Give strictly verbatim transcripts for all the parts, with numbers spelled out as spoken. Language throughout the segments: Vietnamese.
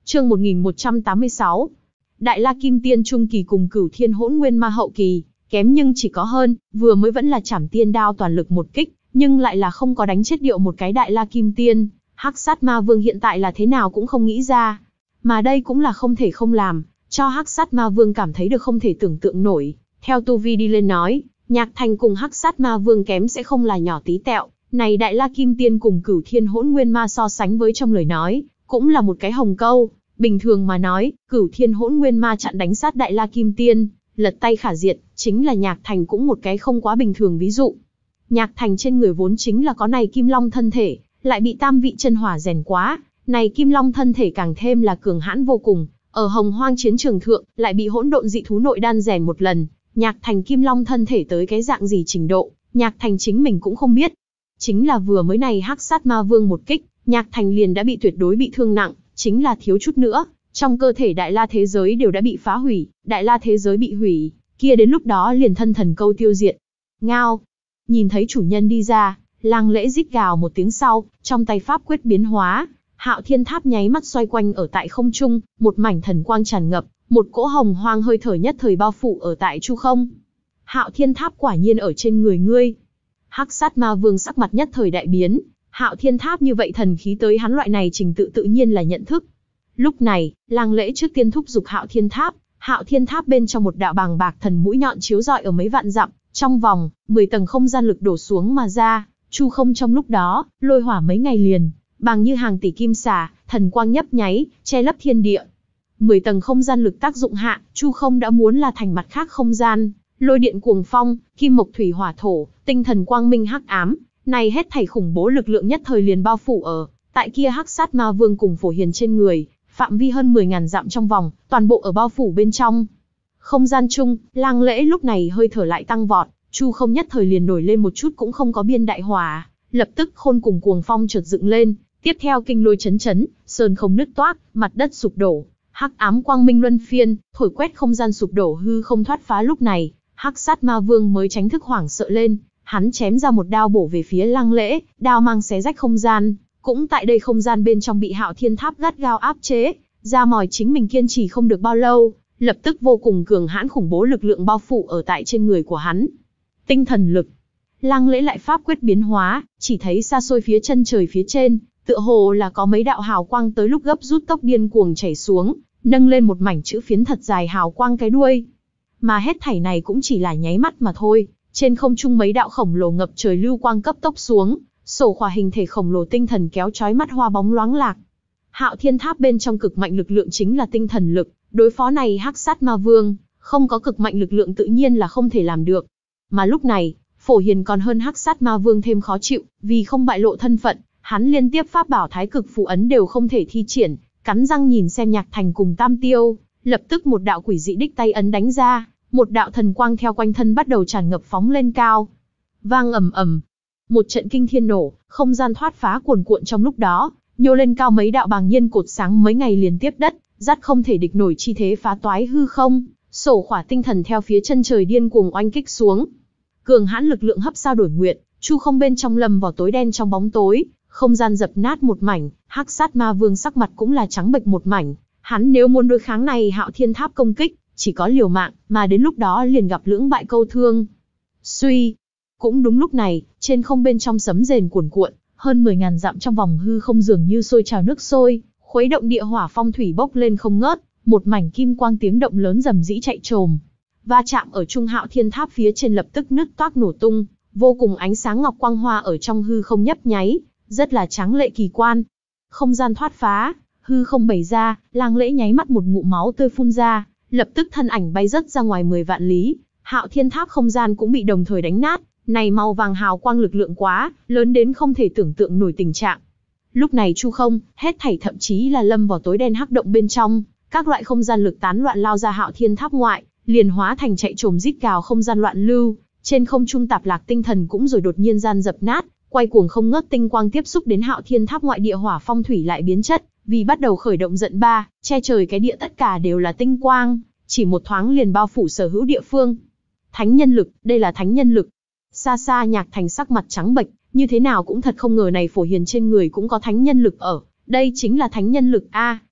Chương một nghìn một trăm tám mươi sáu. Đại La Kim Tiên trung kỳ cùng Cửu Thiên Hỗn Nguyên Ma hậu kỳ, kém nhưng chỉ có hơn, vừa mới vẫn là Trảm Tiên đao toàn lực một kích, nhưng lại là không có đánh chết điệu một cái Đại La Kim Tiên. Hắc Sát Ma Vương hiện tại là thế nào cũng không nghĩ ra, mà đây cũng là không thể không làm, cho Hắc Sát Ma Vương cảm thấy được không thể tưởng tượng nổi. Theo tu vi đi lên nói, Nhạc Thành cùng Hắc Sát Ma Vương kém sẽ không là nhỏ tí tẹo, này Đại La Kim Tiên cùng Cửu Thiên Hỗn Nguyên Ma so sánh với trong lời nói, cũng là một cái hồng câu. Bình thường mà nói, Cửu Thiên Hỗn Nguyên Ma chặn đánh sát Đại La Kim Tiên, lật tay khả diệt, chính là Nhạc Thành cũng một cái không quá bình thường ví dụ. Nhạc Thành trên người vốn chính là có này Kim Long thân thể, lại bị tam vị chân hỏa rèn quá, này Kim Long thân thể càng thêm là cường hãn vô cùng, ở Hồng Hoang chiến trường thượng, lại bị hỗn độn dị thú nội đan rèn một lần, Nhạc Thành Kim Long thân thể tới cái dạng gì trình độ, Nhạc Thành chính mình cũng không biết. Chính là vừa mới này Hắc Sát Ma Vương một kích, Nhạc Thành liền đã bị tuyệt đối bị thương nặng, chính là thiếu chút nữa, trong cơ thể Đại La thế giới đều đã bị phá hủy, Đại La thế giới bị hủy, kia đến lúc đó liền thân thần câu tiêu diệt. Ngao, nhìn thấy chủ nhân đi ra, Lăng Lễ rít gào một tiếng sau, trong tay pháp quyết biến hóa, Hạo Thiên Tháp nháy mắt xoay quanh ở tại không trung, một mảnh thần quang tràn ngập, một cỗ hồng hoang hơi thở nhất thời bao phủ ở tại chu không. Hạo Thiên Tháp quả nhiên ở trên người ngươi. Hắc Sát Ma Vương sắc mặt nhất thời đại biến, Hạo Thiên Tháp như vậy thần khí tới hắn loại này trình tự tự nhiên là nhận thức. Lúc này, Lăng Lễ trước tiên thúc giục Hạo Thiên Tháp, Hạo Thiên Tháp bên trong một đạo bàng bạc thần mũi nhọn chiếu rọi ở mấy vạn dặm, trong vòng mười tầng không gian lực đổ xuống mà ra, chu không trong lúc đó, lôi hỏa mấy ngày liền, bằng như hàng tỷ kim xà, thần quang nhấp nháy, che lấp thiên địa. mười tầng không gian lực tác dụng hạ, chu không đã muốn là thành mặt khác không gian, lôi điện cuồng phong, kim mộc thủy hỏa thổ, tinh thần quang minh hắc ám, này hết thảy khủng bố lực lượng nhất thời liền bao phủ ở tại kia Hắc Sát Ma Vương cùng Phổ Hiền trên người, phạm vi hơn mười ngàn dặm trong vòng, toàn bộ ở bao phủ bên trong. Không gian chung, Lăng Lễ lúc này hơi thở lại tăng vọt, chu không nhất thời liền nổi lên một chút cũng không có biên đại hỏa, lập tức khôn cùng cuồng phong chợt dựng lên, tiếp theo kinh lôi chấn chấn, sơn không nứt toác, mặt đất sụp đổ, hắc ám quang minh luân phiên, thổi quét không gian sụp đổ hư không thoát phá. Lúc này, Hắc Sát Ma Vương mới tránh thức hoảng sợ lên, hắn chém ra một đao bổ về phía Lăng Lễ, đao mang xé rách không gian, cũng tại đây không gian bên trong bị Hạo Thiên Tháp gắt gao áp chế, ra mỏi chính mình kiên trì không được bao lâu, lập tức vô cùng cường hãn khủng bố lực lượng bao phủ ở tại trên người của hắn. Tinh thần lực. Lăng Lễ lại pháp quyết biến hóa, chỉ thấy xa xôi phía chân trời phía trên, tựa hồ là có mấy đạo hào quang tới lúc gấp rút tốc điên cuồng chảy xuống, nâng lên một mảnh chữ phiến thật dài hào quang cái đuôi. Mà hết thảy này cũng chỉ là nháy mắt mà thôi, trên không trung mấy đạo khổng lồ ngập trời lưu quang cấp tốc xuống, sổ khỏa hình thể khổng lồ tinh thần kéo chói mắt hoa bóng loáng lạc. Hạo Thiên Tháp bên trong cực mạnh lực lượng chính là tinh thần lực, đối phó này Hắc Sát Ma Vương, không có cực mạnh lực lượng tự nhiên là không thể làm được. Mà lúc này, Phổ Hiền còn hơn Hắc Sát Ma Vương thêm khó chịu, vì không bại lộ thân phận, hắn liên tiếp pháp bảo thái cực phù ấn đều không thể thi triển, cắn răng nhìn xem Nhạc Thành cùng Tam Tiêu, lập tức một đạo quỷ dị đích tay ấn đánh ra, một đạo thần quang theo quanh thân bắt đầu tràn ngập phóng lên cao. Vang ầm ầm, một trận kinh thiên nổ, không gian thoát phá cuồn cuộn trong lúc đó, nhô lên cao mấy đạo bàng nhiên cột sáng mấy ngày liên tiếp đất, dắt không thể địch nổi chi thế phá toái hư không, sổ khỏa tinh thần theo phía chân trời điên cuồng oanh kích xuống. Cường hãn lực lượng hấp sao đổi nguyện, chu không bên trong lầm vào tối đen trong bóng tối, không gian dập nát một mảnh, Hắc Sát Ma Vương sắc mặt cũng là trắng bệch một mảnh, hắn nếu muốn đối kháng này Hạo Thiên Tháp công kích, chỉ có liều mạng, mà đến lúc đó liền gặp lưỡng bại câu thương. Suy, cũng đúng lúc này, trên không bên trong sấm rền cuồn cuộn, hơn mười ngàn dặm trong vòng hư không dường như sôi trào nước sôi, khuấy động địa hỏa phong thủy bốc lên không ngớt, một mảnh kim quang tiếng động lớn rầm rĩ chạy trồm, va chạm ở Trung Hạo Thiên Tháp phía trên lập tức nứt toác nổ tung, vô cùng ánh sáng ngọc quang hoa ở trong hư không nhấp nháy, rất là tráng lệ kỳ quan. Không gian thoát phá, hư không bày ra, Lăng Lễ nháy mắt một ngụm máu tươi phun ra, lập tức thân ảnh bay rất ra ngoài mười vạn lý, Hạo Thiên Tháp không gian cũng bị đồng thời đánh nát, này màu vàng hào quang lực lượng quá lớn đến không thể tưởng tượng nổi tình trạng. Lúc này chu không, hết thảy thậm chí là lâm vào tối đen hắc động bên trong, các loại không gian lực tán loạn lao ra Hạo Thiên Tháp ngoại, liền hóa thành chạy trồm rít gào không gian loạn lưu, trên không trung tạp lạc tinh thần cũng rồi đột nhiên gian dập nát, quay cuồng không ngớt tinh quang tiếp xúc đến Hạo Thiên Tháp ngoại địa hỏa phong thủy lại biến chất, vì bắt đầu khởi động giận ba, che trời cái địa tất cả đều là tinh quang, chỉ một thoáng liền bao phủ sở hữu địa phương. Thánh nhân lực, đây là thánh nhân lực. Xa xa Nhạc Thành sắc mặt trắng bệch, như thế nào cũng thật không ngờ này Phổ Hiền trên người cũng có thánh nhân lực ở, đây chính là thánh nhân lực a,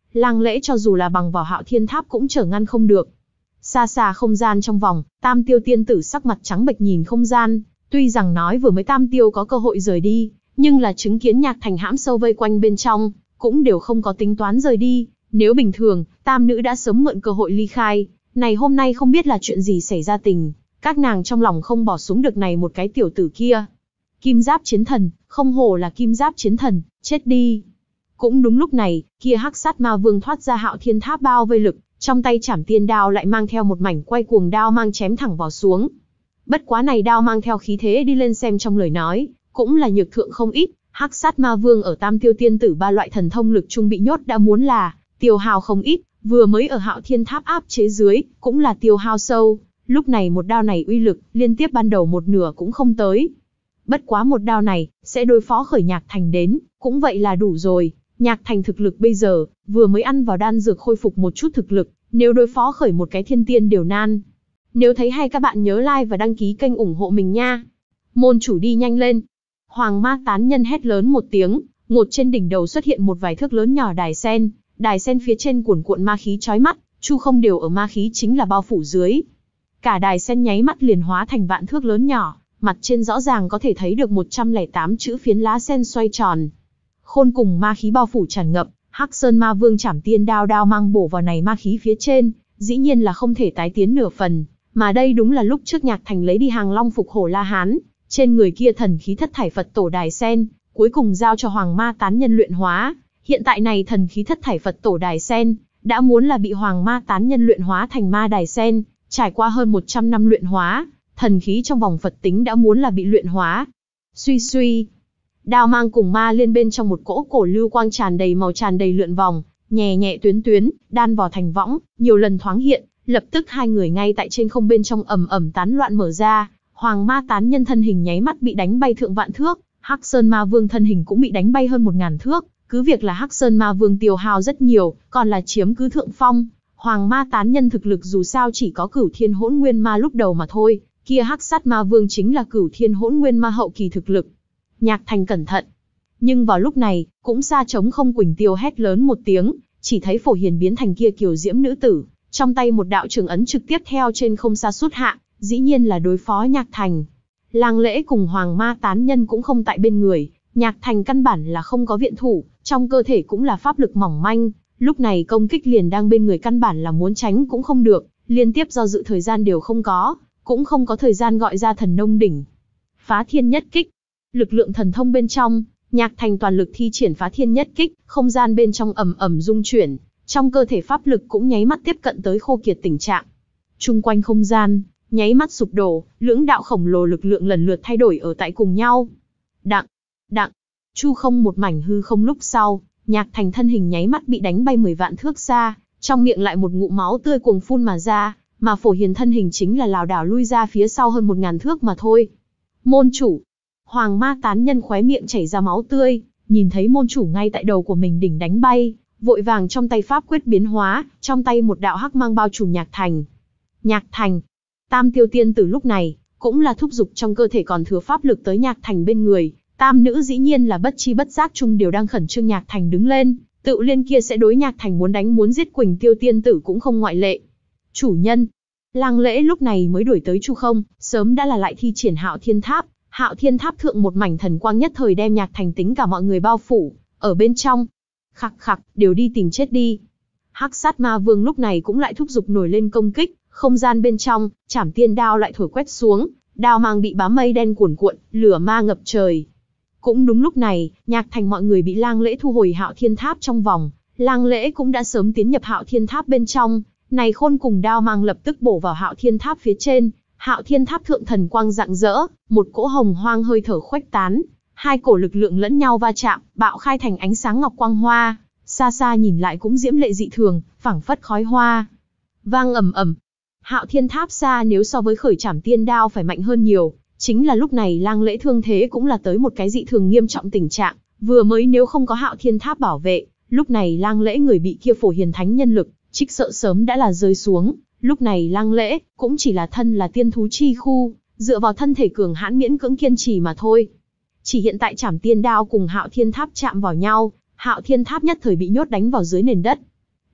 Lang Lễ cho dù là bằng vào Hạo Thiên Tháp cũng trở ngăn không được. Xa xa không gian trong vòng, Tam Tiêu tiên tử sắc mặt trắng bệch nhìn không gian, tuy rằng nói vừa mới Tam Tiêu có cơ hội rời đi, nhưng là chứng kiến Nhạc Thành hãm sâu vây quanh bên trong, cũng đều không có tính toán rời đi. Nếu bình thường, tam nữ đã sớm mượn cơ hội ly khai, này hôm nay không biết là chuyện gì xảy ra tình, các nàng trong lòng không bỏ xuống được này một cái tiểu tử kia. Kim Giáp Chiến Thần, không hổ là Kim Giáp Chiến Thần, chết đi. Cũng đúng lúc này, kia Hắc Sát Ma Vương thoát ra Hạo Thiên Tháp bao vây lực, trong tay Trảm Tiên đao lại mang theo một mảnh quay cuồng đao mang chém thẳng vào xuống. Bất quá này đao mang theo khí thế đi lên xem trong lời nói, cũng là nhược thượng không ít. Hắc Sát Ma Vương ở Tam Tiêu tiên tử ba loại thần thông lực trung bị nhốt đã muốn là tiêu hao không ít, vừa mới ở Hạo Thiên Tháp áp chế dưới, cũng là tiêu hao sâu. Lúc này một đao này uy lực, liên tiếp ban đầu một nửa cũng không tới. Bất quá một đao này, sẽ đối phó khởi Nhạc Thành đến, cũng vậy là đủ rồi. Nhạc Thành thực lực bây giờ, vừa mới ăn vào đan dược khôi phục một chút thực lực, nếu đối phó khởi một cái thiên tiên đều nan. Nếu thấy hay các bạn nhớ like và đăng ký kênh ủng hộ mình nha. Môn chủ đi nhanh lên. Hoàng Ma tán nhân hét lớn một tiếng, ngột trên đỉnh đầu xuất hiện một vài thước lớn nhỏ đài sen, đài sen phía trên cuồn cuộn ma khí chói mắt, chu không đều ở ma khí chính là bao phủ dưới. Cả đài sen nháy mắt liền hóa thành vạn thước lớn nhỏ, mặt trên rõ ràng có thể thấy được một trăm lẻ tám chữ phiến lá sen xoay tròn. Khôn cùng ma khí bao phủ tràn ngập, Hắc Sơn Ma Vương Trảm Tiên đao đao mang bổ vào này ma khí phía trên, dĩ nhiên là không thể tái tiến nửa phần, mà đây đúng là lúc trước Nhạc Thành lấy đi Hàng Long phục hổ La Hán, trên người kia thần khí thất thải Phật tổ đài sen, cuối cùng giao cho Hoàng Ma tán nhân luyện hóa. Hiện tại này thần khí thất thải Phật tổ đài sen, đã muốn là bị Hoàng Ma tán nhân luyện hóa thành ma đài sen, trải qua hơn một trăm năm luyện hóa, thần khí trong vòng Phật tính đã muốn là bị luyện hóa. Suy suy, đao mang cùng ma liên bên trong một cỗ cổ lưu quang tràn đầy màu tràn đầy lượn vòng, nhẹ nhẹ tuyến tuyến, đan vào thành võng, nhiều lần thoáng hiện, lập tức hai người ngay tại trên không bên trong ầm ầm tán loạn mở ra. Hoàng Ma tán nhân thân hình nháy mắt bị đánh bay thượng vạn thước, Hắc Sơn Ma Vương thân hình cũng bị đánh bay hơn một ngàn thước, cứ việc là Hắc Sơn Ma Vương tiêu hao rất nhiều, còn là chiếm cứ thượng phong. Hoàng Ma tán nhân thực lực dù sao chỉ có Cửu Thiên Hỗn Nguyên Ma lúc đầu mà thôi, kia Hắc Sát Ma Vương chính là Cửu Thiên Hỗn Nguyên Ma hậu kỳ thực lực. Nhạc Thành cẩn thận. Nhưng vào lúc này, cũng xa trống không Quỳnh Tiêu hét lớn một tiếng, chỉ thấy Phổ Hiền biến thành kia kiều diễm nữ tử, trong tay một đạo trường ấn trực tiếp theo trên không xa sút hạ, dĩ nhiên là đối phó Nhạc Thành. Lang Lễ cùng Hoàng Ma tán nhân cũng không tại bên người, Nhạc Thành căn bản là không có viện thủ, trong cơ thể cũng là pháp lực mỏng manh, lúc này công kích liền đang bên người căn bản là muốn tránh cũng không được, liên tiếp do dự thời gian đều không có, cũng không có thời gian gọi ra thần nông đỉnh. Phá thiên nhất kích, lực lượng thần thông bên trong, Nhạc Thành toàn lực thi triển phá thiên nhất kích, không gian bên trong ầm ầm rung chuyển, trong cơ thể pháp lực cũng nháy mắt tiếp cận tới khô kiệt tình trạng. Trung quanh không gian nháy mắt sụp đổ, lưỡng đạo khổng lồ lực lượng lần lượt thay đổi ở tại cùng nhau. Đặng, đặng, chu không một mảnh hư không lúc sau, Nhạc Thành thân hình nháy mắt bị đánh bay mười vạn thước xa, trong miệng lại một ngụm máu tươi cuồng phun mà ra, mà Phổ Hiền thân hình chính là lảo đảo lui ra phía sau hơn một ngàn thước mà thôi. Môn chủ, Hoàng Ma tán nhân khóe miệng chảy ra máu tươi, nhìn thấy môn chủ ngay tại đầu của mình đỉnh đánh bay, vội vàng trong tay pháp quyết biến hóa, trong tay một đạo hắc mang bao trùm Nhạc Thành. Nhạc Thành, Tam Tiêu tiên tử lúc này, cũng là thúc giục trong cơ thể còn thừa pháp lực tới Nhạc Thành bên người, tam nữ dĩ nhiên là bất chi bất giác chung đều đang khẩn trương Nhạc Thành đứng lên, tự liên kia sẽ đối Nhạc Thành muốn đánh muốn giết Quỳnh Tiêu tiên tử cũng không ngoại lệ. Chủ nhân, Lang Lễ lúc này mới đuổi tới Chu Không, sớm đã là lại thi triển Hạo Thiên Tháp, Hạo Thiên Tháp thượng một mảnh thần quang nhất thời đem Nhạc Thành tính cả mọi người bao phủ, ở bên trong. Khặc khặc, đều đi tìm chết đi. Hắc Sát Ma Vương lúc này cũng lại thúc giục nổi lên công kích, không gian bên trong, Trảm Tiên đao lại thổi quét xuống, đao mang bị bám mây đen cuồn cuộn, lửa ma ngập trời. Cũng đúng lúc này, Nhạc Thành mọi người bị Lang Lễ thu hồi Hạo Thiên Tháp trong vòng, Lang Lễ cũng đã sớm tiến nhập Hạo Thiên Tháp bên trong, này khôn cùng đao mang lập tức bổ vào Hạo Thiên Tháp phía trên, Hạo Thiên Tháp thượng thần quang rạng rỡ, một cỗ hồng hoang hơi thở khuếch tán, hai cổ lực lượng lẫn nhau va chạm, bạo khai thành ánh sáng ngọc quang hoa, xa xa nhìn lại cũng diễm lệ dị thường, phảng phất khói hoa. Vang ầm ầm. Hạo Thiên Tháp xa nếu so với khởi Trảm Tiên đao phải mạnh hơn nhiều, chính là lúc này Lang Lễ thương thế cũng là tới một cái dị thường nghiêm trọng tình trạng, vừa mới nếu không có Hạo Thiên Tháp bảo vệ, lúc này Lang Lễ người bị kia Phổ Hiền thánh nhân lực, trích sợ sớm đã là rơi xuống, lúc này Lang Lễ cũng chỉ là thân là tiên thú chi khu, dựa vào thân thể cường hãn miễn cưỡng kiên trì mà thôi. Chỉ hiện tại Trảm Tiên đao cùng Hạo Thiên Tháp chạm vào nhau, Hạo Thiên Tháp nhất thời bị nhốt đánh vào dưới nền đất.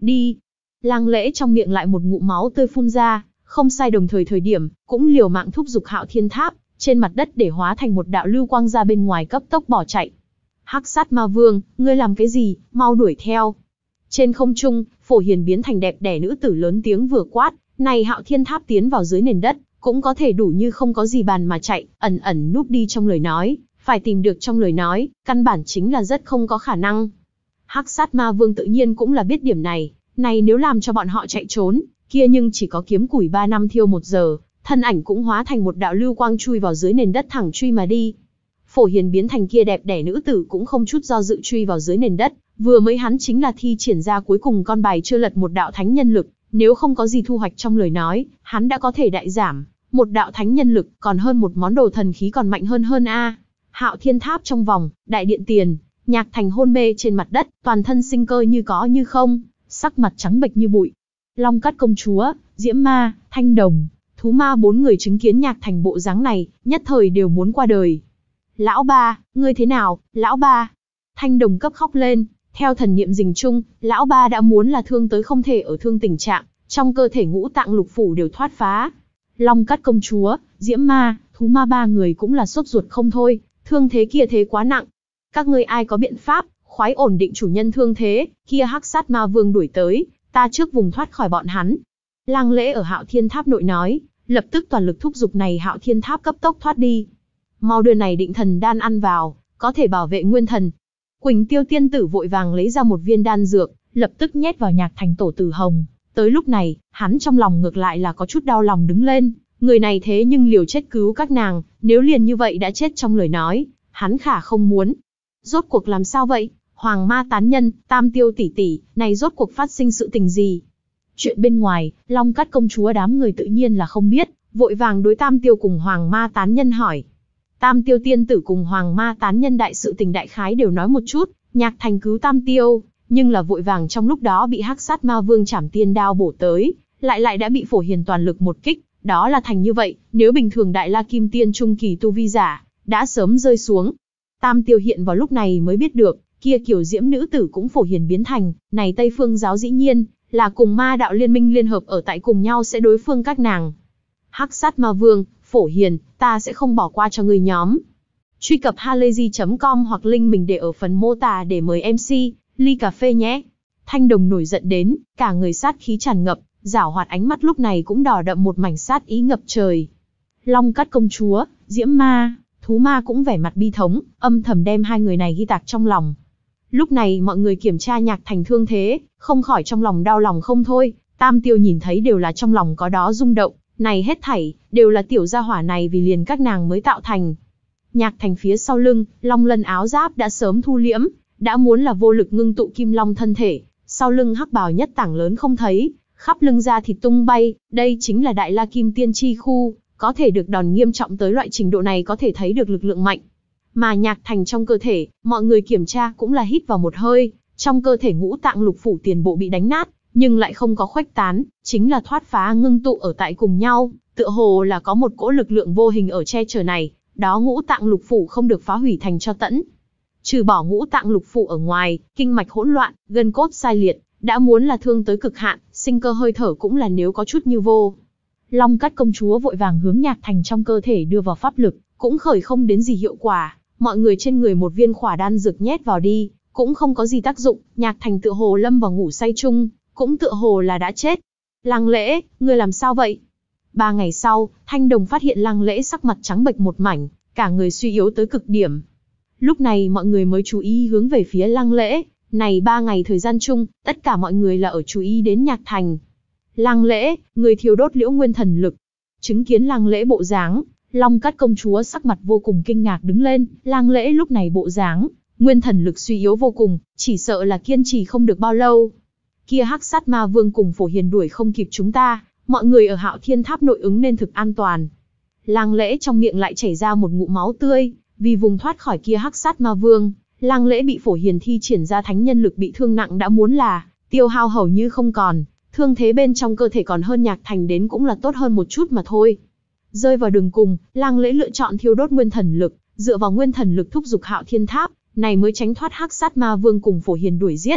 Đi. Lăng Lễ trong miệng lại một ngụm máu tươi phun ra, không sai đồng thời thời điểm, cũng liều mạng thúc giục Hạo Thiên Tháp, trên mặt đất để hóa thành một đạo lưu quang ra bên ngoài cấp tốc bỏ chạy. Hắc Sát Ma Vương, ngươi làm cái gì, mau đuổi theo. Trên không trung, Phổ Hiền biến thành đẹp đẽ nữ tử lớn tiếng vừa quát, này Hạo Thiên Tháp tiến vào dưới nền đất, cũng có thể đủ như không có gì bàn mà chạy, ẩn ẩn núp đi trong lời nói, phải tìm được trong lời nói, căn bản chính là rất không có khả năng. Hắc Sát Ma Vương tự nhiên cũng là biết điểm này, này nếu làm cho bọn họ chạy trốn, kia nhưng chỉ có kiếm củi ba năm thiêu một giờ, thân ảnh cũng hóa thành một đạo lưu quang chui vào dưới nền đất thẳng truy mà đi. Phổ Hiền biến thành kia đẹp đẽ nữ tử cũng không chút do dự truy vào dưới nền đất, vừa mới hắn chính là thi triển ra cuối cùng con bài chưa lật một đạo thánh nhân lực, nếu không có gì thu hoạch trong lời nói, hắn đã có thể đại giảm, một đạo thánh nhân lực còn hơn một món đồ thần khí còn mạnh hơn hơn a. Hạo Thiên Tháp trong vòng, đại điện tiền, Nhạc Thành hôn mê trên mặt đất, toàn thân sinh cơ như có như không, sắc mặt trắng bệch như bụi. Long Cát công chúa, Diễm Ma, Thanh Đồng, Thú Ma bốn người chứng kiến Nhạc Thành bộ dáng này, nhất thời đều muốn qua đời. Lão ba, ngươi thế nào, lão ba? Thanh Đồng cấp khóc lên, theo thần niệm rình chung, lão ba đã muốn là thương tới không thể ở thương tình trạng, trong cơ thể ngũ tạng lục phủ đều thoát phá. Long Cát công chúa, Diễm Ma, Thú Ma ba người cũng là sốt ruột không thôi, thương thế kia thế quá nặng. Các ngươi ai có biện pháp, khoái ổn định chủ nhân thương thế, kia Hắc Sát Ma Vương đuổi tới, ta trước vùng thoát khỏi bọn hắn. Lăng Lễ ở Hạo Thiên Tháp nội nói, lập tức toàn lực thúc giục này Hạo Thiên Tháp cấp tốc thoát đi. Mau đưa này định thần đan ăn vào, có thể bảo vệ nguyên thần. Quỳnh Tiêu tiên tử vội vàng lấy ra một viên đan dược, lập tức nhét vào Nhạc Thành tổ tử hồng. Tới lúc này, hắn trong lòng ngược lại là có chút đau lòng đứng lên, người này thế nhưng liều chết cứu các nàng, nếu liền như vậy đã chết trong lời nói, hắn khả không muốn. Rốt cuộc làm sao vậy? Hoàng Ma tán nhân, Tam Tiêu tỷ tỷ, này rốt cuộc phát sinh sự tình gì? Chuyện bên ngoài, Long Cát công chúa đám người tự nhiên là không biết, vội vàng đối Tam Tiêu cùng Hoàng Ma tán nhân hỏi. Tam Tiêu tiên tử cùng Hoàng Ma tán nhân đại sự tình đại khái đều nói một chút, Nhạc Thành cứu Tam Tiêu, nhưng là vội vàng trong lúc đó bị Hắc Sát Ma Vương chảm tiên đao bổ tới, lại lại đã bị Phổ Hiền toàn lực một kích, đó là thành như vậy, nếu bình thường Đại La Kim Tiên trung kỳ tu vi giả, đã sớm rơi xuống. Tam Tiêu hiện vào lúc này mới biết được, kia kiểu diễm nữ tử cũng Phổ Hiền biến thành, này Tây Phương giáo dĩ nhiên là cùng ma đạo liên minh liên hợp ở tại cùng nhau sẽ đối phương các nàng. Hắc Sát Ma Vương, Phổ Hiền, ta sẽ không bỏ qua cho người nhóm. Truy cập halayzi chấm com hoặc link mình để ở phần mô tả để mời em xê, ly cà phê nhé. Thanh Đồng nổi giận đến, cả người sát khí tràn ngập, giảo hoạt ánh mắt lúc này cũng đỏ đậm một mảnh sát ý ngập trời. Long Cát công chúa, Diễm Ma, Thú Ma cũng vẻ mặt bi thống, âm thầm đem hai người này ghi tạc trong lòng. Lúc này mọi người kiểm tra Nhạc Thành thương thế, không khỏi trong lòng đau lòng không thôi, Tam Tiêu nhìn thấy đều là trong lòng có đó rung động, này hết thảy, đều là tiểu gia hỏa này vì liền các nàng mới tạo thành. Nhạc Thành phía sau lưng, Long Lân áo giáp đã sớm thu liễm, đã muốn là vô lực ngưng tụ kim long thân thể, sau lưng hắc bào nhất tảng lớn không thấy, khắp lưng da thịt tung bay, đây chính là Đại La Kim Tiên chi khu, có thể được đòn nghiêm trọng tới loại trình độ này có thể thấy được lực lượng mạnh. Mà Nhạc Thành trong cơ thể, mọi người kiểm tra cũng là hít vào một hơi, trong cơ thể ngũ tạng lục phủ tiền bộ bị đánh nát, nhưng lại không có khuếch tán, chính là thoát phá ngưng tụ ở tại cùng nhau, tựa hồ là có một cỗ lực lượng vô hình ở che chở này, đó ngũ tạng lục phủ không được phá hủy thành cho tẫn. Trừ bỏ ngũ tạng lục phủ ở ngoài, kinh mạch hỗn loạn, gân cốt sai liệt, đã muốn là thương tới cực hạn, sinh cơ hơi thở cũng là nếu có chút như vô. Long Cát công chúa vội vàng hướng Nhạc Thành trong cơ thể đưa vào pháp lực, cũng khởi không đến gì hiệu quả, mọi người trên người một viên khỏa đan dược nhét vào đi, cũng không có gì tác dụng, Nhạc Thành tựa hồ lâm vào ngủ say chung, cũng tựa hồ là đã chết. Lăng Lễ, ngươi làm sao vậy? Ba ngày sau, Thanh Đồng phát hiện Lăng Lễ sắc mặt trắng bệch một mảnh, cả người suy yếu tới cực điểm. Lúc này mọi người mới chú ý hướng về phía Lăng Lễ, này ba ngày thời gian chung, tất cả mọi người là ở chú ý đến Nhạc Thành. Lăng Lễ, người thiêu đốt liễu nguyên thần lực. Chứng kiến Lăng Lễ bộ dáng, Long Cát công chúa sắc mặt vô cùng kinh ngạc đứng lên, Lăng Lễ lúc này bộ dáng, nguyên thần lực suy yếu vô cùng, chỉ sợ là kiên trì không được bao lâu. Kia Hắc Sát Ma Vương cùng Phổ Hiền đuổi không kịp chúng ta, mọi người ở Hạo Thiên Tháp nội ứng nên thực an toàn. Lăng Lễ trong miệng lại chảy ra một ngụm máu tươi, vì vùng thoát khỏi kia Hắc Sát Ma Vương, Lăng Lễ bị Phổ Hiền thi triển ra thánh nhân lực bị thương nặng đã muốn là tiêu hao hầu như không còn, thương thế bên trong cơ thể còn hơn Nhạc Thành đến cũng là tốt hơn một chút mà thôi. Rơi vào đường cùng, Lăng Lễ lựa chọn thiêu đốt nguyên thần lực, dựa vào nguyên thần lực thúc giục Hạo Thiên Tháp, này mới tránh thoát Hắc Sát Ma Vương cùng Phổ Hiền đuổi giết.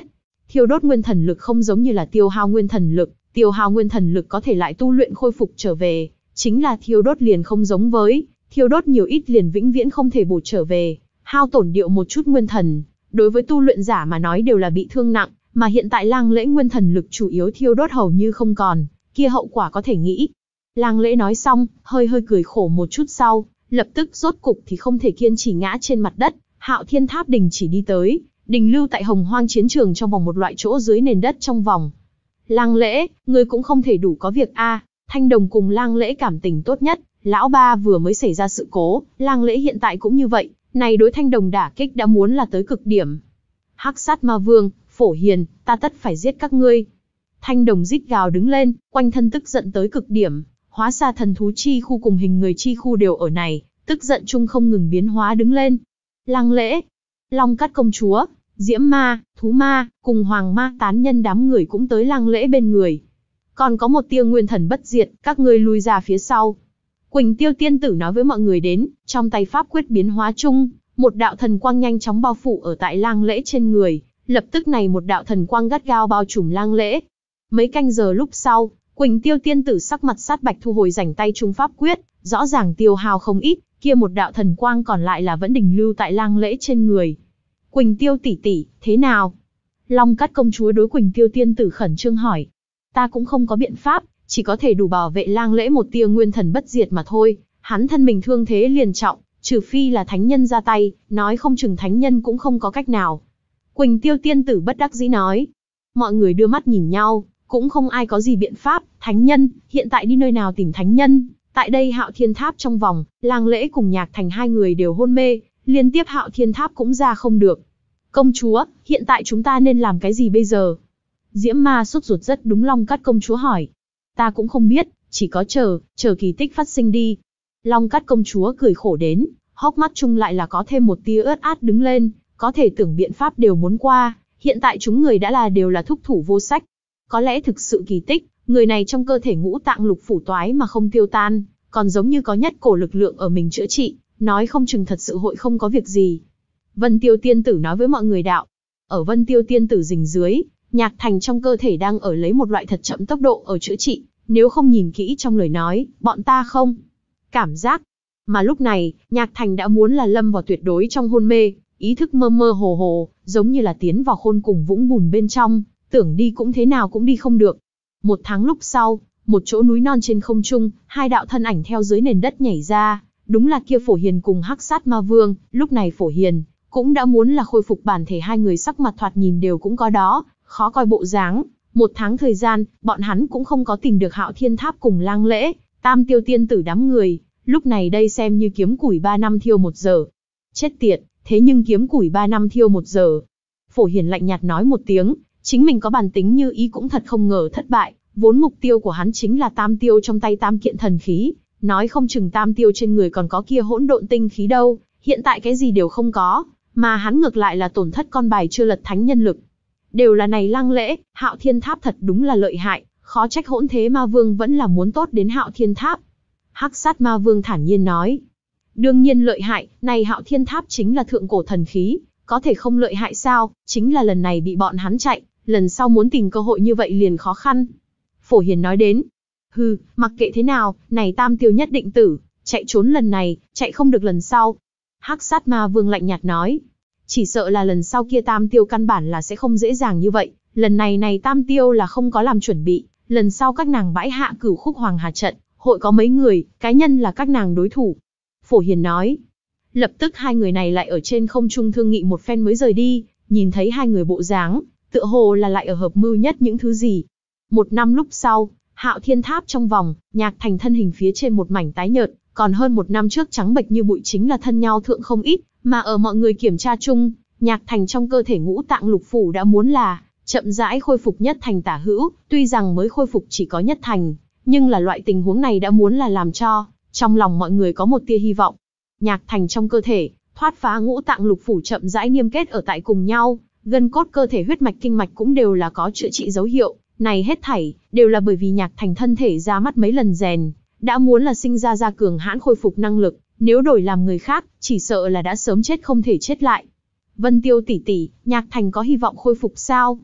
Thiêu đốt nguyên thần lực không giống như là tiêu hao nguyên thần lực, tiêu hao nguyên thần lực có thể lại tu luyện khôi phục trở về, chính là thiêu đốt liền không giống với, thiêu đốt nhiều ít liền vĩnh viễn không thể bổ trở về, hao tổn điệu một chút nguyên thần, đối với tu luyện giả mà nói đều là bị thương nặng, mà hiện tại Lang Lễ nguyên thần lực chủ yếu thiêu đốt hầu như không còn, kia hậu quả có thể nghĩ. Lang Lễ nói xong, hơi hơi cười khổ một chút sau, lập tức rốt cục thì không thể kiên trì ngã trên mặt đất, Hạo Thiên Tháp đình chỉ đi tới, đình lưu tại Hồng Hoang chiến trường trong vòng một loại chỗ dưới nền đất trong vòng. Lang Lễ, ngươi cũng không thể đủ có việc a. Thanh Đồng cùng Lang Lễ cảm tình tốt nhất, lão ba vừa mới xảy ra sự cố, Lang Lễ hiện tại cũng như vậy, này đối Thanh Đồng đả kích đã muốn là tới cực điểm. Hắc Sát Ma Vương, Phổ Hiền, ta tất phải giết các ngươi. Thanh Đồng rít gào đứng lên, quanh thân tức giận tới cực điểm, hóa xa thần thú chi khu cùng hình người chi khu đều ở này, tức giận chung không ngừng biến hóa đứng lên. Lang Lễ, Long Cát công chúa, Diễm Ma, Thú Ma, cùng Hoàng Ma tán nhân đám người cũng tới Lang Lễ bên người. Còn có một tia nguyên thần bất diệt, các ngươi lui ra phía sau. Quỳnh Tiêu tiên tử nói với mọi người đến, trong tay pháp quyết biến hóa chung, một đạo thần quang nhanh chóng bao phủ ở tại Lang Lễ trên người, lập tức này một đạo thần quang gắt gao bao trùm Lang Lễ. Mấy canh giờ lúc sau, Quỳnh Tiêu tiên tử sắc mặt sát bạch thu hồi rảnh tay trung pháp quyết, rõ ràng tiêu hao không ít, kia một đạo thần quang còn lại là vẫn đình lưu tại Lang Lễ trên người. Quỳnh Tiêu tỷ tỷ, thế nào? Long Cát công chúa đối Quỳnh Tiêu tiên tử khẩn trương hỏi. Ta cũng không có biện pháp, chỉ có thể đủ bảo vệ Lang Lễ một tia nguyên thần bất diệt mà thôi, hắn thân mình thương thế liền trọng, trừ phi là thánh nhân ra tay, nói không chừng thánh nhân cũng không có cách nào. Quỳnh Tiêu tiên tử bất đắc dĩ nói. Mọi người đưa mắt nhìn nhau, cũng không ai có gì biện pháp, thánh nhân, hiện tại đi nơi nào tìm thánh nhân? Tại đây Hạo Thiên Tháp trong vòng, Lang Lễ cùng Nhạc Thành hai người đều hôn mê, liên tiếp Hạo Thiên Tháp cũng ra không được. Công chúa, hiện tại chúng ta nên làm cái gì bây giờ? Diễm Ma sốt ruột rất đúng Long Cát công chúa hỏi. Ta cũng không biết, chỉ có chờ, chờ kỳ tích phát sinh đi. Long Cát công chúa cười khổ đến, hốc mắt chung lại là có thêm một tia ướt át đứng lên, có thể tưởng biện pháp đều muốn qua, hiện tại chúng người đã là đều là thúc thủ vô sách. Có lẽ thực sự kỳ tích, người này trong cơ thể ngũ tạng lục phủ toái mà không tiêu tan, còn giống như có nhất cổ lực lượng ở mình chữa trị, nói không chừng thật sự hội không có việc gì. Vân Tiêu tiên tử nói với mọi người đạo. Ở Vân Tiêu tiên tử rình dưới, Nhạc Thành trong cơ thể đang ở lấy một loại thật chậm tốc độ ở chữa trị, nếu không nhìn kỹ trong lời nói, bọn ta không cảm giác. Mà lúc này, Nhạc Thành đã muốn là lâm vào tuyệt đối trong hôn mê, ý thức mơ mơ hồ hồ, giống như là tiến vào khôn cùng vũng bùn bên trong, tưởng đi cũng thế nào cũng đi không được. Một tháng lúc sau, một chỗ núi non trên không trung, hai đạo thân ảnh theo dưới nền đất nhảy ra, đúng là kia Phổ Hiền cùng Hắc Sát Ma Vương. Lúc này Phổ Hiền cũng đã muốn là khôi phục bản thể, hai người sắc mặt thoạt nhìn đều cũng có đó, khó coi bộ dáng. Một tháng thời gian, bọn hắn cũng không có tìm được Hạo Thiên Tháp cùng Lang Lễ, Tam Tiêu tiên tử đám người, lúc này đây xem như kiếm củi ba năm thiêu một giờ. Chết tiệt, thế nhưng kiếm củi ba năm thiêu một giờ. Phổ Hiền lạnh nhạt nói một tiếng, chính mình có bản tính như ý cũng thật không ngờ thất bại, vốn mục tiêu của hắn chính là Tam Tiêu trong tay tam kiện thần khí, nói không chừng Tam Tiêu trên người còn có kia hỗn độn tinh khí đâu, hiện tại cái gì đều không có, mà hắn ngược lại là tổn thất con bài chưa lật thánh nhân lực. Đều là này Lang Lễ, Hạo Thiên Tháp thật đúng là lợi hại, khó trách Hỗn Thế Ma Vương vẫn là muốn tốt đến Hạo Thiên Tháp. Hắc Sát Ma Vương thản nhiên nói. Đương nhiên lợi hại, này Hạo Thiên Tháp chính là thượng cổ thần khí, có thể không lợi hại sao, chính là lần này bị bọn hắn chạy, lần sau muốn tìm cơ hội như vậy liền khó khăn. Phổ Hiền nói đến. Hừ, mặc kệ thế nào, này Tam Tiêu nhất định tử, chạy trốn lần này, chạy không được lần sau. Hắc Sát Ma Vương lạnh nhạt nói. Chỉ sợ là lần sau kia Tam Tiêu căn bản là sẽ không dễ dàng như vậy, lần này này Tam Tiêu là không có làm chuẩn bị, lần sau các nàng bãi hạ Cửu Khúc Hoàng Hà trận, hội có mấy người, cá nhân là các nàng đối thủ. Phổ Hiền nói. Lập tức hai người này lại ở trên không trung thương nghị một phen mới rời đi, nhìn thấy hai người bộ dáng, tựa hồ là lại ở hợp mưu nhất những thứ gì. Một năm lúc sau, Hạo Thiên Tháp trong vòng, Nhạc Thành thân hình phía trên một mảnh tái nhợt, còn hơn một năm trước trắng bệch như bụi chính là thân nhau thượng không ít, mà ở mọi người kiểm tra chung, Nhạc Thành trong cơ thể ngũ tạng lục phủ đã muốn là chậm rãi khôi phục nhất thành tả hữu, tuy rằng mới khôi phục chỉ có nhất thành, nhưng là loại tình huống này đã muốn là làm cho trong lòng mọi người có một tia hy vọng. Nhạc Thành trong cơ thể thoát phá ngũ tạng lục phủ chậm rãi niêm kết ở tại cùng nhau, gân cốt cơ thể huyết mạch kinh mạch cũng đều là có chữa trị dấu hiệu, này hết thảy đều là bởi vì Nhạc Thành thân thể ra mắt mấy lần rèn, đã muốn là sinh ra ra cường hãn khôi phục năng lực, nếu đổi làm người khác, chỉ sợ là đã sớm chết không thể chết lại. Vân Tiêu tỷ tỷ, Nhạc Thành có hy vọng khôi phục sao?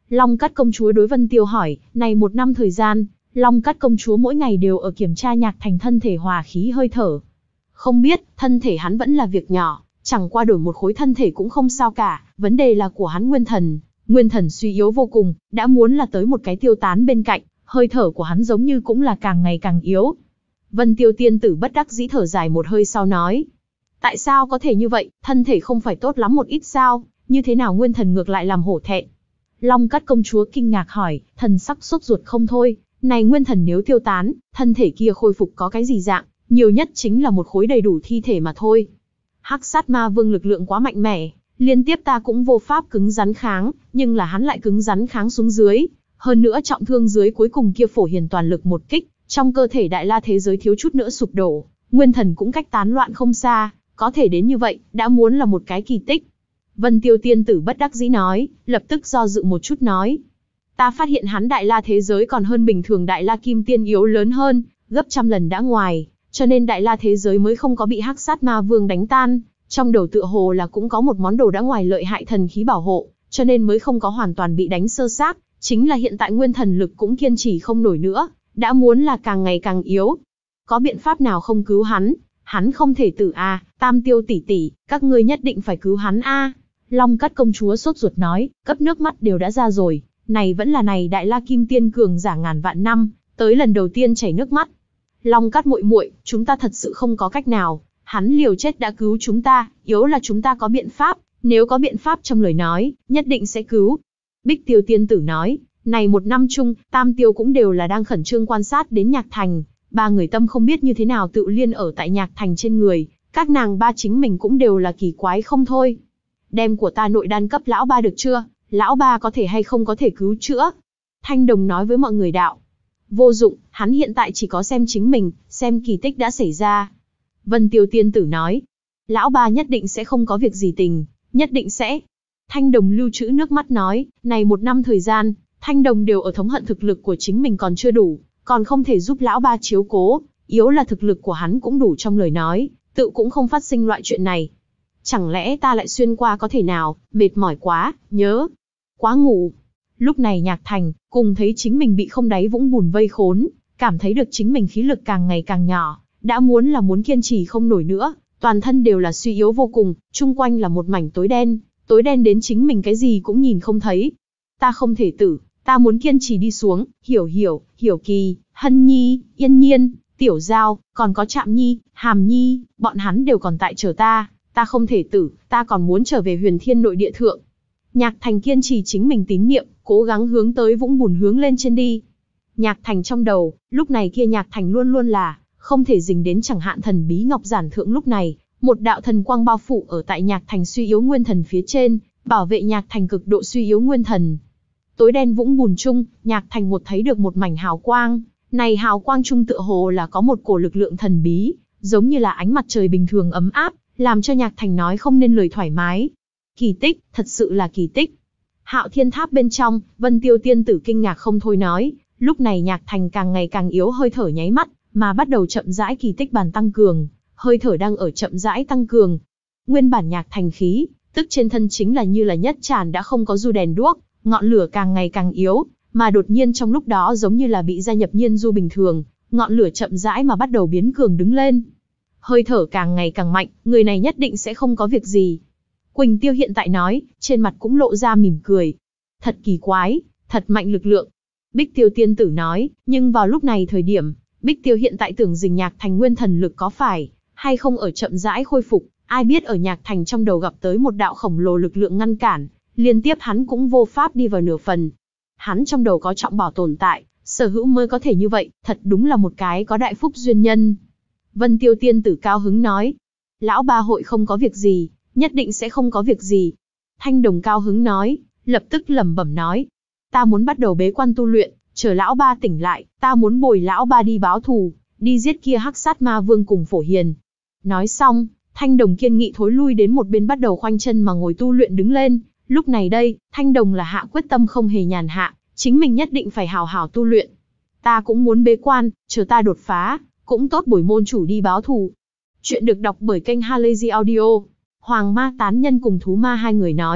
Long Cát công chúa đối Vân Tiêu hỏi, này một năm thời gian, Long Cát công chúa mỗi ngày đều ở kiểm tra Nhạc Thành thân thể hòa khí hơi thở. Không biết, thân thể hắn vẫn là việc nhỏ, chẳng qua đổi một khối thân thể cũng không sao cả, vấn đề là của hắn nguyên thần. Nguyên thần suy yếu vô cùng, đã muốn là tới một cái tiêu tán bên cạnh, hơi thở của hắn giống như cũng là càng ngày càng yếu. Vân Tiêu tiên tử bất đắc dĩ thở dài một hơi sau nói. Tại sao có thể như vậy, thân thể không phải tốt lắm một ít sao, như thế nào nguyên thần ngược lại làm hổ thẹn? Long Cát công chúa kinh ngạc hỏi, thần sắc sốt ruột không thôi, này nguyên thần nếu tiêu tán, thân thể kia khôi phục có cái gì dạng, nhiều nhất chính là một khối đầy đủ thi thể mà thôi. Hắc sát ma vương lực lượng quá mạnh mẽ, liên tiếp ta cũng vô pháp cứng rắn kháng, nhưng là hắn lại cứng rắn kháng xuống dưới. Hơn nữa trọng thương dưới cuối cùng kia phổ hiền toàn lực một kích, trong cơ thể đại la thế giới thiếu chút nữa sụp đổ, nguyên thần cũng cách tán loạn không xa, có thể đến như vậy, đã muốn là một cái kỳ tích. Vân Tiêu tiên tử bất đắc dĩ nói, lập tức do dự một chút nói. Ta phát hiện hắn đại la thế giới còn hơn bình thường đại la kim tiên yếu lớn hơn, gấp trăm lần đã ngoài, cho nên đại la thế giới mới không có bị hắc sát ma vương đánh tan. Trong đầu tựa hồ là cũng có một món đồ đã ngoài lợi hại thần khí bảo hộ, cho nên mới không có hoàn toàn bị đánh sơ xác. Chính là hiện tại nguyên thần lực cũng kiên trì không nổi nữa, đã muốn là càng ngày càng yếu. Có biện pháp nào không cứu hắn? Hắn không thể tử a, Tam Tiêu tỷ tỷ, các ngươi nhất định phải cứu hắn a. Long Cát công chúa sốt ruột nói, cấp nước mắt đều đã ra rồi, này vẫn là này đại la kim tiên cường giả ngàn vạn năm, tới lần đầu tiên chảy nước mắt. Long Cát muội muội, chúng ta thật sự không có cách nào, hắn liều chết đã cứu chúng ta, yếu là chúng ta có biện pháp, nếu có biện pháp trong lời nói, nhất định sẽ cứu. Bích Tiêu tiên tử nói, này một năm chung, Tam Tiêu cũng đều là đang khẩn trương quan sát đến Nhạc Thành, ba người tâm không biết như thế nào tự liên ở tại Nhạc Thành trên người, các nàng ba chính mình cũng đều là kỳ quái không thôi. Đem của ta nội đan cấp lão ba được chưa, lão ba có thể hay không có thể cứu chữa? Thanh Đồng nói với mọi người đạo. Vô dụng, hắn hiện tại chỉ có xem chính mình, xem kỳ tích đã xảy ra. Vân Tiêu tiên tử nói, lão ba nhất định sẽ không có việc gì tình, nhất định sẽ. Thanh Đồng lưu trữ nước mắt nói, này một năm thời gian, Thanh Đồng đều ở thống hận thực lực của chính mình còn chưa đủ, còn không thể giúp lão ba chiếu cố, yếu là thực lực của hắn cũng đủ trong lời nói, tự cũng không phát sinh loại chuyện này. Chẳng lẽ ta lại xuyên qua có thể nào, mệt mỏi quá, nhớ, quá ngủ. Lúc này Nhạc Thành, cùng thấy chính mình bị không đáy vũng bùn vây khốn, cảm thấy được chính mình khí lực càng ngày càng nhỏ, đã muốn là muốn kiên trì không nổi nữa, toàn thân đều là suy yếu vô cùng, chung quanh là một mảnh tối đen, tối đen đến chính mình cái gì cũng nhìn không thấy. Ta không thể tử, ta muốn kiên trì đi xuống, Hiểu Hiểu, Hiểu Kỳ, Hân Nhi, Yên Nhiên, Tiểu Giao, còn có Trạm Nhi, Hàm Nhi, bọn hắn đều còn tại chờ ta, ta không thể tử, ta còn muốn trở về Huyền Thiên nội địa thượng. Nhạc Thành kiên trì chính mình tín niệm, cố gắng hướng tới vũng bùn hướng lên trên đi. Nhạc Thành trong đầu, lúc này kia Nhạc Thành luôn luôn là không thể dính đến chẳng hạn thần bí ngọc giản thượng, lúc này, một đạo thần quang bao phủ ở tại Nhạc Thành suy yếu nguyên thần phía trên, bảo vệ Nhạc Thành cực độ suy yếu nguyên thần. Tối đen vũng bùn chung, Nhạc Thành một thấy được một mảnh hào quang, này hào quang chung tựa hồ là có một cổ lực lượng thần bí, giống như là ánh mặt trời bình thường ấm áp, làm cho Nhạc Thành nói không nên lời thoải mái. Kỳ tích, thật sự là kỳ tích. Hạo Thiên Tháp bên trong, Vân Tiêu tiên tử kinh ngạc không thôi nói, lúc này Nhạc Thành càng ngày càng yếu, hơi thở nháy mắt mà bắt đầu chậm rãi kỳ tích bàn tăng cường, hơi thở đang ở chậm rãi tăng cường. Nguyên bản Nhạc Thành khí, tức trên thân chính là như là nhất tràn đã không có du đèn đuốc, ngọn lửa càng ngày càng yếu, mà đột nhiên trong lúc đó giống như là bị gia nhập nhiên du bình thường, ngọn lửa chậm rãi mà bắt đầu biến cường đứng lên. Hơi thở càng ngày càng mạnh, người này nhất định sẽ không có việc gì. Quỳnh Tiêu hiện tại nói, trên mặt cũng lộ ra mỉm cười. Thật kỳ quái, thật mạnh lực lượng. Bích Tiêu tiên tử nói, nhưng vào lúc này thời điểm, Bích Tiêu hiện tại tưởng rằng Nhạc Thành nguyên thần lực có phải hay không ở chậm rãi khôi phục, ai biết ở Nhạc Thành trong đầu gặp tới một đạo khổng lồ lực lượng ngăn cản, liên tiếp hắn cũng vô pháp đi vào nửa phần. Hắn trong đầu có trọng bảo tồn tại, sở hữu mới có thể như vậy, thật đúng là một cái có đại phúc duyên nhân. Vân Tiêu tiên tử cao hứng nói, lão ba hội không có việc gì, nhất định sẽ không có việc gì. Thanh Đồng cao hứng nói, lập tức lẩm bẩm nói, ta muốn bắt đầu bế quan tu luyện, chờ lão ba tỉnh lại, ta muốn bồi lão ba đi báo thù, đi giết kia hắc sát ma vương cùng Phổ Hiền. Nói xong, Thanh Đồng kiên nghị thối lui đến một bên bắt đầu khoanh chân mà ngồi tu luyện đứng lên. Lúc này đây, Thanh Đồng là hạ quyết tâm không hề nhàn hạ, chính mình nhất định phải hào hào tu luyện. Ta cũng muốn bế quan, chờ ta đột phá, cũng tốt bồi môn chủ đi báo thù. Chuyện được đọc bởi kênh Halazy Audio. Hoàng Ma tán nhân cùng thú ma hai người nói,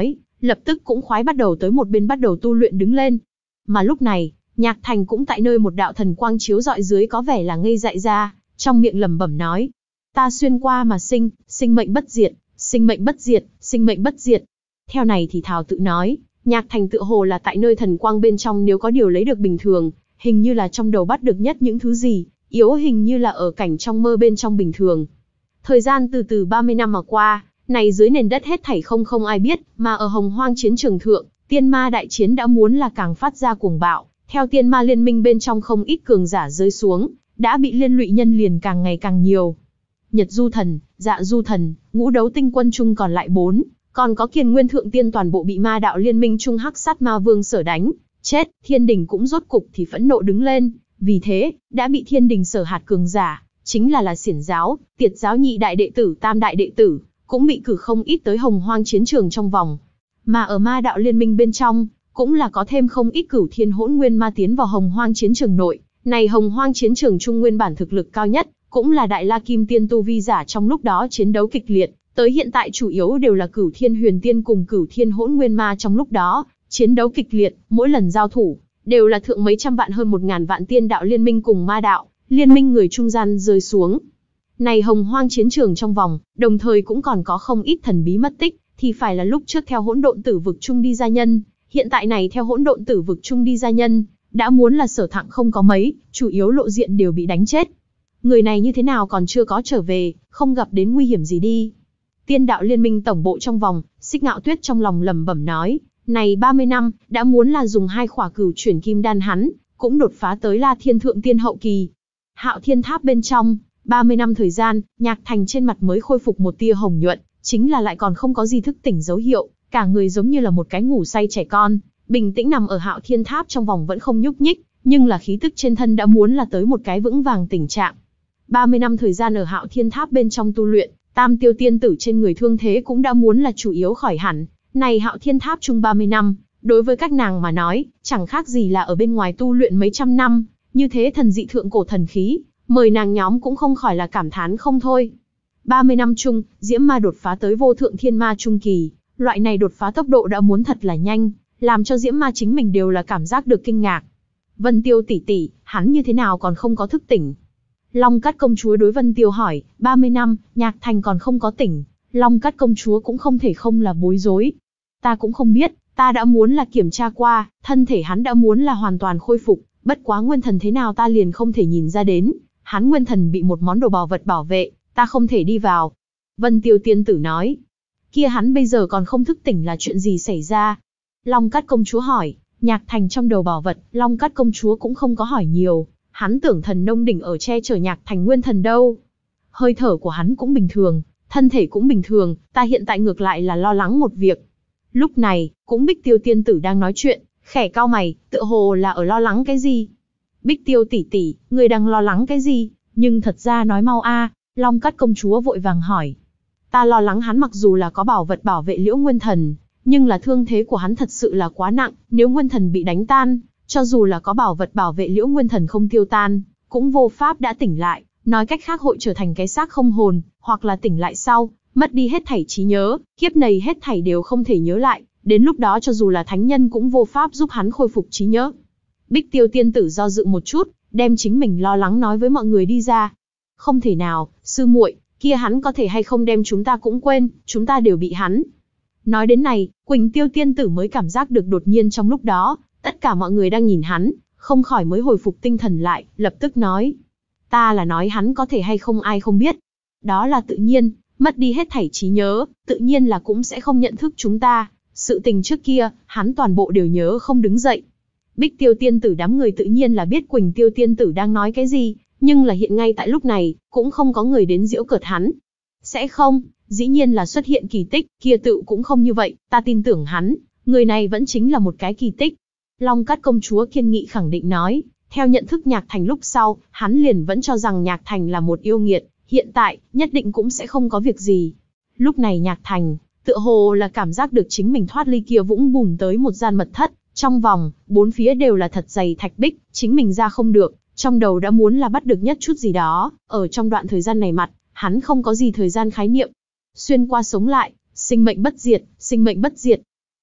lập tức cũng khoái bắt đầu tới một bên bắt đầu tu luyện đứng lên. Mà lúc này, Nhạc Thành cũng tại nơi một đạo thần quang chiếu rọi dưới có vẻ là ngây dại ra, trong miệng lẩm bẩm nói: ta xuyên qua mà sinh, sinh mệnh bất diệt, sinh mệnh bất diệt, sinh mệnh bất diệt. Theo này thì thào tự nói, Nhạc Thành tựa hồ là tại nơi thần quang bên trong nếu có điều lấy được bình thường, hình như là trong đầu bắt được nhất những thứ gì, yếu hình như là ở cảnh trong mơ bên trong bình thường. Thời gian từ từ ba mươi năm mà qua, này dưới nền đất hết thảy không không ai biết, mà ở Hồng Hoang chiến trường thượng, tiên ma đại chiến đã muốn là càng phát ra cuồng bạo, theo tiên ma liên minh bên trong không ít cường giả rơi xuống, đã bị liên lụy nhân liền càng ngày càng nhiều. Nhật Du Thần, Dạ Du Thần, Ngũ Đấu Tinh quân chung còn lại bốn, còn có Kiền Nguyên Thượng Tiên toàn bộ bị ma đạo liên minh chung Hắc Sát Ma Vương sở đánh chết, Thiên Đình cũng rốt cục thì phẫn nộ đứng lên, vì thế, đã bị Thiên Đình sở hạt cường giả, chính là là Xiển giáo, Tiệt giáo nhị đại đệ tử, tam đại đệ tử, cũng bị cử không ít tới Hồng Hoang chiến trường trong vòng. Mà ở ma đạo liên minh bên trong, cũng là có thêm không ít Cửu Thiên Hỗn Nguyên ma tiến vào Hồng Hoang chiến trường nội. Này Hồng Hoang chiến trường trung nguyên bản thực lực cao nhất, cũng là Đại La Kim Tiên tu vi giả trong lúc đó chiến đấu kịch liệt, tới hiện tại chủ yếu đều là Cửu Thiên Huyền Tiên cùng Cửu Thiên Hỗn Nguyên ma trong lúc đó chiến đấu kịch liệt, mỗi lần giao thủ đều là thượng mấy trăm vạn hơn một ngàn vạn tiên đạo liên minh cùng ma đạo liên minh người trung gian rơi xuống. Này Hồng Hoang chiến trường trong vòng, đồng thời cũng còn có không ít thần bí mất tích, thì phải là lúc trước theo hỗn độn tử vực chung đi gia nhân, hiện tại này theo hỗn độn tử vực chung đi gia nhân, đã muốn là sở thặng không có mấy, chủ yếu lộ diện đều bị đánh chết. Người này như thế nào còn chưa có trở về, không gặp đến nguy hiểm gì đi. Tiên đạo liên minh tổng bộ trong vòng, Xích Ngạo Tuyết trong lòng lẩm bẩm nói, này ba mươi năm, đã muốn là dùng hai khỏa cửu chuyển kim đan hắn, cũng đột phá tới La Thiên Thượng Tiên hậu kỳ. Hạo Thiên Tháp bên trong, ba mươi năm thời gian, Nhạc Thành trên mặt mới khôi phục một tia hồng nhuận, chính là lại còn không có gì thức tỉnh dấu hiệu, cả người giống như là một cái ngủ say trẻ con, bình tĩnh nằm ở Hạo Thiên Tháp trong vòng vẫn không nhúc nhích, nhưng là khí tức trên thân đã muốn là tới một cái vững vàng tình trạng. ba mươi năm thời gian ở Hạo Thiên Tháp bên trong tu luyện, Tam Tiêu tiên tử trên người thương thế cũng đã muốn là chủ yếu khỏi hẳn. Này Hạo Thiên Tháp chung ba mươi năm, đối với các nàng mà nói, chẳng khác gì là ở bên ngoài tu luyện mấy trăm năm, như thế thần dị thượng cổ thần khí, mời nàng nhóm cũng không khỏi là cảm thán không thôi. ba mươi năm chung, Diễm Ma đột phá tới vô thượng thiên ma trung kỳ, loại này đột phá tốc độ đã muốn thật là nhanh, làm cho Diễm Ma chính mình đều là cảm giác được kinh ngạc. Vân Tiêu tỷ tỷ, hắn như thế nào còn không có thức tỉnh? Long Cát công chúa đối Vân Tiêu hỏi, ba mươi năm, Nhạc Thành còn không có tỉnh, Long Cát công chúa cũng không thể không là bối rối. Ta cũng không biết, ta đã muốn là kiểm tra qua, thân thể hắn đã muốn là hoàn toàn khôi phục, bất quá nguyên thần thế nào ta liền không thể nhìn ra đến, hắn nguyên thần bị một món đồ bảo vật bảo vệ, ta không thể đi vào. Vân Tiêu tiên tử nói, kia hắn bây giờ còn không thức tỉnh là chuyện gì xảy ra? Long Cát công chúa hỏi, Nhạc Thành trong đầu bảo vật, Long Cát công chúa cũng không có hỏi nhiều, hắn tưởng thần nông đỉnh ở che chở Nhạc Thành nguyên thần đâu. Hơi thở của hắn cũng bình thường, thân thể cũng bình thường, ta hiện tại ngược lại là lo lắng một việc. Lúc này, cũng Bích Tiêu tiên tử đang nói chuyện, khẽ cau mày, tựa hồ là ở lo lắng cái gì. Bích Tiêu tỷ tỷ, người đang lo lắng cái gì? Nhưng thật ra nói mau a. Long Cát công chúa vội vàng hỏi. Ta lo lắng hắn mặc dù là có bảo vật bảo vệ Liễu Nguyên Thần, nhưng là thương thế của hắn thật sự là quá nặng, nếu Nguyên Thần bị đánh tan, cho dù là có bảo vật bảo vệ Liễu Nguyên Thần không tiêu tan, cũng vô pháp đã tỉnh lại, nói cách khác hội trở thành cái xác không hồn, hoặc là tỉnh lại sau, mất đi hết thảy trí nhớ, kiếp này hết thảy đều không thể nhớ lại, đến lúc đó cho dù là thánh nhân cũng vô pháp giúp hắn khôi phục trí nhớ. Bích Tiêu tiên tử do dự một chút, đem chính mình lo lắng nói với mọi người đi ra. Không thể nào, sư muội, kia hắn có thể hay không đem chúng ta cũng quên, chúng ta đều bị hắn. Nói đến này, Quỳnh Tiêu tiên tử mới cảm giác được đột nhiên trong lúc đó, tất cả mọi người đang nhìn hắn, không khỏi mới hồi phục tinh thần lại, lập tức nói. Ta là nói hắn có thể hay không ai không biết. Đó là tự nhiên, mất đi hết thảy trí nhớ, tự nhiên là cũng sẽ không nhận thức chúng ta. Sự tình trước kia, hắn toàn bộ đều nhớ không đứng dậy. Bích Tiêu tiên tử đám người tự nhiên là biết Quỳnh Tiêu tiên tử đang nói cái gì, nhưng là hiện ngay tại lúc này, cũng không có người đến giễu cợt hắn. Sẽ không, dĩ nhiên là xuất hiện kỳ tích, kia tự cũng không như vậy, ta tin tưởng hắn, người này vẫn chính là một cái kỳ tích. Long Cát công chúa kiên nghị khẳng định nói, theo nhận thức Nhạc Thành lúc sau, hắn liền vẫn cho rằng Nhạc Thành là một yêu nghiệt, hiện tại, nhất định cũng sẽ không có việc gì. Lúc này Nhạc Thành, tựa hồ là cảm giác được chính mình thoát ly kia vũng bùn tới một gian mật thất, trong vòng, bốn phía đều là thật dày thạch bích, chính mình ra không được, trong đầu đã muốn là bắt được nhất chút gì đó, ở trong đoạn thời gian này mặt, hắn không có gì thời gian khái niệm. Xuyên qua sống lại, sinh mệnh bất diệt, sinh mệnh bất diệt.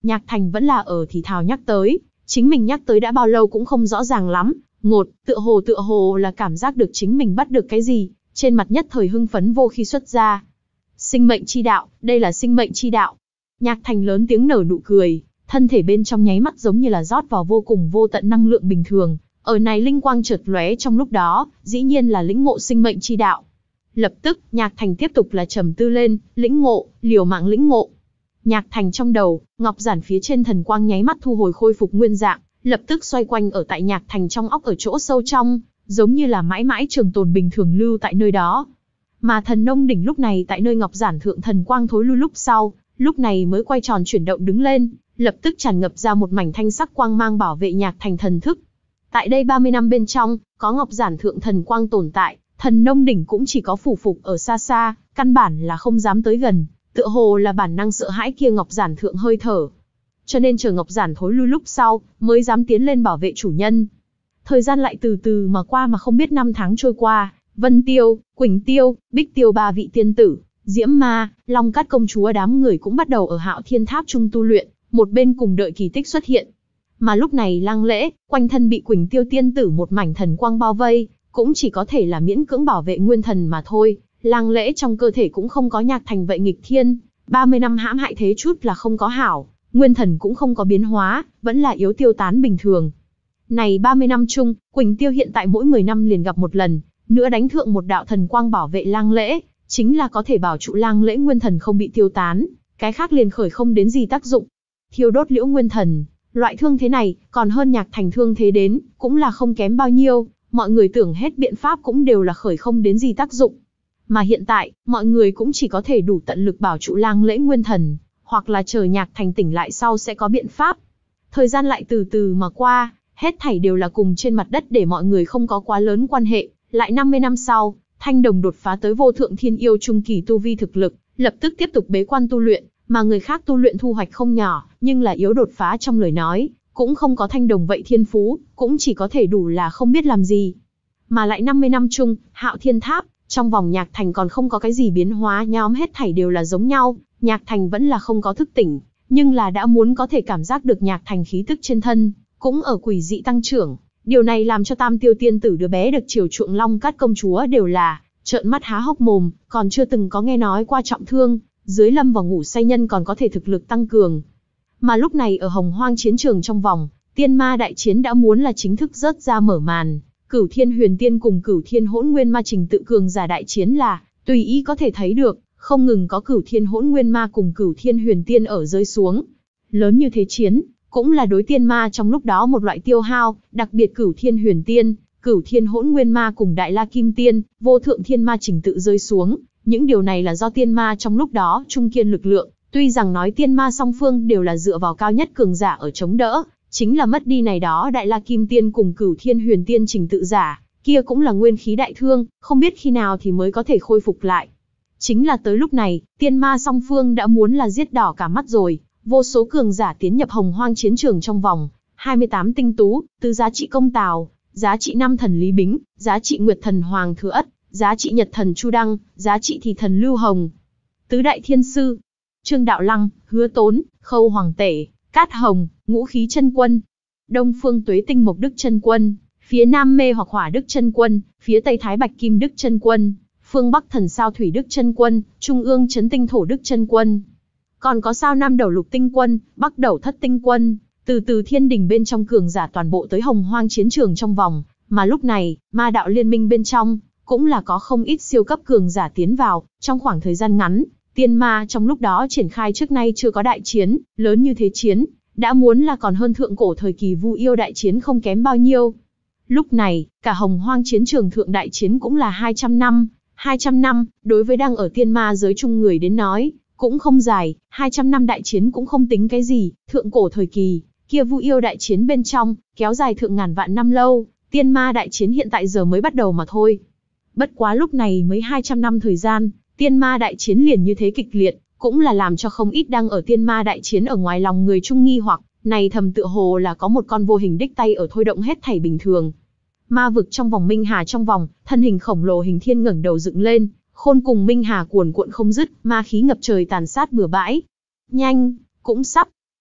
Nhạc Thành vẫn là ở thì thào nhắc tới, chính mình nhắc tới đã bao lâu cũng không rõ ràng lắm, ngột, tựa hồ tựa hồ là cảm giác được chính mình bắt được cái gì, trên mặt nhất thời hưng phấn vô khi xuất ra. Sinh mệnh chi đạo, đây là sinh mệnh chi đạo. Nhạc Thành lớn tiếng nở nụ cười, thân thể bên trong nháy mắt giống như là rót vào vô cùng vô tận năng lượng bình thường, ở này linh quang chợt lóe trong lúc đó, dĩ nhiên là lĩnh ngộ sinh mệnh chi đạo. Lập tức, Nhạc Thành tiếp tục là trầm tư lên, lĩnh ngộ, liều mạng lĩnh ngộ. Nhạc Thành trong đầu, ngọc giản phía trên thần quang nháy mắt thu hồi khôi phục nguyên dạng, lập tức xoay quanh ở tại Nhạc Thành trong óc ở chỗ sâu trong, giống như là mãi mãi trường tồn bình thường lưu tại nơi đó. Mà thần nông đỉnh lúc này tại nơi ngọc giản thượng thần quang thối lui lúc sau, lúc này mới quay tròn chuyển động đứng lên, lập tức tràn ngập ra một mảnh thanh sắc quang mang bảo vệ Nhạc Thành thần thức. Tại đây ba mươi năm bên trong, có ngọc giản thượng thần quang tồn tại, thần nông đỉnh cũng chỉ có phủ phục ở xa xa, căn bản là không dám tới gần, tựa hồ là bản năng sợ hãi kia ngọc giản thượng hơi thở. Cho nên chờ ngọc giản thối lui lúc sau, mới dám tiến lên bảo vệ chủ nhân. Thời gian lại từ từ mà qua mà không biết năm tháng trôi qua, Vân Tiêu, Quỳnh Tiêu, Bích Tiêu ba vị tiên tử, Diễm Ma, Long Cát công chúa đám người cũng bắt đầu ở Hạo Thiên Tháp trung tu luyện, một bên cùng đợi kỳ tích xuất hiện. Mà lúc này Lăng Lễ, quanh thân bị Quỳnh Tiêu tiên tử một mảnh thần quang bao vây, cũng chỉ có thể là miễn cưỡng bảo vệ nguyên thần mà thôi. Lăng Lễ trong cơ thể cũng không có Nhạc Thành vậy nghịch thiên, ba mươi năm hãm hại thế chút là không có hảo, nguyên thần cũng không có biến hóa, vẫn là yếu tiêu tán bình thường. Này ba mươi năm chung, Quỳnh Tiêu hiện tại mỗi mười năm liền gặp một lần, nữa đánh thượng một đạo thần quang bảo vệ Lăng Lễ, chính là có thể bảo trụ Lăng Lễ nguyên thần không bị tiêu tán, cái khác liền khởi không đến gì tác dụng. Thiêu đốt liễu nguyên thần, loại thương thế này, còn hơn Nhạc Thành thương thế đến, cũng là không kém bao nhiêu, mọi người tưởng hết biện pháp cũng đều là khởi không đến gì tác dụng. Mà hiện tại, mọi người cũng chỉ có thể đủ tận lực bảo trụ Lăng Lễ nguyên thần, hoặc là chờ Nhạc Thành tỉnh lại sau sẽ có biện pháp. Thời gian lại từ từ mà qua, hết thảy đều là cùng trên mặt đất để mọi người không có quá lớn quan hệ. Lại năm mươi năm sau, Thanh Đồng đột phá tới vô thượng thiên yêu trung kỳ tu vi thực lực, lập tức tiếp tục bế quan tu luyện, mà người khác tu luyện thu hoạch không nhỏ, nhưng là yếu đột phá trong lời nói, cũng không có Thanh Đồng vậy thiên phú, cũng chỉ có thể đủ là không biết làm gì. Mà lại năm mươi năm chung, Hạo Thiên Tháp, trong vòng Nhạc Thành còn không có cái gì biến hóa, nhóm hết thảy đều là giống nhau, Nhạc Thành vẫn là không có thức tỉnh, nhưng là đã muốn có thể cảm giác được Nhạc Thành khí tức trên thân, cũng ở quỷ dị tăng trưởng. Điều này làm cho Tam Tiêu tiên tử đứa bé được chiều chuộng Long Cát công chúa đều là trợn mắt há hốc mồm, còn chưa từng có nghe nói qua trọng thương, dưới lâm vào ngủ say nhân còn có thể thực lực tăng cường. Mà lúc này ở Hồng Hoang chiến trường trong vòng, tiên ma đại chiến đã muốn là chính thức rớt ra mở màn, Cửu Thiên Huyền Tiên cùng Cửu Thiên Hỗn Nguyên Ma trình tự cường giả đại chiến là tùy ý có thể thấy được, không ngừng có Cửu Thiên Hỗn Nguyên Ma cùng Cửu Thiên Huyền Tiên ở rơi xuống. Lớn như thế chiến, cũng là đối tiên ma trong lúc đó một loại tiêu hao, đặc biệt Cửu Thiên Huyền Tiên, Cửu Thiên Hỗn Nguyên Ma cùng Đại La Kim Tiên, Vô Thượng Thiên Ma trình tự rơi xuống, những điều này là do tiên ma trong lúc đó trung kiên lực lượng, tuy rằng nói tiên ma song phương đều là dựa vào cao nhất cường giả ở chống đỡ, chính là mất đi này đó Đại La Kim Tiên cùng Cửu Thiên Huyền Tiên trình tự giả, kia cũng là nguyên khí đại thương, không biết khi nào thì mới có thể khôi phục lại. Chính là tới lúc này, tiên ma song phương đã muốn là giết đỏ cả mắt rồi. Vô số cường giả tiến nhập Hồng Hoang chiến trường trong vòng hai mươi tám tinh tú, từ giá trị công Tào, giá trị năm thần Lý Bính, giá trị nguyệt thần Hoàng Thừa Ất, giá trị nhật thần Chu Đăng, giá trị thì thần Lưu Hồng, tứ đại thiên sư, Trương Đạo Lăng, Hứa Tốn, Khâu Hoàng Tể, Cát Hồng, Ngũ Khí Chân Quân, Đông Phương Tuế Tinh Mộc Đức Chân Quân, phía Nam Mê Hoặc Hỏa Đức Chân Quân, phía Tây Thái Bạch Kim Đức Chân Quân, phương Bắc Thần Sao Thủy Đức Chân Quân, Trung ương Chấn Tinh Thổ Đức Chân Quân. Còn có sao Nam Đầu Lục Tinh Quân, Bắc Đầu Thất Tinh Quân, từ từ thiên đình bên trong cường giả toàn bộ tới Hồng Hoang chiến trường trong vòng, mà lúc này, ma đạo liên minh bên trong, cũng là có không ít siêu cấp cường giả tiến vào, trong khoảng thời gian ngắn, tiên ma trong lúc đó triển khai trước nay chưa có đại chiến, lớn như thế chiến, đã muốn là còn hơn thượng cổ thời kỳ Vu Yêu đại chiến không kém bao nhiêu. Lúc này, cả Hồng Hoang chiến trường thượng đại chiến cũng là hai trăm năm, hai trăm năm, đối với đang ở tiên ma giới chung người đến nói, cũng không dài, hai trăm năm đại chiến cũng không tính cái gì, thượng cổ thời kỳ, kia Vu Yêu đại chiến bên trong, kéo dài thượng ngàn vạn năm lâu, tiên ma đại chiến hiện tại giờ mới bắt đầu mà thôi. Bất quá lúc này mới hai trăm năm thời gian, tiên ma đại chiến liền như thế kịch liệt, cũng là làm cho không ít đang ở tiên ma đại chiến ở ngoài lòng người chung nghi hoặc, này thầm tựa hồ là có một con vô hình đích tay ở thôi động hết thảy bình thường. Ma vực trong vòng Minh Hà trong vòng, thân hình khổng lồ hình thiên ngẩng đầu dựng lên, khôn cùng Minh Hà cuồn cuộn không dứt, ma khí ngập trời tàn sát bừa bãi. Nhanh, cũng sắp.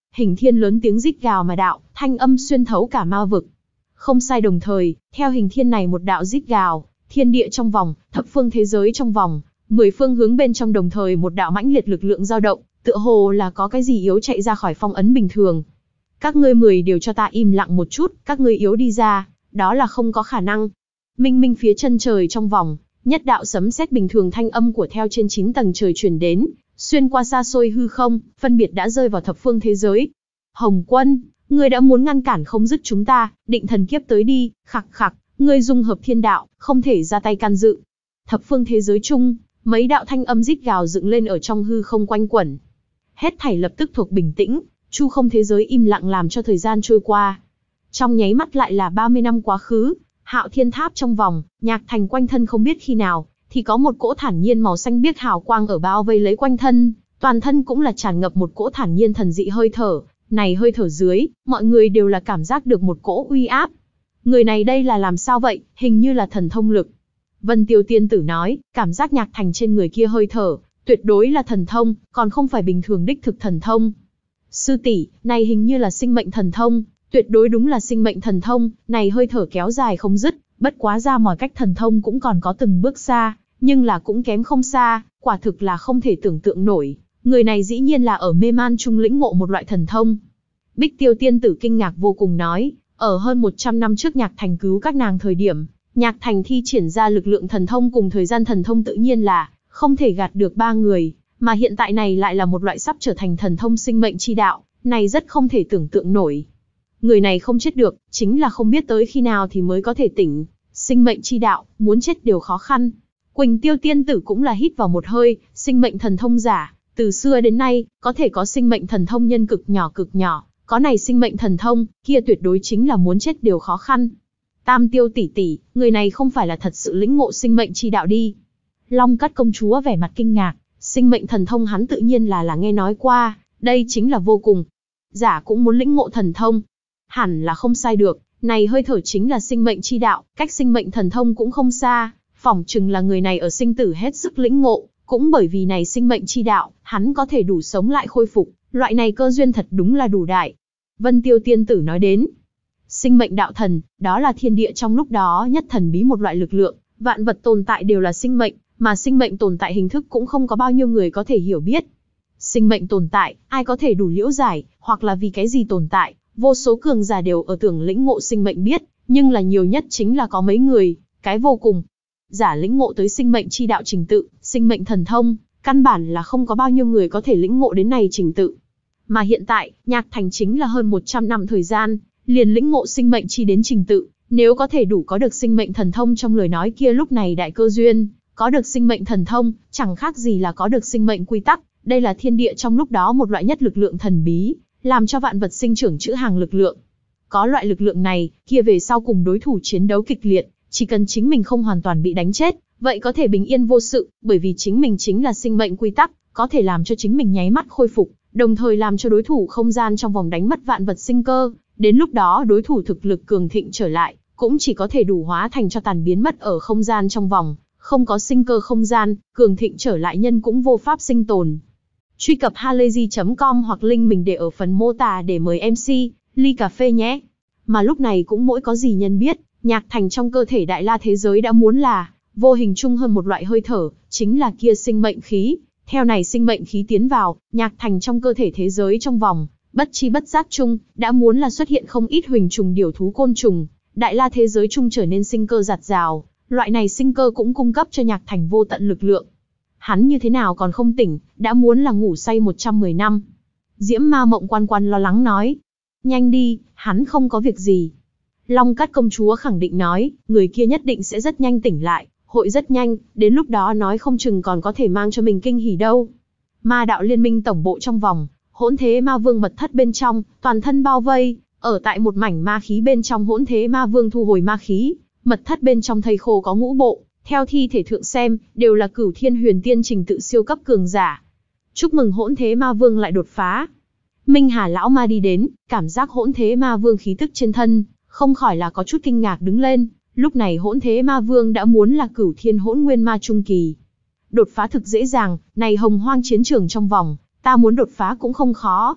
Hình thiên lớn tiếng rít gào mà đạo, thanh âm xuyên thấu cả ma vực. Không sai, đồng thời, theo hình thiên này một đạo rít gào, thiên địa trong vòng, thập phương thế giới trong vòng, mười phương hướng bên trong đồng thời một đạo mãnh liệt lực lượng dao động, tựa hồ là có cái gì yếu chạy ra khỏi phong ấn bình thường. Các ngươi mười đều cho ta im lặng một chút, các ngươi yếu đi ra, đó là không có khả năng. Minh minh phía chân trời trong vòng, nhất đạo sấm sét bình thường thanh âm của theo trên chín tầng trời truyền đến, xuyên qua xa xôi hư không, phân biệt đã rơi vào thập phương thế giới. Hồng Quân, ngươi đã muốn ngăn cản không dứt chúng ta, định thần kiếp tới đi, khặc khặc, ngươi dung hợp thiên đạo, không thể ra tay can dự. Thập phương thế giới chung, mấy đạo thanh âm rít gào dựng lên ở trong hư không quanh quẩn. Hết thảy lập tức thuộc bình tĩnh, chu không thế giới im lặng làm cho thời gian trôi qua. Trong nháy mắt lại là ba mươi năm quá khứ, Hạo Thiên Tháp trong vòng, Nhạc Thành quanh thân không biết khi nào, thì có một cỗ thản nhiên màu xanh biếc hào quang ở bao vây lấy quanh thân, toàn thân cũng là tràn ngập một cỗ thản nhiên thần dị hơi thở, này hơi thở dưới, mọi người đều là cảm giác được một cỗ uy áp. Người này đây là làm sao vậy, hình như là thần thông lực. Vân Tiêu tiên tử nói, cảm giác Nhạc Thành trên người kia hơi thở, tuyệt đối là thần thông, còn không phải bình thường đích thực thần thông. Sư tỷ, này hình như là sinh mệnh thần thông, tuyệt đối đúng là sinh mệnh thần thông, này hơi thở kéo dài không dứt, bất quá ra mọi cách thần thông cũng còn có từng bước xa, nhưng là cũng kém không xa, quả thực là không thể tưởng tượng nổi. Người này dĩ nhiên là ở mê man trung lĩnh ngộ một loại thần thông. Bích Tiêu tiên tử kinh ngạc vô cùng nói, ở hơn một trăm năm trước Nhạc Thành cứu các nàng thời điểm, Nhạc Thành thi triển ra lực lượng thần thông cùng thời gian thần thông tự nhiên là không thể gạt được ba người, mà hiện tại này lại là một loại sắp trở thành thần thông sinh mệnh chi đạo, này rất không thể tưởng tượng nổi. Người này không chết được, chính là không biết tới khi nào thì mới có thể tỉnh, sinh mệnh chi đạo, muốn chết đều khó khăn. Quỳnh Tiêu tiên tử cũng là hít vào một hơi, sinh mệnh thần thông giả, từ xưa đến nay, có thể có sinh mệnh thần thông nhân cực nhỏ cực nhỏ, có này sinh mệnh thần thông, kia tuyệt đối chính là muốn chết đều khó khăn. Tam Tiêu tỷ tỷ, người này không phải là thật sự lĩnh ngộ sinh mệnh chi đạo đi. Long Cát công chúa vẻ mặt kinh ngạc, sinh mệnh thần thông hắn tự nhiên là là nghe nói qua, đây chính là vô cùng. Giả cũng muốn lĩnh ngộ thần thông, hẳn là không sai được, này hơi thở chính là sinh mệnh chi đạo, cách sinh mệnh thần thông cũng không xa, phỏng chừng là người này ở sinh tử hết sức lĩnh ngộ, cũng bởi vì này sinh mệnh chi đạo, hắn có thể đủ sống lại khôi phục, loại này cơ duyên thật đúng là đủ đại. Vân Tiêu tiên tử nói đến, sinh mệnh đạo thần, đó là thiên địa trong lúc đó nhất thần bí một loại lực lượng, vạn vật tồn tại đều là sinh mệnh, mà sinh mệnh tồn tại hình thức cũng không có bao nhiêu người có thể hiểu biết. Sinh mệnh tồn tại, ai có thể đủ liễu giải, hoặc là vì cái gì tồn tại, vô số cường giả đều ở tưởng lĩnh ngộ sinh mệnh biết, nhưng là nhiều nhất chính là có mấy người, cái vô cùng. Giả lĩnh ngộ tới sinh mệnh chi đạo trình tự, sinh mệnh thần thông, căn bản là không có bao nhiêu người có thể lĩnh ngộ đến này trình tự. Mà hiện tại, Nhạc Thành chính là hơn một trăm năm thời gian, liền lĩnh ngộ sinh mệnh chi đến trình tự, nếu có thể đủ có được sinh mệnh thần thông trong lời nói kia lúc này đại cơ duyên, có được sinh mệnh thần thông, chẳng khác gì là có được sinh mệnh quy tắc, đây là thiên địa trong lúc đó một loại nhất lực lượng thần bí, làm cho vạn vật sinh trưởng chữ hàng lực lượng. Có loại lực lượng này, kia về sau cùng đối thủ chiến đấu kịch liệt, chỉ cần chính mình không hoàn toàn bị đánh chết, vậy có thể bình yên vô sự, bởi vì chính mình chính là sinh mệnh quy tắc, có thể làm cho chính mình nháy mắt khôi phục, đồng thời làm cho đối thủ không gian trong vòng đánh mất vạn vật sinh cơ, đến lúc đó đối thủ thực lực cường thịnh trở lại, cũng chỉ có thể đủ hóa thành cho tàn biến mất ở không gian trong vòng, không có sinh cơ không gian, cường thịnh trở lại nhân cũng vô pháp sinh tồn. Truy cập halayzi chấm com hoặc link mình để ở phần mô tả để mời em xê, ly cà phê nhé. Mà lúc này cũng mỗi có gì nhân biết, Nhạc Thành trong cơ thể Đại La thế giới đã muốn là, vô hình chung hơn một loại hơi thở, chính là kia sinh mệnh khí. Theo này sinh mệnh khí tiến vào, Nhạc Thành trong cơ thể thế giới trong vòng, bất chi bất giác chung, đã muốn là xuất hiện không ít huỳnh trùng điểu thú côn trùng, Đại La thế giới chung trở nên sinh cơ giạt rào, loại này sinh cơ cũng cung cấp cho Nhạc Thành vô tận lực lượng. Hắn như thế nào còn không tỉnh, đã muốn là ngủ say một trăm mười năm. Diễm Ma Mộng Quan Quan lo lắng nói, nhanh đi, hắn không có việc gì. Long Cát công chúa khẳng định nói, người kia nhất định sẽ rất nhanh tỉnh lại, hội rất nhanh, đến lúc đó nói không chừng còn có thể mang cho mình kinh hỉ đâu. Ma đạo liên minh tổng bộ trong vòng, Hỗn Thế Ma Vương mật thất bên trong, toàn thân bao vây, ở tại một mảnh ma khí bên trong. Hỗn Thế Ma Vương thu hồi ma khí, mật thất bên trong thây khô có ngũ bộ, theo thi thể thượng xem, đều là Cửu Thiên Huyền Tiên trình tự siêu cấp cường giả. Chúc mừng Hỗn Thế Ma Vương lại đột phá. Minh Hà lão ma đi đến, cảm giác Hỗn Thế Ma Vương khí tức trên thân, không khỏi là có chút kinh ngạc đứng lên. Lúc này Hỗn Thế Ma Vương đã muốn là Cửu Thiên Hỗn Nguyên Ma trung kỳ. Đột phá thực dễ dàng, này hồng hoang chiến trường trong vòng, ta muốn đột phá cũng không khó.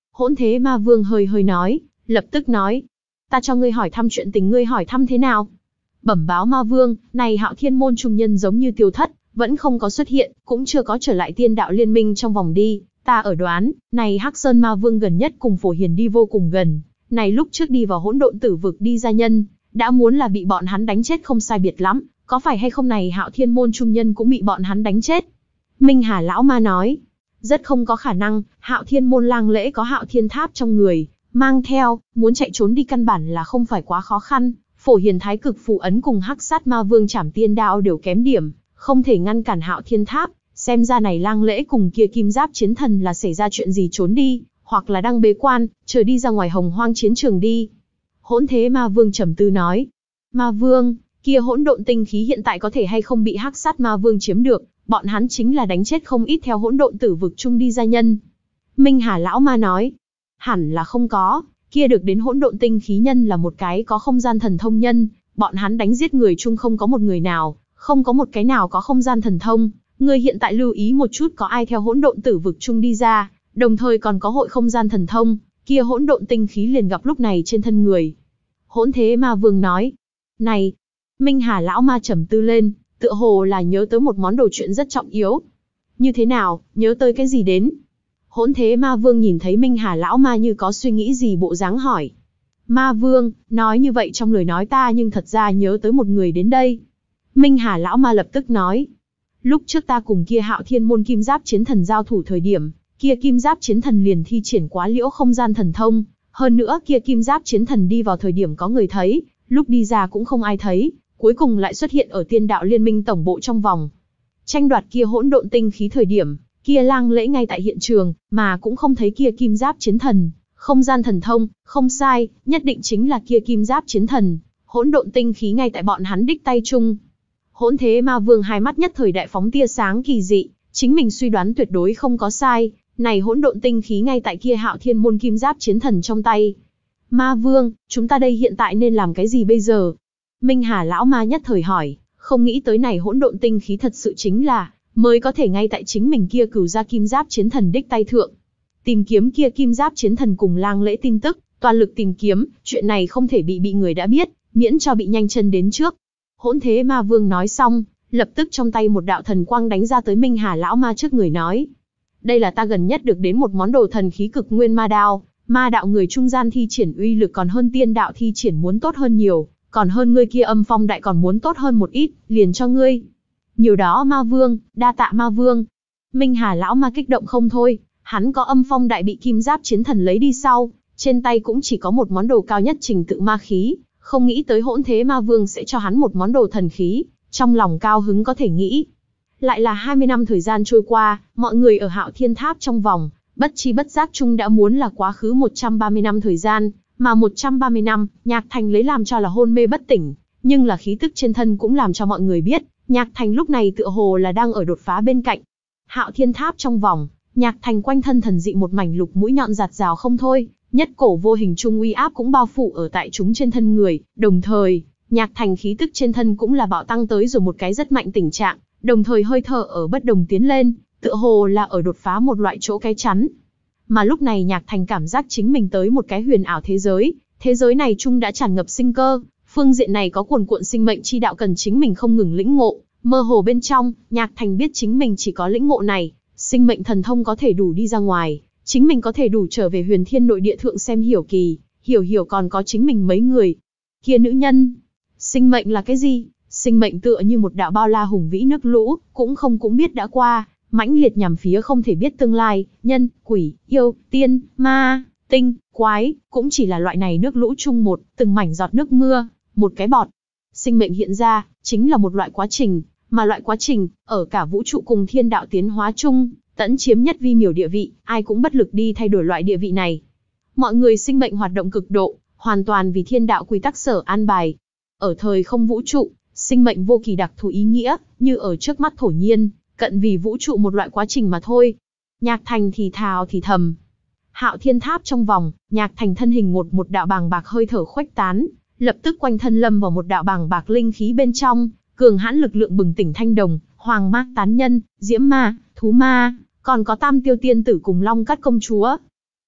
Hỗn Thế Ma Vương hơi hơi nói, lập tức nói, ta cho ngươi hỏi thăm chuyện tình, ngươi hỏi thăm thế nào? Bẩm báo Ma Vương, này Hạo Thiên môn trung nhân giống như tiêu thất, vẫn không có xuất hiện, cũng chưa có trở lại Tiên Đạo Liên Minh trong vòng đi, ta ở đoán, này Hắc Sơn Ma Vương gần nhất cùng Phổ Hiền đi vô cùng gần, này lúc trước đi vào hỗn độn tử vực đi gia nhân, đã muốn là bị bọn hắn đánh chết không sai biệt lắm, có phải hay không này Hạo Thiên môn trung nhân cũng bị bọn hắn đánh chết? Minh Hà lão ma nói, rất không có khả năng, Hạo Thiên môn lang lễ có Hạo Thiên tháp trong người, mang theo, muốn chạy trốn đi căn bản là không phải quá khó khăn. Phổ Hiền Thái Cực Phù ấn cùng Hắc Sát Ma Vương Trảm Tiên Đao đều kém điểm, không thể ngăn cản Hạo Thiên tháp, xem ra này lang lễ cùng kia Kim Giáp Chiến Thần là xảy ra chuyện gì trốn đi, hoặc là đang bế quan, chờ đi ra ngoài Hồng Hoang chiến trường đi. Hỗn Thế Ma Vương trầm tư nói, Ma Vương, kia hỗn độn tinh khí hiện tại có thể hay không bị Hắc Sát Ma Vương chiếm được, bọn hắn chính là đánh chết không ít theo hỗn độn tử vực chung đi gia nhân. Minh Hà lão ma nói, hẳn là không có, kia được đến hỗn độn tinh khí nhân là một cái có không gian thần thông nhân, bọn hắn đánh giết người chung không có một người nào, không có một cái nào có không gian thần thông. Ngươi hiện tại lưu ý một chút có ai theo hỗn độn tử vực chung đi ra, đồng thời còn có hội không gian thần thông, kia hỗn độn tinh khí liền gặp lúc này trên thân người. Hỗn Thế Ma Vương nói, này, Minh Hà lão ma trầm tư lên, tựa hồ là nhớ tới một món đồ chuyện rất trọng yếu. Như thế nào, nhớ tới cái gì đến? Hỗn Thế Ma Vương nhìn thấy Minh Hà lão ma như có suy nghĩ gì bộ dáng hỏi. Ma Vương, nói như vậy trong lời nói ta nhưng thật ra nhớ tới một người đến đây. Minh Hà lão ma lập tức nói. Lúc trước ta cùng kia Hạo Thiên môn Kim Giáp Chiến Thần giao thủ thời điểm, kia Kim Giáp Chiến Thần liền thi triển quá liễu không gian thần thông. Hơn nữa kia Kim Giáp Chiến Thần đi vào thời điểm có người thấy, lúc đi ra cũng không ai thấy, cuối cùng lại xuất hiện ở Tiên Đạo Liên Minh tổng bộ trong vòng. Tranh đoạt kia hỗn độn tinh khí thời điểm, kia lang lễ ngay tại hiện trường, mà cũng không thấy kia Kim Giáp Chiến Thần, không gian thần thông, không sai, nhất định chính là kia Kim Giáp Chiến Thần, hỗn độn tinh khí ngay tại bọn hắn đích tay chung. Hỗn Thế Ma Vương hai mắt nhất thời đại phóng tia sáng kỳ dị, chính mình suy đoán tuyệt đối không có sai, này hỗn độn tinh khí ngay tại kia Hạo Thiên môn Kim Giáp Chiến Thần trong tay. Ma Vương, chúng ta đây hiện tại nên làm cái gì bây giờ? Minh Hà lão ma nhất thời hỏi, không nghĩ tới này hỗn độn tinh khí thật sự chính là mới có thể ngay tại chính mình kia cửu ra Kim Giáp Chiến Thần đích tay thượng. Tìm kiếm kia Kim Giáp Chiến Thần cùng lang lễ tin tức, toàn lực tìm kiếm, chuyện này không thể bị bị người đã biết, miễn cho bị nhanh chân đến trước. Hỗn Thế Ma Vương nói xong, lập tức trong tay một đạo thần quang đánh ra tới Minh Hà lão ma trước người nói. Đây là ta gần nhất được đến một món đồ thần khí cực nguyên ma đao, ma đạo người trung gian thi triển uy lực còn hơn tiên đạo thi triển muốn tốt hơn nhiều, còn hơn ngươi kia âm phong đại còn muốn tốt hơn một ít, liền cho ngươi. Nhiều đó Ma Vương, đa tạ Ma Vương. Minh Hà lão ma kích động không thôi, hắn có âm phong đại bị Kim Giáp Chiến Thần lấy đi sau, trên tay cũng chỉ có một món đồ cao nhất trình tự ma khí, không nghĩ tới Hỗn Thế Ma Vương sẽ cho hắn một món đồ thần khí, trong lòng cao hứng có thể nghĩ. Lại là hai mươi năm thời gian trôi qua, mọi người ở Hạo Thiên Tháp trong vòng, bất chi bất giác chung đã muốn là quá khứ một trăm ba mươi năm thời gian, mà một trăm ba mươi năm, Nhạc Thành lấy làm cho là hôn mê bất tỉnh, nhưng là khí tức trên thân cũng làm cho mọi người biết, Nhạc Thành lúc này tựa hồ là đang ở đột phá bên cạnh. Hạo Thiên Tháp trong vòng, Nhạc Thành quanh thân thần dị một mảnh lục mũi nhọn giạt rào không thôi, nhất cổ vô hình trung uy áp cũng bao phủ ở tại chúng trên thân người, đồng thời, Nhạc Thành khí tức trên thân cũng là bạo tăng tới rồi một cái rất mạnh tình trạng, đồng thời hơi thở ở bất đồng tiến lên, tựa hồ là ở đột phá một loại chỗ cái chắn. Mà lúc này Nhạc Thành cảm giác chính mình tới một cái huyền ảo thế giới, thế giới này chung đã tràn ngập sinh cơ, phương diện này có cuồn cuộn sinh mệnh chi đạo cần chính mình không ngừng lĩnh ngộ, mơ hồ bên trong, Nhạc Thành biết chính mình chỉ có lĩnh ngộ này, sinh mệnh thần thông có thể đủ đi ra ngoài, chính mình có thể đủ trở về huyền thiên nội địa thượng xem hiểu kỳ, hiểu hiểu còn có chính mình mấy người. Kia nữ nhân, sinh mệnh là cái gì? Sinh mệnh tựa như một đạo bao la hùng vĩ nước lũ, cũng không cũng biết đã qua, mãnh liệt nhằm phía không thể biết tương lai, nhân, quỷ, yêu, tiên, ma, tinh, quái, cũng chỉ là loại này nước lũ chung một, từng mảnh giọt nước mưa, một cái bọt. Sinh mệnh hiện ra, chính là một loại quá trình, mà loại quá trình, ở cả vũ trụ cùng thiên đạo tiến hóa chung, tẫn chiếm nhất vi miểu địa vị, ai cũng bất lực đi thay đổi loại địa vị này. Mọi người sinh mệnh hoạt động cực độ, hoàn toàn vì thiên đạo quy tắc sở an bài. Ở thời không vũ trụ, sinh mệnh vô kỳ đặc thù ý nghĩa, như ở trước mắt thổ nhiên, cận vì vũ trụ một loại quá trình mà thôi. Nhạc Thành thì thào thì thầm. Hạo Thiên Tháp trong vòng, Nhạc Thành thân hình một một đạo bàng bạc hơi thở khuếch tán, lập tức quanh thân lâm vào một đạo bàng bạc linh khí bên trong, cường hãn lực lượng bừng tỉnh thanh đồng, hoàng mác tán nhân, diễm ma, thú ma, còn có tam tiêu tiên tử cùng long cát công chúa.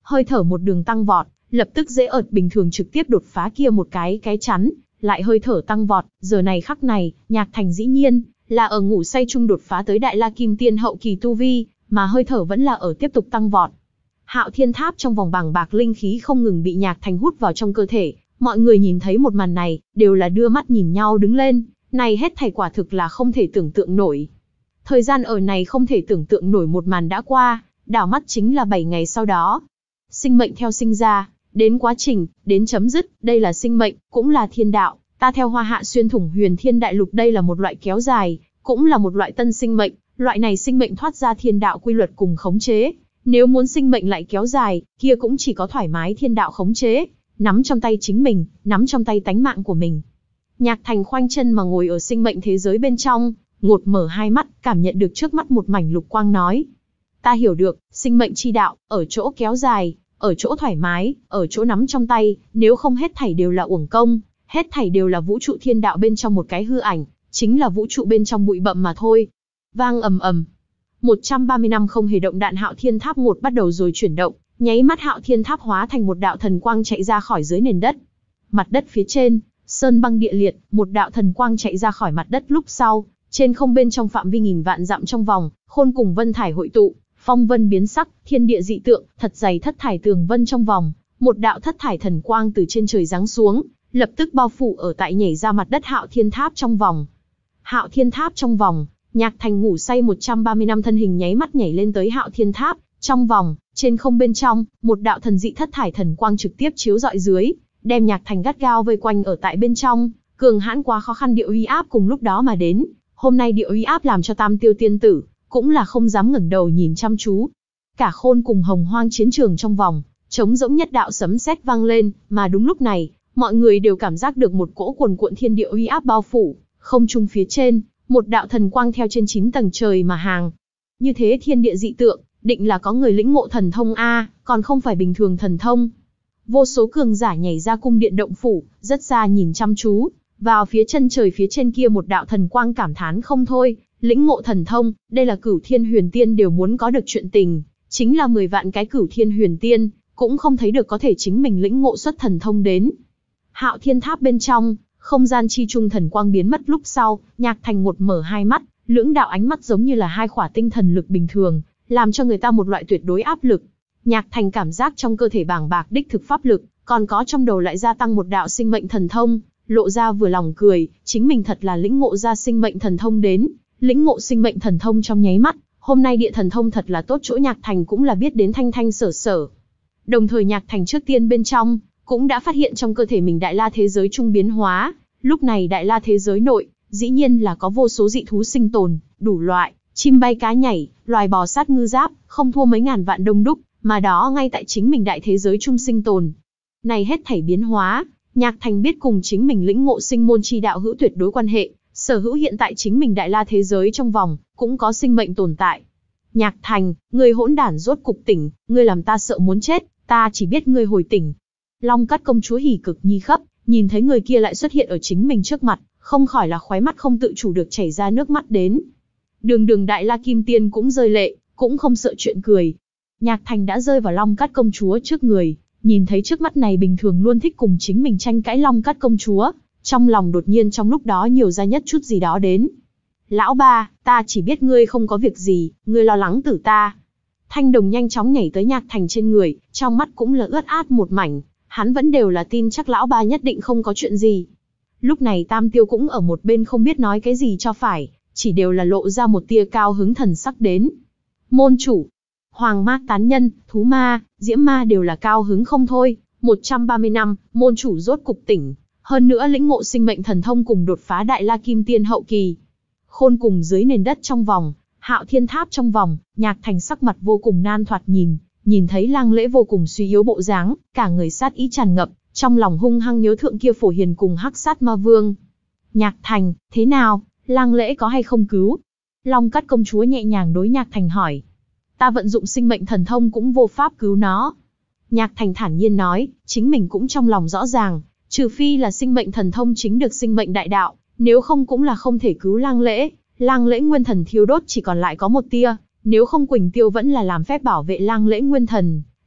hơi thở một đường tăng vọt, lập tức dễ ợt bình thường trực tiếp đột phá kia một cái cái chắn, lại hơi thở tăng vọt, giờ này khắc này, Nhạc Thành dĩ nhiên là ở ngủ say chung đột phá tới Đại La Kim Tiên hậu kỳ tu vi, mà hơi thở vẫn là ở tiếp tục tăng vọt. Hạo Thiên Tháp trong vòng bàng bạc linh khí không ngừng bị Nhạc Thành hút vào trong cơ thể, mọi người nhìn thấy một màn này, đều là đưa mắt nhìn nhau đứng lên, này hết thảy quả thực là không thể tưởng tượng nổi. Thời gian ở này không thể tưởng tượng nổi một màn đã qua, đảo mắt chính là bảy ngày sau đó. Sinh mệnh theo sinh ra, đến quá trình, đến chấm dứt, đây là sinh mệnh, cũng là thiên đạo, ta theo Hoa Hạ xuyên thủng huyền thiên đại lục đây là một loại kéo dài, cũng là một loại tân sinh mệnh, loại này sinh mệnh thoát ra thiên đạo quy luật cùng khống chế. Nếu muốn sinh mệnh lại kéo dài, kia cũng chỉ có thoải mái thiên đạo khống chế, nắm trong tay chính mình, nắm trong tay tánh mạng của mình. Nhạc Thành khoanh chân mà ngồi ở sinh mệnh thế giới bên trong, ngột mở hai mắt, cảm nhận được trước mắt một mảnh lục quang nói. Ta hiểu được, sinh mệnh chi đạo, ở chỗ kéo dài, ở chỗ thoải mái, ở chỗ nắm trong tay, nếu không hết thảy đều là uổng công, hết thảy đều là vũ trụ thiên đạo bên trong một cái hư ảnh, chính là vũ trụ bên trong bụi bặm mà thôi. Vang ầm ầm. một trăm ba mươi năm không hề động đạn Hạo Thiên Tháp một bắt đầu rồi chuyển động, nháy mắt Hạo Thiên Tháp hóa thành một đạo thần quang chạy ra khỏi dưới nền đất. Mặt đất phía trên, sơn băng địa liệt, một đạo thần quang chạy ra khỏi mặt đất lúc sau, trên không bên trong phạm vi nghìn vạn dặm trong vòng, khôn cùng vân thải hội tụ, phong vân biến sắc, thiên địa dị tượng, thật dày thất thải tường vân trong vòng, một đạo thất thải thần quang từ trên trời giáng xuống, lập tức bao phủ ở tại nhảy ra mặt đất Hạo Thiên Tháp trong vòng. Hạo Thiên Tháp trong vòng, Nhạc Thành ngủ say một trăm ba mươi năm thân hình nháy mắt nhảy lên tới Hạo Thiên Tháp, trong vòng, trên không bên trong, một đạo thần dị thất thải thần quang trực tiếp chiếu rọi dưới, đem Nhạc Thành gắt gao vây quanh ở tại bên trong, cường hãn quá khó khăn địa uy áp cùng lúc đó mà đến, hôm nay địa uy áp làm cho Tam Tiêu tiên tử cũng là không dám ngẩng đầu nhìn chăm chú. Cả khôn cùng hồng hoang chiến trường trong vòng, trống rỗng nhất đạo sấm sét vang lên, mà đúng lúc này, mọi người đều cảm giác được một cỗ cuồn cuộn thiên địa uy áp bao phủ, không trung phía trên, một đạo thần quang theo trên chín tầng trời mà hàng. Như thế thiên địa dị tượng, định là có người lĩnh ngộ thần thông a, còn không phải bình thường thần thông. Vô số cường giả nhảy ra cung điện động phủ, rất xa nhìn chăm chú, vào phía chân trời phía trên kia một đạo thần quang cảm thán không thôi, lĩnh ngộ thần thông, đây là Cửu Thiên Huyền Tiên đều muốn có được chuyện tình, chính là mười vạn cái Cửu Thiên Huyền Tiên, cũng không thấy được có thể chính mình lĩnh ngộ xuất thần thông đến. Hạo Thiên Tháp bên trong, không gian chi trung thần quang biến mất lúc sau, Nhạc Thành một mở hai mắt, lưỡng đạo ánh mắt giống như là hai khỏa tinh thần lực bình thường, làm cho người ta một loại tuyệt đối áp lực. Nhạc Thành cảm giác trong cơ thể bàng bạc đích thực pháp lực, còn có trong đầu lại gia tăng một đạo sinh mệnh thần thông, lộ ra vừa lòng cười, chính mình thật là lĩnh ngộ ra sinh mệnh thần thông đến, lĩnh ngộ sinh mệnh thần thông trong nháy mắt, hôm nay địa thần thông thật là tốt chỗ. Nhạc Thành cũng là biết đến thanh thanh sở sở. Đồng thời Nhạc Thành trước tiên bên trong, cũng đã phát hiện trong cơ thể mình Đại La thế giới trung biến hóa, lúc này Đại La thế giới nội, dĩ nhiên là có vô số dị thú sinh tồn, đủ loại, chim bay cá nhảy, loài bò sát ngư giáp, không thua mấy ngàn vạn đông đúc, mà đó ngay tại chính mình đại thế giới trung sinh tồn. Này hết thảy biến hóa, Nhạc Thành biết cùng chính mình lĩnh ngộ sinh môn chi đạo hữu tuyệt đối quan hệ, sở hữu hiện tại chính mình Đại La thế giới trong vòng, cũng có sinh mệnh tồn tại. Nhạc Thành, ngươi hỗn đản rốt cục tỉnh, ngươi làm ta sợ muốn chết, ta chỉ biết ngươi hồi tỉnh. Long Cát công chúa hỉ cực nhi khắp, nhìn thấy người kia lại xuất hiện ở chính mình trước mặt, không khỏi là khóe mắt không tự chủ được chảy ra nước mắt đến. Đường đường Đại La Kim Tiên cũng rơi lệ, cũng không sợ chuyện cười. Nhạc Thành đã rơi vào Long Cát công chúa trước người, nhìn thấy trước mắt này bình thường luôn thích cùng chính mình tranh cãi Long Cát công chúa, trong lòng đột nhiên trong lúc đó nhiều ra nhất chút gì đó đến. Lão ba, ta chỉ biết ngươi không có việc gì, ngươi lo lắng tử ta. Thanh Đồng nhanh chóng nhảy tới Nhạc Thành trên người, trong mắt cũng là ướt át một mảnh, hắn vẫn đều là tin chắc lão ba nhất định không có chuyện gì. Lúc này Tam Tiêu cũng ở một bên không biết nói cái gì cho phải, chỉ đều là lộ ra một tia cao hứng thần sắc đến. Môn chủ, Hoàng Ma tán nhân, Thú Ma, Diễm Ma đều là cao hứng không thôi, một trăm ba mươi năm, môn chủ rốt cục tỉnh, hơn nữa lĩnh ngộ sinh mệnh thần thông cùng đột phá Đại La Kim Tiên hậu kỳ. Khôn cùng dưới nền đất trong vòng, Hạo Thiên Tháp trong vòng, Nhạc Thành sắc mặt vô cùng nan thoạt nhìn, nhìn thấy Lang Lễ vô cùng suy yếu bộ dáng, cả người sát ý tràn ngập, trong lòng hung hăng nhớ thượng kia Phổ Hiền cùng Hắc Sát Ma Vương. Nhạc Thành, thế nào, Lang Lễ có hay không cứu? Long Cát công chúa nhẹ nhàng đối Nhạc Thành hỏi. Ta vận dụng sinh mệnh thần thông cũng vô pháp cứu nó. Nhạc Thành thản nhiên nói, chính mình cũng trong lòng rõ ràng, trừ phi là sinh mệnh thần thông chính được sinh mệnh đại đạo, nếu không cũng là không thể cứu Lang Lễ. Lang Lễ nguyên thần thiêu đốt chỉ còn lại có một tia, nếu không Quỳnh Tiêu vẫn là làm phép bảo vệ Lang Lễ nguyên thần,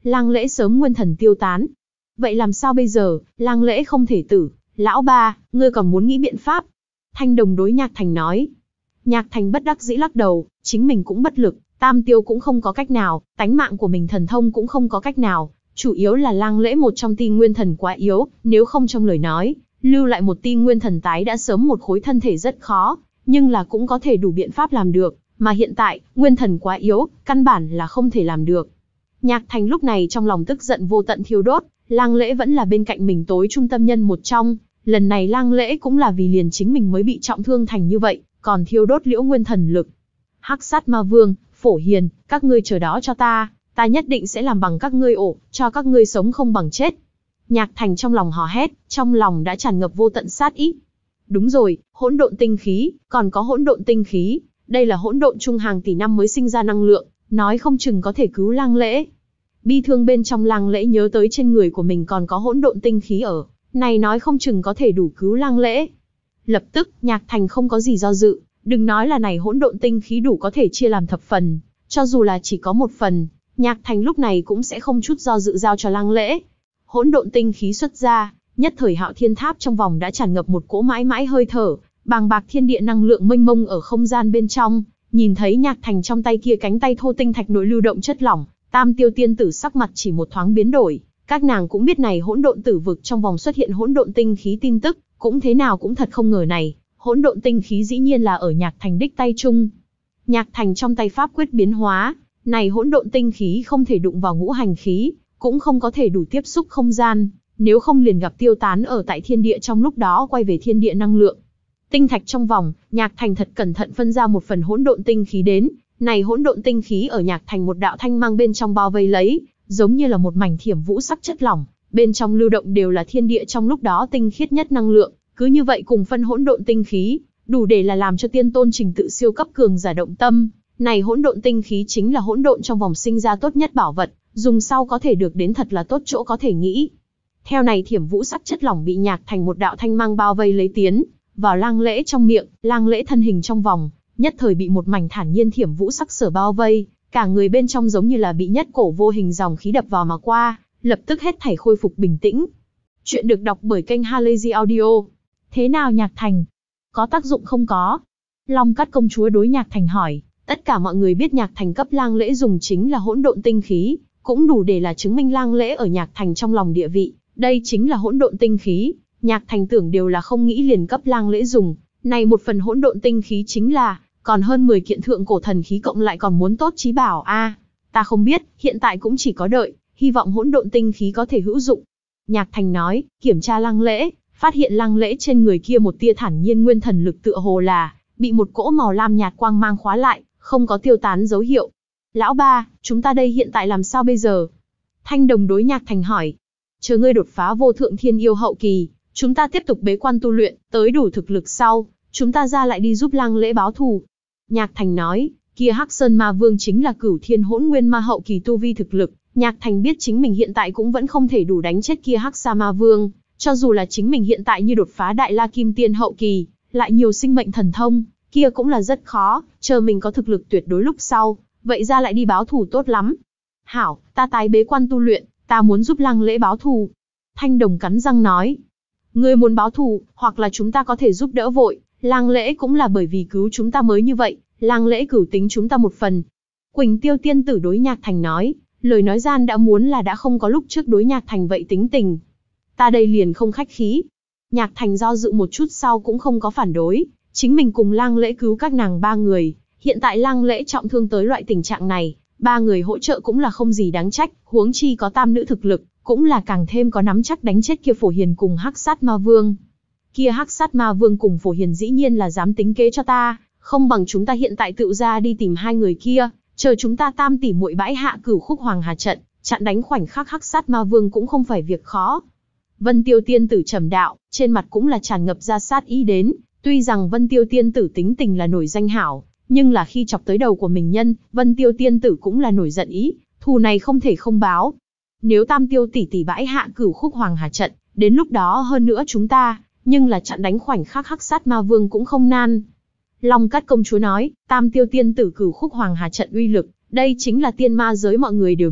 Lang Lễ sớm nguyên thần tiêu tán. Vậy làm sao bây giờ, Lang Lễ không thể tử, lão ba, ngươi còn muốn nghĩ biện pháp. Thanh Đồng đối Nhạc Thành nói. Nhạc Thành bất đắc dĩ lắc đầu, chính mình cũng bất lực, Tam Tiêu cũng không có cách nào, tánh mạng của mình thần thông cũng không có cách nào, chủ yếu là Lang Lễ một trong ti nguyên thần quá yếu, nếu không trong lời nói, lưu lại một ti nguyên thần tái đã sớm một khối thân thể rất khó, nhưng là cũng có thể đủ biện pháp làm được, mà hiện tại, nguyên thần quá yếu, căn bản là không thể làm được. Nhạc Thành lúc này trong lòng tức giận vô tận thiêu đốt, Lang Lễ vẫn là bên cạnh mình tối trung tâm nhân một trong, lần này Lang Lễ cũng là vì liền chính mình mới bị trọng thương thành như vậy, còn thiêu đốt liễu nguyên thần lực. Hắc Sát Ma Vương, Phổ Hiền, các ngươi chờ đó cho ta, ta nhất định sẽ làm bằng các ngươi ổ, cho các ngươi sống không bằng chết. Nhạc Thành trong lòng hò hét, trong lòng đã tràn ngập vô tận sát ý. Đúng rồi, hỗn độn tinh khí, còn có hỗn độn tinh khí, đây là hỗn độn trung hàng tỷ năm mới sinh ra năng lượng, nói không chừng có thể cứu Lang Lễ. Bi thương bên trong Lang Lễ nhớ tới trên người của mình còn có hỗn độn tinh khí ở, này nói không chừng có thể đủ cứu Lang Lễ. Lập tức, Nhạc Thành không có gì do dự, đừng nói là này hỗn độn tinh khí đủ có thể chia làm thập phần, cho dù là chỉ có một phần, Nhạc Thành lúc này cũng sẽ không chút do dự giao cho Lang Lễ. Hỗn độn tinh khí xuất ra, nhất thời Hạo Thiên Tháp trong vòng đã tràn ngập một cỗ mãi mãi hơi thở, bàng bạc thiên địa năng lượng mênh mông ở không gian bên trong, nhìn thấy Nhạc Thành trong tay kia cánh tay thô tinh thạch nội lưu động chất lỏng, Tam Tiêu tiên tử sắc mặt chỉ một thoáng biến đổi, các nàng cũng biết này hỗn độn tử vực trong vòng xuất hiện hỗn độn tinh khí tin tức, cũng thế nào cũng thật không ngờ này, hỗn độn tinh khí dĩ nhiên là ở Nhạc Thành đích tay chung. Nhạc Thành trong tay pháp quyết biến hóa, này hỗn độn tinh khí không thể đụng vào ngũ hành khí, cũng không có thể đủ tiếp xúc không gian, nếu không liền gặp tiêu tán ở tại thiên địa trong lúc đó quay về thiên địa năng lượng. Tinh thạch trong vòng, Nhạc Thành thật cẩn thận phân ra một phần hỗn độn tinh khí đến, này hỗn độn tinh khí ở Nhạc Thành một đạo thanh mang bên trong bao vây lấy, giống như là một mảnh thiểm vũ sắc chất lỏng, bên trong lưu động đều là thiên địa trong lúc đó tinh khiết nhất năng lượng, cứ như vậy cùng phân hỗn độn tinh khí, đủ để là làm cho tiên tôn trình tự siêu cấp cường giả động tâm. Này hỗn độn tinh khí chính là hỗn độn trong vòng sinh ra tốt nhất bảo vật, dùng sau có thể được đến thật là tốt chỗ có thể nghĩ. Theo này thiểm vũ sắc chất lỏng bị Nhạc Thành một đạo thanh mang bao vây lấy tiến vào Lang Lễ trong miệng, Lang Lễ thân hình trong vòng, nhất thời bị một mảnh thản nhiên thiểm vũ sắc sở bao vây, cả người bên trong giống như là bị nhất cổ vô hình dòng khí đập vào mà qua, lập tức hết thảy khôi phục bình tĩnh. Chuyện được đọc bởi kênh Halazy Audio. Thế nào Nhạc Thành? Có tác dụng không có? Long Cát công chúa đối Nhạc Thành hỏi, tất cả mọi người biết Nhạc Thành cấp Lang Lễ dùng chính là hỗn độn tinh khí, cũng đủ để là chứng minh Lang Lễ ở Nhạc Thành trong lòng địa vị, đây chính là hỗn độn tinh khí, Nhạc Thành tưởng đều là không nghĩ liền cấp Lang Lễ dùng, này một phần hỗn độn tinh khí chính là, còn hơn mười kiện thượng cổ thần khí cộng lại còn muốn tốt chí bảo a. À, ta không biết, hiện tại cũng chỉ có đợi, hy vọng hỗn độn tinh khí có thể hữu dụng. Nhạc Thành nói, kiểm tra Lang Lễ, phát hiện Lang Lễ trên người kia một tia thản nhiên nguyên thần lực tựa hồ là bị một cỗ màu lam nhạt quang mang khóa lại, không có tiêu tán dấu hiệu. Lão ba, chúng ta đây hiện tại làm sao bây giờ? Thanh Đồng đối Nhạc Thành hỏi. Chờ ngươi đột phá vô thượng thiên yêu hậu kỳ, chúng ta tiếp tục bế quan tu luyện, tới đủ thực lực sau, chúng ta ra lại đi giúp Lang Lễ báo thù. Nhạc Thành nói, kia Hắc Sơn Ma Vương chính là cửu thiên hỗn nguyên ma hậu kỳ tu vi thực lực, Nhạc Thành biết chính mình hiện tại cũng vẫn không thể đủ đánh chết kia Hắc Sa Ma Vương, cho dù là chính mình hiện tại như đột phá Đại La Kim Tiên hậu kỳ, lại nhiều sinh mệnh thần thông, kia cũng là rất khó, chờ mình có thực lực tuyệt đối lúc sau, vậy ra lại đi báo thù tốt lắm. Hảo, ta tái bế quan tu luyện, ta muốn giúp Lang Lễ báo thù. Thanh Đồng cắn răng nói, ngươi muốn báo thù, hoặc là chúng ta có thể giúp đỡ vội, Lang Lễ cũng là bởi vì cứu chúng ta mới như vậy, Lang Lễ cửu tính chúng ta một phần. Quỳnh Tiêu tiên tử đối Nhạc Thành nói, lời nói gian đã muốn là đã không có lúc trước đối Nhạc Thành vậy tính tình. Ta đây liền không khách khí. Nhạc Thành do dự một chút sau cũng không có phản đối, chính mình cùng Lang Lễ cứu các nàng ba người, hiện tại Lang Lễ trọng thương tới loại tình trạng này, ba người hỗ trợ cũng là không gì đáng trách, huống chi có tam nữ thực lực, cũng là càng thêm có nắm chắc đánh chết kia Phổ Hiền cùng Hắc Sát Ma Vương. Kia Hắc Sát Ma Vương cùng Phổ Hiền dĩ nhiên là dám tính kế cho ta, không bằng chúng ta hiện tại tự ra đi tìm hai người kia, chờ chúng ta tam tỷ muội bãi hạ Cửu Khúc Hoàng Hà trận, chặn đánh khoảnh khắc Hắc Sát Ma Vương cũng không phải việc khó. Vân Tiêu tiên tử trầm đạo, trên mặt cũng là tràn ngập ra sát ý đến, tuy rằng Vân Tiêu tiên tử tính tình là nổi danh hảo, nhưng là khi chọc tới đầu của mình nhân, Vân Tiêu tiên tử cũng là nổi giận ý, thù này không thể không báo. Nếu Tam Tiêu tỷ tỷ bãi hạ Cửu Khúc Hoàng Hà trận, đến lúc đó hơn nữa chúng ta, nhưng là chặn đánh khoảnh khắc Hắc Sát Ma Vương cũng không nan. Long Cát công chúa nói, Tam Tiêu tiên tử Cửu Khúc Hoàng Hà trận uy lực, đây chính là tiên ma giới mọi người đều biết,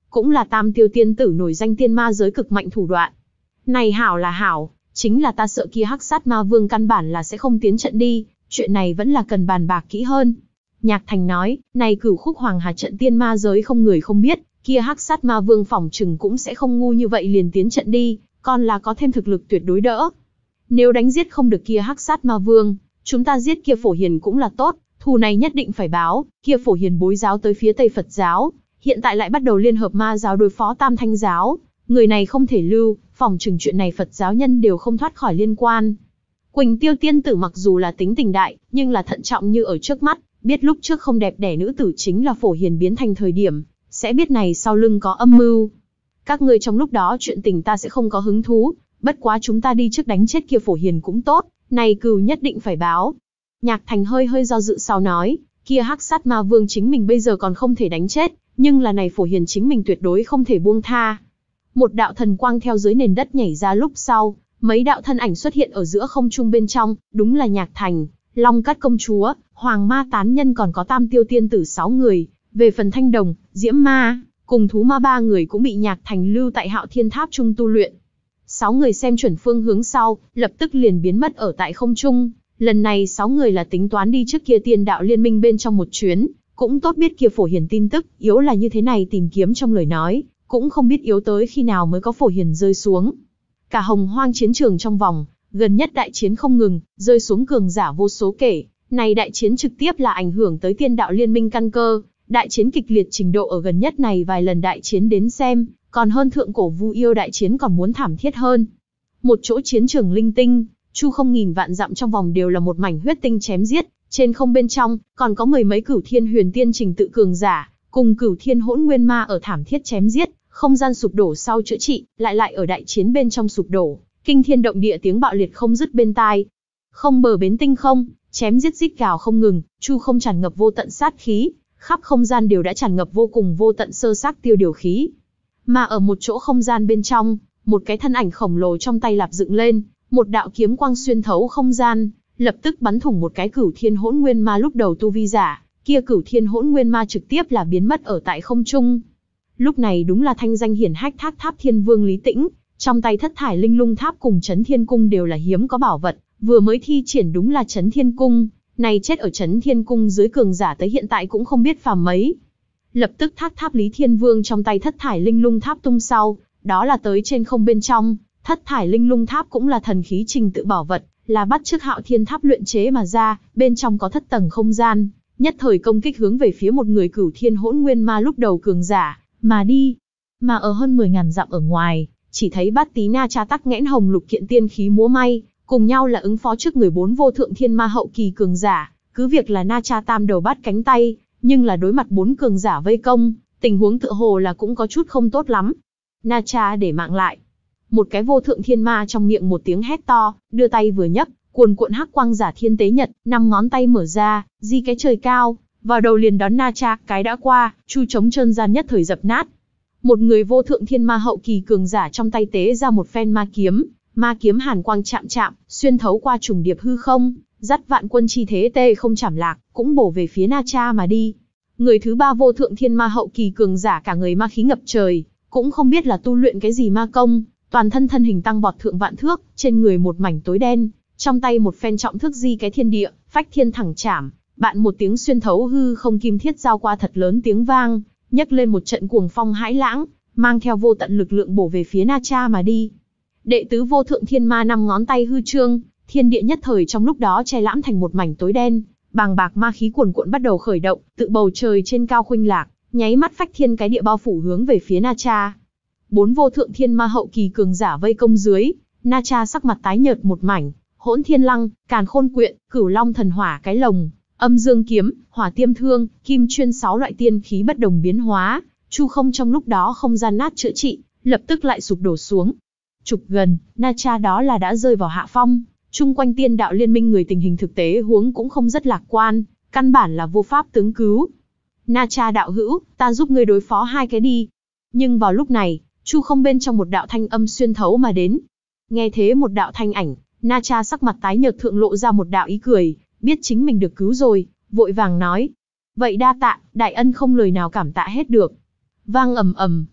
cũng là tam tiêu tiên tử nổi danh tiên ma giới cực mạnh thủ đoạn. Này hảo là hảo, chính là ta sợ kia hắc sát ma vương căn bản là sẽ không tiến trận đi, chuyện này vẫn là cần bàn bạc kỹ hơn. Nhạc Thành nói, này cửu khúc hoàng hà trận tiên ma giới không người không biết, kia hắc sát ma vương phỏng chừng cũng sẽ không ngu như vậy liền tiến trận đi, còn là có thêm thực lực tuyệt đối đỡ. Nếu đánh giết không được kia hắc sát ma vương, chúng ta giết kia Phổ Hiền cũng là tốt, thù này nhất định phải báo, kia Phổ Hiền bối giáo tới phía Tây Phật giáo, hiện tại lại bắt đầu liên hợp ma giáo đối phó Tam Thanh giáo, người này không thể lưu, phòng chừng chuyện này Phật giáo nhân đều không thoát khỏi liên quan. Quỳnh Tiêu tiên tử mặc dù là tính tình đại, nhưng là thận trọng như ở trước mắt, biết lúc trước không đẹp đẽ nữ tử chính là Phổ Hiền biến thành thời điểm, sẽ biết này sau lưng có âm mưu. Các ngươi trong lúc đó chuyện tình ta sẽ không có hứng thú, bất quá chúng ta đi trước đánh chết kia Phổ Hiền cũng tốt, này cừu nhất định phải báo. Nhạc Thành hơi hơi do dự sau nói, kia hắc sát ma vương chính mình bây giờ còn không thể đánh chết, nhưng là này Phổ Hiền chính mình tuyệt đối không thể buông tha. Một đạo thần quang theo dưới nền đất nhảy ra lúc sau, mấy đạo thân ảnh xuất hiện ở giữa không trung bên trong, đúng là Nhạc Thành, Long Cát công chúa, Hoàng Ma tán nhân còn có Tam Tiêu tiên tử sáu người, về phần Thanh Đồng, Diễm Ma, cùng Thú Ma ba người cũng bị Nhạc Thành lưu tại Hạo Thiên Tháp trung tu luyện. Sáu người xem chuẩn phương hướng sau, lập tức liền biến mất ở tại không trung. Lần này sáu người là tính toán đi trước kia tiên đạo liên minh bên trong một chuyến, cũng tốt biết kia Phổ Hiền tin tức, yếu là như thế này tìm kiếm trong lời nói, cũng không biết yếu tới khi nào mới có Phổ Hiền rơi xuống. Cả hồng hoang chiến trường trong vòng, gần nhất đại chiến không ngừng, rơi xuống cường giả vô số kể. Này đại chiến trực tiếp là ảnh hưởng tới tiên đạo liên minh căn cơ, đại chiến kịch liệt trình độ ở gần nhất này vài lần đại chiến đến xem, còn hơn thượng cổ Vu Yêu đại chiến còn muốn thảm thiết hơn. Một chỗ chiến trường linh tinh, chu không nghìn vạn dặm trong vòng đều là một mảnh huyết tinh chém giết, trên không bên trong, còn có mười mấy cửu thiên huyền tiên trình tự cường giả, cùng cửu thiên hỗn nguyên ma ở thảm thiết chém giết, không gian sụp đổ sau chữa trị, lại lại ở đại chiến bên trong sụp đổ, kinh thiên động địa tiếng bạo liệt không dứt bên tai. Không bờ bến tinh không, chém giết rít gào không ngừng, chu không tràn ngập vô tận sát khí, khắp không gian đều đã tràn ngập vô cùng vô tận sơ xác tiêu điều khí. Mà ở một chỗ không gian bên trong, một cái thân ảnh khổng lồ trong tay lạp dựng lên, một đạo kiếm quang xuyên thấu không gian, lập tức bắn thủng một cái cửu thiên hỗn nguyên ma lúc đầu tu vi giả, kia cửu thiên hỗn nguyên ma trực tiếp là biến mất ở tại không trung. Lúc này đúng là thanh danh hiển hách Thác Tháp Thiên Vương Lý Tĩnh, trong tay thất thải linh lung tháp cùng Chấn Thiên Cung đều là hiếm có bảo vật, vừa mới thi triển đúng là Chấn Thiên Cung, này chết ở Chấn Thiên Cung dưới cường giả tới hiện tại cũng không biết phàm mấy. Lập tức Thác Tháp Lý Thiên Vương trong tay thất thải linh lung tháp tung sau, đó là tới trên không bên trong, thất thải linh lung tháp cũng là thần khí trình tự bảo vật, là bắt chước Hạo Thiên Tháp luyện chế mà ra, bên trong có thất tầng không gian, nhất thời công kích hướng về phía một người cửu thiên hỗn nguyên ma lúc đầu cường giả, mà đi. Mà ở hơn mười ngàn dặm ở ngoài, chỉ thấy Bát Tí Na Cha tắc nghẽn hồng lục kiện tiên khí múa may, cùng nhau là ứng phó trước người bốn vô thượng thiên ma hậu kỳ cường giả, cứ việc là Na Cha tam đầu bát cánh tay, nhưng là đối mặt bốn cường giả vây công, tình huống tựa hồ là cũng có chút không tốt lắm. Na Cha để mạng lại. Một cái vô thượng thiên ma trong miệng một tiếng hét to, đưa tay vừa nhấc, cuồn cuộn hắc quang giả thiên tế nhật, năm ngón tay mở ra, di cái trời cao, vào đầu liền đón Na Cha, cái đã qua, chu trống trơn gian nhất thời dập nát. Một người vô thượng thiên ma hậu kỳ cường giả trong tay tế ra một phen ma kiếm, ma kiếm hàn quang chạm chạm, xuyên thấu qua trùng điệp hư không, dắt vạn quân chi thế tê không chảm lạc, cũng bổ về phía Na Cha mà đi. Người thứ ba vô thượng thiên ma hậu kỳ cường giả cả người ma khí ngập trời, cũng không biết là tu luyện cái gì ma công, toàn thân thân hình tăng vọt thượng vạn thước, trên người một mảnh tối đen, trong tay một phen trọng thước di cái thiên địa, phách thiên thẳng chảm, bạn một tiếng xuyên thấu hư không kim thiết giao qua thật lớn tiếng vang, nhấc lên một trận cuồng phong hãi lãng, mang theo vô tận lực lượng bổ về phía Na Cha mà đi. Đệ tứ vô thượng thiên ma năm ngón tay hư trương, thiên địa nhất thời trong lúc đó che lãm thành một mảnh tối đen, bàng bạc ma khí cuồn cuộn bắt đầu khởi động, tự bầu trời trên cao khuynh lạc, nháy mắt phách thiên cái địa bao phủ hướng về phía Na Cha. Bốn vô thượng thiên ma hậu kỳ cường giả vây công dưới, Na Cha sắc mặt tái nhợt một mảnh, hỗn thiên lăng, càn khôn quyện, cửu long thần hỏa cái lồng, âm dương kiếm, hỏa tiêm thương, kim chuyên sáu loại tiên khí bất đồng biến hóa, chu không trong lúc đó không gian nát chữa trị, lập tức lại sụp đổ xuống. Chục gần, Na Cha đó là đã rơi vào hạ phong, chung quanh tiên đạo liên minh người tình hình thực tế huống cũng không rất lạc quan, căn bản là vô pháp tướng cứu. Na Cha đạo hữu, ta giúp ngươi đối phó hai cái đi. Nhưng vào lúc này, chu không bên trong một đạo thanh âm xuyên thấu mà đến. Nghe thế một đạo thanh ảnh, Na Cha sắc mặt tái nhợt thượng lộ ra một đạo ý cười, biết chính mình được cứu rồi, vội vàng nói. Vậy đa tạ, đại ân không lời nào cảm tạ hết được. Vang ầm ầm,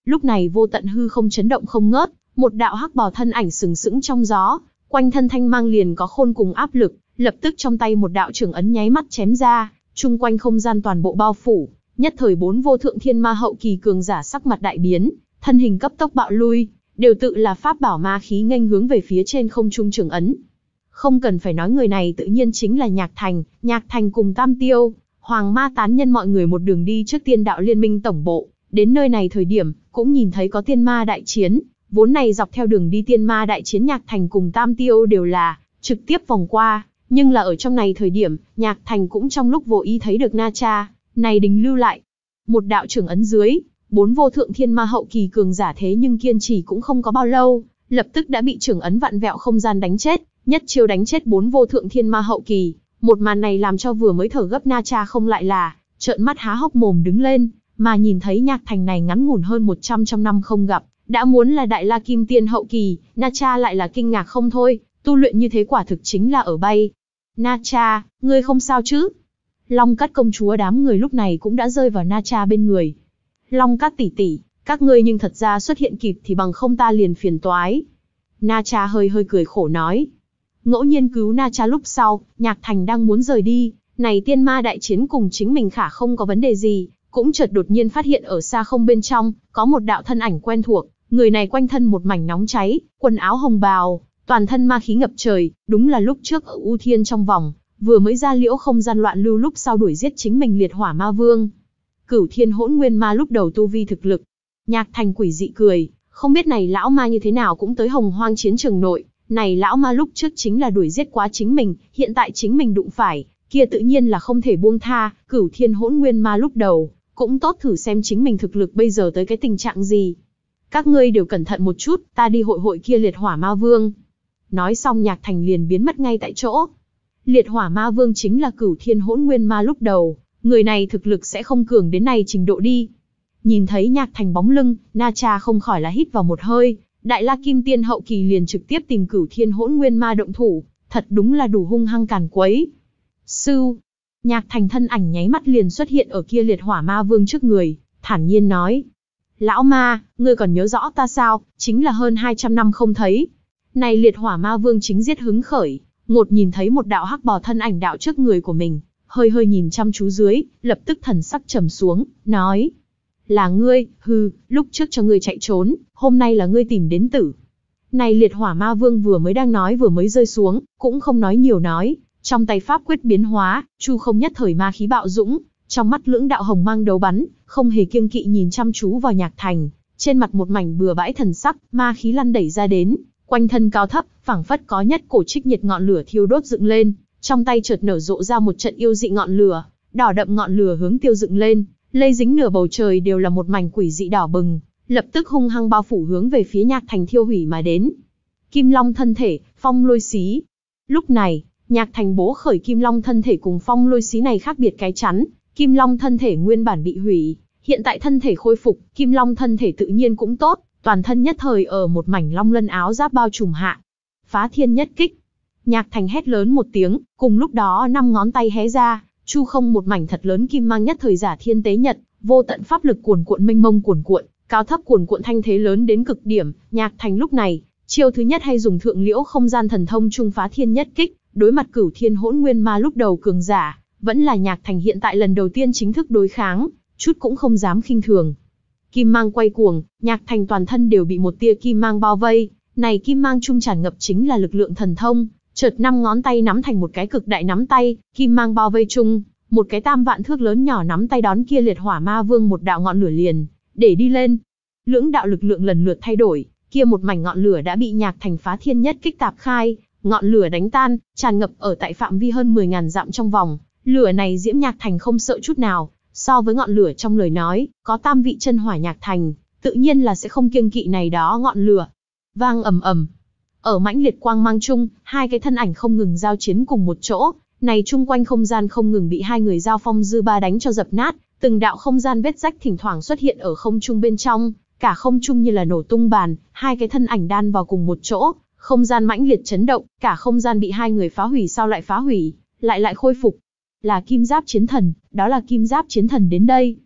Lúc này vô tận hư không chấn động không ngớt, một đạo hắc bào thân ảnh sừng sững trong gió, quanh thân thanh mang liền có khôn cùng áp lực, lập tức trong tay một đạo trường ấn nháy mắt chém ra, chung quanh không gian toàn bộ bao phủ, nhất thời bốn vô thượng thiên ma hậu kỳ cường giả sắc mặt đại biến, thân hình cấp tốc bạo lui, đều tự là pháp bảo ma khí nghênh hướng về phía trên không trung trường ấn. Không cần phải nói người này tự nhiên chính là Nhạc Thành, Nhạc Thành cùng Tam Tiêu, Hoàng Ma tán nhân mọi người một đường đi trước Tiên Đạo Liên Minh tổng bộ, đến nơi này thời điểm, cũng nhìn thấy có tiên ma đại chiến, vốn này dọc theo đường đi tiên ma đại chiến Nhạc Thành cùng Tam Tiêu đều là trực tiếp vòng qua, nhưng là ở trong này thời điểm, Nhạc Thành cũng trong lúc vô ý thấy được Na Cha, này đình lưu lại. Một đạo trưởng ấn dưới, bốn vô thượng thiên ma hậu kỳ cường giả thế nhưng kiên trì cũng không có bao lâu, lập tức đã bị trưởng ấn vặn vẹo không gian đánh chết, nhất chiêu đánh chết bốn vô thượng thiên ma hậu kỳ. Một màn này làm cho vừa mới thở gấp Na Cha không lại là trợn mắt há hốc mồm đứng lên, mà nhìn thấy Nhạc Thành này ngắn ngủn hơn một trăm trong năm không gặp, đã muốn là đại la kim tiên hậu kỳ, Na Cha lại là kinh ngạc không thôi, tu luyện như thế quả thực chính là ở bay. Na Cha, ngươi không sao chứ? Long Cát công chúa đám người lúc này cũng đã rơi vào Na Cha bên người. Long Cát tỷ tỷ, các ngươi nhưng thật ra xuất hiện kịp thì bằng không ta liền phiền toái. Na Cha hơi hơi cười khổ nói. Ngẫu nhiên cứu Na Cha lúc sau, Nhạc Thành đang muốn rời đi, này tiên ma đại chiến cùng chính mình khả không có vấn đề gì, cũng chợt đột nhiên phát hiện ở xa không bên trong, có một đạo thân ảnh quen thuộc, người này quanh thân một mảnh nóng cháy, quần áo hồng bào, toàn thân ma khí ngập trời, đúng là lúc trước ở U Thiên trong vòng, vừa mới ra liễu không gian loạn lưu lúc sau đuổi giết chính mình liệt hỏa ma vương. Cửu Thiên Hỗn Nguyên Ma lúc đầu tu vi thực lực. Nhạc Thành quỷ dị cười, không biết này lão ma như thế nào cũng tới Hồng Hoang chiến trường nội, này lão ma lúc trước chính là đuổi giết quá chính mình, hiện tại chính mình đụng phải, kia tự nhiên là không thể buông tha. Cửu Thiên Hỗn Nguyên Ma lúc đầu cũng tốt thử xem chính mình thực lực bây giờ tới cái tình trạng gì. Các ngươi đều cẩn thận một chút, ta đi hội hội kia liệt hỏa ma vương. Nói xong Nhạc Thành liền biến mất ngay tại chỗ. Liệt hỏa ma vương chính là Cửu Thiên Hỗn Nguyên Ma lúc đầu, người này thực lực sẽ không cường đến này trình độ đi. Nhìn thấy Nhạc Thành bóng lưng, Na Cha không khỏi là hít vào một hơi, đại la kim tiên hậu kỳ liền trực tiếp tìm Cửu Thiên Hỗn Nguyên Ma động thủ, thật đúng là đủ hung hăng càn quấy. Sư, Nhạc Thành thân ảnh nháy mắt liền xuất hiện ở kia liệt hỏa ma vương trước người, thản nhiên nói. Lão ma, ngươi còn nhớ rõ ta sao, chính là hơn hai trăm năm không thấy. Này liệt hỏa ma vương chính giết hứng khởi, ngột nhìn thấy một đạo hắc bào thân ảnh đạo trước người của mình, hơi hơi nhìn chăm chú dưới, lập tức thần sắc trầm xuống, nói. Là ngươi, hừ, lúc trước cho ngươi chạy trốn, hôm nay là ngươi tìm đến tử. Này liệt hỏa ma vương vừa mới đang nói vừa mới rơi xuống, cũng không nói nhiều nói, trong tay pháp quyết biến hóa, chu không nhất thời ma khí bạo dũng, trong mắt lưỡng đạo hồng mang đấu bắn, không hề kiêng kỵ nhìn chăm chú vào Nhạc Thành, trên mặt một mảnh bừa bãi thần sắc, ma khí lăn đẩy ra đến, quanh thân cao thấp, phảng phất có nhất cổ trích nhiệt ngọn lửa thiêu đốt dựng lên, trong tay chợt nở rộ ra một trận yêu dị ngọn lửa, đỏ đậm ngọn lửa hướng tiêu dựng lên, lây dính nửa bầu trời đều là một mảnh quỷ dị đỏ bừng, lập tức hung hăng bao phủ hướng về phía Nhạc Thành thiêu hủy mà đến. Kim Long thân thể, phong lôi xí. Lúc này, Nhạc Thành bố khởi Kim Long thân thể cùng phong lôi xí này khác biệt cái chắn, Kim Long thân thể nguyên bản bị hủy, hiện tại thân thể khôi phục, Kim Long thân thể tự nhiên cũng tốt, toàn thân nhất thời ở một mảnh long lân áo giáp bao trùm hạ. Phá thiên nhất kích. Nhạc Thành hét lớn một tiếng, cùng lúc đó năm ngón tay hé ra, chu không một mảnh thật lớn kim mang nhất thời giả thiên tế nhật, vô tận pháp lực cuồn cuộn mênh mông cuồn cuộn, cao thấp cuồn cuộn thanh thế lớn đến cực điểm. Nhạc Thành lúc này, chiêu thứ nhất hay dùng thượng liễu không gian thần thông trung phá thiên nhất kích, đối mặt Cửu Thiên Hỗn Nguyên Ma lúc đầu cường giả, vẫn là Nhạc Thành hiện tại lần đầu tiên chính thức đối kháng, chút cũng không dám khinh thường. Kim mang quay cuồng, Nhạc Thành toàn thân đều bị một tia kim mang bao vây, này kim mang trung tràn ngập chính là lực lượng thần thông, chợt năm ngón tay nắm thành một cái cực đại nắm tay, kim mang bao vây chung, một cái tam vạn thước lớn nhỏ nắm tay đón kia liệt hỏa ma vương một đạo ngọn lửa liền, để đi lên. Lưỡng đạo lực lượng lần lượt thay đổi, kia một mảnh ngọn lửa đã bị Nhạc Thành phá thiên nhất kích tạp khai, ngọn lửa đánh tan, tràn ngập ở tại phạm vi hơn mười ngàn dặm trong vòng, lửa này diễm Nhạc Thành không sợ chút nào. So với ngọn lửa trong lời nói, có tam vị chân hỏa Nhạc Thành, tự nhiên là sẽ không kiêng kỵ này đó ngọn lửa. Vang ầm ầm. Ở mãnh liệt quang mang chung, hai cái thân ảnh không ngừng giao chiến cùng một chỗ, này chung quanh không gian không ngừng bị hai người giao phong dư ba đánh cho dập nát, từng đạo không gian vết rách thỉnh thoảng xuất hiện ở không trung bên trong, cả không trung như là nổ tung bàn, hai cái thân ảnh đan vào cùng một chỗ, không gian mãnh liệt chấn động, cả không gian bị hai người phá hủy sau lại phá hủy, lại lại khôi phục. Là Kim Giáp Chiến Thần, đó là Kim Giáp Chiến Thần đến đây.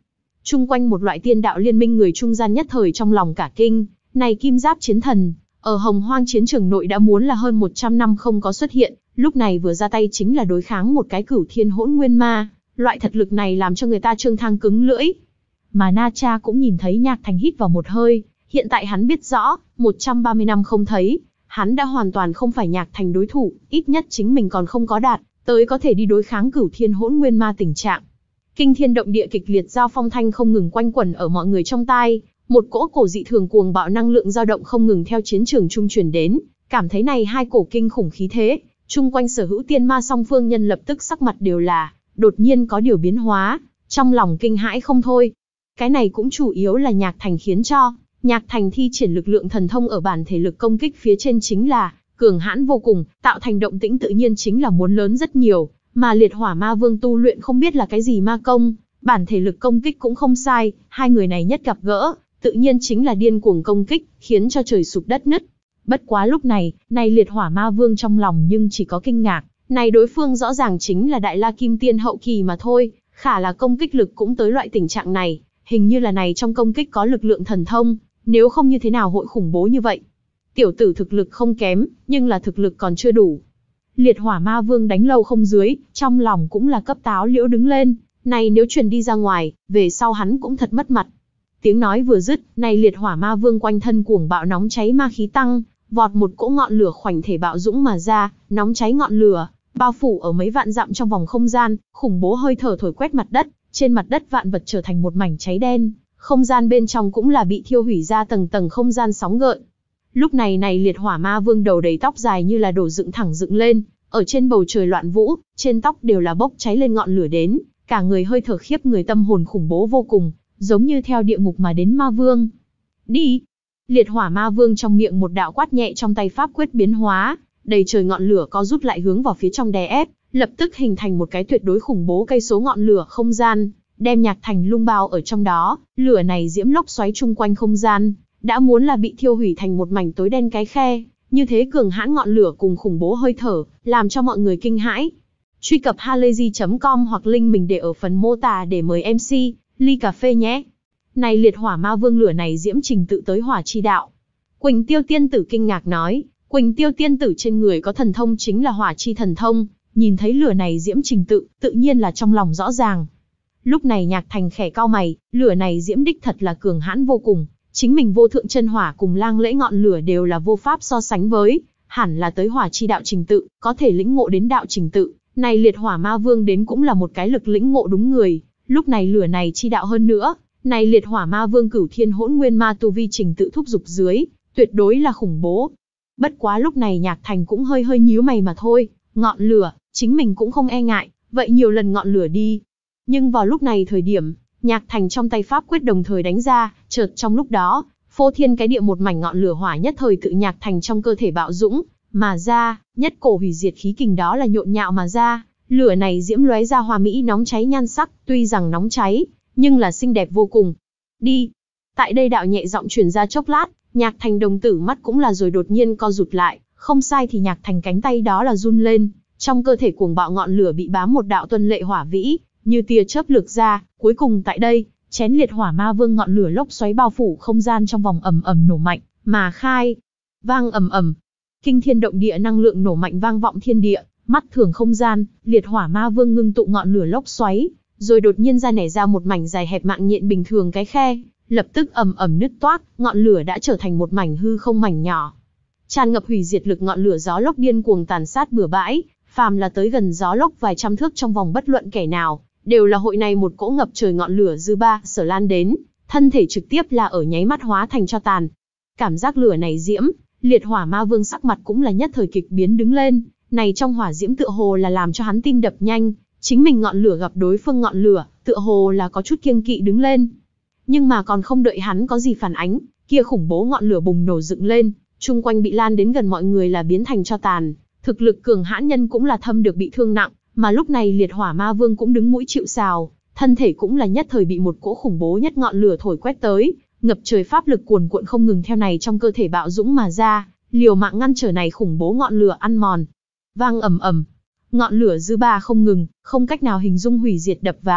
Chung quanh một loại tiên đạo liên minh người trung gian nhất thời trong lòng cả kinh, này kim giáp chiến thần, ở Hồng Hoang chiến trường nội đã muốn là hơn một trăm năm không có xuất hiện, lúc này vừa ra tay chính là đối kháng một cái cửu thiên hỗn nguyên ma, loại thật lực này làm cho người ta trương thang cứng lưỡi. Mà Na Cha cũng nhìn thấy Nhạc Thành hít vào một hơi, hiện tại hắn biết rõ, một trăm ba mươi năm không thấy, hắn đã hoàn toàn không phải Nhạc Thành đối thủ, ít nhất chính mình còn không có đạt tới có thể đi đối kháng cửu thiên hỗn nguyên ma tình trạng. Kinh thiên động địa kịch liệt giao phong thanh không ngừng quanh quẩn ở mọi người trong tai, một cỗ cổ dị thường cuồng bạo năng lượng dao động không ngừng theo chiến trường trung truyền đến, cảm thấy này hai cổ kinh khủng khí thế, chung quanh sở hữu tiên ma song phương nhân lập tức sắc mặt đều là đột nhiên có điều biến hóa, trong lòng kinh hãi không thôi. Cái này cũng chủ yếu là Nhạc Thành khiến cho, Nhạc Thành thi triển lực lượng thần thông ở bản thể lực công kích phía trên chính là cường hãn vô cùng, tạo thành động tĩnh tự nhiên chính là muốn lớn rất nhiều, mà Liệt Hỏa Ma Vương tu luyện không biết là cái gì ma công, bản thể lực công kích cũng không sai, hai người này nhất gặp gỡ, tự nhiên chính là điên cuồng công kích, khiến cho trời sụp đất nứt. Bất quá lúc này, này Liệt Hỏa Ma Vương trong lòng nhưng chỉ có kinh ngạc, này đối phương rõ ràng chính là Đại La Kim Tiên hậu kỳ mà thôi, khả là công kích lực cũng tới loại tình trạng này, hình như là này trong công kích có lực lượng thần thông, nếu không như thế nào hội khủng bố như vậy. Tiểu tử thực lực không kém, nhưng là thực lực còn chưa đủ. Liệt Hỏa Ma Vương đánh lâu không dưới, trong lòng cũng là cấp táo liễu đứng lên, này nếu truyền đi ra ngoài, về sau hắn cũng thật mất mặt. Tiếng nói vừa dứt, này Liệt Hỏa Ma Vương quanh thân cuồng bạo nóng cháy ma khí tăng, vọt một cỗ ngọn lửa khoảnh thể bạo dũng mà ra, nóng cháy ngọn lửa, bao phủ ở mấy vạn dặm trong vòng không gian, khủng bố hơi thở thổi quét mặt đất, trên mặt đất vạn vật trở thành một mảnh cháy đen, không gian bên trong cũng là bị thiêu hủy ra tầng tầng không gian sóng gợn. Lúc này này Liệt Hỏa Ma Vương đầu đầy tóc dài như là đổ dựng thẳng dựng lên, ở trên bầu trời loạn vũ, trên tóc đều là bốc cháy lên ngọn lửa đến, cả người hơi thở khiếp người tâm hồn khủng bố vô cùng, giống như theo địa ngục mà đến ma vương. Đi! Liệt Hỏa Ma Vương trong miệng một đạo quát nhẹ, trong tay pháp quyết biến hóa, đầy trời ngọn lửa có rút lại hướng vào phía trong đè ép, lập tức hình thành một cái tuyệt đối khủng bố cây số ngọn lửa không gian, đem Nhạc Thành lung bao ở trong đó, lửa này diễm lốc xoáy chung quanh không gian, đã muốn là bị thiêu hủy thành một mảnh tối đen cái khe, như thế cường hãn ngọn lửa cùng khủng bố hơi thở, làm cho mọi người kinh hãi. Truy cập halayzi chấm com hoặc link mình để ở phần mô tả để mời em xê, ly cà phê nhé. Này Liệt Hỏa Ma Vương lửa này diễm trình tự tới hỏa chi đạo. Quỳnh Tiêu Tiên Tử kinh ngạc nói, Quỳnh Tiêu Tiên Tử trên người có thần thông chính là hỏa chi thần thông, nhìn thấy lửa này diễm trình tự, tự nhiên là trong lòng rõ ràng. Lúc này Nhạc Thành khẽ cau mày, lửa này diễm đích thật là cường hãn vô cùng, chính mình vô thượng chân hỏa cùng lang lễ ngọn lửa đều là vô pháp so sánh với, hẳn là tới hỏa chi đạo trình tự, có thể lĩnh ngộ đến đạo trình tự, này Liệt Hỏa Ma Vương đến cũng là một cái lực lĩnh ngộ đúng người, lúc này lửa này chi đạo hơn nữa, này Liệt Hỏa Ma Vương cửu thiên hỗn nguyên ma tu vi trình tự thúc dục dưới, tuyệt đối là khủng bố. Bất quá lúc này Nhạc Thành cũng hơi hơi nhíu mày mà thôi, ngọn lửa, chính mình cũng không e ngại, vậy nhiều lần ngọn lửa đi. Nhưng vào lúc này thời điểm, Nhạc Thành trong tay pháp quyết đồng thời đánh ra, chợt trong lúc đó, phô thiên cái địa một mảnh ngọn lửa hỏa nhất thời tự Nhạc Thành trong cơ thể bạo dũng mà ra, nhất cổ hủy diệt khí kình đó là nhộn nhạo mà ra, lửa này diễm lóe ra hoa mỹ nóng cháy nhan sắc, tuy rằng nóng cháy, nhưng là xinh đẹp vô cùng. Đi. Tại đây đạo nhẹ giọng truyền ra chốc lát, Nhạc Thành đồng tử mắt cũng là rồi đột nhiên co rụt lại, không sai thì Nhạc Thành cánh tay đó là run lên, trong cơ thể cuồng bạo ngọn lửa bị bám một đạo tuân lệ hỏa vĩ, như tia chớp lược ra, cuối cùng tại đây, chén Liệt Hỏa Ma Vương ngọn lửa lốc xoáy bao phủ không gian trong vòng ầm ầm nổ mạnh, mà khai, vang ầm ầm, kinh thiên động địa năng lượng nổ mạnh vang vọng thiên địa, mắt thường không gian, Liệt Hỏa Ma Vương ngưng tụ ngọn lửa lốc xoáy, rồi đột nhiên ra nảy ra một mảnh dài hẹp mạng nhện bình thường cái khe, lập tức ầm ầm nứt toác, ngọn lửa đã trở thành một mảnh hư không mảnh nhỏ. Tràn ngập hủy diệt lực ngọn lửa gió lốc điên cuồng tàn sát bừa bãi, phàm là tới gần gió lốc vài trăm thước trong vòng bất luận kẻ nào, đều là hội này một cỗ ngập trời ngọn lửa dư ba sở lan đến, thân thể trực tiếp là ở nháy mắt hóa thành tro tàn. Cảm giác lửa này diễm, Liệt Hỏa Ma Vương sắc mặt cũng là nhất thời kịch biến đứng lên, này trong hỏa diễm tựa hồ là làm cho hắn tim đập nhanh, chính mình ngọn lửa gặp đối phương ngọn lửa, tựa hồ là có chút kiêng kỵ đứng lên. Nhưng mà còn không đợi hắn có gì phản ánh, kia khủng bố ngọn lửa bùng nổ dựng lên, chung quanh bị lan đến gần mọi người là biến thành tro tàn, thực lực cường hãn nhân cũng là thâm được bị thương nặng, mà lúc này Liệt Hỏa Ma Vương cũng đứng mũi chịu sào, thân thể cũng là nhất thời bị một cỗ khủng bố nhất ngọn lửa thổi quét tới, ngập trời pháp lực cuồn cuộn không ngừng theo này trong cơ thể bạo dũng mà ra, liều mạng ngăn trở này khủng bố ngọn lửa ăn mòn. Vang ầm ầm, ngọn lửa dư ba không ngừng, không cách nào hình dung hủy diệt đập vào,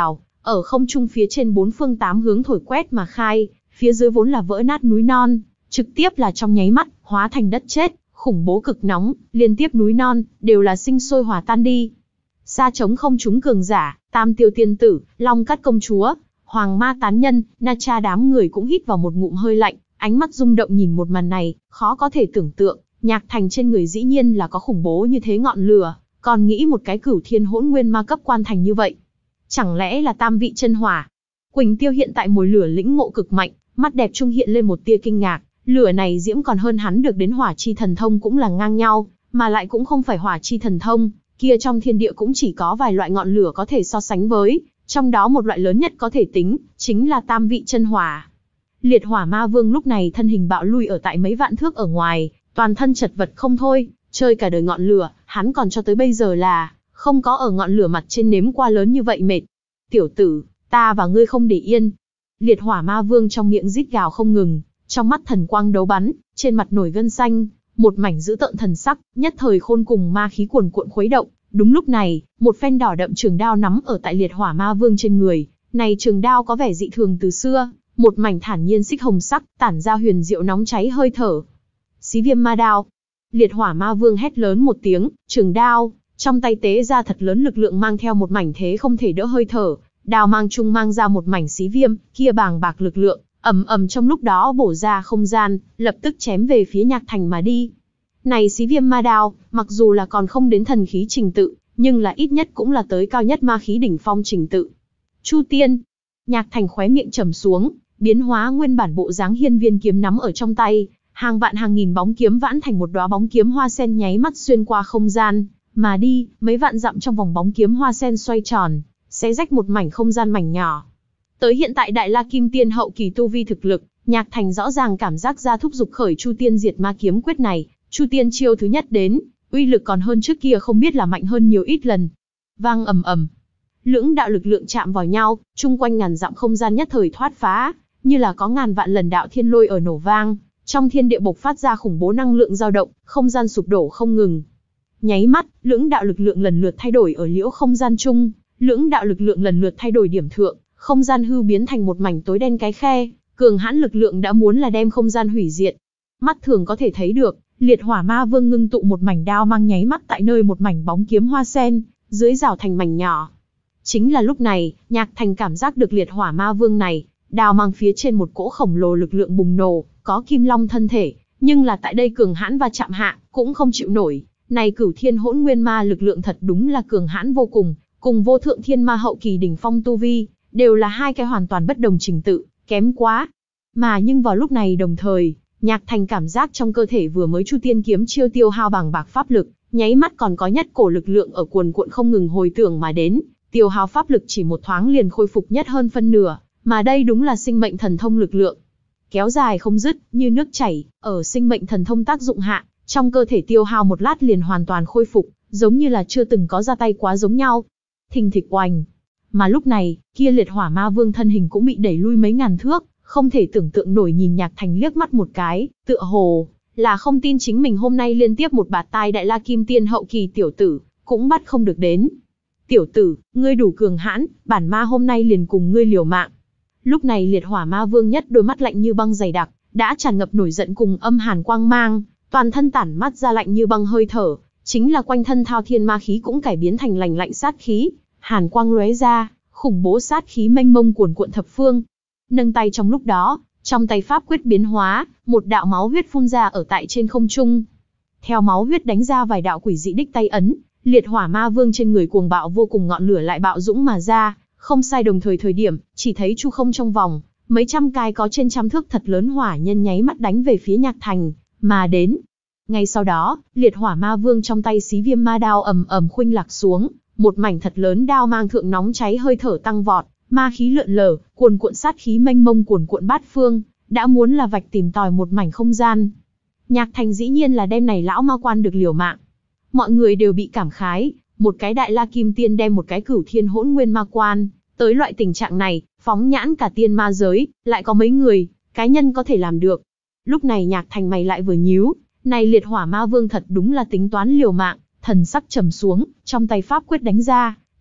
ở không trung phía trên bốn phương tám hướng thổi quét mà khai, phía dưới vốn là vỡ nát núi non, trực tiếp là trong nháy mắt, hóa thành đất chết, khủng bố cực nóng, liên tiếp núi non, đều là sinh sôi hòa tan đi. Xa trống không chúng cường giả, Tam Tiêu tiên tử, Long Cát công chúa, Hoàng Ma tán nhân, Na Cha đám người cũng hít vào một ngụm hơi lạnh, ánh mắt rung động nhìn một màn này, khó có thể tưởng tượng, Nhạc Thành trên người dĩ nhiên là có khủng bố như thế ngọn lửa, còn nghĩ một cái cửu thiên hỗn nguyên ma cấp quan thành như vậy. Chẳng lẽ là tam vị chân hỏa? Quỳnh Tiêu hiện tại mồi lửa lĩnh ngộ cực mạnh, mắt đẹp trung hiện lên một tia kinh ngạc, lửa này diễm còn hơn hắn được đến hỏa chi thần thông cũng là ngang nhau, mà lại cũng không phải hỏa chi thần thông, kia trong thiên địa cũng chỉ có vài loại ngọn lửa có thể so sánh với, trong đó một loại lớn nhất có thể tính, chính là tam vị chân hỏa. Liệt Hỏa Ma Vương lúc này thân hình bạo lui ở tại mấy vạn thước ở ngoài, toàn thân chật vật không thôi, chơi cả đời ngọn lửa, hắn còn cho tới bây giờ là không có ở ngọn lửa mặt trên nếm qua lớn như vậy mệt. Tiểu tử, ta và ngươi không để yên. Liệt Hỏa Ma Vương trong miệng rít gào không ngừng, trong mắt thần quang đấu bắn, trên mặt nổi gân xanh, một mảnh dữ tợn thần sắc, nhất thời khôn cùng ma khí cuồn cuộn khuấy động. Đúng lúc này, một phen đỏ đậm trường đao nắm ở tại Liệt Hỏa Ma Vương trên người, này trường đao có vẻ dị thường từ xưa, một mảnh thản nhiên xích hồng sắc, tản ra huyền diệu nóng cháy hơi thở. Xí Viêm Ma Đao. Liệt Hỏa Ma Vương hét lớn một tiếng, trường đao trong tay tế ra thật lớn lực lượng mang theo một mảnh thế không thể đỡ hơi thở, đao mang chung mang ra một mảnh xí viêm, kia bàng bạc lực lượng, ầm ầm trong lúc đó bổ ra không gian, lập tức chém về phía Nhạc Thành mà đi. Này Xí Viêm Ma Đao, mặc dù là còn không đến thần khí trình tự, nhưng là ít nhất cũng là tới cao nhất ma khí đỉnh phong trình tự. Chu Tiên. Nhạc Thành khóe miệng trầm xuống, biến hóa nguyên bản bộ dáng hiên viên kiếm nắm ở trong tay, hàng vạn hàng nghìn bóng kiếm vãn thành một đóa bóng kiếm hoa sen nháy mắt xuyên qua không gian, mà đi, mấy vạn dặm trong vòng bóng kiếm hoa sen xoay tròn, xé rách một mảnh không gian mảnh nhỏ. Tới hiện tại Đại La Kim Tiên hậu kỳ tu vi thực lực, Nhạc Thành rõ ràng cảm giác ra thúc dục khởi Chu Tiên Diệt Ma kiếm quyết này, Chu Tiên chiêu thứ nhất đến, uy lực còn hơn trước kia không biết là mạnh hơn nhiều ít lần. Vang ầm ầm, lưỡng đạo lực lượng chạm vào nhau, chung quanh ngàn dặm không gian nhất thời thoát phá, như là có ngàn vạn lần đạo thiên lôi ở nổ vang, trong thiên địa bộc phát ra khủng bố năng lượng dao động, không gian sụp đổ không ngừng. Nháy mắt, lưỡng đạo lực lượng lần lượt thay đổi ở liễu không gian chung, lưỡng đạo lực lượng lần lượt thay đổi điểm thượng, không gian hư biến thành một mảnh tối đen cái khe, cường hãn lực lượng đã muốn là đem không gian hủy diệt. Mắt thường có thể thấy được, Liệt Hỏa Ma Vương ngưng tụ một mảnh đao mang nháy mắt tại nơi một mảnh bóng kiếm hoa sen, dưới rào thành mảnh nhỏ. Chính là lúc này, Nhạc Thành cảm giác được Liệt Hỏa Ma Vương này, đao mang phía trên một cỗ khổng lồ lực lượng bùng nổ, có kim long thân thể, nhưng là tại đây cường hãn và chạm hạ, cũng không chịu nổi. Này cửu thiên hỗn nguyên ma lực lượng thật đúng là cường hãn vô cùng, cùng vô thượng thiên ma hậu kỳ đỉnh phong tu vi, đều là hai cái hoàn toàn bất đồng trình tự, kém quá. Mà nhưng vào lúc này đồng thời, Nhạc Thành cảm giác trong cơ thể vừa mới Chu Tiên kiếm chiêu tiêu hao bàng bạc pháp lực, nháy mắt còn có nhất cổ lực lượng ở cuồn cuộn không ngừng hồi tưởng mà đến, tiêu hao pháp lực chỉ một thoáng liền khôi phục nhất hơn phân nửa, mà đây đúng là sinh mệnh thần thông lực lượng. Kéo dài không dứt, như nước chảy, ở sinh mệnh thần thông tác dụng hạ, trong cơ thể tiêu hao một lát liền hoàn toàn khôi phục, giống như là chưa từng có ra tay quá giống nhau. Thình thịch oành. Mà lúc này, kia Liệt Hỏa Ma Vương thân hình cũng bị đẩy lui mấy ngàn thước, không thể tưởng tượng nổi nhìn Nhạc Thành liếc mắt một cái, tựa hồ là không tin chính mình hôm nay liên tiếp một bạt tai Đại La Kim Tiên hậu kỳ tiểu tử, cũng bắt không được đến. Tiểu tử, ngươi đủ cường hãn, bản ma hôm nay liền cùng ngươi liều mạng. Lúc này Liệt Hỏa Ma Vương nhất đôi mắt lạnh như băng dày đặc, đã tràn ngập nổi giận cùng âm hàn quang mang, toàn thân tản mắt ra lạnh như băng hơi thở, chính là quanh thân thao thiên ma khí cũng cải biến thành lạnh lạnh sát khí, hàn quang lóe ra, khủng bố sát khí mênh mông cuồn cuộn thập phương. Nâng tay trong lúc đó, trong tay pháp quyết biến hóa, một đạo máu huyết phun ra ở tại trên không trung. Theo máu huyết đánh ra vài đạo quỷ dị đích tay ấn, Liệt Hỏa Ma Vương trên người cuồng bạo vô cùng ngọn lửa lại bạo dũng mà ra, không sai đồng thời thời điểm, chỉ thấy chu không trong vòng, mấy trăm cái có trên trăm thước thật lớn hỏa nhân nháy mắt đánh về phía Nhạc Thành, mà đến. Ngay sau đó, Liệt Hỏa Ma Vương trong tay Xí Viêm Ma Đao ầm ầm khuynh lạc xuống, một mảnh thật lớn đao mang thượng nóng cháy hơi thở tăng vọt, ma khí lượn lờ, cuồn cuộn sát khí mênh mông cuồn cuộn bát phương, đã muốn là vạch tìm tòi một mảnh không gian. Nhạc Thành dĩ nhiên là đem này lão ma quan được liều mạng. Mọi người đều bị cảm khái, một cái Đại La Kim Tiên đem một cái cửu thiên hỗn nguyên ma quan, tới loại tình trạng này, phóng nhãn cả tiên ma giới, lại có mấy người, cá nhân có thể làm được. Lúc này Nhạc Thành mày lại vừa nhíu, này Liệt Hỏa Ma Vương thật đúng là tính toán liều mạng, thần sắc trầm xuống, trong tay pháp quyết đánh ra,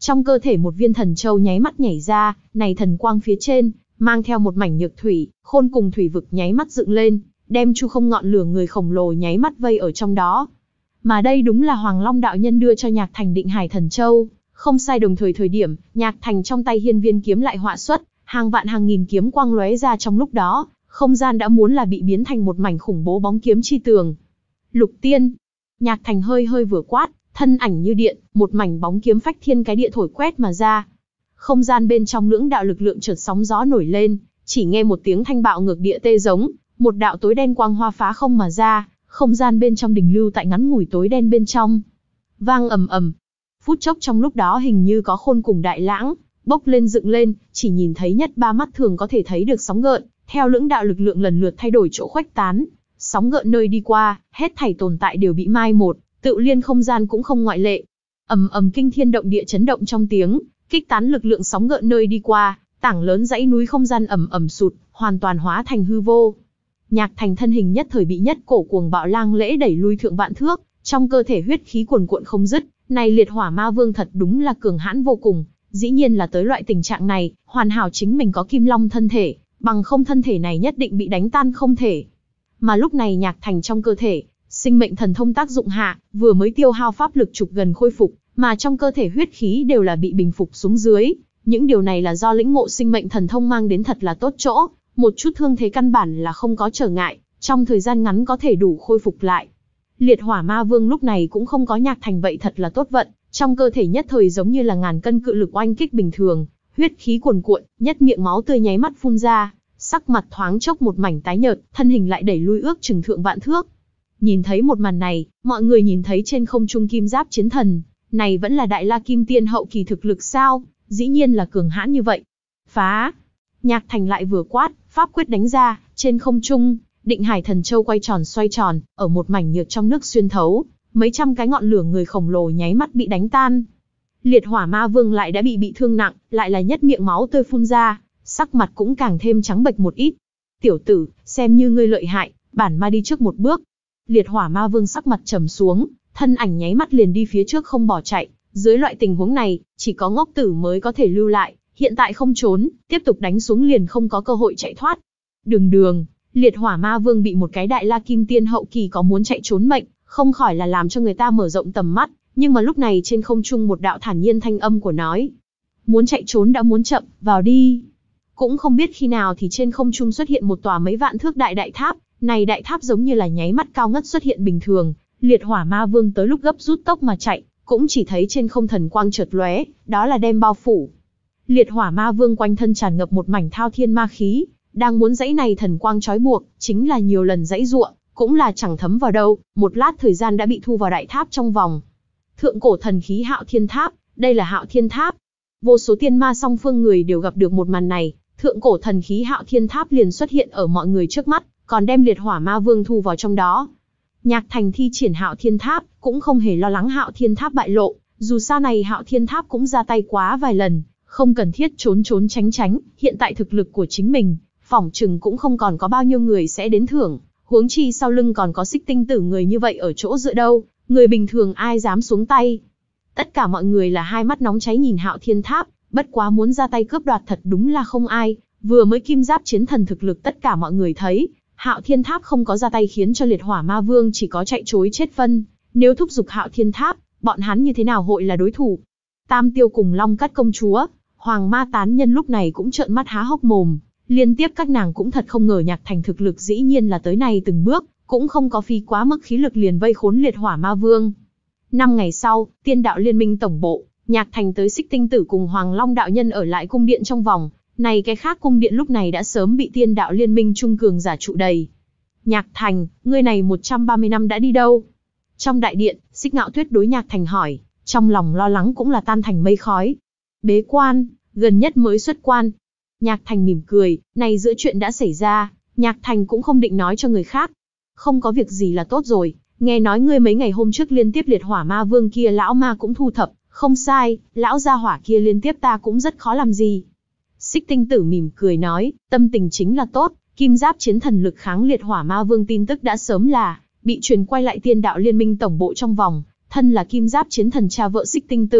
Trong cơ thể một viên thần châu nháy mắt nhảy ra, này thần quang phía trên, mang theo một mảnh nhược thủy, khôn cùng thủy vực nháy mắt dựng lên, đem chu không ngọn lửa người khổng lồ nháy mắt vây ở trong đó. Mà đây đúng là Hoàng Long đạo nhân đưa cho Nhạc Thành Định Hải thần châu. Không sai, đồng thời thời điểm, Nhạc Thành trong tay hiên viên kiếm lại họa xuất, hàng vạn hàng nghìn kiếm quang lóe ra trong lúc đó, không gian đã muốn là bị biến thành một mảnh khủng bố bóng kiếm chi tường. Lục tiên, Nhạc Thành hơi hơi vừa quát, thân ảnh như điện, một mảnh bóng kiếm phách thiên cái địa thổi quét mà ra. Không gian bên trong lưỡng đạo lực lượng chợt sóng gió nổi lên, chỉ nghe một tiếng thanh bạo ngược địa tê giống, một đạo tối đen quang hoa phá không mà ra, không gian bên trong đình lưu tại ngắn ngủi tối đen bên trong. Vang ầm ầm. Phút chốc trong lúc đó hình như có khôn cùng đại lãng, bốc lên dựng lên, chỉ nhìn thấy nhất ba mắt thường có thể thấy được sóng gợn, theo lưỡng đạo lực lượng lần lượt thay đổi chỗ khuếch tán. Sóng gợn nơi đi qua, hết thảy tồn tại đều bị mai một, tự liên không gian cũng không ngoại lệ. Ầm ầm kinh thiên động địa chấn động trong tiếng, kích tán lực lượng sóng gợn nơi đi qua, tảng lớn dãy núi không gian ầm ầm sụt, hoàn toàn hóa thành hư vô. Nhạc Thành thân hình nhất thời bị nhất cổ cuồng bạo lang lễ đẩy lui thượng vạn thước, trong cơ thể huyết khí cuồn cuộn không dứt, này liệt hỏa ma vương thật đúng là cường hãn vô cùng, dĩ nhiên là tới loại tình trạng này, hoàn hảo chính mình có kim long thân thể, bằng không thân thể này nhất định bị đánh tan không thể. Mà lúc này Nhạc Thành trong cơ thể, sinh mệnh thần thông tác dụng hạ, vừa mới tiêu hao pháp lực trục gần khôi phục, mà trong cơ thể huyết khí đều là bị bình phục xuống dưới, những điều này là do lĩnh ngộ sinh mệnh thần thông mang đến thật là tốt chỗ, một chút thương thế căn bản là không có trở ngại, trong thời gian ngắn có thể đủ khôi phục lại. Liệt hỏa ma vương lúc này cũng không có Nhạc Thành vậy thật là tốt vận, trong cơ thể nhất thời giống như là ngàn cân cự lực oanh kích bình thường, huyết khí cuồn cuộn, nhất miệng máu tươi nháy mắt phun ra, sắc mặt thoáng chốc một mảnh tái nhợt, thân hình lại đẩy lui ước chừng thượng vạn thước. Nhìn thấy một màn này, mọi người nhìn thấy trên không trung kim giáp chiến thần, này vẫn là đại la kim tiên hậu kỳ thực lực sao, dĩ nhiên là cường hãn như vậy. Phá! Nhạc Thành lại vừa quát, pháp quyết đánh ra, trên không trung, Định Hải thần châu quay tròn xoay tròn, ở một mảnh nhược trong nước xuyên thấu, mấy trăm cái ngọn lửa người khổng lồ nháy mắt bị đánh tan. Liệt hỏa ma vương lại đã bị bị thương nặng, lại là nhất miệng máu tươi phun ra, sắc mặt cũng càng thêm trắng bệch một ít. Tiểu tử, xem như ngươi lợi hại, bản ma đi trước một bước. Liệt hỏa ma vương sắc mặt trầm xuống, thân ảnh nháy mắt liền đi phía trước không bỏ chạy. Dưới loại tình huống này, chỉ có ngốc tử mới có thể lưu lại, hiện tại không trốn, tiếp tục đánh xuống liền không có cơ hội chạy thoát. Đường đường, liệt hỏa ma vương bị một cái đại la kim tiên hậu kỳ có muốn chạy trốn mệnh, không khỏi là làm cho người ta mở rộng tầm mắt, nhưng mà lúc này trên không trung một đạo thản nhiên thanh âm của nói. Muốn chạy trốn đã muốn chậm, vào đi. Cũng không biết khi nào thì trên không trung xuất hiện một tòa mấy vạn thước đại đại tháp, này đại tháp giống như là nháy mắt cao ngất xuất hiện bình thường, liệt hỏa ma vương tới lúc gấp rút tốc mà chạy, cũng chỉ thấy trên không thần quang chợt lóe, đó là đem bao phủ. Liệt hỏa ma vương quanh thân tràn ngập một mảnh thao thiên ma khí, đang muốn dãy này thần quang trói buộc, chính là nhiều lần dãy ruộng, cũng là chẳng thấm vào đâu, một lát thời gian đã bị thu vào đại tháp trong vòng. Thượng cổ thần khí Hạo Thiên Tháp, đây là Hạo Thiên Tháp. Vô số tiên ma song phương người đều gặp được một màn này, thượng cổ thần khí Hạo Thiên Tháp liền xuất hiện ở mọi người trước mắt, còn đem liệt hỏa ma vương thu vào trong đó. Nhạc Thành thi triển Hạo Thiên Tháp, cũng không hề lo lắng Hạo Thiên Tháp bại lộ, dù sao này Hạo Thiên Tháp cũng ra tay quá vài lần, không cần thiết trốn trốn tránh tránh, hiện tại thực lực của chính mình, phỏng chừng cũng không còn có bao nhiêu người sẽ đến thưởng, huống chi sau lưng còn có Xích Tinh Tử người như vậy ở chỗ dựa đâu, người bình thường ai dám xuống tay. Tất cả mọi người là hai mắt nóng cháy nhìn Hạo Thiên Tháp, bất quá muốn ra tay cướp đoạt thật đúng là không ai, vừa mới kim giáp chiến thần thực lực tất cả mọi người thấy, Hạo Thiên Tháp không có ra tay khiến cho liệt hỏa ma vương chỉ có chạy trối chết phân, nếu thúc giục Hạo Thiên Tháp, bọn hắn như thế nào hội là đối thủ. Tam Tiêu cùng Long Cắt công chúa, Hoàng Ma tán nhân lúc này cũng trợn mắt há hốc mồm, liên tiếp các nàng cũng thật không ngờ Nhạc Thành thực lực dĩ nhiên là tới này từng bước, cũng không có phí quá mức khí lực liền vây khốn liệt hỏa ma vương. Năm ngày sau, Tiên Đạo Liên Minh tổng bộ, Nhạc Thành tới Xích Tinh Tử cùng Hoàng Long đạo nhân ở lại cung điện trong vòng, này cái khác cung điện lúc này đã sớm bị Tiên Đạo Liên Minh trung cường giả trụ đầy. Nhạc Thành, ngươi này một trăm ba mươi năm đã đi đâu? Trong đại điện, Xích Ngạo Tuyết đối Nhạc Thành hỏi, trong lòng lo lắng cũng là tan thành mây khói. Bế quan, gần nhất mới xuất quan. Nhạc Thành mỉm cười, này giữa chuyện đã xảy ra, Nhạc Thành cũng không định nói cho người khác. Không có việc gì là tốt rồi, nghe nói ngươi mấy ngày hôm trước liên tiếp liệt hỏa ma vương kia lão ma cũng thu thập, không sai, lão gia hỏa kia liên tiếp ta cũng rất khó làm gì. Xích Tinh Tử mỉm cười nói, tâm tình chính là tốt, kim giáp chiến thần lực kháng liệt hỏa ma vương tin tức đã sớm là bị truyền quay lại Tiên Đạo Liên Minh tổng bộ trong vòng, thân là kim giáp chiến thần cha vợ Xích Tinh Tử,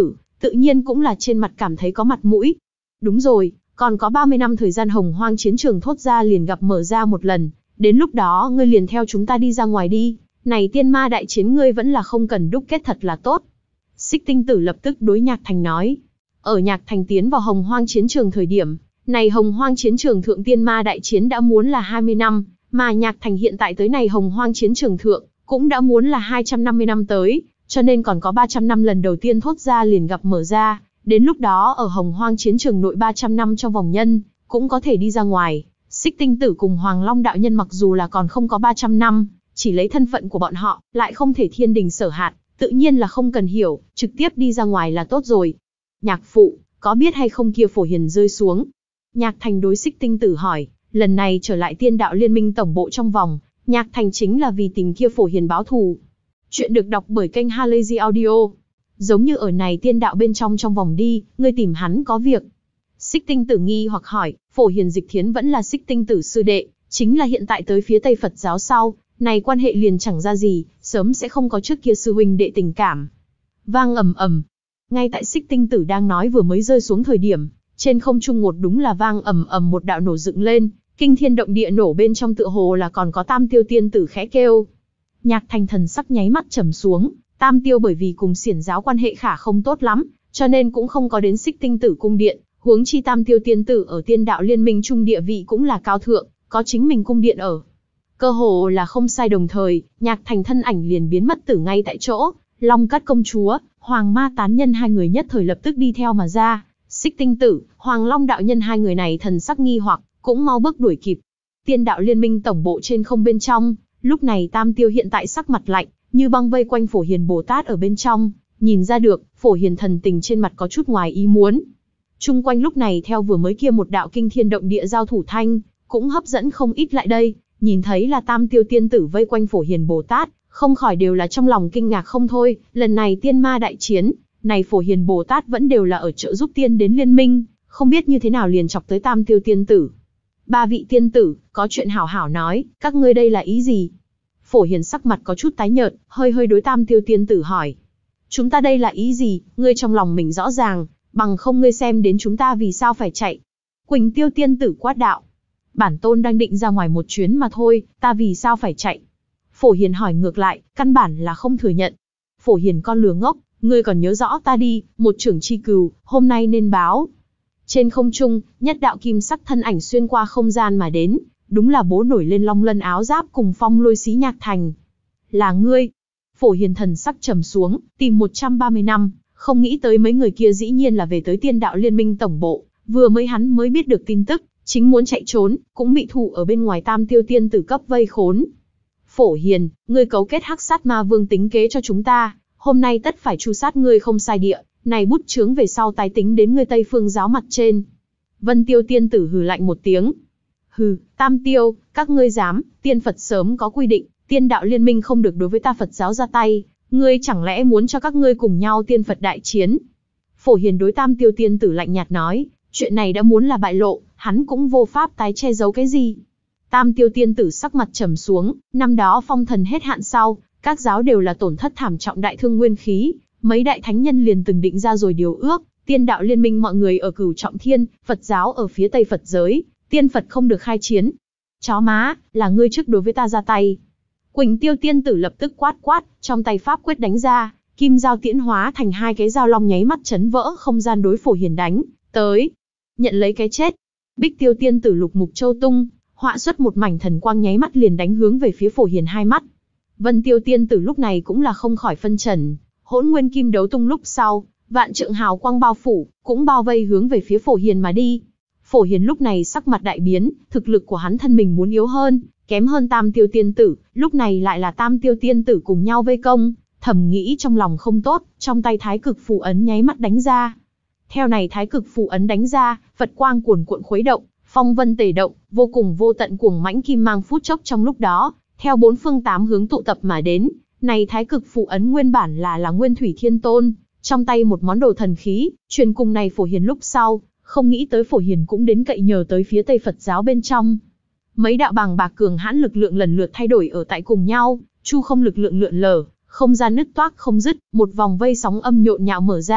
tự nhiên cũng là trên mặt cảm thấy có mặt mũi. Đúng rồi, còn có ba mươi năm thời gian hồng hoang chiến trường thốt ra liền gặp mở ra một lần, đến lúc đó ngươi liền theo chúng ta đi ra ngoài đi, này tiên ma đại chiến ngươi vẫn là không cần đúc kết thật là tốt. Xích Tinh Tử lập tức đối Nhạc Thành nói. Ở Nhạc Thành tiến vào hồng hoang chiến trường thời điểm, này hồng hoang chiến trường thượng tiên ma đại chiến đã muốn là hai mươi năm, mà Nhạc Thành hiện tại tới này hồng hoang chiến trường thượng, cũng đã muốn là hai trăm năm mươi năm tới, cho nên còn có ba trăm năm lần đầu tiên thốt ra liền gặp mở ra, đến lúc đó ở hồng hoang chiến trường nội ba trăm năm trong vòng nhân, cũng có thể đi ra ngoài. Xích Tinh Tử cùng Hoàng Long đạo nhân mặc dù là còn không có ba trăm năm, chỉ lấy thân phận của bọn họ, lại không thể thiên đình sở hạn, tự nhiên là không cần hiểu, trực tiếp đi ra ngoài là tốt rồi. Nhạc phụ, có biết hay không kia Phổ Hiền rơi xuống? Nhạc Thành đối Xích Tinh Tử hỏi, lần này trở lại tiên đạo liên minh tổng bộ trong vòng, Nhạc Thành chính là vì tìm kia Phổ Hiền báo thù. Chuyện được đọc bởi kênh Halazy Audio. Giống như ở này tiên đạo bên trong trong vòng đi, ngươi tìm hắn có việc. Xích Tinh Tử nghi hoặc hỏi, Phổ Hiền Dịch Thiến vẫn là Xích Tinh Tử sư đệ, chính là hiện tại tới phía Tây Phật giáo sau, này quan hệ liền chẳng ra gì, sớm sẽ không có trước kia sư huynh đệ tình cảm. Vang ầm ầm. Ngay tại Xích Tinh Tử đang nói vừa mới rơi xuống thời điểm, trên không trung một đúng là vang ầm ầm một đạo nổ dựng lên, kinh thiên động địa nổ bên trong tựa hồ là còn có Tam Tiêu tiên tử khẽ kêu. Nhạc Thành thần sắc nháy mắt trầm xuống, Tam Tiêu bởi vì cùng xiển giáo quan hệ khả không tốt lắm, cho nên cũng không có đến Xích Tinh Tử cung điện, huống chi Tam Tiêu tiên tử ở tiên đạo liên minh trung địa vị cũng là cao thượng, có chính mình cung điện ở. Cơ hồ là không sai đồng thời, Nhạc Thành thân ảnh liền biến mất từ ngay tại chỗ, Long Cát công chúa, Hoàng Ma tán nhân hai người nhất thời lập tức đi theo mà ra, Xích Tinh Tử, Hoàng Long đạo nhân hai người này thần sắc nghi hoặc, cũng mau bước đuổi kịp. Tiên đạo liên minh tổng bộ trên không bên trong, lúc này Tam Tiêu hiện tại sắc mặt lạnh, như băng vây quanh Phổ Hiền Bồ Tát ở bên trong, nhìn ra được, Phổ Hiền thần tình trên mặt có chút ngoài ý muốn. Trung quanh lúc này theo vừa mới kia một đạo kinh thiên động địa giao thủ thanh, cũng hấp dẫn không ít lại đây, nhìn thấy là Tam Tiêu tiên tử vây quanh Phổ Hiền Bồ Tát, không khỏi đều là trong lòng kinh ngạc không thôi, lần này tiên ma đại chiến, này Phổ Hiền Bồ Tát vẫn đều là ở trợ giúp tiên đến liên minh, không biết như thế nào liền chọc tới Tam Tiêu tiên tử. Ba vị tiên tử, có chuyện hảo hảo nói, các ngươi đây là ý gì? Phổ Hiền sắc mặt có chút tái nhợt, hơi hơi đối Tam Tiêu tiên tử hỏi. Chúng ta đây là ý gì, ngươi trong lòng mình rõ ràng, bằng không ngươi xem đến chúng ta vì sao phải chạy. Quỳnh Tiêu tiên tử quát đạo. Bản tôn đang định ra ngoài một chuyến mà thôi, ta vì sao phải chạy? Phổ Hiền hỏi ngược lại, căn bản là không thừa nhận. Phổ Hiền con lừa ngốc, ngươi còn nhớ rõ ta đi, một trưởng chi cừu, hôm nay nên báo. Trên không trung, nhất đạo kim sắc thân ảnh xuyên qua không gian mà đến, đúng là bố nổi lên long lân áo giáp cùng phong lôi xí Nhạc Thành. Là ngươi. Phổ Hiền thần sắc trầm xuống, tìm một trăm ba mươi năm, không nghĩ tới mấy người kia dĩ nhiên là về tới tiên đạo liên minh tổng bộ, vừa mới hắn mới biết được tin tức, chính muốn chạy trốn, cũng bị thủ ở bên ngoài Tam Tiêu tiên tử cấp vây khốn. Phổ Hiền, ngươi cấu kết hắc sát ma vương tính kế cho chúng ta, hôm nay tất phải tru sát ngươi không sai địa, này bút chướng về sau tái tính đến ngươi Tây Phương giáo mặt trên. Vân Tiêu tiên tử hừ lạnh một tiếng. Hừ, Tam Tiêu, các ngươi dám, tiên Phật sớm có quy định, tiên đạo liên minh không được đối với ta Phật giáo ra tay, ngươi chẳng lẽ muốn cho các ngươi cùng nhau tiên Phật đại chiến? Phổ Hiền đối Tam Tiêu tiên tử lạnh nhạt nói, chuyện này đã muốn là bại lộ, hắn cũng vô pháp tái che giấu cái gì. Tam Tiêu tiên tử sắc mặt trầm xuống, năm đó phong thần hết hạn sau, các giáo đều là tổn thất thảm trọng đại thương nguyên khí, mấy đại thánh nhân liền từng định ra rồi điều ước, tiên đạo liên minh mọi người ở Cửu Trọng Thiên, Phật giáo ở phía Tây Phật giới, tiên Phật không được khai chiến. Chó má, là ngươi trước đối với ta ra tay. Quỳnh Tiêu tiên tử lập tức quát quát, trong tay pháp quyết đánh ra, kim dao tiễn hóa thành hai cái dao long nháy mắt chấn vỡ không gian đối Phổ Hiền đánh tới. Nhận lấy cái chết. Bích Tiêu tiên tử lục mục châu tung, họa xuất một mảnh thần quang nháy mắt liền đánh hướng về phía Phổ Hiền hai mắt. Vân Tiêu tiên tử lúc này cũng là không khỏi phân trần, hỗn nguyên kim đấu tung lúc sau, vạn trượng hào quang bao phủ, cũng bao vây hướng về phía Phổ Hiền mà đi. Phổ Hiền lúc này sắc mặt đại biến, thực lực của hắn thân mình muốn yếu hơn, kém hơn Tam Tiêu tiên tử, lúc này lại là Tam Tiêu tiên tử cùng nhau vây công, thầm nghĩ trong lòng không tốt, trong tay thái cực phù ấn nháy mắt đánh ra. Theo này thái cực phù ấn đánh ra, Phật quang cuồn cuộn khuấy động, phong vân tề động, vô cùng vô tận cuồng mãnh kim mang phút chốc trong lúc đó, theo bốn phương tám hướng tụ tập mà đến. Này thái cực phù ấn nguyên bản là là Nguyên Thủy Thiên Tôn, trong tay một món đồ thần khí, truyền cùng này Phổ Hiền lúc sau, không nghĩ tới Phổ Hiền cũng đến cậy nhờ tới phía Tây Phật giáo bên trong. Mấy đạo bàng bạc cường hãn lực lượng lần lượt thay đổi ở tại cùng nhau, chu không lực lượng lượn lờ, không gian nứt toác không dứt, một vòng vây sóng âm nhộn nhạo mở ra,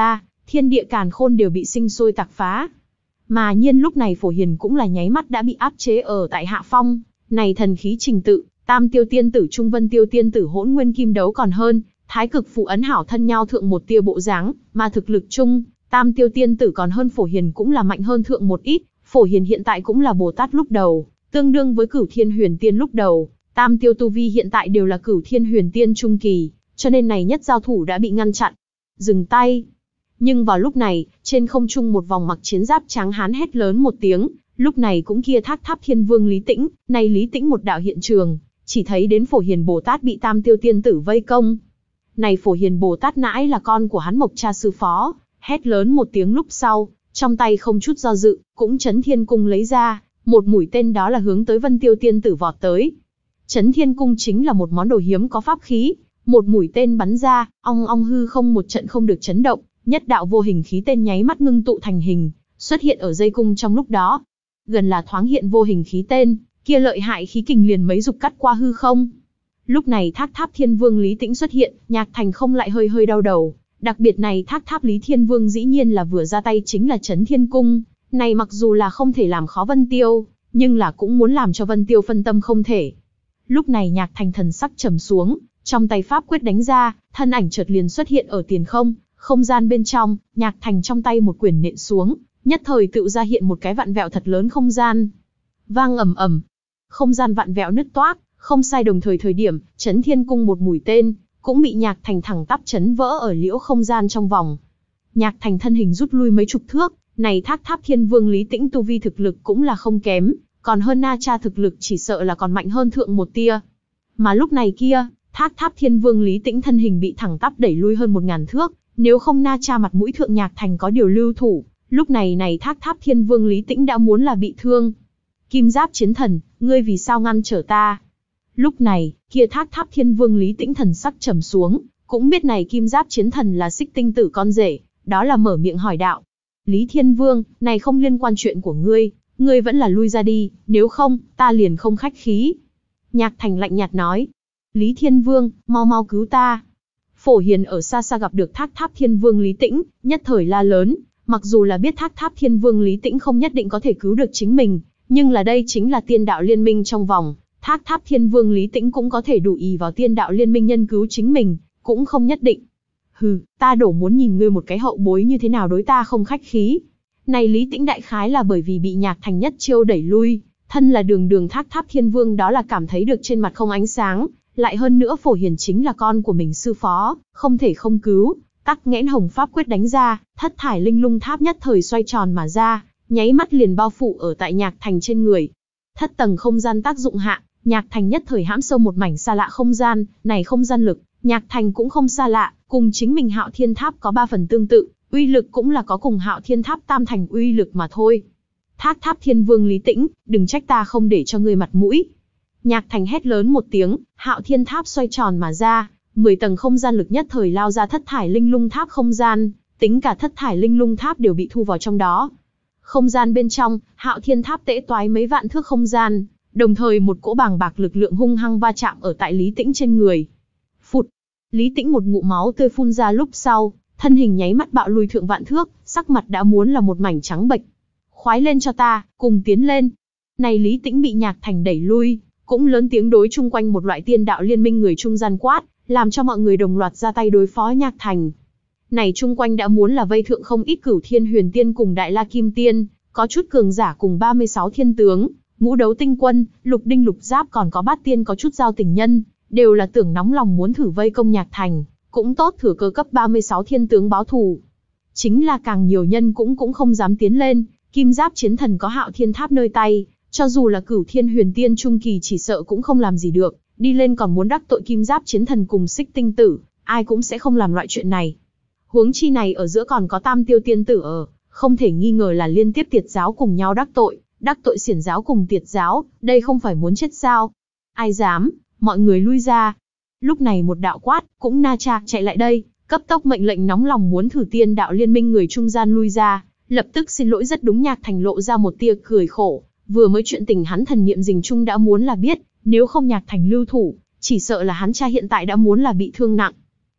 thiên địa càn khôn đều bị sinh sôi tạc phá. Mà nhiên lúc này Phổ Hiền cũng là nháy mắt đã bị áp chế ở tại hạ phong, này thần khí trình tự, Tam Tiêu Tiên Tử Trung Vân Tiêu Tiên Tử Hỗn Nguyên Kim Đấu còn hơn, Thái Cực Phù ấn hảo thân nhau thượng một tia bộ dáng, mà thực lực chung, Tam Tiêu Tiên Tử còn hơn Phổ Hiền cũng là mạnh hơn thượng một ít, Phổ Hiền hiện tại cũng là Bồ Tát lúc đầu, tương đương với Cửu Thiên Huyền Tiên lúc đầu, Tam Tiêu tu vi hiện tại đều là Cửu Thiên Huyền Tiên trung kỳ, cho nên này nhất giao thủ đã bị ngăn chặn. Dừng tay. Nhưng vào lúc này, trên không trung một vòng mặc chiến giáp trắng hán hét lớn một tiếng, lúc này cũng kia Thác Tháp Thiên Vương Lý Tĩnh, này Lý Tĩnh một đạo hiện trường, chỉ thấy đến Phổ Hiền Bồ Tát bị Tam Tiêu Tiên Tử vây công. Này Phổ Hiền Bồ Tát nãi là con của hắn Mộc Cha sư phó, hét lớn một tiếng lúc sau, trong tay không chút do dự, cũng Chấn Thiên Cung lấy ra, một mũi tên đó là hướng tới Vân Tiêu Tiên Tử vọt tới. Chấn Thiên Cung chính là một món đồ hiếm có pháp khí, một mũi tên bắn ra, ong ong hư không một trận không được chấn động, nhất đạo vô hình khí tên nháy mắt ngưng tụ thành hình, xuất hiện ở dây cung trong lúc đó. Gần là thoáng hiện vô hình khí tên, kia lợi hại khí kình liền mấy dục cắt qua hư không. Lúc này Thác Tháp Thiên Vương Lý Tĩnh xuất hiện, Nhạc Thành không lại hơi hơi đau đầu, đặc biệt này Thác Tháp Lý Thiên Vương dĩ nhiên là vừa ra tay chính là Chấn Thiên Cung, này mặc dù là không thể làm khó Vân Tiêu, nhưng là cũng muốn làm cho Vân Tiêu phân tâm không thể. Lúc này Nhạc Thành thần sắc trầm xuống, trong tay pháp quyết đánh ra, thân ảnh chợt liền xuất hiện ở tiền không, không gian bên trong, Nhạc Thành trong tay một quyền nện xuống, nhất thời tự ra hiện một cái vạn vẹo thật lớn không gian. Vang ầm ầm, không gian vạn vẹo nứt toác, không sai đồng thời thời điểm, Chấn Thiên Cung một mũi tên, cũng bị Nhạc Thành thẳng tắp chấn vỡ ở liễu không gian trong vòng. Nhạc Thành thân hình rút lui mấy chục thước, này Thác Tháp Thiên Vương Lý Tĩnh tu vi thực lực cũng là không kém, còn hơn Na Cha thực lực chỉ sợ là còn mạnh hơn thượng một tia. Mà lúc này kia, Thác Tháp Thiên Vương Lý Tĩnh thân hình bị thẳng tắp đẩy lui hơn một ngàn thước, nếu không Na Cha mặt mũi thượng Nhạc Thành có điều lưu thủ, lúc này này Thác Tháp Thiên Vương Lý Tĩnh đã muốn là bị thương. Kim Giáp Chiến Thần, ngươi vì sao ngăn trở ta? Lúc này, kia Thác Tháp Thiên Vương Lý Tĩnh thần sắc trầm xuống, cũng biết này Kim Giáp Chiến Thần là Xích Tinh Tử con rể, đó là mở miệng hỏi đạo. Lý Thiên Vương, này không liên quan chuyện của ngươi, ngươi vẫn là lui ra đi, nếu không, ta liền không khách khí. Nhạc Thành lạnh nhạt nói. Lý Thiên Vương, mau mau cứu ta. Phổ Hiền ở xa xa gặp được Thác Tháp Thiên Vương Lý Tĩnh, nhất thời la lớn, mặc dù là biết Thác Tháp Thiên Vương Lý Tĩnh không nhất định có thể cứu được chính mình, nhưng là đây chính là tiên đạo liên minh trong vòng, Thác Tháp Thiên Vương Lý Tĩnh cũng có thể đủ ỷ vào tiên đạo liên minh nhân cứu chính mình, cũng không nhất định. Hừ, ta đổ muốn nhìn ngươi một cái hậu bối như thế nào đối ta không khách khí. Này Lý Tĩnh đại khái là bởi vì bị Nhạc Thành nhất chiêu đẩy lui, thân là đường đường Thác Tháp Thiên Vương đó là cảm thấy được trên mặt không ánh sáng, lại hơn nữa Phổ Hiền chính là con của mình sư phó, không thể không cứu, tắc nghẽn hồng pháp quyết đánh ra, thất thải linh lung tháp nhất thời xoay tròn mà ra, nháy mắt liền bao phủ ở tại Nhạc Thành trên người. Thất tầng không gian tác dụng hạ, Nhạc Thành nhất thời hãm sâu một mảnh xa lạ không gian, này không gian lực, Nhạc Thành cũng không xa lạ, cùng chính mình Hạo Thiên Tháp có ba phần tương tự, uy lực cũng là có cùng Hạo Thiên Tháp tam thành uy lực mà thôi. Thác Tháp Thiên Vương Lý Tĩnh, đừng trách ta không để cho ngươi mặt mũi. Nhạc Thành hét lớn một tiếng, Hạo Thiên Tháp xoay tròn mà ra, mười tầng không gian lực nhất thời lao ra thất thải linh lung tháp không gian, tính cả thất thải linh lung tháp đều bị thu vào trong đó. Không gian bên trong, Hạo Thiên Tháp tễ toái mấy vạn thước không gian, đồng thời một cỗ bàng bạc lực lượng hung hăng va chạm ở tại Lý Tĩnh trên người. Phụt, Lý Tĩnh một ngụm máu tươi phun ra lúc sau, thân hình nháy mắt bạo lùi thượng vạn thước, sắc mặt đã muốn là một mảnh trắng bệch. Khoái lên cho ta, cùng tiến lên. Này Lý Tĩnh bị Nhạc Thành đẩy lui, cũng lớn tiếng đối chung quanh một loại tiên đạo liên minh người trung gian quát, làm cho mọi người đồng loạt ra tay đối phó Nhạc Thành. Này chung quanh đã muốn là vây thượng không ít Cửu Thiên Huyền Tiên cùng Đại La Kim Tiên, có chút cường giả cùng ba mươi sáu thiên tướng, Ngũ Đấu Tinh Quân, Lục Đinh Lục Giáp còn có Bát Tiên có chút giao tình nhân, đều là tưởng nóng lòng muốn thử vây công Nhạc Thành, cũng tốt thừa cơ cấp ba mươi sáu thiên tướng báo thù. Chính là càng nhiều nhân cũng cũng không dám tiến lên, Kim Giáp Chiến Thần có Hạo Thiên Tháp nơi tay, cho dù là Cửu Thiên Huyền Tiên trung kỳ chỉ sợ cũng không làm gì được, đi lên còn muốn đắc tội Kim Giáp Chiến Thần cùng Xích Tinh Tử, ai cũng sẽ không làm loại chuyện này. Huống chi này ở giữa còn có Tam Tiêu Tiên Tử ở, không thể nghi ngờ là liên tiếp tiệt giáo cùng nhau đắc tội, đắc tội xiển giáo cùng tiệt giáo, đây không phải muốn chết sao? Ai dám, mọi người lui ra. Lúc này một đạo quát, cũng Na Cha chạy lại đây, cấp tốc mệnh lệnh nóng lòng muốn thử tiên đạo liên minh người trung gian lui ra, lập tức xin lỗi rất đúng. Nhạc Thành lộ ra một tia cười khổ, vừa mới chuyện tình hắn thần niệm rình chung đã muốn là biết, nếu không Nhạc Thành lưu thủ, chỉ sợ là hắn cha hiện tại đã muốn là bị thương nặng.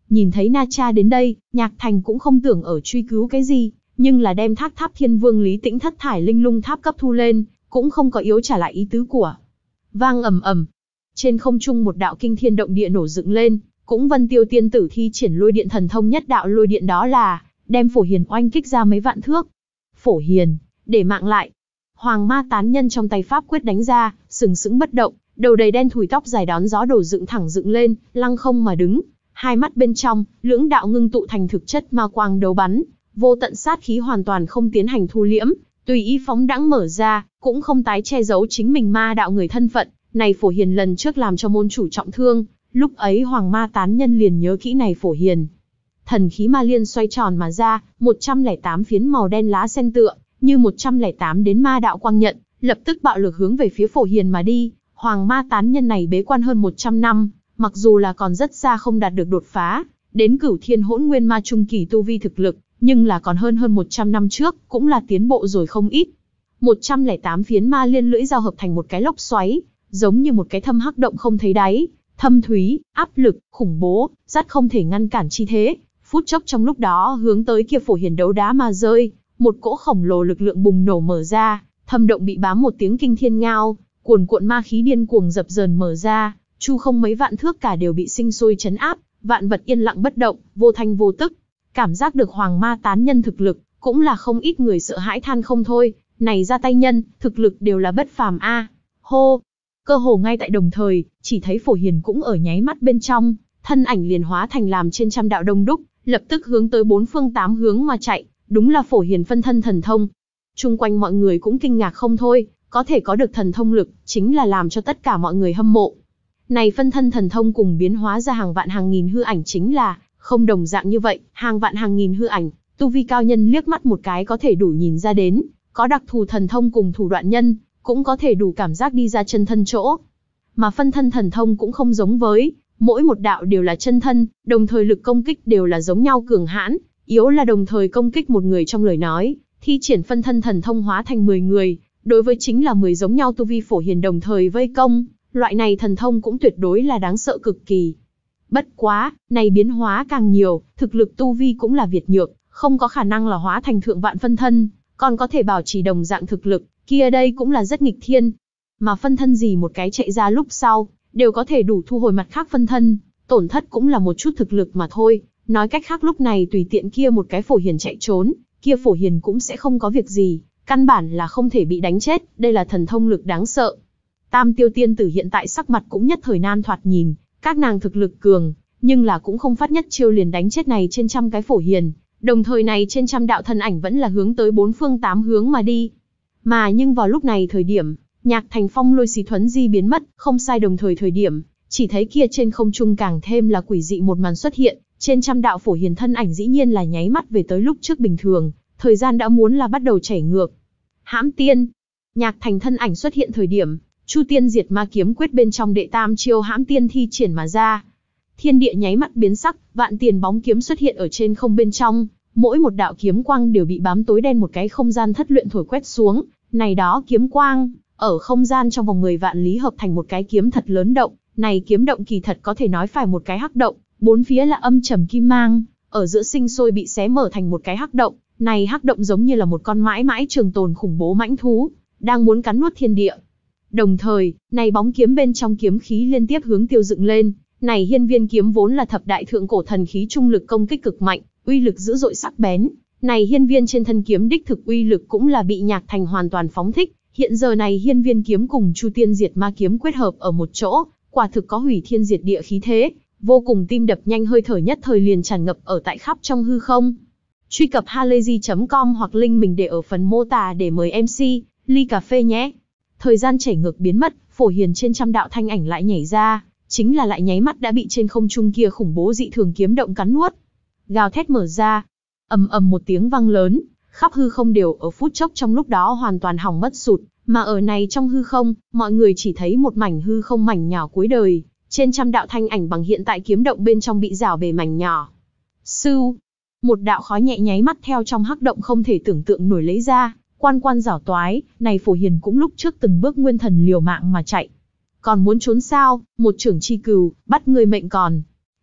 Nhìn thấy Na Cha đến đây, Nhạc Thành cũng không tưởng ở truy cứu cái gì, nhưng là đem thác tháp thiên vương Lý Tĩnh thất thải linh lung tháp cấp thu lên, cũng không có yếu trả lại ý tứ của. Vang ầm ầm, trên không trung một đạo kinh thiên động địa nổ dựng lên, cũng Vân Tiêu tiên tử thi triển lôi điện thần thông nhất đạo lôi điện, đó là đem Phổ Hiền oanh kích ra mấy vạn thước. Phổ Hiền, để mạng lại. Hoàng ma tán nhân trong tay pháp quyết đánh ra, sừng sững bất động, đầu đầy đen thủi tóc dài đón gió đổ dựng thẳng dựng lên, lăng không mà đứng. Hai mắt bên trong, lưỡng đạo ngưng tụ thành thực chất ma quang đấu bắn, vô tận sát khí hoàn toàn không tiến hành thu liễm, tùy ý phóng đãng mở ra, cũng không tái che giấu chính mình ma đạo người thân phận. Này Phổ Hiền lần trước làm cho môn chủ trọng thương, lúc ấy Hoàng ma tán nhân liền nhớ kỹ này Phổ Hiền. Thần khí ma liên xoay tròn mà ra, một trăm lẻ tám phiến màu đen lá sen tựa, như một trăm lẻ tám đến ma đạo quang nhận, lập tức bạo lực hướng về phía Phổ Hiền mà đi. Hoàng ma tán nhân này bế quan hơn một trăm năm, mặc dù là còn rất xa không đạt được đột phá, đến cửu thiên hỗn nguyên ma trung kỳ tu vi thực lực, nhưng là còn hơn hơn một trăm năm trước, cũng là tiến bộ rồi không ít. một trăm lẻ tám phiến ma liên lưỡi giao hợp thành một cái lốc xoáy, giống như một cái thâm hắc động không thấy đáy, thâm thúy, áp lực, khủng bố, dắt không thể ngăn cản chi thế. Phút chốc trong lúc đó hướng tới kia Phổ Hiền đấu đá mà rơi, một cỗ khổng lồ lực lượng bùng nổ mở ra, thâm động bị bám một tiếng kinh thiên ngao, cuồn cuộn ma khí điên cuồng dập dờn mở ra, chu không mấy vạn thước cả đều bị sinh sôi chấn áp, vạn vật yên lặng bất động, vô thanh vô tức. Cảm giác được Hoàng ma tán nhân thực lực, cũng là không ít người sợ hãi than không thôi, này ra tay nhân, thực lực đều là bất phàm a. Hô, cơ hồ ngay tại đồng thời, chỉ thấy Phổ Hiền cũng ở nháy mắt bên trong, thân ảnh liền hóa thành làm trên trăm đạo đông đúc, lập tức hướng tới bốn phương tám hướng mà chạy, đúng là Phổ Hiền phân thân thần thông. Chung quanh mọi người cũng kinh ngạc không thôi, có thể có được thần thông lực, chính là làm cho tất cả mọi người hâm mộ. Này phân thân thần thông cùng biến hóa ra hàng vạn hàng nghìn hư ảnh chính là không đồng dạng như vậy, hàng vạn hàng nghìn hư ảnh, tu vi cao nhân liếc mắt một cái có thể đủ nhìn ra đến, có đặc thù thần thông cùng thủ đoạn nhân, cũng có thể đủ cảm giác đi ra chân thân chỗ. Mà phân thân thần thông cũng không giống với, mỗi một đạo đều là chân thân, đồng thời lực công kích đều là giống nhau cường hãn, yếu là đồng thời công kích một người trong lời nói, thi triển phân thân thần thông hóa thành mười người, đối với chính là mười giống nhau tu vi Phổ Hiền đồng thời vây công, loại này thần thông cũng tuyệt đối là đáng sợ cực kỳ. Bất quá, này biến hóa càng nhiều, thực lực tu vi cũng là việt nhược, không có khả năng là hóa thành thượng vạn phân thân, còn có thể bảo trì đồng dạng thực lực, kia đây cũng là rất nghịch thiên. Mà phân thân gì một cái chạy ra lúc sau, đều có thể đủ thu hồi mặt khác phân thân, tổn thất cũng là một chút thực lực mà thôi. Nói cách khác lúc này tùy tiện kia một cái Phổ Hiền chạy trốn, kia Phổ Hiền cũng sẽ không có việc gì, căn bản là không thể bị đánh chết, đây là thần thông lực đáng sợ. Tam Tiêu tiên tử hiện tại sắc mặt cũng nhất thời nan thoạt nhìn, các nàng thực lực cường, nhưng là cũng không phát nhất chiêu liền đánh chết này trên trăm cái Phổ Hiền, đồng thời này trên trăm đạo thân ảnh vẫn là hướng tới bốn phương tám hướng mà đi. Mà nhưng vào lúc này thời điểm, Nhạc Thành phong lôi xí thuấn di biến mất, không sai đồng thời thời điểm, chỉ thấy kia trên không trung càng thêm là quỷ dị một màn xuất hiện, trên trăm đạo Phổ Hiền thân ảnh dĩ nhiên là nháy mắt về tới lúc trước bình thường, thời gian đã muốn là bắt đầu chảy ngược. Hãm tiên, Nhạc Thành thân ảnh xuất hiện thời điểm, Chu Tiên Diệt Ma kiếm quyết bên trong đệ tam chiêu Hãm tiên thi triển mà ra. Thiên địa nháy mắt biến sắc, vạn tiền bóng kiếm xuất hiện ở trên không bên trong, mỗi một đạo kiếm quang đều bị bám tối đen một cái không gian thất luyện thổi quét xuống, này đó kiếm quang, ở không gian trong vòng mười vạn lý hợp thành một cái kiếm thật lớn động, này kiếm động kỳ thật có thể nói phải một cái hắc động, bốn phía là âm trầm kim mang, ở giữa sinh sôi bị xé mở thành một cái hắc động, này hắc động giống như là một con mãi mãi trường tồn khủng bố mãnh thú, đang muốn cắn nuốt thiên địa. Đồng thời, này bóng kiếm bên trong kiếm khí liên tiếp hướng tiêu dựng lên, này hiên viên kiếm vốn là thập đại thượng cổ thần khí trung lực công kích cực mạnh, uy lực dữ dội sắc bén, này hiên viên trên thân kiếm đích thực uy lực cũng là bị Nhạc Thành hoàn toàn phóng thích, hiện giờ này hiên viên kiếm cùng Chu Tiên Diệt Ma kiếm kết hợp ở một chỗ, quả thực có hủy thiên diệt địa khí thế, vô cùng tim đập nhanh hơi thở nhất thời liền tràn ngập ở tại khắp trong hư không. Truy cập halayzi chấm com hoặc link mình để ở phần mô tả để mời em xê, ly cà phê nhé. Thời gian chảy ngược biến mất, Phổ Hiền trên trăm đạo thanh ảnh lại nhảy ra, chính là lại nháy mắt đã bị trên không trung kia khủng bố dị thường kiếm động cắn nuốt. Gào thét mở ra, ầm ầm một tiếng vang lớn, khắp hư không đều ở phút chốc trong lúc đó hoàn toàn hỏng mất sụt, mà ở này trong hư không, mọi người chỉ thấy một mảnh hư không mảnh nhỏ cuối đời, trên trăm đạo thanh ảnh bằng hiện tại kiếm động bên trong bị rào bề mảnh nhỏ. Sưu, một đạo khói nhẹ nháy mắt theo trong hắc động không thể tưởng tượng nổi lấy ra, quan quan giảo toái, này Phổ Hiền cũng lúc trước từng bước nguyên thần liều mạng mà chạy. Còn muốn trốn sao, một trưởng chi cừu, bắt người mệnh còn.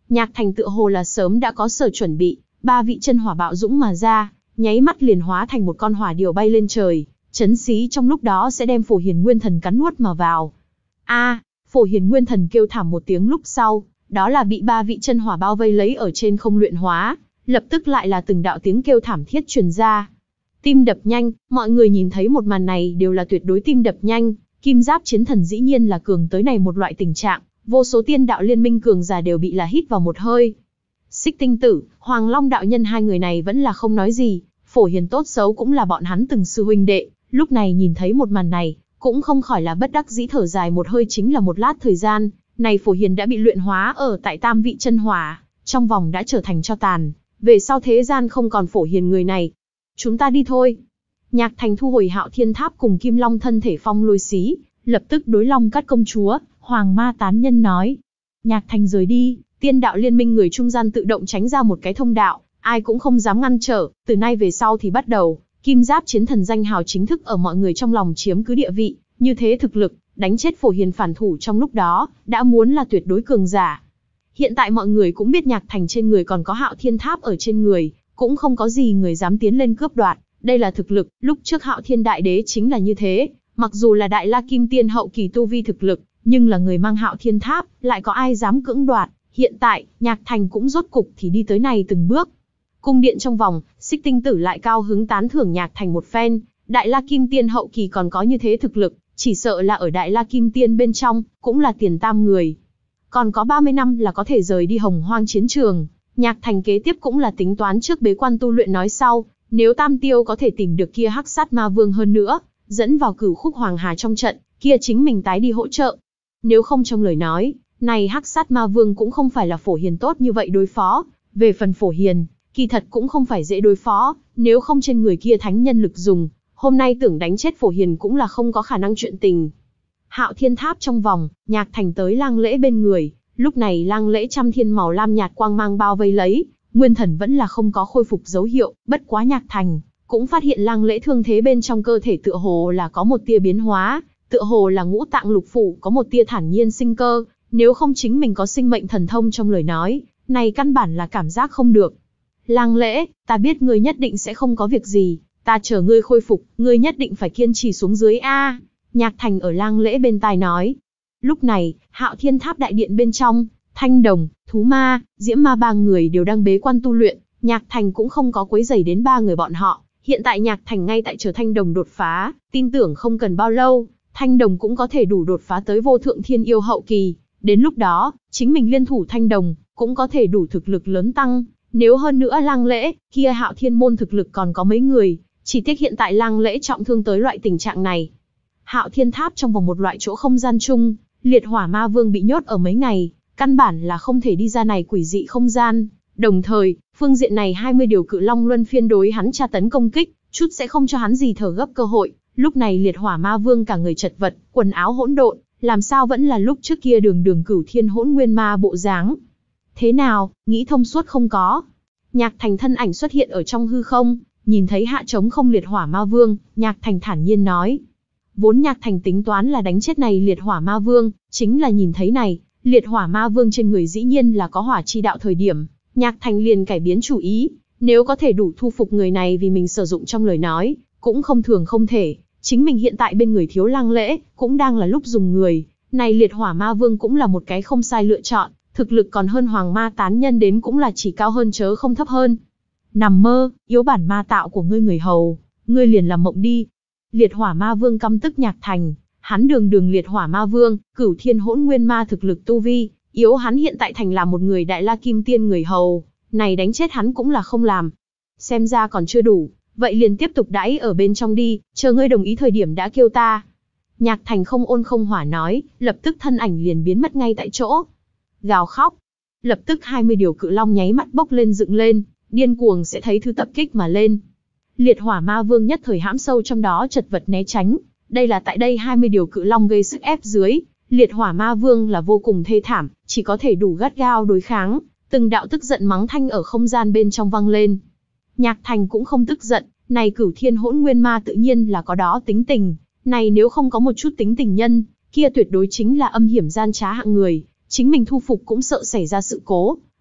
Nhạc Thành tựa hồ là sớm đã có sở chuẩn bị, ba vị chân hỏa bạo dũng mà ra, nháy mắt liền hóa thành một con hỏa điểu bay lên trời, chấn xí trong lúc đó sẽ đem Phổ Hiền Nguyên Thần cắn nuốt mà vào. A, Phổ Hiền Nguyên Thần kêu thảm một tiếng lúc sau, đó là bị ba vị chân hỏa bao vây lấy ở trên không luyện hóa, lập tức lại là từng đạo tiếng kêu thảm thiết truyền ra. Tim đập nhanh, mọi người nhìn thấy một màn này đều là tuyệt đối tim đập nhanh, Kim Giáp Chiến Thần dĩ nhiên là cường tới này một loại tình trạng, vô số tiên đạo liên minh cường giả đều bị là hít vào một hơi. Xích Tinh Tử, Hoàng Long đạo nhân hai người này vẫn là không nói gì, Phổ Hiền tốt xấu cũng là bọn hắn từng sư huynh đệ, lúc này nhìn thấy một màn này, cũng không khỏi là bất đắc dĩ thở dài một hơi. Chính là một lát thời gian, này Phổ Hiền đã bị luyện hóa ở tại tam vị chân hỏa, trong vòng đã trở thành tro tàn, về sau thế gian không còn Phổ Hiền người này. Chúng ta đi thôi. Nhạc Thành thu hồi Hạo Thiên Tháp cùng Kim Long thân thể phong lôi xí, lập tức đối Long Cát công chúa, Hoàng Ma tán nhân nói. Nhạc Thành rời đi, tiên đạo liên minh người trung gian tự động tránh ra một cái thông đạo, ai cũng không dám ngăn trở. Từ nay về sau thì bắt đầu, Kim Giáp Chiến Thần danh hào chính thức ở mọi người trong lòng chiếm cứ địa vị, như thế thực lực, đánh chết Phổ Hiền phản thủ trong lúc đó, đã muốn là tuyệt đối cường giả. Hiện tại mọi người cũng biết Nhạc Thành trên người còn có Hạo Thiên Tháp ở trên người, cũng không có gì người dám tiến lên cướp đoạt, đây là thực lực, lúc trước Hạo Thiên Đại Đế chính là như thế, mặc dù là Đại La Kim Tiên hậu kỳ tu vi thực lực, nhưng là người mang Hạo Thiên Tháp, lại có ai dám cưỡng đoạt. Hiện tại, Nhạc Thành cũng rốt cục thì đi tới này từng bước. Cung điện trong vòng, Xích Tinh Tử lại cao hứng tán thưởng Nhạc Thành một phen, Đại La Kim Tiên hậu kỳ còn có như thế thực lực, chỉ sợ là ở Đại La Kim Tiên bên trong, cũng là tiền tam người. Còn có ba mươi năm là có thể rời đi Hồng Hoang chiến trường, Nhạc Thành kế tiếp cũng là tính toán trước bế quan tu luyện nói sau, nếu Tam Tiêu có thể tìm được kia Hắc Sát Ma Vương hơn nữa, dẫn vào Cửu Khúc Hoàng Hà trong trận, kia chính mình tái đi hỗ trợ. Nếu không trong lời nói, này Hắc Sát Ma Vương cũng không phải là Phổ Hiền tốt như vậy đối phó, về phần Phổ Hiền, kỳ thật cũng không phải dễ đối phó, nếu không trên người kia thánh nhân lực dùng, hôm nay tưởng đánh chết Phổ Hiền cũng là không có khả năng chuyện tình. Hạo Thiên Tháp trong vòng, Nhạc Thành tới Lang Lễ bên người, lúc này Lang Lễ trăm thiên màu lam nhạt quang mang bao vây lấy, nguyên thần vẫn là không có khôi phục dấu hiệu, bất quá Nhạc Thành cũng phát hiện Lang Lễ thương thế bên trong cơ thể tựa hồ là có một tia biến hóa, tựa hồ là ngũ tạng lục phủ có một tia thản nhiên sinh cơ, nếu không chính mình có sinh mệnh thần thông trong lời nói, này căn bản là cảm giác không được. Lang Lễ, ta biết ngươi nhất định sẽ không có việc gì, ta chờ ngươi khôi phục, ngươi nhất định phải kiên trì xuống dưới a. Nhạc Thành ở Lang Lễ bên tai nói. Lúc này, Hạo Thiên Tháp đại điện bên trong, Thanh Đồng, Thú Ma, Diễm Ma ba người đều đang bế quan tu luyện, Nhạc Thành cũng không có quấy rầy đến ba người bọn họ. Hiện tại Nhạc Thành ngay tại chờ Thanh Đồng đột phá, tin tưởng không cần bao lâu, Thanh Đồng cũng có thể đủ đột phá tới vô thượng thiên yêu hậu kỳ. Đến lúc đó, chính mình liên thủ Thanh Đồng, cũng có thể đủ thực lực lớn tăng. Nếu hơn nữa Lang Lễ, kia Hạo Thiên môn thực lực còn có mấy người, chỉ tiếc hiện tại Lang Lễ trọng thương tới loại tình trạng này. Hạo Thiên Tháp trong vòng một loại chỗ không gian chung, Liệt Hỏa Ma Vương bị nhốt ở mấy ngày, căn bản là không thể đi ra này quỷ dị không gian. Đồng thời, phương diện này hai mươi điều cự long luân phiên đối hắn tra tấn công kích, chút sẽ không cho hắn gì thở gấp cơ hội. Lúc này Liệt Hỏa Ma Vương cả người chật vật, quần áo hỗn độn, làm sao vẫn là lúc trước kia đường đường cửu thiên hỗn nguyên ma bộ dáng. Thế nào, nghĩ thông suốt không có? Nhạc Thành thân ảnh xuất hiện ở trong hư không, nhìn thấy hạ trống không Liệt Hỏa Ma Vương, Nhạc Thành thản nhiên nói. Vốn Nhạc Thành tính toán là đánh chết này Liệt Hỏa Ma Vương, chính là nhìn thấy này, Liệt Hỏa Ma Vương trên người dĩ nhiên là có hỏa chi đạo thời điểm, Nhạc Thành liền cải biến chủ ý, nếu có thể đủ thu phục người này vì mình sử dụng trong lời nói, cũng không thường không thể, chính mình hiện tại bên người thiếu Lang Lễ, cũng đang là lúc dùng người, này Liệt Hỏa Ma Vương cũng là một cái không sai lựa chọn, thực lực còn hơn Hoàng Ma tán nhân đến cũng là chỉ cao hơn chớ không thấp hơn. Nằm mơ, yếu bản ma tạo của ngươi người hầu, ngươi liền làm mộng đi. Liệt Hỏa Ma Vương căm tức Nhạc Thành, hắn đường đường Liệt Hỏa Ma Vương, cửu thiên hỗn nguyên ma thực lực tu vi, yếu hắn hiện tại thành là một người Đại La Kim Tiên người hầu, này đánh chết hắn cũng là không làm. Xem ra còn chưa đủ, vậy liền tiếp tục đãi ở bên trong đi, chờ ngươi đồng ý thời điểm đã kêu ta. Nhạc Thành không ôn không hỏa nói, lập tức thân ảnh liền biến mất ngay tại chỗ. Gào khóc. Lập tức hai mươi điều cự long nháy mắt bốc lên dựng lên, điên cuồng sẽ thấy thứ tập kích mà lên. Liệt Hỏa Ma Vương nhất thời hãm sâu trong đó chật vật né tránh, đây là tại đây hai mươi điều cự long gây sức ép dưới, Liệt Hỏa Ma Vương là vô cùng thê thảm, chỉ có thể đủ gắt gao đối kháng, từng đạo tức giận mắng thanh ở không gian bên trong vang lên. Nhạc Thành cũng không tức giận, này cửu thiên hỗn nguyên ma tự nhiên là có đó tính tình, này nếu không có một chút tính tình nhân, kia tuyệt đối chính là âm hiểm gian trá hạng người, chính mình thu phục cũng sợ xảy ra sự cố,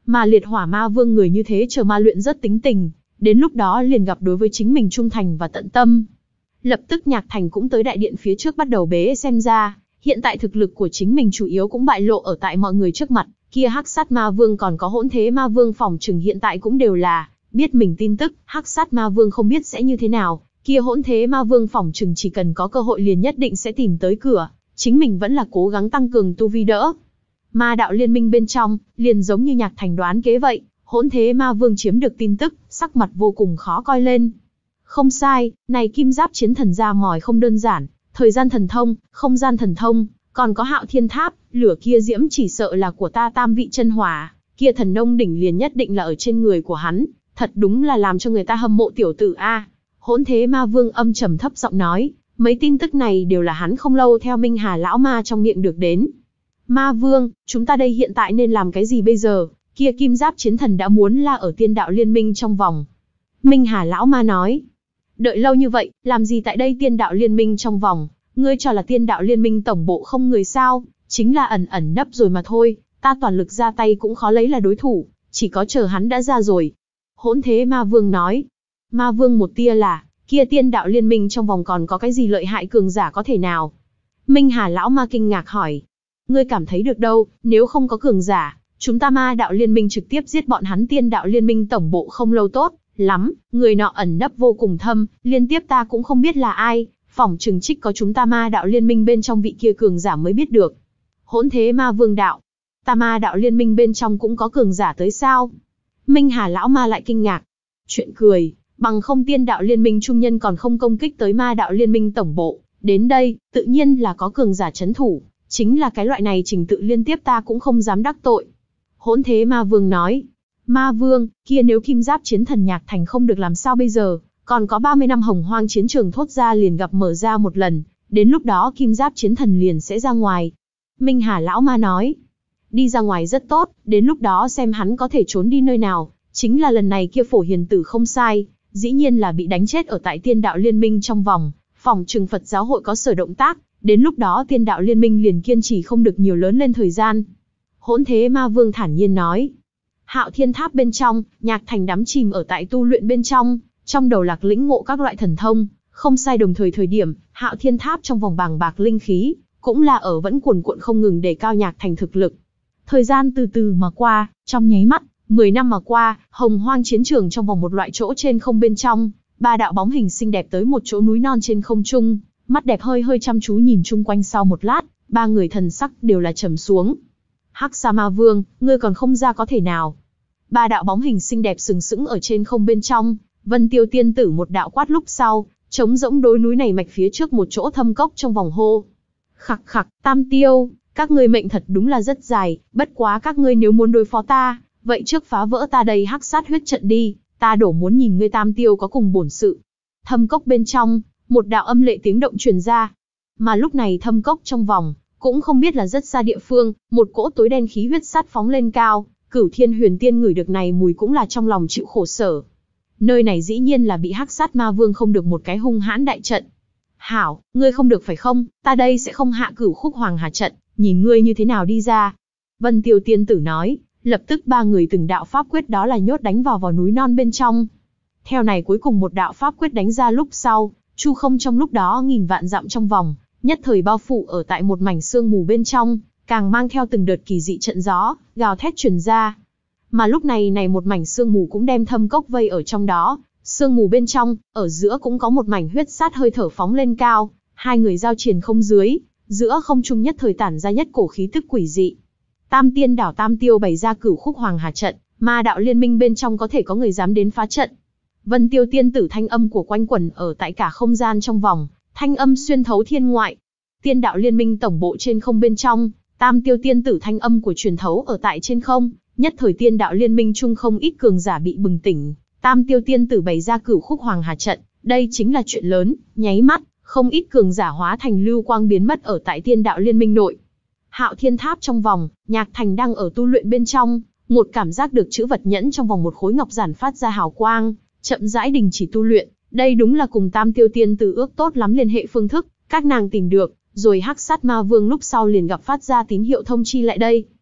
Mà liệt hỏa ma vương người như thế chờ ma luyện rất tính tình, đến lúc đó liền gặp đối với chính mình trung thành và tận tâm. Lập tức Nhạc Thành cũng tới đại điện phía trước bắt đầu bế xem ra, hiện tại thực lực của chính mình chủ yếu cũng bại lộ ở tại mọi người trước mặt, kia hắc sát ma vương còn có hỗn thế ma vương phòng trừng hiện tại cũng đều là biết mình tin tức, hắc sát ma vương không biết sẽ như thế nào, kia hỗn thế ma vương phòng trừng chỉ cần có cơ hội liền nhất định sẽ tìm tới cửa, chính mình vẫn là cố gắng tăng cường tu vi đỡ. Ma đạo liên minh bên trong, liền giống như Nhạc Thành đoán kế vậy, hỗn thế ma vương chiếm được tin tức, sắc mặt vô cùng khó coi lên. Không sai, này kim giáp chiến thần ra mỏi không đơn giản, thời gian thần thông, không gian thần thông, còn có hạo thiên tháp, lửa kia diễm chỉ sợ là của ta tam vị chân hỏa, kia thần nông đỉnh liền nhất định là ở trên người của hắn, thật đúng là làm cho người ta hâm mộ tiểu tử a. Hỗn thế ma vương âm trầm thấp giọng nói, mấy tin tức này đều là hắn không lâu theo Minh Hà lão ma trong miệng được đến. Ma vương, chúng ta đây hiện tại nên làm cái gì bây giờ? Kia kim giáp chiến thần đã muốn là ở tiên đạo liên minh trong vòng. Minh Hà lão ma nói, đợi lâu như vậy, làm gì tại đây tiên đạo liên minh trong vòng? Ngươi cho là tiên đạo liên minh tổng bộ không người sao? Chính là ẩn ẩn nấp rồi mà thôi, ta toàn lực ra tay cũng khó lấy là đối thủ, chỉ có chờ hắn đã ra rồi. Hỗn thế ma vương nói. Ma vương một tia là, kia tiên đạo liên minh trong vòng còn có cái gì lợi hại cường giả có thể nào? Minh Hà lão ma kinh ngạc hỏi. Ngươi cảm thấy được đâu, nếu không có cường giả, chúng ta ma đạo liên minh trực tiếp giết bọn hắn tiên đạo liên minh tổng bộ không lâu tốt lắm, người nọ ẩn nấp vô cùng thâm, liên tiếp ta cũng không biết là ai, phỏng chừng trích có chúng ta ma đạo liên minh bên trong vị kia cường giả mới biết được. Hỗn thế ma vương đạo, ta ma đạo liên minh bên trong cũng có cường giả tới sao? Minh Hà lão ma lại kinh ngạc. Chuyện cười, bằng không tiên đạo liên minh trung nhân còn không công kích tới ma đạo liên minh tổng bộ, đến đây, tự nhiên là có cường giả chấn thủ, chính là cái loại này trình tự liên tiếp ta cũng không dám đắc tội. Hỗn thế ma vương nói, ma vương, kia nếu kim giáp chiến thần Nhạc Thành không được làm sao bây giờ, còn có ba mươi năm hồng hoang chiến trường thốt ra liền gặp mở ra một lần, đến lúc đó kim giáp chiến thần liền sẽ ra ngoài. Minh Hà lão ma nói, đi ra ngoài rất tốt, đến lúc đó xem hắn có thể trốn đi nơi nào, chính là lần này kia phổ hiền tử không sai, dĩ nhiên là bị đánh chết ở tại tiên đạo liên minh trong vòng, phòng trừng Phật giáo hội có sở động tác, đến lúc đó tiên đạo liên minh liền kiên trì không được nhiều lớn lên thời gian. Hỗn thế ma vương thản nhiên nói, hạo thiên tháp bên trong, Nhạc Thành đắm chìm ở tại tu luyện bên trong, trong đầu lạc lĩnh ngộ các loại thần thông, không sai đồng thời thời điểm, hạo thiên tháp trong vòng bàng bạc linh khí, cũng là ở vẫn cuồn cuộn không ngừng để cao Nhạc Thành thực lực. Thời gian từ từ mà qua, trong nháy mắt, mười năm mà qua, hồng hoang chiến trường trong vòng một loại chỗ trên không bên trong, ba đạo bóng hình xinh đẹp tới một chỗ núi non trên không trung, mắt đẹp hơi hơi chăm chú nhìn chung quanh sau một lát, ba người thần sắc đều là trầm xuống. Hắc Sa Ma Vương, ngươi còn không ra có thể nào? Ba đạo bóng hình xinh đẹp sừng sững ở trên không bên trong, Vân Tiêu tiên tử một đạo quát lúc sau, trống rỗng đối núi này mạch phía trước một chỗ thâm cốc trong vòng hô. Khặc khặc, Tam Tiêu, các ngươi mệnh thật đúng là rất dài, bất quá các ngươi nếu muốn đối phó ta, vậy trước phá vỡ ta đây hắc sát huyết trận đi, ta đổ muốn nhìn ngươi Tam Tiêu có cùng bổn sự. Thâm cốc bên trong, một đạo âm lệ tiếng động truyền ra. Mà lúc này thâm cốc trong vòng, cũng không biết là rất xa địa phương, một cỗ tối đen khí huyết sát phóng lên cao, Cửu Thiên Huyền Tiên ngửi được này mùi cũng là trong lòng chịu khổ sở. Nơi này dĩ nhiên là bị hắc sát ma vương không được một cái hung hãn đại trận. Hảo, ngươi không được phải không, ta đây sẽ không hạ Cửu Khúc Hoàng Hà trận, nhìn ngươi như thế nào đi ra. Vân Tiêu tiên tử nói, lập tức ba người từng đạo pháp quyết đó là nhốt đánh vào vào núi non bên trong. Theo này cuối cùng một đạo pháp quyết đánh ra lúc sau, chu không trong lúc đó nghìn vạn dặm trong vòng, nhất thời bao phủ ở tại một mảnh sương mù bên trong, càng mang theo từng đợt kỳ dị trận gió, gào thét truyền ra. Mà lúc này này một mảnh sương mù cũng đem thâm cốc vây ở trong đó, sương mù bên trong, ở giữa cũng có một mảnh huyết sát hơi thở phóng lên cao, hai người giao triển không dưới, giữa không trung nhất thời tản ra nhất cổ khí tức quỷ dị. Tam tiên đảo Tam Tiêu bày ra Cửu Khúc Hoàng Hà trận, ma đạo liên minh bên trong có thể có người dám đến phá trận. Vân Tiêu tiên tử thanh âm của quanh quẩn ở tại cả không gian trong vòng, thanh âm xuyên thấu thiên ngoại. Tiên đạo liên minh tổng bộ trên không bên trong, Tam Tiêu tiên tử thanh âm của truyền thấu ở tại trên không, nhất thời tiên đạo liên minh chung không ít cường giả bị bừng tỉnh. Tam Tiêu tiên tử bày ra Cửu Khúc Hoàng Hà trận, đây chính là chuyện lớn, nháy mắt, không ít cường giả hóa thành lưu quang biến mất ở tại tiên đạo liên minh nội. Hạo Thiên Tháp trong vòng, Nhạc Thành đang ở tu luyện bên trong, một cảm giác được chữ vật nhẫn trong vòng một khối ngọc giản phát ra hào quang, chậm rãi đình chỉ tu luyện, đây đúng là cùng Tam Tiêu tiên tử ước tốt lắm liên hệ phương thức, các nàng tìm được, rồi hắc sát ma vương lúc sau liền gặp phát ra tín hiệu thông chi lại đây.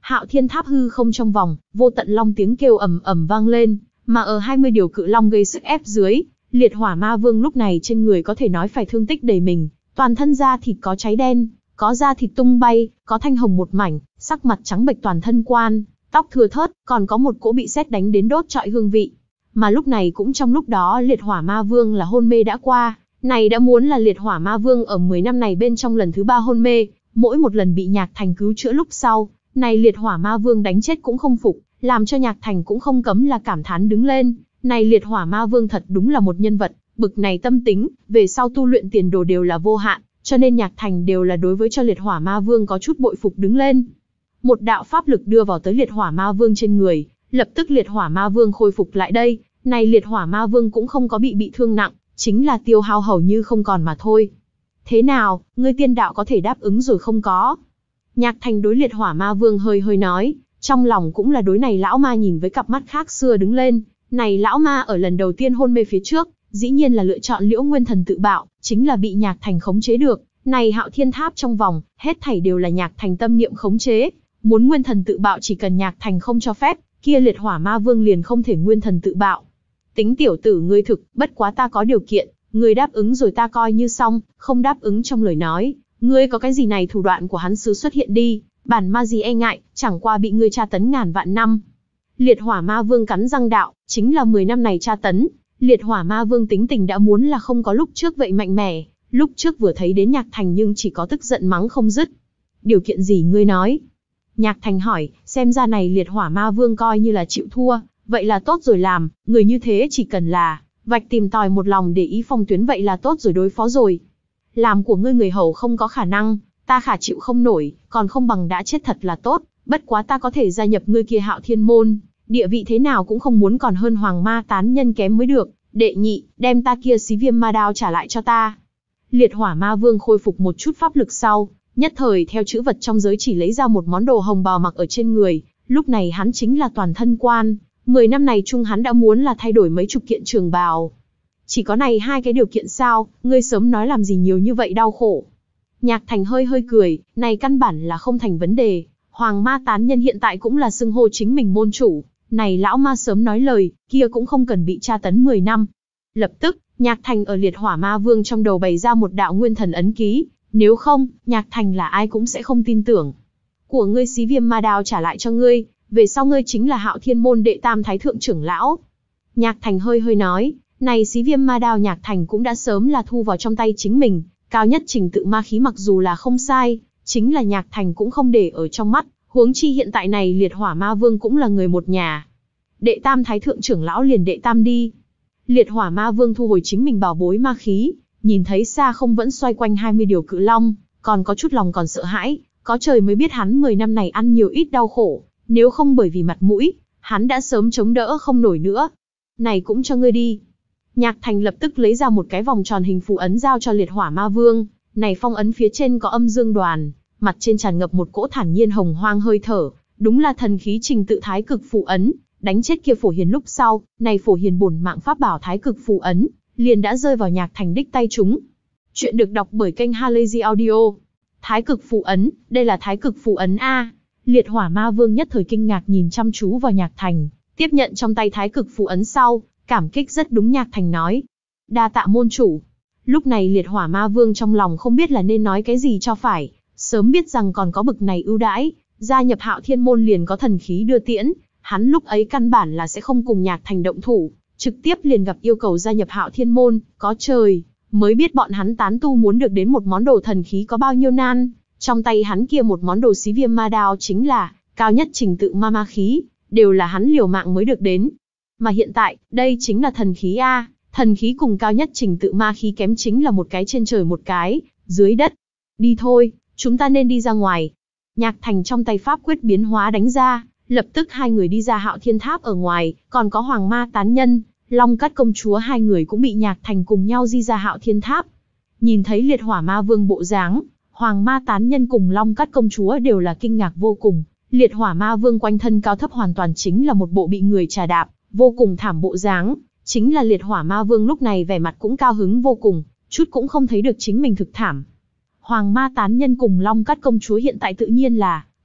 Hạo Thiên Tháp hư không trong vòng, vô tận long tiếng kêu ầm ầm vang lên, mà ở hai mươi điều cự long gây sức ép dưới, Liệt Hỏa Ma Vương lúc này trên người có thể nói phải thương tích đầy mình, toàn thân da thịt có cháy đen, có da thịt tung bay, có thanh hồng một mảnh, sắc mặt trắng bệch toàn thân quan, tóc thưa thớt, còn có một cỗ bị sét đánh đến đốt trọi hương vị. Mà lúc này cũng trong lúc đó Liệt Hỏa Ma Vương là hôn mê đã qua, này đã muốn là Liệt Hỏa Ma Vương ở mười năm này bên trong lần thứ ba hôn mê, mỗi một lần bị Nhạc Thành cứu chữa lúc sau, này Liệt Hỏa Ma Vương đánh chết cũng không phục, làm cho Nhạc Thành cũng không cấm là cảm thán đứng lên, này Liệt Hỏa Ma Vương thật đúng là một nhân vật, bực này tâm tính, về sau tu luyện tiền đồ đều là vô hạn, cho nên Nhạc Thành đều là đối với cho Liệt Hỏa Ma Vương có chút bội phục đứng lên. Một đạo pháp lực đưa vào tới Liệt Hỏa Ma Vương trên người, lập tức Liệt Hỏa Ma Vương khôi phục lại đây, này Liệt Hỏa Ma Vương cũng không có bị bị thương nặng, chính là tiêu hao hầu như không còn mà thôi. Thế nào, ngươi tiên đạo có thể đáp ứng rồi không có? Nhạc Thành đối Liệt Hỏa Ma Vương hơi hơi nói, trong lòng cũng là đối này lão ma nhìn với cặp mắt khác xưa đứng lên, này lão ma ở lần đầu tiên hôn mê phía trước, dĩ nhiên là lựa chọn Liễu Nguyên Thần tự bạo, chính là bị Nhạc Thành khống chế được, này Hạo Thiên Tháp trong vòng, hết thảy đều là Nhạc Thành tâm niệm khống chế, muốn Nguyên Thần tự bạo chỉ cần Nhạc Thành không cho phép, kia Liệt Hỏa Ma Vương liền không thể Nguyên Thần tự bạo. Tính tiểu tử ngươi thực, bất quá ta có điều kiện, ngươi đáp ứng rồi ta coi như xong, không đáp ứng trong lời nói, ngươi có cái gì này thủ đoạn của hắn sứ xuất hiện đi, bản ma gì e ngại, chẳng qua bị ngươi tra tấn ngàn vạn năm. Liệt Hỏa Ma Vương cắn răng đạo, chính là mười năm này tra tấn, Liệt Hỏa Ma Vương tính tình đã muốn là không có lúc trước vậy mạnh mẽ, lúc trước vừa thấy đến Nhạc Thành nhưng chỉ có tức giận mắng không dứt. Điều kiện gì ngươi nói? Nhạc Thành hỏi, xem ra này Liệt Hỏa Ma Vương coi như là chịu thua, vậy là tốt rồi làm, người như thế chỉ cần là vạch tìm tòi một lòng để ý phong tuyến vậy là tốt rồi đối phó rồi. Làm của ngươi người hầu không có khả năng, ta khả chịu không nổi, còn không bằng đã chết thật là tốt, bất quá ta có thể gia nhập ngươi kia Hạo Thiên môn, địa vị thế nào cũng không muốn còn hơn Hoàng Ma tán nhân kém mới được, đệ nhị, đem ta kia xí viêm ma đao trả lại cho ta. Liệt Hỏa Ma Vương khôi phục một chút pháp lực sau, nhất thời theo chữ vật trong giới chỉ lấy ra một món đồ hồng bào mặc ở trên người, lúc này hắn chính là toàn thân quan, mười năm này chung hắn đã muốn là thay đổi mấy chục kiện trường bào. Chỉ có này hai cái điều kiện sao, ngươi sớm nói làm gì nhiều như vậy đau khổ. Nhạc Thành hơi hơi cười, này căn bản là không thành vấn đề, Hoàng Ma tán nhân hiện tại cũng là xưng hô chính mình môn chủ, này lão ma sớm nói lời, kia cũng không cần bị tra tấn mười năm. Lập tức, Nhạc Thành ở Liệt Hỏa Ma Vương trong đầu bày ra một đạo nguyên thần ấn ký, nếu không, Nhạc Thành là ai cũng sẽ không tin tưởng. Của ngươi xí viêm ma đao trả lại cho ngươi, về sau ngươi chính là Hạo Thiên môn đệ tam thái thượng trưởng lão. Nhạc Thành hơi hơi nói, này xí viêm ma đao Nhạc Thành cũng đã sớm là thu vào trong tay chính mình, cao nhất trình tự ma khí mặc dù là không sai, chính là Nhạc Thành cũng không để ở trong mắt, huống chi hiện tại này Liệt Hỏa Ma Vương cũng là người một nhà. Đệ tam thái thượng trưởng lão liền đệ tam đi. Liệt Hỏa Ma Vương thu hồi chính mình bảo bối ma khí, nhìn thấy xa không vẫn xoay quanh hai mươi điều cự long, còn có chút lòng còn sợ hãi, có trời mới biết hắn mười năm này ăn nhiều ít đau khổ, nếu không bởi vì mặt mũi, hắn đã sớm chống đỡ không nổi nữa. Này cũng cho ngươi đi. Nhạc Thành lập tức lấy ra một cái vòng tròn hình phù ấn giao cho Liệt Hỏa Ma Vương, này phong ấn phía trên có âm dương đoàn, mặt trên tràn ngập một cỗ thản nhiên hồng hoang hơi thở, đúng là thần khí trình tự thái cực phù ấn, đánh chết kia Phổ Hiền lúc sau, này Phổ Hiền bổn mạng pháp bảo thái cực phù ấn, liền đã rơi vào Nhạc Thành đích tay chúng. Chuyện được đọc bởi kênh Halazy Audio. Thái cực phù ấn, đây là thái cực phù ấn a. Liệt Hỏa Ma Vương nhất thời kinh ngạc nhìn chăm chú vào Nhạc Thành, tiếp nhận trong tay thái cực phù ấn sau, cảm kích rất đúng Nhạc Thành nói. Đa tạ môn chủ. Lúc này Liệt Hỏa Ma Vương trong lòng không biết là nên nói cái gì cho phải, sớm biết rằng còn có bực này ưu đãi, gia nhập Hạo Thiên môn liền có thần khí đưa tiễn, hắn lúc ấy căn bản là sẽ không cùng Nhạc Thành động thủ, trực tiếp liền gặp yêu cầu gia nhập Hạo Thiên môn, có trời, mới biết bọn hắn tán tu muốn được đến một món đồ thần khí có bao nhiêu nan, trong tay hắn kia một món đồ xí viêm ma đao chính là cao nhất trình tự ma ma khí, đều là hắn liều mạng mới được đến. Mà hiện tại, đây chính là thần khí a, thần khí cùng cao nhất trình tự ma khí kém chính là một cái trên trời một cái dưới đất. Đi thôi, chúng ta nên đi ra ngoài. Nhạc Thành trong tay pháp quyết biến hóa đánh ra, lập tức hai người đi ra Hạo Thiên Tháp ở ngoài, còn có Hoàng Ma tán nhân, Long Cát công chúa hai người cũng bị Nhạc Thành cùng nhau di ra Hạo Thiên Tháp. Nhìn thấy Liệt Hỏa Ma Vương bộ dáng, Hoàng Ma tán nhân cùng Long Cát công chúa đều là kinh ngạc vô cùng. Liệt Hỏa Ma Vương quanh thân cao thấp hoàn toàn chính là một bộ bị người trà đạp, vô cùng thảm bộ dáng. Chính là Liệt Hỏa Ma Vương lúc này vẻ mặt cũng cao hứng vô cùng, chút cũng không thấy được chính mình thực thảm. Hoàng Ma tán nhân cùng Long Cát công chúa hiện tại tự nhiên là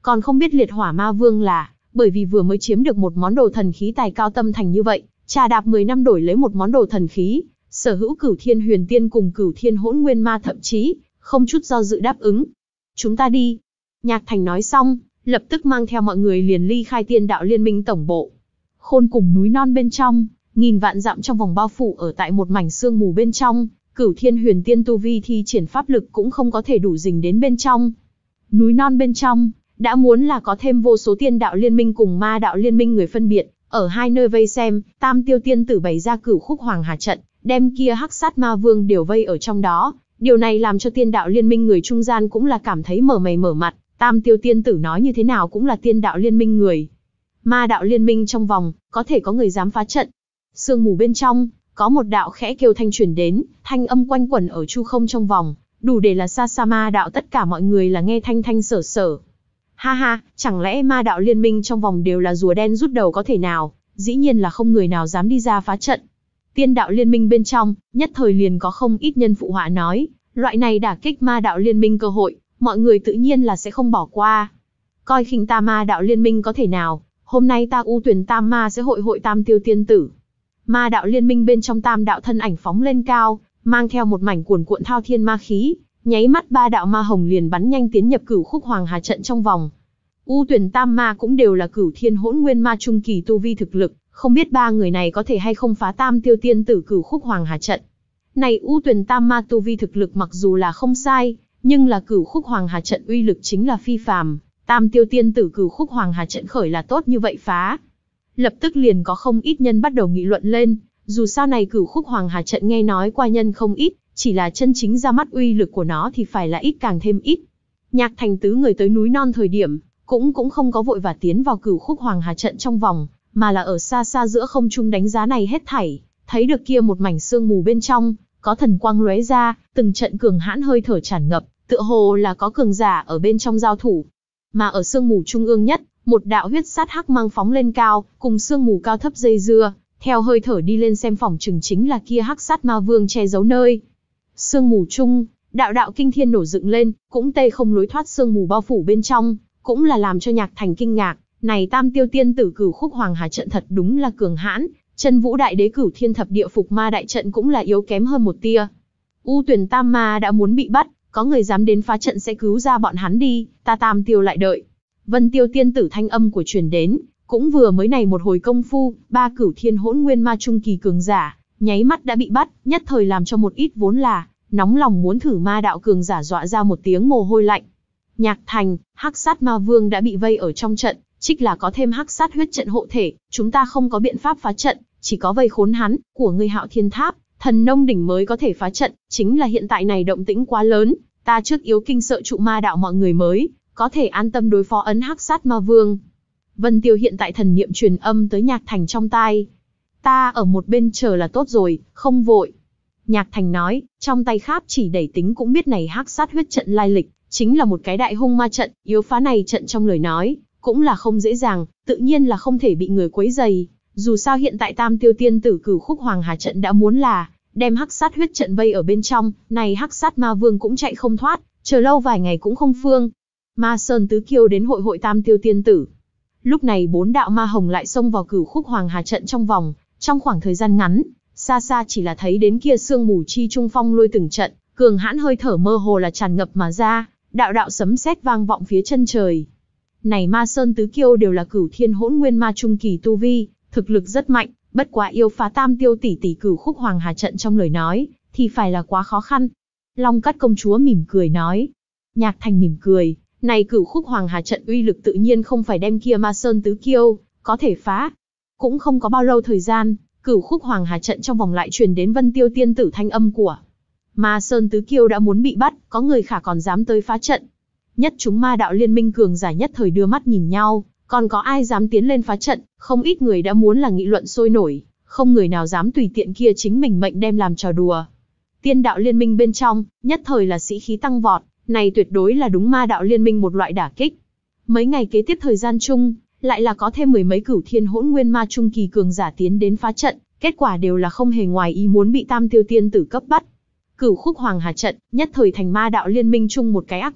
Còn không biết liệt hỏa ma vương là, bởi vì vừa mới chiếm được một món đồ thần khí tài cao tâm thành như vậy, trà đạp mười năm đổi lấy một món đồ thần khí, sở hữu Cửu Thiên Huyền Tiên cùng Cửu Thiên Hỗn Nguyên Ma thậm chí không chút do dự đáp ứng. Chúng ta đi. Nhạc Thành nói xong, lập tức mang theo mọi người liền ly khai Tiên Đạo Liên Minh tổng bộ. Khôn cùng núi non bên trong, nghìn vạn dặm trong vòng bao phủ ở tại một mảnh sương mù bên trong, Cửu Thiên Huyền Tiên tu vi thi triển pháp lực cũng không có thể đủ dình đến bên trong. Núi non bên trong, đã muốn là có thêm vô số Tiên Đạo Liên Minh cùng Ma Đạo Liên Minh người phân biệt, ở hai nơi vây xem, Tam Tiêu Tiên tử bày ra Cửu Khúc Hoàng Hà trận, đem kia Hắc Sát Ma Vương đều vây ở trong đó. Điều này làm cho Tiên Đạo Liên Minh người trung gian cũng là cảm thấy mở mày mở mặt, Tam Tiêu Tiên tử nói như thế nào cũng là Tiên Đạo Liên Minh người. Ma Đạo Liên Minh trong vòng, có thể có người dám phá trận. Sương mù bên trong, có một đạo khẽ kêu thanh truyền đến, thanh âm quanh quẩn ở chu không trong vòng, đủ để là xa xa Ma Đạo tất cả mọi người là nghe thanh thanh sở sở. Ha ha, chẳng lẽ Ma Đạo Liên Minh trong vòng đều là rùa đen rút đầu có thể nào, dĩ nhiên là không người nào dám đi ra phá trận. Tiên Đạo Liên Minh bên trong, nhất thời liền có không ít nhân phụ họa nói, loại này đả kích Ma Đạo Liên Minh cơ hội, mọi người tự nhiên là sẽ không bỏ qua. Coi khinh ta Ma Đạo Liên Minh có thể nào, hôm nay ta U Tuyển Tam Ma sẽ hội hội Tam Tiêu Tiên tử. Ma Đạo Liên Minh bên trong tam đạo thân ảnh phóng lên cao, mang theo một mảnh cuồn cuộn thao thiên ma khí, nháy mắt ba đạo ma hồng liền bắn nhanh tiến nhập Cửu Khúc Hoàng Hà trận trong vòng. U Tuyển Tam Ma cũng đều là Cửu Thiên Hỗn Nguyên Ma trung kỳ tu vi thực lực, không biết ba người này có thể hay không phá Tam Tiêu Tiên tử Cửu Khúc Hoàng Hà trận. Này U Tuyển Tam Ma tu vi thực lực mặc dù là không sai, nhưng là Cửu Khúc Hoàng Hà trận uy lực chính là phi phàm, Tam Tiêu Tiên tử Cửu Khúc Hoàng Hà trận khởi là tốt như vậy phá. Lập tức liền có không ít nhân bắt đầu nghị luận lên, dù sao này Cửu Khúc Hoàng Hà trận nghe nói qua nhân không ít, chỉ là chân chính ra mắt uy lực của nó thì phải là ít càng thêm ít. Nhạc Thành tứ người tới núi non thời điểm, cũng cũng không có vội và tiến vào Cửu Khúc Hoàng Hà trận trong vòng, mà là ở xa xa giữa không trung đánh giá này hết thảy, thấy được kia một mảnh sương mù bên trong, có thần quang lóe ra, từng trận cường hãn hơi thở tràn ngập, tựa hồ là có cường giả ở bên trong giao thủ. Mà ở sương mù trung ương nhất, một đạo huyết sát hắc mang phóng lên cao, cùng sương mù cao thấp dây dưa, theo hơi thở đi lên xem phỏng chừng chính là kia Hắc Sát Ma Vương che giấu nơi. Sương mù chung, đạo đạo kinh thiên nổ dựng lên, cũng tê không lối thoát sương mù bao phủ bên trong, cũng là làm cho Nhạc Thành kinh ngạc, này Tam Tiêu Tiên tử Cửu Khúc Hoàng Hà trận thật đúng là cường hãn, Chân Vũ Đại Đế Cửu Thiên Thập Địa Phục Ma đại trận cũng là yếu kém hơn một tia. U Tuyển Tam Ma đã muốn bị bắt, có người dám đến phá trận sẽ cứu ra bọn hắn đi, ta Tam Tiêu lại đợi. Vân Tiêu Tiên tử thanh âm của truyền đến, cũng vừa mới này một hồi công phu, ba Cửu Thiên Hỗn Nguyên Ma trung kỳ cường giả, nháy mắt đã bị bắt, nhất thời làm cho một ít vốn là nóng lòng muốn thử ma đạo cường giả dọa ra một tiếng mồ hôi lạnh. Nhạc Thành, Hắc Sát Ma Vương đã bị vây ở trong trận, trích là có thêm Hắc Sát huyết trận hộ thể, chúng ta không có biện pháp phá trận, chỉ có vây khốn hắn, của ngươi Hạo Thiên Tháp, Thần Nông đỉnh mới có thể phá trận, chính là hiện tại này động tĩnh quá lớn, ta trước yếu kinh sợ trụ ma đạo mọi người mới có thể an tâm đối phó ấn Hắc Sát Ma Vương. Vân Tiêu hiện tại thần niệm truyền âm tới Nhạc Thành trong tai. Ta ở một bên chờ là tốt rồi, không vội. Nhạc Thành nói, trong tay kháp chỉ đẩy tính cũng biết này Hắc Sát huyết trận lai lịch, chính là một cái đại hung ma trận, yếu phá này trận trong lời nói, cũng là không dễ dàng, tự nhiên là không thể bị người quấy rầy. Dù sao hiện tại Tam Tiêu Tiên tử Cửu Khúc Hoàng Hà trận đã muốn là đem Hắc Sát huyết trận vây ở bên trong, này Hắc Sát Ma Vương cũng chạy không thoát, chờ lâu vài ngày cũng không phương. Ma Sơn Tứ Kiêu đến hội hội Tam Tiêu Tiên tử. Lúc này bốn đạo ma hồng lại xông vào Cửu Khúc Hoàng Hà trận trong vòng, trong khoảng thời gian ngắn, xa xa chỉ là thấy đến kia sương mù chi trung phong lôi từng trận, cường hãn hơi thở mơ hồ là tràn ngập mà ra, đạo đạo sấm sét vang vọng phía chân trời. Này Ma Sơn Tứ Kiêu đều là Cửu Thiên Hỗn Nguyên Ma trung kỳ tu vi, thực lực rất mạnh, bất quá yêu phá Tam Tiêu tỷ tỷ Cửu Khúc Hoàng Hà trận trong lời nói, thì phải là quá khó khăn. Long Cát công chúa mỉm cười nói. Nhạc Thành mỉm cười, này Cửu Khúc Hoàng Hà trận uy lực tự nhiên không phải đem kia Ma Sơn Tứ Kiêu có thể phá. Cũng không có bao lâu thời gian, Cửu Khúc Hoàng Hà trận trong vòng lại truyền đến Vân Tiêu Tiên tử thanh âm của Ma Sơn Tứ Kiêu đã muốn bị bắt, có người khả còn dám tới phá trận. Nhất chúng ma đạo liên minh cường giả nhất thời đưa mắt nhìn nhau, còn có ai dám tiến lên phá trận, không ít người đã muốn là nghị luận sôi nổi, không người nào dám tùy tiện kia chính mình mệnh đem làm trò đùa. Tiên đạo liên minh bên trong, nhất thời là sĩ khí tăng vọt, này tuyệt đối là đúng ma đạo liên minh một loại đả kích. Mấy ngày kế tiếp thời gian chung, lại là có thêm mười mấy Cửu Thiên Hỗn Nguyên Ma trung kỳ cường giả tiến đến phá trận, kết quả đều là không hề ngoài ý muốn bị Tam Tiêu Tiên tử cấp bắt. Cửu Khúc Hoàng Hà trận, nhất thời thành ma đạo liên minh chung một cái ác mộng,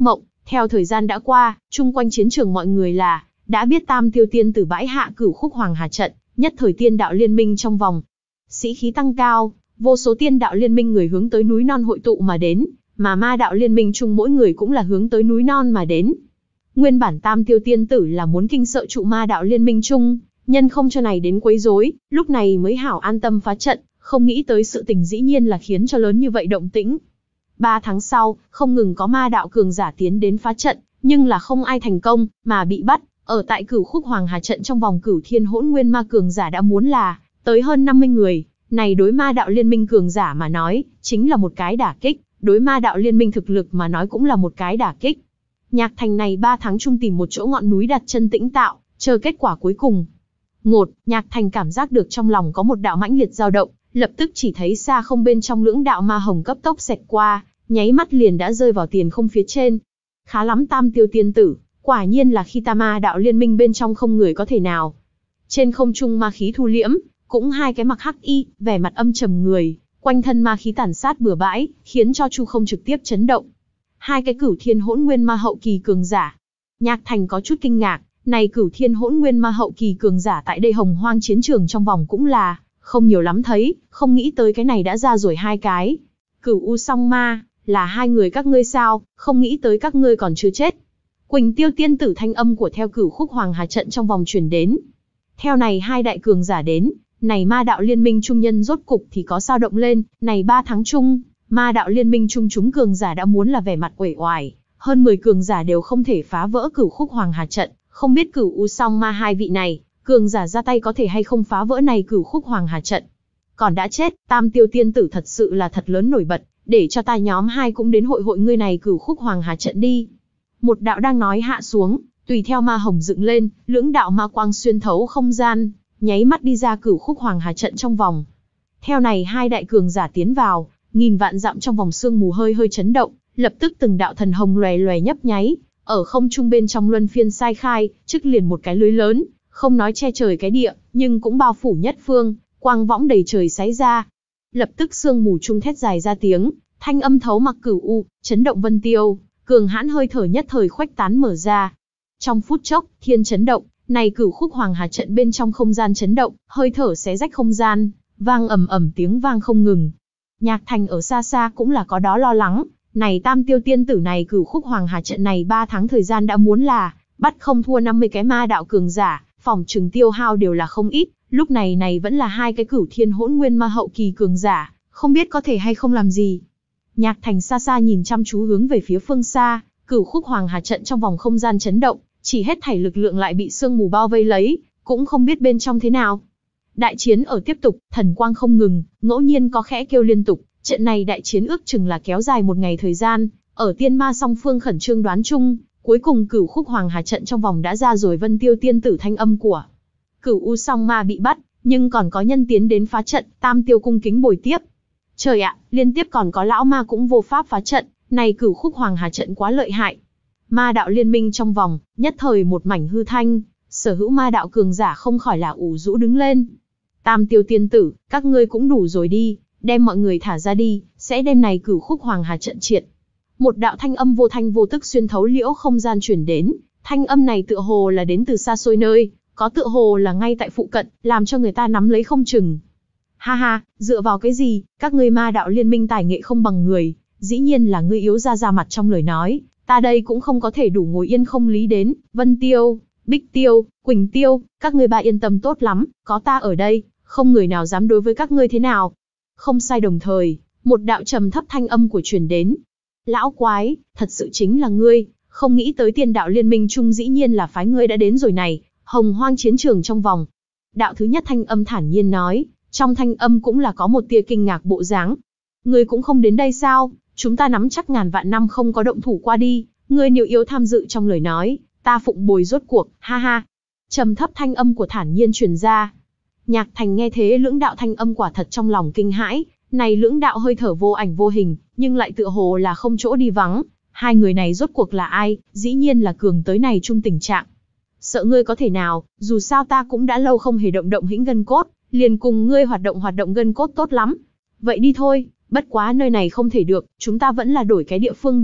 Theo thời gian đã qua, chung quanh chiến trường mọi người là đã biết Tam Tiêu Tiên Tử bãi hạ Cửu Khúc Hoàng Hà trận, nhất thời tiên đạo liên minh trong vòng. Sĩ khí tăng cao, vô số tiên đạo liên minh người hướng tới núi non hội tụ mà đến, mà ma đạo liên minh chung mỗi người cũng là hướng tới núi non mà đến. Nguyên bản Tam Tiêu Tiên Tử là muốn kinh sợ trụ ma đạo liên minh chung, nhân không cho này đến quấy rối, lúc này mới hảo an tâm phá trận, không nghĩ tới sự tình dĩ nhiên là khiến cho lớn như vậy động tĩnh. Ba tháng sau, không ngừng có ma đạo cường giả tiến đến phá trận, nhưng là không ai thành công, mà bị bắt. Ở tại Cửu Khúc Hoàng Hà trận trong vòng Cửu Thiên Hỗn Nguyên ma cường giả đã muốn là tới hơn năm mươi người, này đối ma đạo liên minh cường giả mà nói, chính là một cái đả kích, đối ma đạo liên minh thực lực mà nói cũng là một cái đả kích. Nhạc Thành này ba tháng chung tìm một chỗ ngọn núi đặt chân tĩnh tạo, chờ kết quả cuối cùng. Ngột, Nhạc Thành cảm giác được trong lòng có một đạo mãnh liệt dao động, lập tức chỉ thấy xa không bên trong lưỡng đạo ma hồng cấp tốc xẹt qua, nháy mắt liền đã rơi vào tiền không phía trên. Khá lắm Tam Tiêu Tiên Tử, quả nhiên là khi ta ma đạo liên minh bên trong không người có thể nào. Trên không trung ma khí thu liễm, cũng hai cái mặc hắc y, vẻ mặt âm trầm người, quanh thân ma khí tàn sát bừa bãi, khiến cho Chu Không trực tiếp chấn động. Hai cái Cửu Thiên Hỗn Nguyên ma hậu kỳ cường giả. Nhạc Thành có chút kinh ngạc, này Cửu Thiên Hỗn Nguyên ma hậu kỳ cường giả tại đây Hồng Hoang chiến trường trong vòng cũng là không nhiều lắm thấy, không nghĩ tới cái này đã ra rồi hai cái. Cửu U Song Ma, là hai người các ngươi sao, không nghĩ tới các ngươi còn chưa chết. Quỳnh Tiêu Tiên Tử thanh âm của theo Cửu Khúc Hoàng Hà trận trong vòng truyền đến. Theo này hai đại cường giả đến, này ma đạo liên minh trung nhân rốt cục thì có sao động lên, này ba tháng chung, ma đạo liên minh trung chúng cường giả đã muốn là vẻ mặt uể oải, hơn mười cường giả đều không thể phá vỡ Cửu Khúc Hoàng Hà trận, không biết Cửu U Song Ma hai vị này, cường giả ra tay có thể hay không phá vỡ này Cửu Khúc Hoàng Hà trận. Còn đã chết, Tam Tiêu Tiên Tử thật sự là thật lớn nổi bật, để cho ta nhóm hai cũng đến hội hội ngươi này Cửu Khúc Hoàng Hà trận đi. Một đạo đang nói hạ xuống, tùy theo ma hồng dựng lên, lưỡng đạo ma quang xuyên thấu không gian, nháy mắt đi ra Cửu Khúc Hoàng Hà trận trong vòng. Theo này hai đại cường giả tiến vào, nghìn vạn dặm trong vòng sương mù hơi hơi chấn động, lập tức từng đạo thần hồng lòe lòe nhấp nháy, ở không trung bên trong luân phiên sai khai, trước liền một cái lưới lớn, không nói che trời cái địa, nhưng cũng bao phủ nhất phương, quang võng đầy trời xáy ra. Lập tức sương mù trung thét dài ra tiếng, thanh âm thấu mặc cửu u, chấn động vân tiêu, cường hãn hơi thở nhất thời khuếch tán mở ra. Trong phút chốc, thiên chấn động, này Cửu Khúc Hoàng Hà trận bên trong không gian chấn động, hơi thở xé rách không gian, vang ầm ầm tiếng vang không ngừng. Nhạc Thành ở xa xa cũng là có đó lo lắng, này Tam Tiêu Tiên Tử này Cửu Khúc Hoàng Hà trận này ba tháng thời gian đã muốn là bắt không thua năm mươi cái ma đạo cường giả, phòng trừng tiêu hao đều là không ít, lúc này này vẫn là hai cái Cửu Thiên Hỗn Nguyên ma hậu kỳ cường giả, không biết có thể hay không làm gì. Nhạc Thành xa xa nhìn chăm chú hướng về phía phương xa, Cửu Khúc Hoàng Hà trận trong vòng không gian chấn động, chỉ hết thảy lực lượng lại bị sương mù bao vây lấy, cũng không biết bên trong thế nào. Đại chiến ở tiếp tục, thần quang không ngừng, ngẫu nhiên có khẽ kêu liên tục, trận này đại chiến ước chừng là kéo dài một ngày thời gian, ở tiên ma song phương khẩn trương đoán chung, cuối cùng Cửu Khúc Hoàng Hà trận trong vòng đã ra rồi Vân Tiêu Tiên Tử thanh âm của. Cửu U Song Ma bị bắt, nhưng còn có nhân tiến đến phá trận, Tam Tiêu cung kính bồi tiếp. Trời ạ, liên tiếp còn có lão ma cũng vô pháp phá trận, này Cửu Khúc Hoàng Hà trận quá lợi hại. Ma đạo liên minh trong vòng, nhất thời một mảnh hư thanh, sở hữu ma đạo cường giả không khỏi là ủ rũ đứng lên. Tam Tiêu Tiên Tử, các ngươi cũng đủ rồi đi, đem mọi người thả ra đi, sẽ đem này Cửu Khúc Hoàng Hà trận triệt. Một đạo thanh âm vô thanh vô tức xuyên thấu liễu không gian truyền đến, thanh âm này tựa hồ là đến từ xa xôi nơi, có tựa hồ là ngay tại phụ cận, làm cho người ta nắm lấy không chừng. Ha ha, dựa vào cái gì, các ngươi ma đạo liên minh tài nghệ không bằng người, dĩ nhiên là ngươi yếu ra ra mặt trong lời nói, ta đây cũng không có thể đủ ngồi yên không lý đến, Vân Tiêu, Bích Tiêu, Quỳnh Tiêu, các ngươi ba yên tâm tốt lắm, có ta ở đây, không người nào dám đối với các ngươi thế nào. Không sai đồng thời, một đạo trầm thấp thanh âm của truyền đến. Lão quái, thật sự chính là ngươi, không nghĩ tới tiên đạo liên minh chung dĩ nhiên là phái ngươi đã đến rồi này, Hồng Hoang chiến trường trong vòng. Đạo thứ nhất thanh âm thản nhiên nói, trong thanh âm cũng là có một tia kinh ngạc bộ dáng. Ngươi cũng không đến đây sao, chúng ta nắm chắc ngàn vạn năm không có động thủ qua đi, ngươi nếu yếu tham dự trong lời nói, ta phụng bồi rốt cuộc, ha ha. Trầm thấp thanh âm của thản nhiên truyền ra. Nhạc Thành nghe thế lưỡng đạo thanh âm quả thật trong lòng kinh hãi, này lưỡng đạo hơi thở vô ảnh vô hình, nhưng lại tựa hồ là không chỗ đi vắng. Hai người này rốt cuộc là ai, dĩ nhiên là cường tới này chung tình trạng. Sợ ngươi có thể nào, dù sao ta cũng đã lâu không hề động động hĩnh gân cốt, liền cùng ngươi hoạt động hoạt động gân cốt tốt lắm. Vậy đi thôi, bất quá nơi này không thể được, chúng ta vẫn là đổi cái địa phương đi,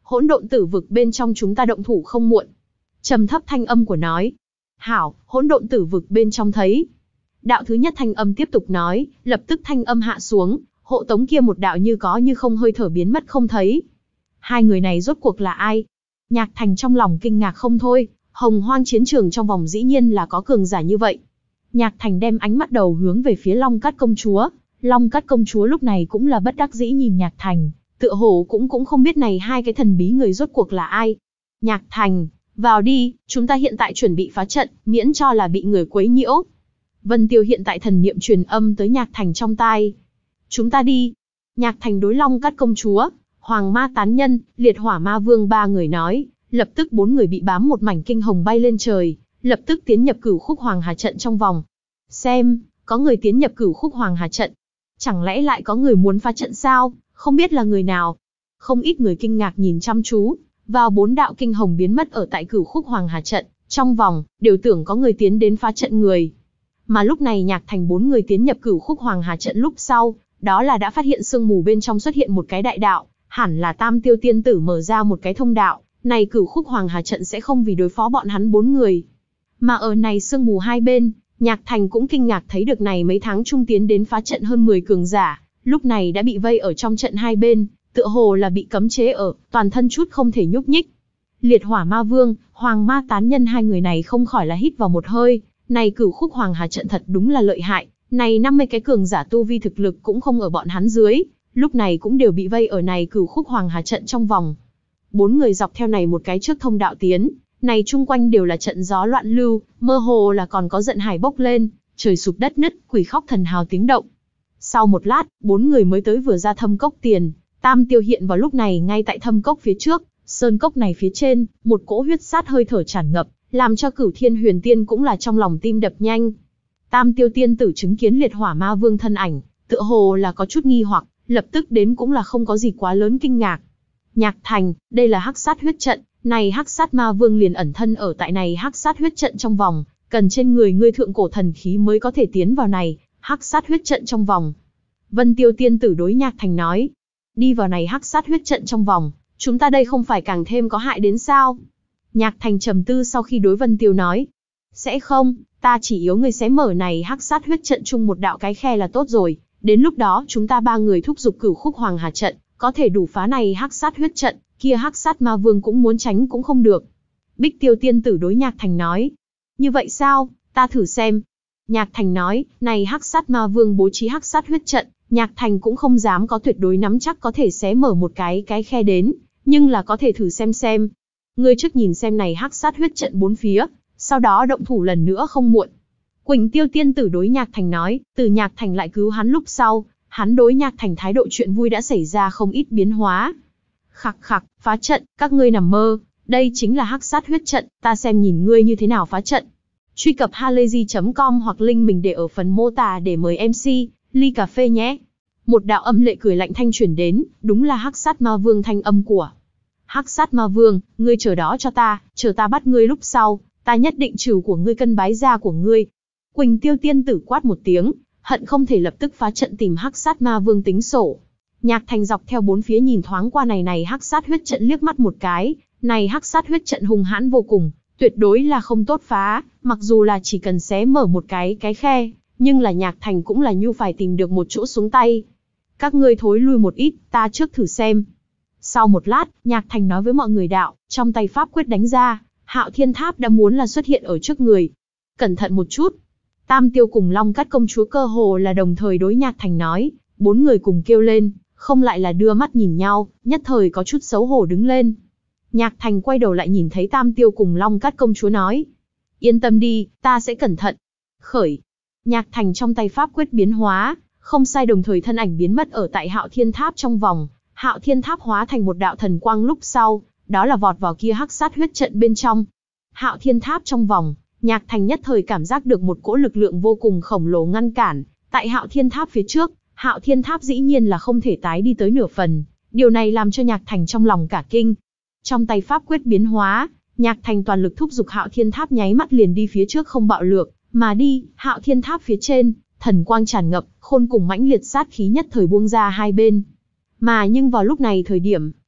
hỗn độn tử vực bên trong chúng ta động thủ không muộn. Trầm thấp thanh âm của nói. Hảo, hỗn độn tử vực bên trong thấy. Đạo thứ nhất thanh âm tiếp tục nói, lập tức thanh âm hạ xuống, hộ tống kia một đạo như có như không hơi thở biến mất không thấy. Hai người này rốt cuộc là ai? Nhạc Thành trong lòng kinh ngạc không thôi, hồng hoang chiến trường trong vòng dĩ nhiên là có cường giả như vậy. Nhạc Thành đem ánh mắt đầu hướng về phía Long Cát công chúa, Long Cát công chúa lúc này cũng là bất đắc dĩ nhìn Nhạc Thành, tựa hồ cũng cũng không biết này hai cái thần bí người rốt cuộc là ai. Nhạc Thành, vào đi, chúng ta hiện tại chuẩn bị phá trận, miễn cho là bị người quấy nhiễu. Vân Tiêu hiện tại thần niệm truyền âm tới Nhạc Thành trong tai. Chúng ta đi. Nhạc Thành đối Long Cát công chúa, Hoàng Ma tán nhân, Liệt Hỏa Ma Vương ba người nói, lập tức bốn người bị bám một mảnh kinh hồng bay lên trời, lập tức tiến nhập Cửu Khúc Hoàng Hà trận trong vòng. Xem, có người tiến nhập Cửu Khúc Hoàng Hà trận. Chẳng lẽ lại có người muốn phá trận sao? Không biết là người nào. Không ít người kinh ngạc nhìn chăm chú vào bốn đạo kinh hồng biến mất ở tại Cửu Khúc Hoàng Hà trận trong vòng, đều tưởng có người tiến đến phá trận người. Mà lúc này Nhạc Thành bốn người tiến nhập Cửu Khúc Hoàng Hà trận lúc sau, đó là đã phát hiện sương mù bên trong xuất hiện một cái đại đạo, hẳn là Tam Tiêu tiên tử mở ra một cái thông đạo, này Cửu Khúc Hoàng Hà trận sẽ không vì đối phó bọn hắn bốn người. Mà ở này sương mù hai bên, Nhạc Thành cũng kinh ngạc thấy được này mấy tháng trung tiến đến phá trận hơn mười cường giả, lúc này đã bị vây ở trong trận hai bên, tựa hồ là bị cấm chế ở, toàn thân chút không thể nhúc nhích. Liệt Hỏa Ma Vương, Hoàng Ma tán nhân hai người này không khỏi là hít vào một hơi, này Cửu Khúc Hoàng Hà trận thật đúng là lợi hại, này năm mươi cái cường giả tu vi thực lực cũng không ở bọn hắn dưới, lúc này cũng đều bị vây ở này Cửu Khúc Hoàng Hà trận trong vòng. Bốn người dọc theo này một cái trước thông đạo tiến, này chung quanh đều là trận gió loạn lưu, mơ hồ là còn có giận hải bốc lên, trời sụp đất nứt, quỷ khóc thần hào tiếng động. Sau một lát, bốn người mới tới vừa ra thâm cốc tiền, Tam Tiêu hiện vào lúc này ngay tại thâm cốc phía trước, sơn cốc này phía trên, một cỗ huyết sát hơi thở tràn ngập, làm cho Cửu Thiên Huyền Tiên cũng là trong lòng tim đập nhanh. Tam Tiêu tiên tử chứng kiến Liệt Hỏa Ma Vương thân ảnh, tựa hồ là có chút nghi hoặc, lập tức đến cũng là không có gì quá lớn kinh ngạc. Nhạc Thành, đây là Hắc Sát huyết trận, này Hắc Sát Ma Vương liền ẩn thân ở tại này Hắc Sát huyết trận trong vòng, cần trên người ngươi thượng cổ thần khí mới có thể tiến vào này Hắc Sát huyết trận trong vòng. Vân Tiêu tiên tử đối Nhạc Thành nói, đi vào này Hắc Sát huyết trận trong vòng, chúng ta đây không phải càng thêm có hại đến sao? Nhạc Thành trầm tư sau khi đối Vân Tiêu nói, sẽ không, ta chỉ yếu ngươi xé mở này Hắc Sát huyết trận chung một đạo cái khe là tốt rồi, đến lúc đó chúng ta ba người thúc giục Cửu Khúc Hoàng Hà trận, có thể đủ phá này Hắc Sát huyết trận, kia Hắc Sát Ma Vương cũng muốn tránh cũng không được. Bích Tiêu tiên tử đối Nhạc Thành nói, như vậy sao, ta thử xem. Nhạc Thành nói, này Hắc Sát Ma Vương bố trí Hắc Sát huyết trận, Nhạc Thành cũng không dám có tuyệt đối nắm chắc có thể xé mở một cái cái khe đến, nhưng là có thể thử xem xem. Ngươi trước nhìn xem này Hắc Sát huyết trận bốn phía, sau đó động thủ lần nữa không muộn. Quỳnh Tiêu tiên tử đối Nhạc Thành nói, từ Nhạc Thành lại cứu hắn lúc sau, hắn đối Nhạc Thành thái độ chuyện vui đã xảy ra không ít biến hóa. Khặc khặc, phá trận, các ngươi nằm mơ, đây chính là Hắc Sát huyết trận, ta xem nhìn ngươi như thế nào phá trận. Truy cập halayzi chấm com hoặc link mình để ở phần mô tả để mời em xê, ly cà phê nhé. Một đạo âm lệ cười lạnh thanh truyền đến, đúng là Hắc Sát Ma Vương thanh âm của. Hắc Sát Ma Vương, ngươi chờ đó cho ta, chờ ta bắt ngươi lúc sau, ta nhất định trừ của ngươi cân bái gia của ngươi. Quỳnh Tiêu tiên tử quát một tiếng, hận không thể lập tức phá trận tìm Hắc Sát Ma Vương tính sổ. Nhạc Thành dọc theo bốn phía nhìn thoáng qua này này Hắc Sát huyết trận liếc mắt một cái, này Hắc Sát huyết trận hung hãn vô cùng, tuyệt đối là không tốt phá, mặc dù là chỉ cần xé mở một cái cái khe, nhưng là Nhạc Thành cũng là nhu phải tìm được một chỗ xuống tay. Các ngươi thối lui một ít, ta trước thử xem. Sau một lát, Nhạc Thành nói với mọi người đạo, trong tay pháp quyết đánh ra, Hạo Thiên Tháp đã muốn là xuất hiện ở trước người. Cẩn thận một chút. Tam Tiêu cùng Long Cát công chúa cơ hồ là đồng thời đối Nhạc Thành nói, bốn người cùng kêu lên, không lại là đưa mắt nhìn nhau, nhất thời có chút xấu hổ đứng lên. Nhạc Thành quay đầu lại nhìn thấy Tam Tiêu cùng Long Cát công chúa nói, yên tâm đi, ta sẽ cẩn thận. Khởi. Nhạc Thành trong tay pháp quyết biến hóa, không sai đồng thời thân ảnh biến mất ở tại Hạo Thiên Tháp trong vòng. Hạo Thiên Tháp hóa thành một đạo thần quang lúc sau, đó là vọt vào kia Hắc Sát huyết trận bên trong. Hạo Thiên Tháp trong vòng, Nhạc Thành nhất thời cảm giác được một cỗ lực lượng vô cùng khổng lồ ngăn cản, tại Hạo Thiên Tháp phía trước, Hạo Thiên Tháp dĩ nhiên là không thể tái đi tới nửa phần, điều này làm cho Nhạc Thành trong lòng cả kinh. Trong tay pháp quyết biến hóa, Nhạc Thành toàn lực thúc giục Hạo Thiên Tháp nháy mắt liền đi phía trước không bạo lược, mà đi, Hạo Thiên Tháp phía trên, thần quang tràn ngập, khôn cùng mãnh liệt sát khí nhất thời buông ra hai bên. Mà nhưng vào lúc này thời điểm,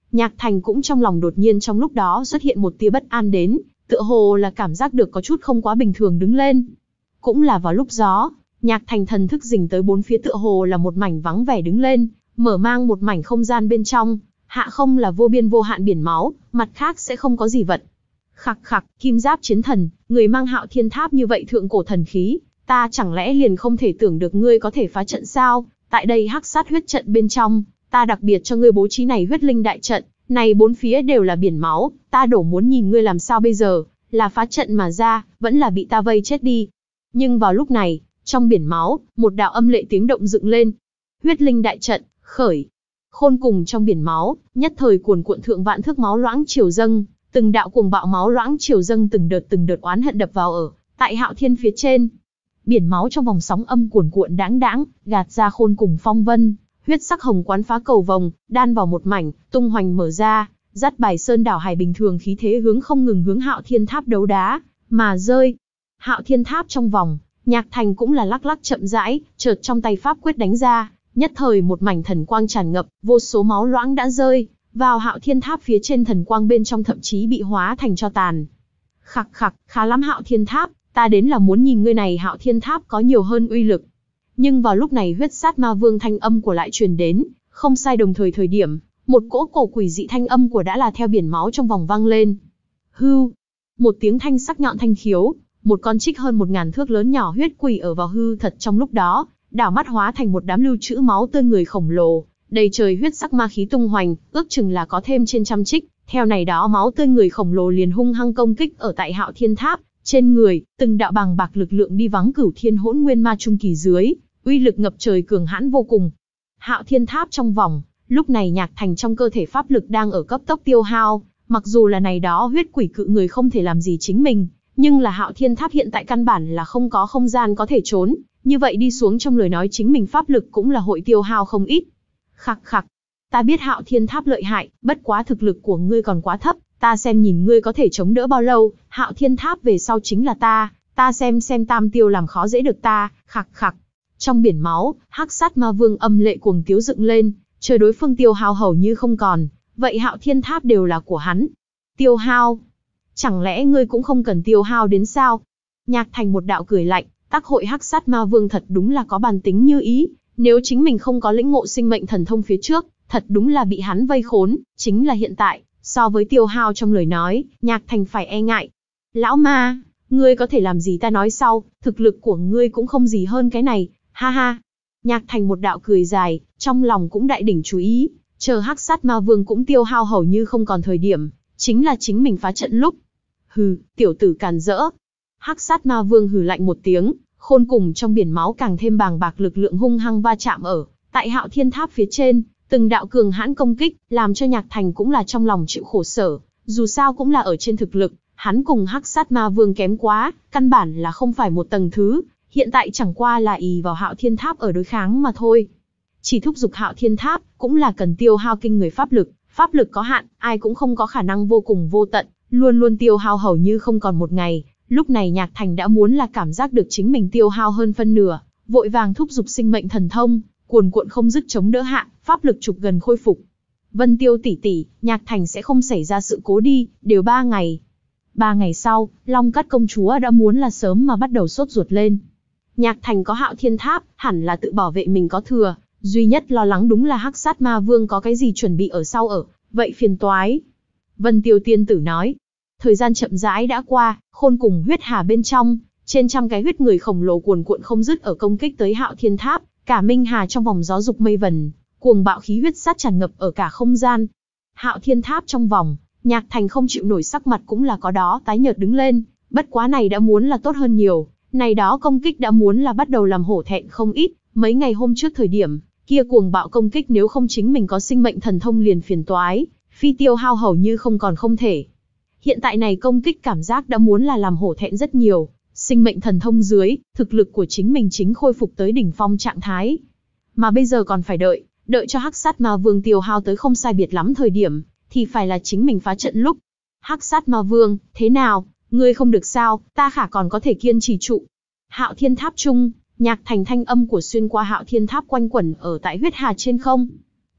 Nhạc Thành cũng trong lòng đột nhiên trong lúc đó xuất hiện một tia bất an đến, tựa hồ là cảm giác được có chút không quá bình thường đứng lên. Cũng là vào lúc đó, Nhạc Thành thần thức dình tới bốn phía tựa hồ là một mảnh vắng vẻ đứng lên, mở mang một mảnh không gian bên trong, hạ không là vô biên vô hạn biển máu, mặt khác sẽ không có gì vật. Khặc khặc, kim giáp chiến thần, người mang Hạo Thiên Tháp như vậy thượng cổ thần khí, ta chẳng lẽ liền không thể tưởng được ngươi có thể phá trận sao? Tại đây hắc sát huyết trận bên trong, ta đặc biệt cho ngươi bố trí này huyết linh đại trận, này bốn phía đều là biển máu, ta đổ muốn nhìn ngươi làm sao bây giờ, là phá trận mà ra, vẫn là bị ta vây chết đi. Nhưng vào lúc này, trong biển máu, một đạo âm lệ tiếng động dựng lên. Huyết linh đại trận, khởi. Khôn cùng trong biển máu, nhất thời cuồn cuộn thượng vạn thước máu loãng triều dâng, từng đạo cuồng bạo máu loãng triều dâng từng đợt từng đợt oán hận đập vào ở tại Hạo Thiên phía trên. Biển máu trong vòng sóng âm cuồn cuộn đãng đãng, gạt ra khôn cùng phong vân, huyết sắc hồng quán phá cầu vồng, đan vào một mảnh, tung hoành mở ra, dắt bài sơn đảo hải bình thường khí thế hướng không ngừng hướng Hạo Thiên Tháp đấu đá mà rơi. Hạo Thiên Tháp trong vòng, Nhạc Thành cũng là lắc lắc chậm rãi, chợt trong tay pháp quyết đánh ra, nhất thời một mảnh thần quang tràn ngập, vô số máu loãng đã rơi vào Hạo Thiên Tháp phía trên, thần quang bên trong thậm chí bị hóa thành tro tàn. Khặc khặc, khá lắm Hạo Thiên Tháp, ta đến là muốn nhìn ngươi này Hạo Thiên Tháp có nhiều hơn uy lực. Nhưng vào lúc này huyết sát ma vương thanh âm của lại truyền đến, không sai đồng thời thời điểm, một cỗ cổ quỷ dị thanh âm của đã là theo biển máu trong vòng vang lên. Hưu, một tiếng thanh sắc nhọn thanh khiếu, một con trích hơn một ngàn thước lớn nhỏ huyết quỷ ở vào hư thật trong lúc đó, đảo mắt hóa thành một đám lưu trữ máu tươi người khổng lồ, đầy trời huyết sắc ma khí tung hoành, ước chừng là có thêm trên trăm trích. Theo này đó máu tươi người khổng lồ liền hung hăng công kích ở tại Hạo Thiên Tháp, trên người, từng đạo bàng bạc lực lượng đi vắng cửu thiên hỗn nguyên ma trung kỳ dưới, uy lực ngập trời cường hãn vô cùng. Hạo Thiên Tháp trong vòng, lúc này Nhạc Thành trong cơ thể pháp lực đang ở cấp tốc tiêu hao, mặc dù là này đó huyết quỷ cự người không thể làm gì chính mình, nhưng là Hạo Thiên Tháp hiện tại căn bản là không có không gian có thể trốn, như vậy đi xuống trong lời nói chính mình pháp lực cũng là hội tiêu hao không ít. Khặc khặc, ta biết Hạo Thiên Tháp lợi hại, bất quá thực lực của ngươi còn quá thấp, ta xem nhìn ngươi có thể chống đỡ bao lâu, Hạo Thiên Tháp về sau chính là ta, ta xem xem tam tiêu làm khó dễ được ta, khặc khặc. Trong biển máu, hắc sát ma vương âm lệ cuồng tiếu dựng lên, chờ đối phương tiêu hao hầu như không còn, vậy Hạo Thiên Tháp đều là của hắn. Tiêu hao? Chẳng lẽ ngươi cũng không cần tiêu hao đến sao? Nhạc Thành một đạo cười lạnh, tác hội hắc sát ma vương thật đúng là có bản tính như ý, nếu chính mình không có lĩnh ngộ sinh mệnh thần thông phía trước, thật đúng là bị hắn vây khốn, chính là hiện tại, so với tiêu hao trong lời nói, Nhạc Thành phải e ngại. Lão ma, ngươi có thể làm gì ta nói sau, thực lực của ngươi cũng không gì hơn cái này, ha ha. Nhạc Thành một đạo cười dài, trong lòng cũng đại đỉnh chú ý, chờ hắc sát ma vương cũng tiêu hao hầu như không còn thời điểm, chính là chính mình phá trận lúc. Hừ, tiểu tử càn rỡ. Hắc sát ma vương hừ lạnh một tiếng, khôn cùng trong biển máu càng thêm bàng bạc lực lượng hung hăng va chạm ở tại Hạo Thiên Tháp phía trên, từng đạo cường hãn công kích, làm cho Nhạc Thành cũng là trong lòng chịu khổ sở, dù sao cũng là ở trên thực lực, hắn cùng hắc sát ma vương kém quá, căn bản là không phải một tầng thứ, hiện tại chẳng qua là ỷ vào Hạo Thiên Tháp ở đối kháng mà thôi. Chỉ thúc giục Hạo Thiên Tháp, cũng là cần tiêu hao kinh người pháp lực, pháp lực có hạn, ai cũng không có khả năng vô cùng vô tận, luôn luôn tiêu hao hầu như không còn một ngày. Lúc này Nhạc Thành đã muốn là cảm giác được chính mình tiêu hao hơn phân nửa, vội vàng thúc giục sinh mệnh thần thông, cuồn cuộn không dứt chống đỡ hạ, pháp lực trục gần khôi phục. Vân Tiêu tỷ tỷ, Nhạc Thành sẽ không xảy ra sự cố đi, đều ba ngày. Ba ngày sau, Long Cát công chúa đã muốn là sớm mà bắt đầu sốt ruột lên. Nhạc Thành có Hạo Thiên Tháp, hẳn là tự bảo vệ mình có thừa, duy nhất lo lắng đúng là hắc sát ma vương có cái gì chuẩn bị ở sau ở, vậy phiền toái. Vân Tiêu tiên tử nói. Thời gian chậm rãi đã qua, khôn cùng huyết hà bên trong, trên trăm cái huyết người khổng lồ cuồn cuộn không dứt ở công kích tới Hạo Thiên Tháp, cả minh hà trong vòng gió dục mây vần, cuồng bạo khí huyết sát tràn ngập ở cả không gian. Hạo Thiên Tháp trong vòng, Nhạc Thành không chịu nổi sắc mặt cũng là có đó tái nhợt đứng lên, bất quá này đã muốn là tốt hơn nhiều, này đó công kích đã muốn là bắt đầu làm hổ thẹn không ít, mấy ngày hôm trước thời điểm, kia cuồng bạo công kích nếu không chính mình có sinh mệnh thần thông liền phiền toái, phi tiêu hao hầu như không còn không thể. Hiện tại này công kích cảm giác đã muốn là làm hổ thẹn rất nhiều, sinh mệnh thần thông dưới, thực lực của chính mình chính khôi phục tới đỉnh phong trạng thái. Mà bây giờ còn phải đợi, đợi cho hắc sát ma vương tiêu hao tới không sai biệt lắm thời điểm, thì phải là chính mình phá trận lúc. Hắc sát ma vương, thế nào, ngươi không được sao, ta khả còn có thể kiên trì trụ. Hạo Thiên Tháp trung, Nhạc Thành thanh âm của xuyên qua Hạo Thiên Tháp quanh quẩn ở tại huyết hà trên không.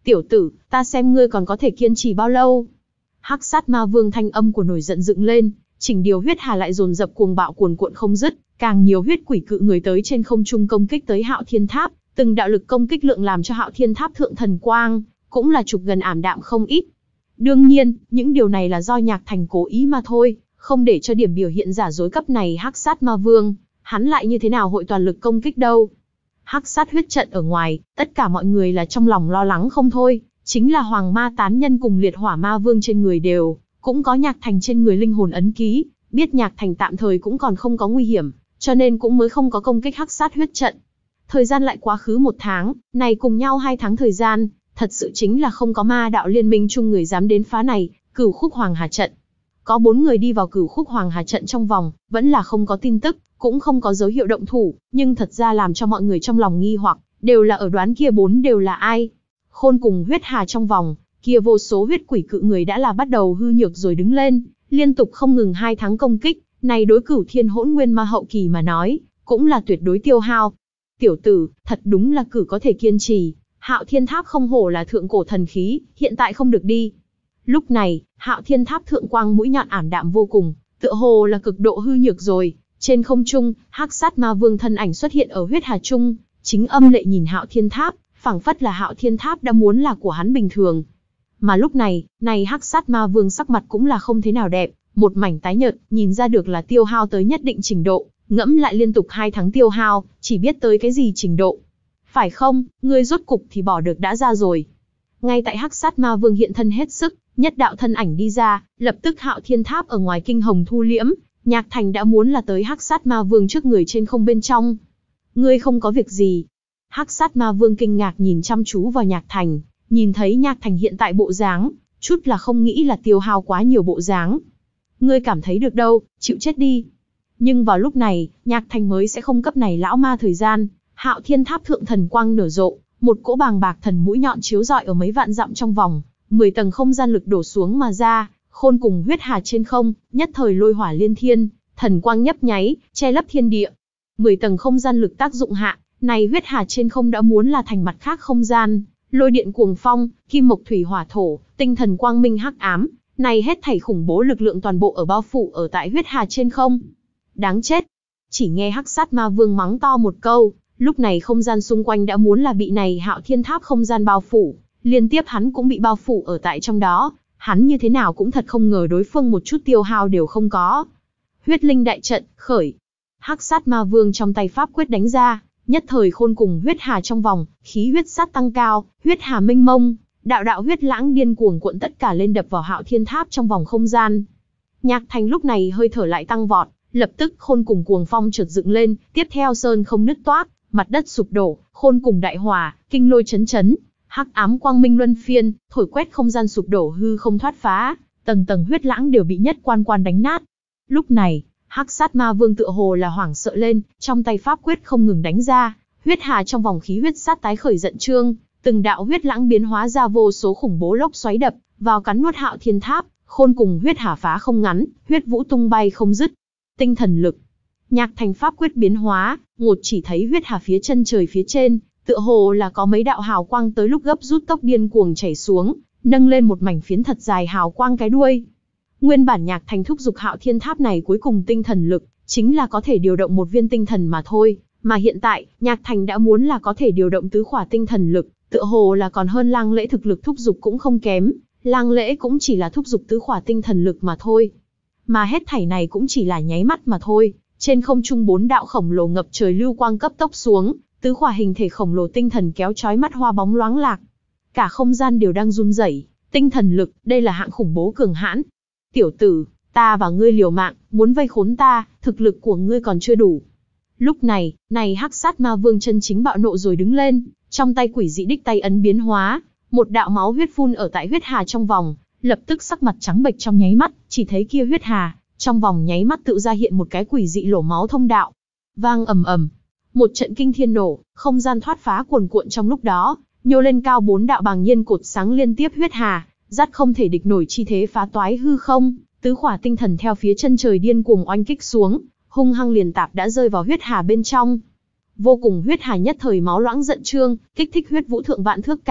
Tiểu tử, ta xem ngươi còn có thể kiên trì bao lâu. Hắc sát ma vương thanh âm của nổi giận dựng lên, chỉnh điều huyết hà lại dồn dập cuồng bạo cuồn cuộn không dứt, càng nhiều huyết quỷ cự người tới trên không trung công kích tới Hạo Thiên Tháp, từng đạo lực công kích lượng làm cho Hạo Thiên Tháp thượng thần quang cũng là chụp gần ảm đạm không ít. Đương nhiên, những điều này là do Nhạc Thành cố ý mà thôi, không để cho điểm biểu hiện giả dối cấp này Hắc sát ma vương, hắn lại như thế nào hội toàn lực công kích đâu. Hắc sát huyết trận ở ngoài, tất cả mọi người là trong lòng lo lắng không thôi, chính là Hoàng Ma tán nhân cùng Liệt Hỏa Ma Vương trên người đều cũng có Nhạc Thành trên người linh hồn ấn ký, biết Nhạc Thành tạm thời cũng còn không có nguy hiểm, cho nên cũng mới không có công kích Hắc sát huyết trận. Thời gian lại quá khứ một tháng, này cùng nhau hai tháng thời gian, thật sự chính là không có ma đạo liên minh chung người dám đến phá này Cửu Khúc Hoàng Hà trận. Có bốn người đi vào Cửu Khúc Hoàng Hà trận trong vòng, vẫn là không có tin tức, cũng không có dấu hiệu động thủ, nhưng thật ra làm cho mọi người trong lòng nghi hoặc, đều là ở đoán kia bốn đều là ai. Khôn cùng huyết hà trong vòng, kia vô số huyết quỷ cự người đã là bắt đầu hư nhược rồi đứng lên, liên tục không ngừng hai tháng công kích, này đối Cửu Thiên Hỗn Nguyên Ma hậu kỳ mà nói, cũng là tuyệt đối tiêu hao. Tiểu tử, thật đúng là cử có thể kiên trì, Hạo Thiên Tháp không hổ là thượng cổ thần khí, hiện tại không được đi. Lúc này, Hạo Thiên Tháp thượng quang mũi nhọn ảm đạm vô cùng, tựa hồ là cực độ hư nhược rồi. Trên không trung, Hắc sát ma vương thân ảnh xuất hiện ở huyết hà trung, chính âm lệ nhìn Hạo Thiên Tháp, phảng phất là Hạo Thiên Tháp đã muốn là của hắn bình thường. Mà lúc này, này Hắc sát ma vương sắc mặt cũng là không thế nào đẹp, một mảnh tái nhợt, nhìn ra được là tiêu hao tới nhất định trình độ, ngẫm lại liên tục hai tháng tiêu hao, chỉ biết tới cái gì trình độ. Phải không, ngươi rốt cục thì bỏ được đã ra rồi. Ngay tại Hắc sát ma vương hiện thân hết sức, nhất đạo thân ảnh đi ra, lập tức Hạo Thiên Tháp ở ngoài kinh hồng thu liễm, Nhạc Thành đã muốn là tới Hắc sát ma vương trước người trên không bên trong. Ngươi không có việc gì. Hắc sát ma vương kinh ngạc nhìn chăm chú vào Nhạc Thành, nhìn thấy Nhạc Thành hiện tại bộ dáng, chút là không nghĩ là tiêu hao quá nhiều bộ dáng. Ngươi cảm thấy được đâu, chịu chết đi. Nhưng vào lúc này, Nhạc Thành mới sẽ không cấp này lão ma thời gian. Hạo Thiên Tháp thượng thần quang nở rộ, một cỗ bàng bạc thần mũi nhọn chiếu rọi ở mấy vạn dặm trong vòng, mười tầng không gian lực đổ xuống mà ra, khôn cùng huyết hà trên không, nhất thời lôi hỏa liên thiên, thần quang nhấp nháy, che lấp thiên địa. mười tầng không gian lực tác dụng hạ, này huyết hà trên không đã muốn là thành mặt khác không gian, lôi điện cuồng phong, kim mộc thủy hỏa thổ, tinh thần quang minh hắc ám, này hết thảy khủng bố lực lượng toàn bộ ở bao phủ ở tại huyết hà trên không. Đáng chết! Chỉ nghe Hắc sát ma vương mắng to một câu, lúc này không gian xung quanh đã muốn là bị này Hạo Thiên Tháp không gian bao phủ, liên tiếp hắn cũng bị bao phủ ở tại trong đó, hắn như thế nào cũng thật không ngờ đối phương một chút tiêu hao đều không có. Huyết linh đại trận, khởi. Hắc sát ma vương trong tay pháp quyết đánh ra, nhất thời khôn cùng huyết hà trong vòng, khí huyết sát tăng cao, huyết hà mênh mông, đạo đạo huyết lãng điên cuồng cuộn tất cả lên đập vào Hạo Thiên Tháp trong vòng không gian. Nhạc Thành lúc này hơi thở lại tăng vọt, lập tức khôn cùng cuồng phong chợt dựng lên, tiếp theo sơn không nứt toác, mặt đất sụp đổ, khôn cùng đại hỏa, kinh lôi chấn chấn, hắc ám quang minh luân phiên, thổi quét không gian sụp đổ hư không thoát phá, tầng tầng huyết lãng đều bị nhất quan quan đánh nát. Lúc này, Hắc sát ma vương tựa hồ là hoảng sợ lên, trong tay pháp quyết không ngừng đánh ra, huyết hà trong vòng khí huyết sát tái khởi giận trương, từng đạo huyết lãng biến hóa ra vô số khủng bố lốc xoáy đập vào cắn nuốt Hạo Thiên Tháp, khôn cùng huyết hà phá không ngắn, huyết vũ tung bay không dứt. Tinh thần lực, Nhạc Thành pháp quyết biến hóa, ngột chỉ thấy huyết hà phía chân trời phía trên, tựa hồ là có mấy đạo hào quang tới lúc gấp rút tốc điên cuồng chảy xuống, nâng lên một mảnh phiến thật dài hào quang cái đuôi. Nguyên bản Nhạc Thành thúc giục Hạo Thiên Tháp này cuối cùng tinh thần lực, chính là có thể điều động một viên tinh thần mà thôi, mà hiện tại, Nhạc Thành đã muốn là có thể điều động tứ khỏa tinh thần lực, tựa hồ là còn hơn Lang Lễ thực lực thúc giục cũng không kém, Lang Lễ cũng chỉ là thúc giục tứ khỏa tinh thần lực mà thôi. Mà hết thảy này cũng chỉ là nháy mắt mà thôi, trên không trung bốn đạo khổng lồ ngập trời lưu quang cấp tốc xuống, tứ khỏa hình thể khổng lồ tinh thần kéo chói mắt hoa bóng loáng lạc. Cả không gian đều đang run rẩy, tinh thần lực, đây là hạng khủng bố cường hãn. Tiểu tử, ta và ngươi liều mạng, muốn vây khốn ta, thực lực của ngươi còn chưa đủ. Lúc này, này Hắc sát ma vương chân chính bạo nộ rồi đứng lên, trong tay quỷ dị đích tay ấn biến hóa, một đạo máu huyết phun ở tại huyết hà trong vòng, lập tức sắc mặt trắng bệch trong nháy mắt, chỉ thấy kia huyết hà, trong vòng nháy mắt tự ra hiện một cái quỷ dị lỗ máu thông đạo. Vang ầm ầm, một trận kinh thiên nổ, không gian thoát phá cuồn cuộn trong lúc đó, nhô lên cao bốn đạo bàng nhiên cột sáng liên tiếp huyết hà, dắt không thể địch nổi chi thế phá toái hư không, tứ khỏa tinh thần theo phía chân trời điên cuồng oanh kích xuống, hung hăng liền tạp đã rơi vào huyết hà bên trong. Vô cùng huyết hà nhất thời máu loãng giận trương, kích thích huyết vũ thượng vạn thước cao,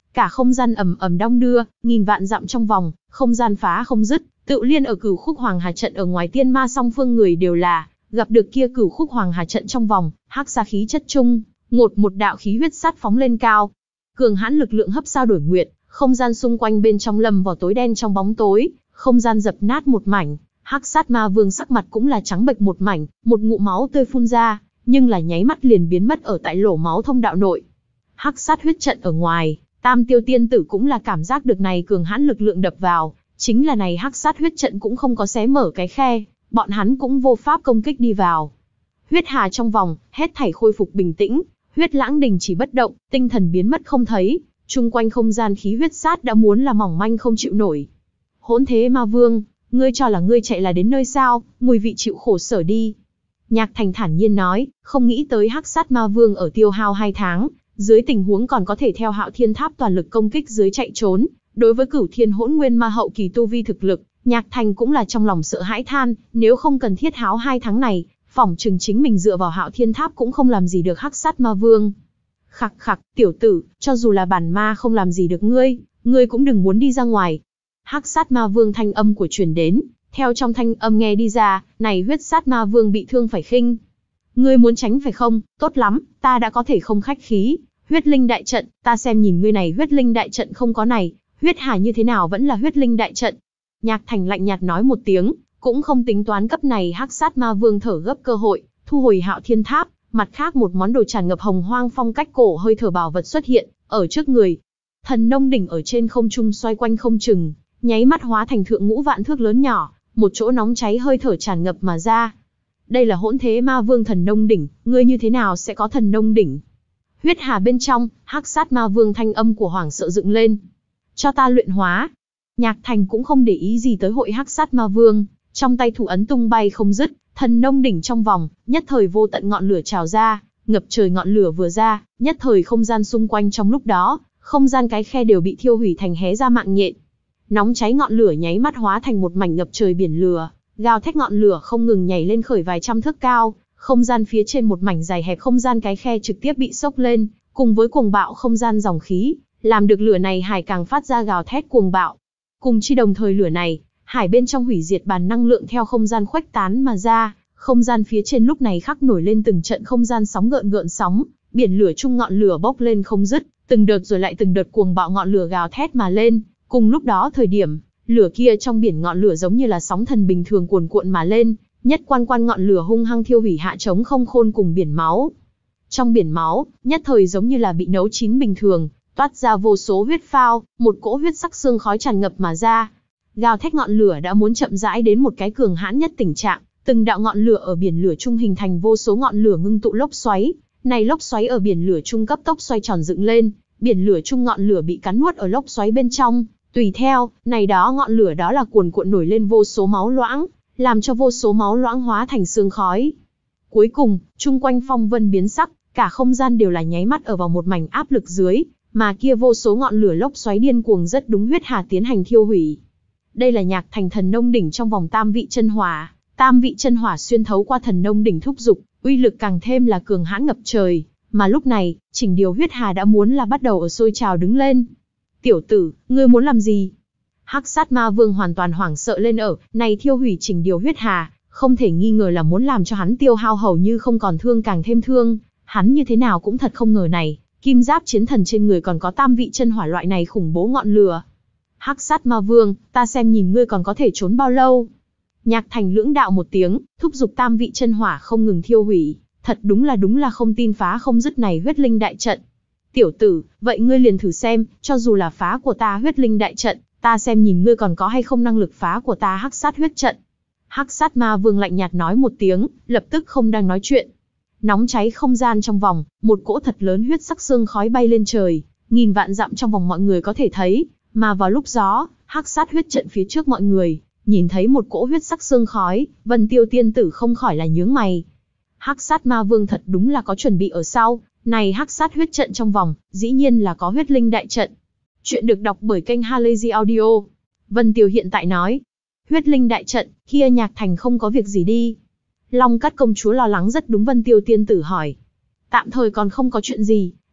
Cả không gian ầm ầm đong đưa, nghìn vạn dặm trong vòng, không gian phá không dứt, tự liên ở Cửu Khúc Hoàng Hà trận ở ngoài tiên ma song phương người đều là gặp được kia Cửu Khúc Hoàng Hà trận trong vòng, hắc xa khí chất chung, ngột một đạo khí huyết sát phóng lên cao. Cường hãn lực lượng hấp sao đổi nguyện, không gian xung quanh bên trong lâm vào tối đen trong bóng tối, không gian dập nát một mảnh, hắc sát ma vương sắc mặt cũng là trắng bệch một mảnh, một ngụm máu tươi phun ra, nhưng là nháy mắt liền biến mất ở tại lỗ máu thông đạo nội. Hắc sát huyết trận ở ngoài, Tam Tiêu tiên tử cũng là cảm giác được này cường hãn lực lượng đập vào, chính là này hắc sát huyết trận cũng không có xé mở cái khe, bọn hắn cũng vô pháp công kích đi vào. Huyết hà trong vòng, hết thảy khôi phục bình tĩnh, huyết lãng đình chỉ bất động, tinh thần biến mất không thấy, chung quanh không gian khí huyết sát đã muốn là mỏng manh không chịu nổi. Hỗn thế ma vương, ngươi cho là ngươi chạy là đến nơi sao, mùi vị chịu khổ sở đi. Nhạc Thành thản nhiên nói, không nghĩ tới hắc sát ma vương ở tiêu hao hai tháng, dưới tình huống còn có thể theo Hạo Thiên Tháp toàn lực công kích dưới chạy trốn, đối với Cửu Thiên Hỗn Nguyên ma hậu kỳ tu vi thực lực, Nhạc Thành cũng là trong lòng sợ hãi than, nếu không cần thiết háo hai tháng này, phỏng chừng chính mình dựa vào Hạo Thiên Tháp cũng không làm gì được hắc sát ma vương. Khặc khặc, tiểu tử, cho dù là bản ma không làm gì được ngươi, ngươi cũng đừng muốn đi ra ngoài. Hắc sát ma vương thanh âm của truyền đến, theo trong thanh âm nghe đi ra, này huyết sát ma vương bị thương phải khinh. Ngươi muốn tránh phải không? Tốt lắm, ta đã có thể không khách khí. Huyết linh đại trận, ta xem nhìn ngươi này huyết linh đại trận không có này, huyết hà như thế nào vẫn là huyết linh đại trận. Nhạc Thành lạnh nhạt nói một tiếng, cũng không tính toán cấp này hắc sát ma vương thở gấp cơ hội, thu hồi Hạo Thiên Tháp, mặt khác một món đồ tràn ngập hồng hoang phong cách cổ hơi thở bảo vật xuất hiện, ở trước người. Thần nông đỉnh ở trên không trung xoay quanh không chừng, nháy mắt hóa thành thượng ngũ vạn thước lớn nhỏ, một chỗ nóng cháy hơi thở tràn ngập mà ra. Đây là hỗn thế ma vương thần nông đỉnh, ngươi như thế nào sẽ có thần nông đỉnh? Huyết hà bên trong, hắc sát ma vương thanh âm của hoảng sợ dựng lên. Cho ta luyện hóa. Nhạc Thành cũng không để ý gì tới hội hắc sát ma vương, trong tay thủ ấn tung bay không dứt, thần nông đỉnh trong vòng, nhất thời vô tận ngọn lửa trào ra, ngập trời ngọn lửa vừa ra, nhất thời không gian xung quanh trong lúc đó, không gian cái khe đều bị thiêu hủy thành hé ra mạng nhện. Nóng cháy ngọn lửa nháy mắt hóa thành một mảnh ngập trời biển lửa, gào thét ngọn lửa không ngừng nhảy lên khởi vài trăm thước cao, không gian phía trên một mảnh dài hẹp không gian cái khe trực tiếp bị sốc lên, cùng với cuồng bạo không gian dòng khí, làm được lửa này hải càng phát ra gào thét cuồng bạo. Cùng chi đồng thời lửa này, hải bên trong hủy diệt bàn năng lượng theo không gian khuếch tán mà ra, không gian phía trên lúc này khắc nổi lên từng trận không gian sóng gợn gợn sóng, biển lửa chung ngọn lửa bốc lên không dứt, từng đợt rồi lại từng đợt cuồng bạo ngọn lửa gào thét mà lên, cùng lúc đó thời điểm, lửa kia trong biển ngọn lửa giống như là sóng thần bình thường cuồn cuộn mà lên, nhất quan quan ngọn lửa hung hăng thiêu hủy hạ trống không khôn cùng biển máu. Trong biển máu, nhất thời giống như là bị nấu chín bình thường, toát ra vô số huyết phao, một cỗ huyết sắc xương khói tràn ngập mà ra. Gào thét ngọn lửa đã muốn chậm rãi đến một cái cường hãn nhất tình trạng, từng đạo ngọn lửa ở biển lửa trung hình thành vô số ngọn lửa ngưng tụ lốc xoáy, này lốc xoáy ở biển lửa trung cấp tốc xoay tròn dựng lên, biển lửa trung ngọn lửa bị cắn nuốt ở lốc xoáy bên trong, tùy theo, này đó ngọn lửa đó là cuồn cuộn nổi lên vô số máu loãng, làm cho vô số máu loãng hóa thành sương khói. Cuối cùng, chung quanh phong vân biến sắc, cả không gian đều là nháy mắt ở vào một mảnh áp lực dưới, mà kia vô số ngọn lửa lốc xoáy điên cuồng rất đúng huyết hà tiến hành thiêu hủy. Đây là Nhạc Thành thần nông đỉnh trong vòng tam vị chân hỏa, tam vị chân hỏa xuyên thấu qua thần nông đỉnh thúc dục, uy lực càng thêm là cường hãn ngập trời, mà lúc này, chỉnh điều huyết hà đã muốn là bắt đầu ở sôi trào đứng lên. Tiểu tử, ngươi muốn làm gì? Hắc sát ma vương hoàn toàn hoảng sợ lên ở, này thiêu hủy chỉnh điều huyết hà, không thể nghi ngờ là muốn làm cho hắn tiêu hao hầu như không còn thương càng thêm thương, hắn như thế nào cũng thật không ngờ này, kim giáp chiến thần trên người còn có tam vị chân hỏa loại này khủng bố ngọn lửa. Hắc sát ma vương, ta xem nhìn ngươi còn có thể trốn bao lâu. Nhạc Thành lưỡng đạo một tiếng, thúc giục tam vị chân hỏa không ngừng thiêu hủy, thật đúng là đúng là không tin phá không dứt này huyết linh đại trận. Tiểu tử, vậy ngươi liền thử xem, cho dù là phá của ta huyết linh đại trận, ta xem nhìn ngươi còn có hay không năng lực phá của ta hắc sát huyết trận. Hắc sát ma vương lạnh nhạt nói một tiếng, lập tức không đang nói chuyện. Nóng cháy không gian trong vòng, một cỗ thật lớn huyết sắc xương khói bay lên trời, nghìn vạn dặm trong vòng mọi người có thể thấy, mà vào lúc gió, hắc sát huyết trận phía trước mọi người, nhìn thấy một cỗ huyết sắc xương khói, Vân Tiêu tiên tử không khỏi là nhướng mày. Hắc sát ma vương thật đúng là có chuẩn bị ở sau, này hắc sát huyết trận trong vòng, dĩ nhiên là có huyết linh đại trận. Chuyện được đọc bởi kênh Halazy Audio. Vân Tiêu hiện tại nói, huyết linh đại trận, kia Nhạc Thành không có việc gì đi. Long Cát công chúa lo lắng rất đúng Vân Tiêu tiên tử hỏi. Tạm thời còn không có chuyện gì,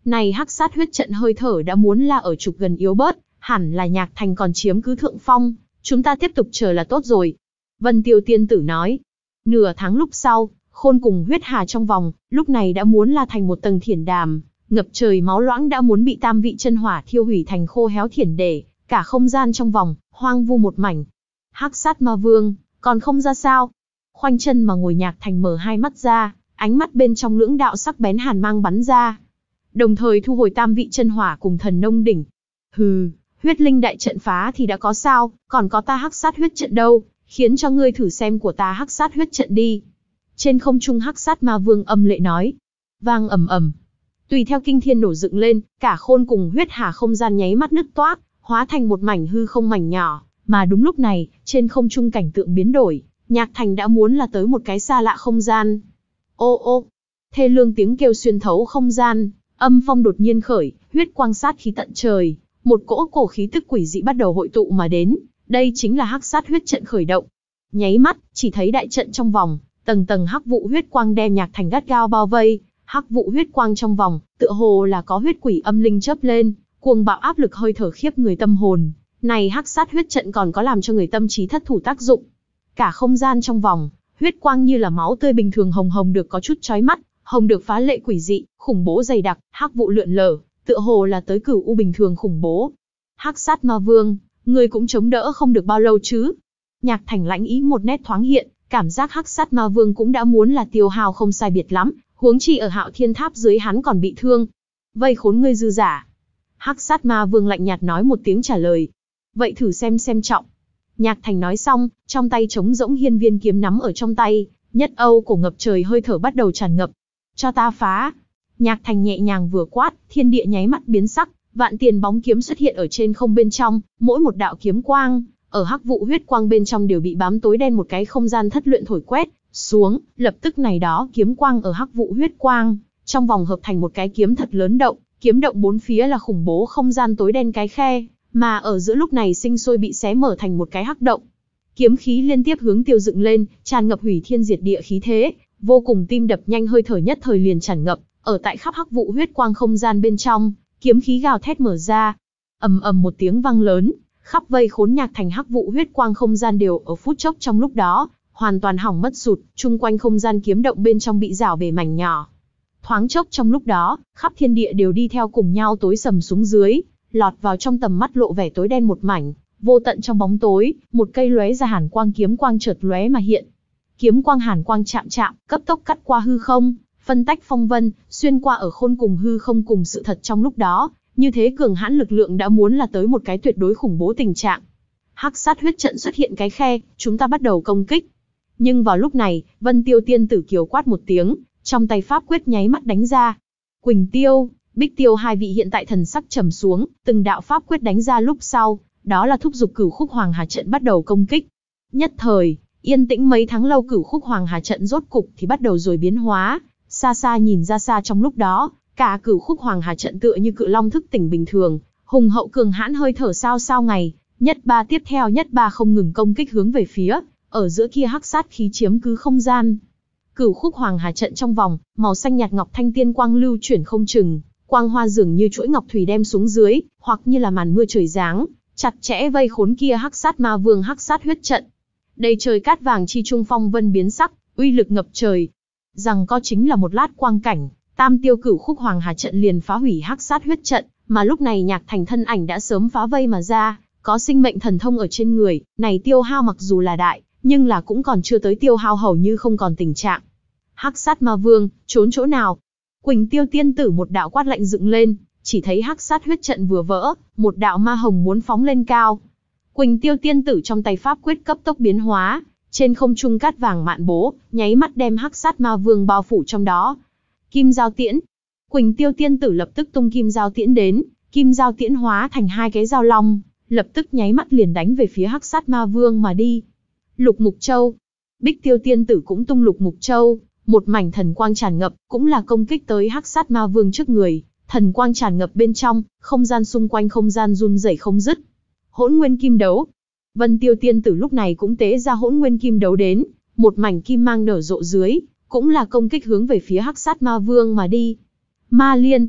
Này hắc sát huyết trận hơi thở đã muốn là ở trục gần yếu bớt, hẳn là Nhạc Thành còn chiếm cứ thượng phong, chúng ta tiếp tục chờ là tốt rồi. Vân Tiêu tiên tử nói. Nửa tháng lúc sau, Khôn cùng huyết hà trong vòng, lúc này đã muốn là thành một tầng thiển đàm, ngập trời máu loãng đã muốn bị tam vị chân hỏa thiêu hủy thành khô héo thiển để, cả không gian trong vòng, hoang vu một mảnh. Hắc sát ma vương, còn không ra sao? Khoanh chân mà ngồi Nhạc Thành mở hai mắt ra, ánh mắt bên trong lưỡng đạo sắc bén hàn mang bắn ra. Đồng thời thu hồi tam vị chân hỏa cùng thần nông đỉnh. Hừ, huyết linh đại trận phá thì đã có sao, còn có ta hắc sát huyết trận đâu, khiến cho ngươi thử xem của ta hắc sát huyết trận đi. Trên không trung hắc sát ma vương âm lệ nói. Vang ầm ầm. Tùy theo kinh thiên nổ dựng lên, cả Khôn cùng huyết hà không gian nháy mắt nứt toác, hóa thành một mảnh hư không mảnh nhỏ, mà đúng lúc này, trên không trung cảnh tượng biến đổi, Nhạc Thành đã muốn là tới một cái xa lạ không gian. Ô ô, thê lương tiếng kêu xuyên thấu không gian, âm phong đột nhiên khởi, huyết quang sát khí tận trời, một cỗ cổ khí tức quỷ dị bắt đầu hội tụ mà đến, đây chính là hắc sát huyết trận khởi động. Nháy mắt, chỉ thấy đại trận trong vòng, tầng tầng hắc vụ huyết quang đem Nhạc Thành gắt gao bao vây, hắc vụ huyết quang trong vòng, tựa hồ là có huyết quỷ âm linh chớp lên, cuồng bạo áp lực hơi thở khiếp người tâm hồn. Này hắc sát huyết trận còn có làm cho người tâm trí thất thủ tác dụng. Cả không gian trong vòng, huyết quang như là máu tươi bình thường hồng hồng được có chút chói mắt, hồng được phá lệ quỷ dị, khủng bố dày đặc, hắc vụ lượn lờ, tựa hồ là tới cửu u bình thường khủng bố. Hắc sát ma vương, người cũng chống đỡ không được bao lâu chứ? Nhạc Thành lãnh ý một nét thoáng hiện, cảm giác hắc sát ma vương cũng đã muốn là tiêu hao không sai biệt lắm, huống chi ở Hạo Thiên Tháp dưới hắn còn bị thương. Vây khốn ngươi dư giả. Hắc sát ma vương lạnh nhạt nói một tiếng trả lời. Vậy thử xem xem trọng. Nhạc Thành nói xong, trong tay trống rỗng hiên viên kiếm nắm ở trong tay, nhất âu cổ ngập trời hơi thở bắt đầu tràn ngập. Cho ta phá. Nhạc Thành nhẹ nhàng vừa quát, thiên địa nháy mắt biến sắc, vạn tiền bóng kiếm xuất hiện ở trên không bên trong, mỗi một đạo kiếm quang, ở hắc vụ huyết quang bên trong đều bị bám tối đen một cái không gian thất luyện thổi quét xuống, lập tức này đó kiếm quang ở hắc vụ huyết quang, trong vòng hợp thành một cái kiếm thật lớn động, kiếm động bốn phía là khủng bố không gian tối đen cái khe, mà ở giữa lúc này sinh sôi bị xé mở thành một cái hắc động. Kiếm khí liên tiếp hướng tiêu dựng lên, tràn ngập hủy thiên diệt địa khí thế, vô cùng tim đập nhanh hơi thở nhất thời liền tràn ngập, ở tại khắp hắc vụ huyết quang không gian bên trong, kiếm khí gào thét mở ra. Ầm ầm một tiếng vang lớn, khắp vây khốn Nhạc Thành hắc vụ huyết quang không gian đều ở phút chốc trong lúc đó, hoàn toàn hỏng mất sụt, chung quanh không gian kiếm động bên trong bị rào về mảnh nhỏ. Thoáng chốc trong lúc đó, khắp thiên địa đều đi theo cùng nhau tối sầm xuống dưới, lọt vào trong tầm mắt lộ vẻ tối đen một mảnh, vô tận trong bóng tối, một cây lóe ra hàn quang kiếm quang chợt lóe mà hiện. Kiếm quang hàn quang chạm chạm, cấp tốc cắt qua hư không, phân tách phong vân, xuyên qua ở khôn cùng hư không cùng sự thật trong lúc đó, như thế cường hãn lực lượng đã muốn là tới một cái tuyệt đối khủng bố tình trạng. Hắc sát huyết trận xuất hiện cái khe, chúng ta bắt đầu công kích. Nhưng vào lúc này, Vân Tiêu tiên tử kiều quát một tiếng, trong tay pháp quyết nháy mắt đánh ra. Quỳnh Tiêu, Bích Tiêu hai vị hiện tại thần sắc trầm xuống, từng đạo pháp quyết đánh ra lúc sau, đó là thúc giục Cửu Khúc Hoàng Hà trận bắt đầu công kích. Nhất thời, yên tĩnh mấy tháng lâu Cửu Khúc Hoàng Hà trận rốt cục thì bắt đầu rồi biến hóa, xa xa nhìn ra xa trong lúc đó, cả Cửu Khúc Hoàng Hà trận tựa như cự long thức tỉnh bình thường, hùng hậu cường hãn hơi thở sao sao ngày, nhất ba tiếp theo nhất ba không ngừng công kích hướng về phía, ở giữa kia hắc sát khí chiếm cứ không gian. Cửu Khúc Hoàng Hà trận trong vòng, màu xanh nhạt ngọc thanh tiên quang lưu chuyển không chừng, quang hoa dường như chuỗi ngọc thủy đem xuống dưới, hoặc như là màn mưa trời giáng, chặt chẽ vây khốn kia hắc sát ma vương hắc sát huyết trận. Đầy trời cát vàng chi trung phong vân biến sắc, uy lực ngập trời. Rằng có chính là một lát quang cảnh, tam tiêu Cửu Khúc Hoàng Hà trận liền phá hủy hắc sát huyết trận, mà lúc này Nhạc Thành thân ảnh đã sớm phá vây mà ra, có sinh mệnh thần thông ở trên người, này tiêu hao mặc dù là đại, nhưng là cũng còn chưa tới tiêu hao hầu như không còn tình trạng. Hắc sát ma vương, trốn chỗ nào? Quỳnh Tiêu tiên tử một đạo quát lạnh dựng lên, chỉ thấy hắc sát huyết trận vừa vỡ, một đạo ma hồng muốn phóng lên cao. Quỳnh Tiêu tiên tử trong tay pháp quyết cấp tốc biến hóa, trên không trung cát vàng mạn bố, nháy mắt đem hắc sát ma vương bao phủ trong đó. Kim giao tiễn. Quỳnh Tiêu tiên tử lập tức tung kim giao tiễn đến, kim giao tiễn hóa thành hai cái giao long, lập tức nháy mắt liền đánh về phía hắc sát ma vương mà đi. Lục Mục Châu. Bích Tiêu tiên tử cũng tung Lục Mục Châu, một mảnh thần quang tràn ngập, cũng là công kích tới hắc sát ma vương trước người, thần quang tràn ngập bên trong, không gian xung quanh không gian run rẩy không dứt. Hỗn Nguyên Kim Đấu. Vân Tiêu tiên tử lúc này cũng tế ra Hỗn Nguyên Kim Đấu đến, một mảnh kim mang nở rộ dưới, cũng là công kích hướng về phía hắc sát ma vương mà đi. Ma Liên.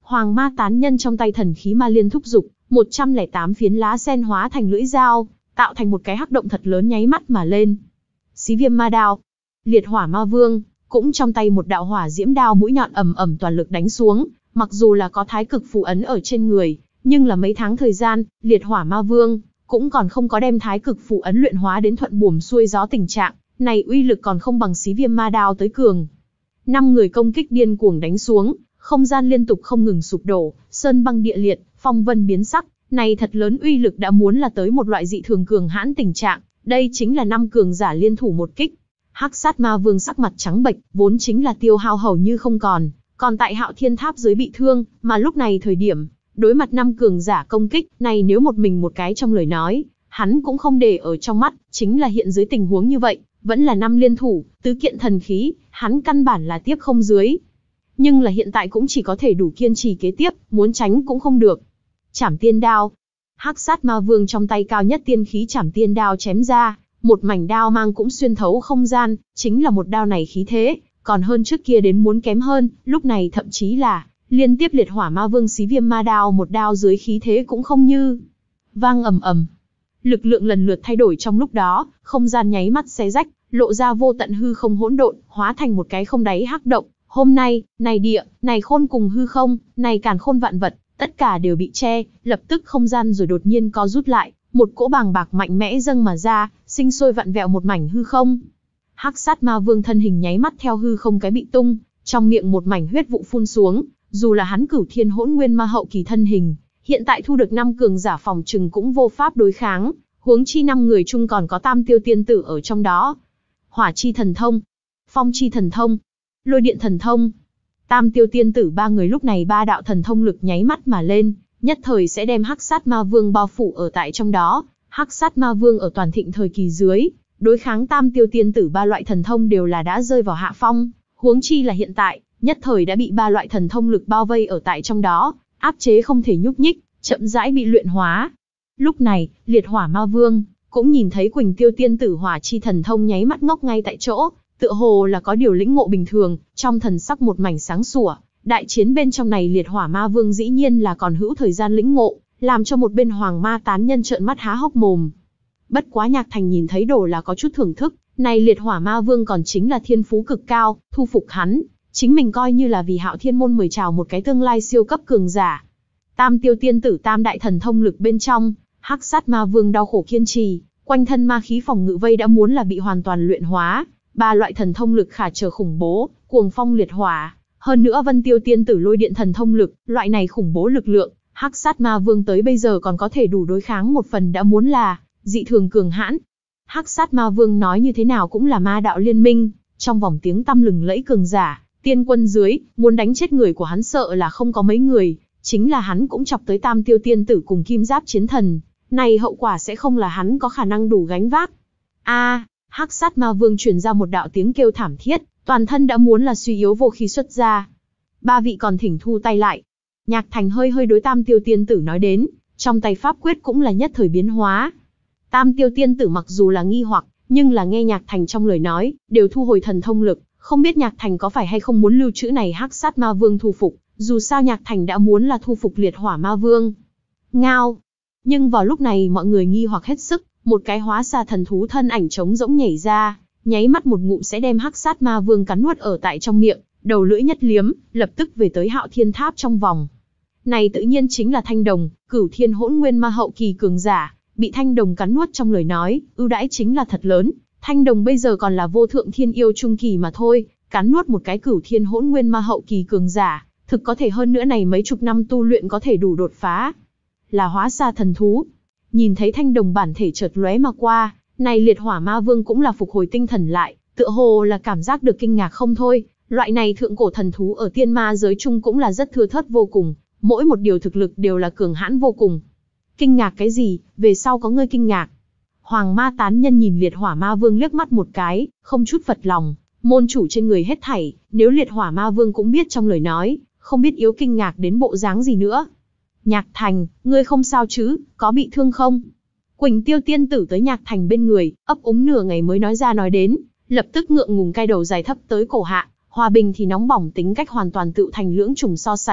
Hoàng ma tán nhân trong tay thần khí ma liên thúc dục, một trăm lẻ tám phiến lá sen hóa thành lưỡi dao, tạo thành một cái hắc động thật lớn nháy mắt mà lên. Xí viêm ma đao. Liệt hỏa ma vương, cũng trong tay một đạo hỏa diễm đao mũi nhọn ầm ầm toàn lực đánh xuống, mặc dù là có thái cực phù ấn ở trên người, nhưng là mấy tháng thời gian, liệt hỏa ma vương cũng còn không có đem thái cực phù ấn luyện hóa đến thuận buồm xuôi gió tình trạng, này uy lực còn không bằng xí viêm ma đao tới cường. Năm người công kích điên cuồng đánh xuống, không gian liên tục không ngừng sụp đổ, sơn băng địa liệt, phong vân biến sắc, này thật lớn uy lực đã muốn là tới một loại dị thường cường hãn tình trạng, đây chính là năm cường giả liên thủ một kích. Hắc sát ma vương sắc mặt trắng bệch, vốn chính là tiêu hao hầu như không còn, còn tại Hạo Thiên Tháp dưới bị thương, mà lúc này thời điểm, đối mặt năm cường giả công kích, này nếu một mình một cái trong lời nói, hắn cũng không để ở trong mắt, chính là hiện dưới tình huống như vậy, vẫn là năm liên thủ, tứ kiện thần khí, hắn căn bản là tiếp không dưới. Nhưng là hiện tại cũng chỉ có thể đủ kiên trì kế tiếp, muốn tránh cũng không được. Trảm tiên đao. Hắc sát ma vương trong tay cao nhất tiên khí trảm tiên đao chém ra, một mảnh đao mang cũng xuyên thấu không gian, chính là một đao này khí thế, còn hơn trước kia đến muốn kém hơn, lúc này thậm chí là liên tiếp liệt hỏa ma vương xí viêm ma đao một đao dưới khí thế cũng không như. Vang ầm ầm. Lực lượng lần lượt thay đổi trong lúc đó, không gian nháy mắt xé rách, lộ ra vô tận hư không hỗn độn, hóa thành một cái không đáy hắc động. Hôm nay, này địa, này khôn cùng hư không, này càn khôn vạn vật, tất cả đều bị che, lập tức không gian rồi đột nhiên co rút lại, một cỗ bàng bạc mạnh mẽ dâng mà ra, sinh sôi vặn vẹo một mảnh hư không. Hắc sát ma vương thân hình nháy mắt theo hư không cái bị tung, trong miệng một mảnh huyết vụ phun xuống, dù là hắn cửu thiên hỗn nguyên ma hậu kỳ thân hình, hiện tại thu được năm cường giả phòng trừng cũng vô pháp đối kháng, huống chi năm người chung còn có tam tiêu tiên tử ở trong đó. Hỏa chi thần thông, phong chi thần thông, lôi điện thần thông. Tam tiêu tiên tử ba người lúc này ba đạo thần thông lực nháy mắt mà lên, nhất thời sẽ đem hắc sát ma vương bao phủ ở tại trong đó. Hắc sát ma vương ở toàn thịnh thời kỳ dưới, đối kháng tam tiêu tiên tử ba loại thần thông đều là đã rơi vào hạ phong, huống chi là hiện tại, nhất thời đã bị ba loại thần thông lực bao vây ở tại trong đó, áp chế không thể nhúc nhích, chậm rãi bị luyện hóa. Lúc này, liệt hỏa ma vương cũng nhìn thấy Quỳnh tiêu tiên tử hỏa chi thần thông nháy mắt ngốc ngay tại chỗ, tựa hồ là có điều lĩnh ngộ bình thường, trong thần sắc một mảnh sáng sủa. Đại chiến bên trong này liệt hỏa ma vương dĩ nhiên là còn hữu thời gian lĩnh ngộ, làm cho một bên hoàng ma tán nhân trợn mắt há hốc mồm. Bất quá Nhạc Thành nhìn thấy đồ là có chút thưởng thức, này liệt hỏa ma vương còn chính là thiên phú cực cao, thu phục hắn, chính mình coi như là vì Hạo Thiên môn mời chào một cái tương lai siêu cấp cường giả. Tam tiêu tiên tử tam đại thần thông lực bên trong, hắc sát ma vương đau khổ kiên trì, quanh thân ma khí phòng ngự vây đã muốn là bị hoàn toàn luyện hóa, ba loại thần thông lực khả trở khủng bố, cuồng phong liệt hỏa, hơn nữa Vân Tiêu tiên tử lôi điện thần thông lực, loại này khủng bố lực lượng, hắc sát ma vương tới bây giờ còn có thể đủ đối kháng một phần đã muốn là dị thường cường hãn. Hắc sát ma vương nói như thế nào cũng là ma đạo liên minh, trong vòng tiếng tăm lừng lẫy cường giả, tiên quân dưới, muốn đánh chết người của hắn sợ là không có mấy người, chính là hắn cũng chọc tới tam tiêu tiên tử cùng kim giáp chiến thần, này hậu quả sẽ không là hắn có khả năng đủ gánh vác. A, hắc sát ma vương truyền ra một đạo tiếng kêu thảm thiết, toàn thân đã muốn là suy yếu vô khí xuất ra. Ba vị còn thỉnh thu tay lại. Nhạc Thành hơi hơi đối tam tiêu tiên tử nói đến, trong tay pháp quyết cũng là nhất thời biến hóa. Tam tiêu tiên tử mặc dù là nghi hoặc, nhưng là nghe Nhạc Thành trong lời nói, đều thu hồi thần thông lực, không biết Nhạc Thành có phải hay không muốn lưu trữ này hắc sát ma vương thu phục, dù sao Nhạc Thành đã muốn là thu phục liệt hỏa ma vương. Ngao! Nhưng vào lúc này mọi người nghi hoặc hết sức, một cái hóa xa thần thú thân ảnh trống rỗng nhảy ra, nháy mắt một ngụm sẽ đem hắc sát ma vương cắn nuốt ở tại trong miệng, đầu lưỡi nhất liếm, lập tức về tới Hạo Thiên Tháp trong vòng. Này tự nhiên chính là Thanh Đồng, cửu thiên hỗn nguyên ma hậu kỳ cường giả, bị Thanh Đồng cắn nuốt trong lời nói, ưu đãi chính là thật lớn. Thanh Đồng bây giờ còn là vô thượng thiên yêu trung kỳ mà thôi, cắn nuốt một cái cửu thiên hỗn nguyên ma hậu kỳ cường giả, thực có thể hơn nữa này mấy chục năm tu luyện có thể đủ đột phá. Là hóa xa thần thú. Nhìn thấy Thanh Đồng bản thể chợt lóe mà qua, này liệt hỏa ma vương cũng là phục hồi tinh thần lại, tựa hồ là cảm giác được kinh ngạc không thôi. Loại này thượng cổ thần thú ở tiên ma giới chung cũng là rất thưa thớt vô cùng, mỗi một điều thực lực đều là cường hãn vô cùng. Kinh ngạc cái gì, về sau có ngươi kinh ngạc. Hoàng ma tán nhân nhìn liệt hỏa ma vương liếc mắt một cái, không chút phật lòng, môn chủ trên người hết thảy, nếu liệt hỏa ma vương cũng biết trong lời nói, không biết yếu kinh ngạc đến bộ dáng gì nữa. Nhạc Thành, ngươi không sao chứ, có bị thương không? Quỳnh tiêu tiên tử tới Nhạc Thành bên người, ấp úng nửa ngày mới nói ra nói đến, lập tức ngượng ngùng cai đầu dài thấp tới cổ hạ, hòa bình thì nóng bỏng tính cách hoàn toàn tự thành lưỡng trùng so sánh,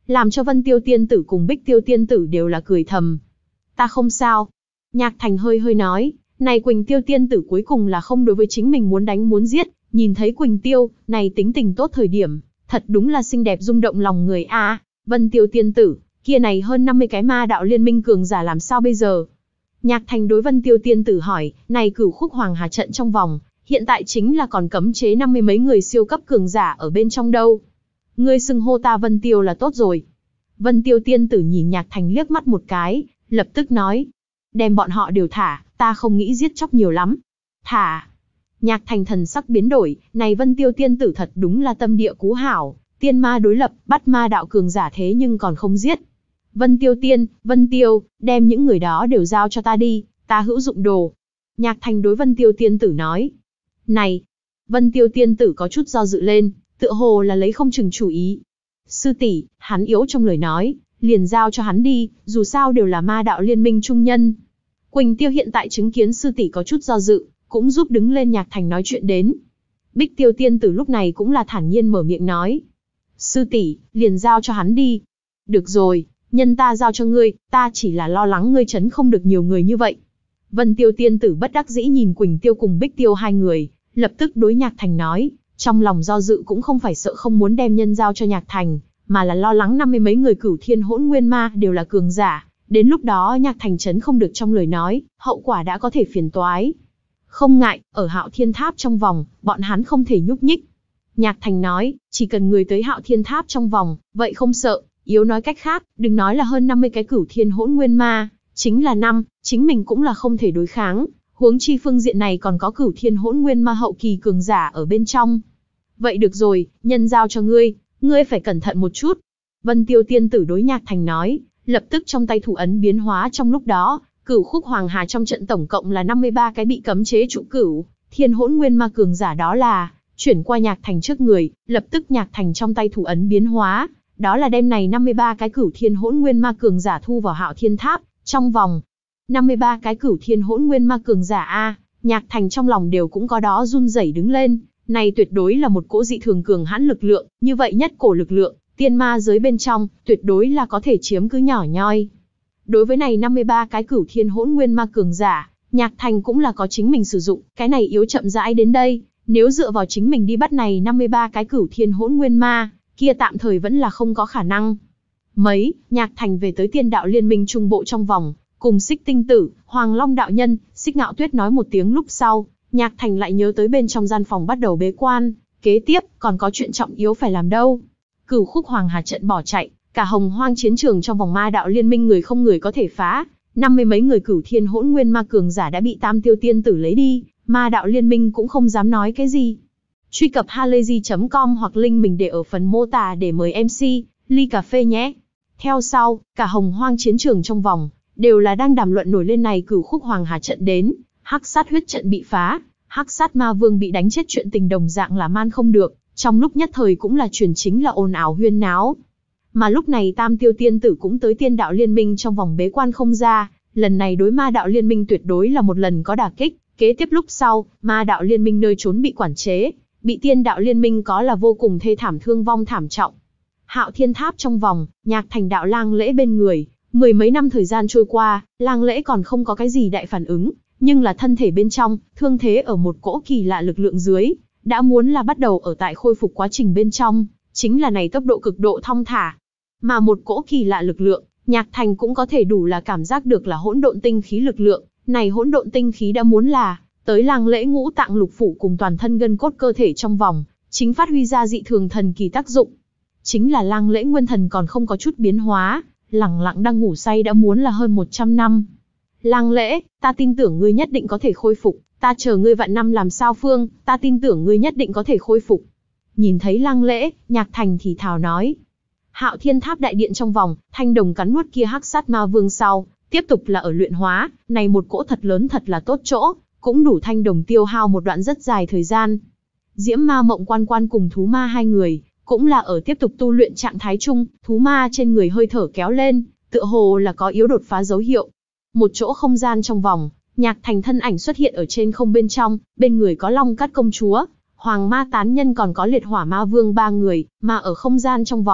làm cho Vân Tiêu Tiên Tử cùng Bích Tiêu Tiên Tử đều là cười thầm. Ta không sao. Nhạc Thành hơi hơi nói, này Quỳnh Tiêu Tiên Tử cuối cùng là không đối với chính mình muốn đánh muốn giết, nhìn thấy Quỳnh Tiêu, này tính tình tốt thời điểm, thật đúng là xinh đẹp rung động lòng người a. À, Vân Tiêu Tiên Tử, kia này hơn năm mươi cái ma đạo liên minh cường giả làm sao bây giờ? Nhạc Thành đối Vân Tiêu Tiên Tử hỏi, này Cửu Khúc Hoàng Hà trận trong vòng, hiện tại chính là còn cấm chế năm mươi mấy người siêu cấp cường giả ở bên trong đâu. Ngươi xưng hô ta Vân Tiêu là tốt rồi. Vân Tiêu Tiên Tử nhìn Nhạc Thành liếc mắt một cái, lập tức nói, đem bọn họ đều thả, ta không nghĩ giết chóc nhiều lắm. Thả. Nhạc Thành thần sắc biến đổi, này Vân Tiêu Tiên Tử thật đúng là tâm địa cú hảo, tiên ma đối lập, bắt ma đạo cường giả thế nhưng còn không giết. Vân Tiêu Tiên, Vân Tiêu, đem những người đó đều giao cho ta đi, ta hữu dụng đồ. Nhạc Thành đối Vân Tiêu Tiên Tử nói. Này, Vân Tiêu Tiên Tử có chút do dự lên, tựa hồ là lấy không chừng chủ ý. Sư tỷ, hắn yếu trong lời nói, liền giao cho hắn đi, dù sao đều là ma đạo liên minh trung nhân. Quỳnh Tiêu hiện tại chứng kiến sư tỷ có chút do dự, cũng giúp đứng lên Nhạc Thành nói chuyện đến. Bích Tiêu Tiên Tử lúc này cũng là thản nhiên mở miệng nói. Sư tỷ, liền giao cho hắn đi. Được rồi, nhân ta giao cho ngươi, ta chỉ là lo lắng ngươi trấn không được nhiều người như vậy. Vân Tiêu Tiên Tử bất đắc dĩ nhìn Quỳnh Tiêu cùng Bích Tiêu hai người, lập tức đối Nhạc Thành nói, trong lòng do dự cũng không phải sợ không muốn đem nhân giao cho Nhạc Thành, mà là lo lắng năm mươi mấy người Cửu Thiên Hỗn Nguyên Ma đều là cường giả, đến lúc đó Nhạc Thành trấn không được trong lời nói, hậu quả đã có thể phiền toái. Không ngại, ở Hạo Thiên Tháp trong vòng, bọn hắn không thể nhúc nhích. Nhạc Thành nói, chỉ cần người tới Hạo Thiên Tháp trong vòng, vậy không sợ, yếu nói cách khác, đừng nói là hơn năm mươi cái Cửu Thiên Hỗn Nguyên Ma, chính là năm, chính mình cũng là không thể đối kháng, huống chi phương diện này còn có Cửu Thiên Hỗn Nguyên Ma hậu kỳ cường giả ở bên trong. Vậy được rồi, nhân giao cho ngươi, ngươi phải cẩn thận một chút. Vân Tiêu Tiên Tử đối Nhạc Thành nói, lập tức trong tay thủ ấn biến hóa trong lúc đó, Cửu Khúc Hoàng Hà trong trận tổng cộng là năm mươi ba cái bị cấm chế trụ Cửu Thiên Hỗn Nguyên Ma cường giả đó là chuyển qua Nhạc Thành trước người, lập tức Nhạc Thành trong tay thủ ấn biến hóa, đó là đem này năm mươi ba cái Cửu Thiên Hỗn Nguyên Ma cường giả thu vào Hạo Thiên Tháp trong vòng. năm mươi ba cái Cửu Thiên Hỗn Nguyên Ma cường giả a, Nhạc Thành trong lòng đều cũng có đó run rẩy đứng lên, này tuyệt đối là một cỗ dị thường cường hãn lực lượng, như vậy nhất cổ lực lượng, tiên ma giới bên trong, tuyệt đối là có thể chiếm cứ nhỏ nhoi. Đối với này năm mươi ba cái Cửu Thiên Hỗn Nguyên Ma cường giả, Nhạc Thành cũng là có chính mình sử dụng, cái này yếu chậm rãi đến đây, nếu dựa vào chính mình đi bắt này năm mươi ba cái Cửu Thiên Hỗn Nguyên Ma, kia tạm thời vẫn là không có khả năng. Mấy, Nhạc Thành về tới Tiên Đạo Liên Minh trung bộ trong vòng, cùng Xích Tinh Tử, Hoàng Long đạo nhân, Xích Ngạo Tuyết nói một tiếng lúc sau, Nhạc Thành lại nhớ tới bên trong gian phòng bắt đầu bế quan, kế tiếp còn có chuyện trọng yếu phải làm đâu. Cửu Khúc Hoàng Hà trận bỏ chạy, cả Hồng Hoang chiến trường trong vòng ma đạo liên minh người không người có thể phá, năm mươi mấy người Cửu Thiên Hỗn Nguyên Ma cường giả đã bị Tam Tiêu Tiên Tử lấy đi, ma đạo liên minh cũng không dám nói cái gì. Truy cập halayzi chấm com hoặc link mình để ở phần mô tả để mời em xê, ly cà phê nhé. Theo sau, cả Hồng Hoang chiến trường trong vòng, đều là đang đàm luận nổi lên này Cửu Khúc Hoàng Hà trận đến, Hắc Sát huyết trận bị phá, Hắc Sát Ma Vương bị đánh chết chuyện tình đồng dạng là man không được, trong lúc nhất thời cũng là truyền chính là ồn ào huyên náo. Mà lúc này Tam Tiêu Tiên Tử cũng tới Tiên Đạo Liên Minh trong vòng bế quan không ra, lần này đối ma đạo liên minh tuyệt đối là một lần có đả kích, kế tiếp lúc sau, ma đạo liên minh nơi trốn bị quản chế, bị Tiên Đạo Liên Minh có là vô cùng thê thảm thương vong thảm trọng. Hạo Thiên Tháp trong vòng, Nhạc Thành đạo lang lễ bên người, mười mấy năm thời gian trôi qua, lang lễ còn không có cái gì đại phản ứng, nhưng là thân thể bên trong, thương thế ở một cỗ kỳ lạ lực lượng dưới, đã muốn là bắt đầu ở tại khôi phục quá trình bên trong, chính là này tốc độ cực độ thong thả. Mà một cỗ kỳ lạ lực lượng, Nhạc Thành cũng có thể đủ là cảm giác được là hỗn độn tinh khí lực lượng, này hỗn độn tinh khí đã muốn là tới lang lễ ngũ tạng lục phủ cùng toàn thân gân cốt cơ thể trong vòng, chính phát huy ra dị thường thần kỳ tác dụng. Chính là lang lễ nguyên thần còn không có chút biến hóa, lẳng lặng đang ngủ say đã muốn là hơn một trăm năm. Lang lễ, ta tin tưởng ngươi nhất định có thể khôi phục, ta chờ ngươi vạn năm làm sao phương, ta tin tưởng ngươi nhất định có thể khôi phục. Nhìn thấy lang lễ, Nhạc Thành thì thào nói. Hạo Thiên Tháp đại điện trong vòng, Thanh Đồng cắn nuốt kia Hắc Sát Ma Vương sau, tiếp tục là ở luyện hóa, này một cỗ thật lớn thật là tốt chỗ, cũng đủ Thanh Đồng tiêu hao một đoạn rất dài thời gian. Diễm Ma Mộng Quan Quan cùng Thú Ma hai người, cũng là ở tiếp tục tu luyện trạng thái chung, Thú Ma trên người hơi thở kéo lên, tựa hồ là có yếu đột phá dấu hiệu. Một chỗ không gian trong vòng, Nhạc Thành thân ảnh xuất hiện ở trên không bên trong, bên người có Long Cát công chúa, Hoàng Ma tán nhân còn có Liệt Hỏa Ma Vương ba người, mà ở không gian trong vòng,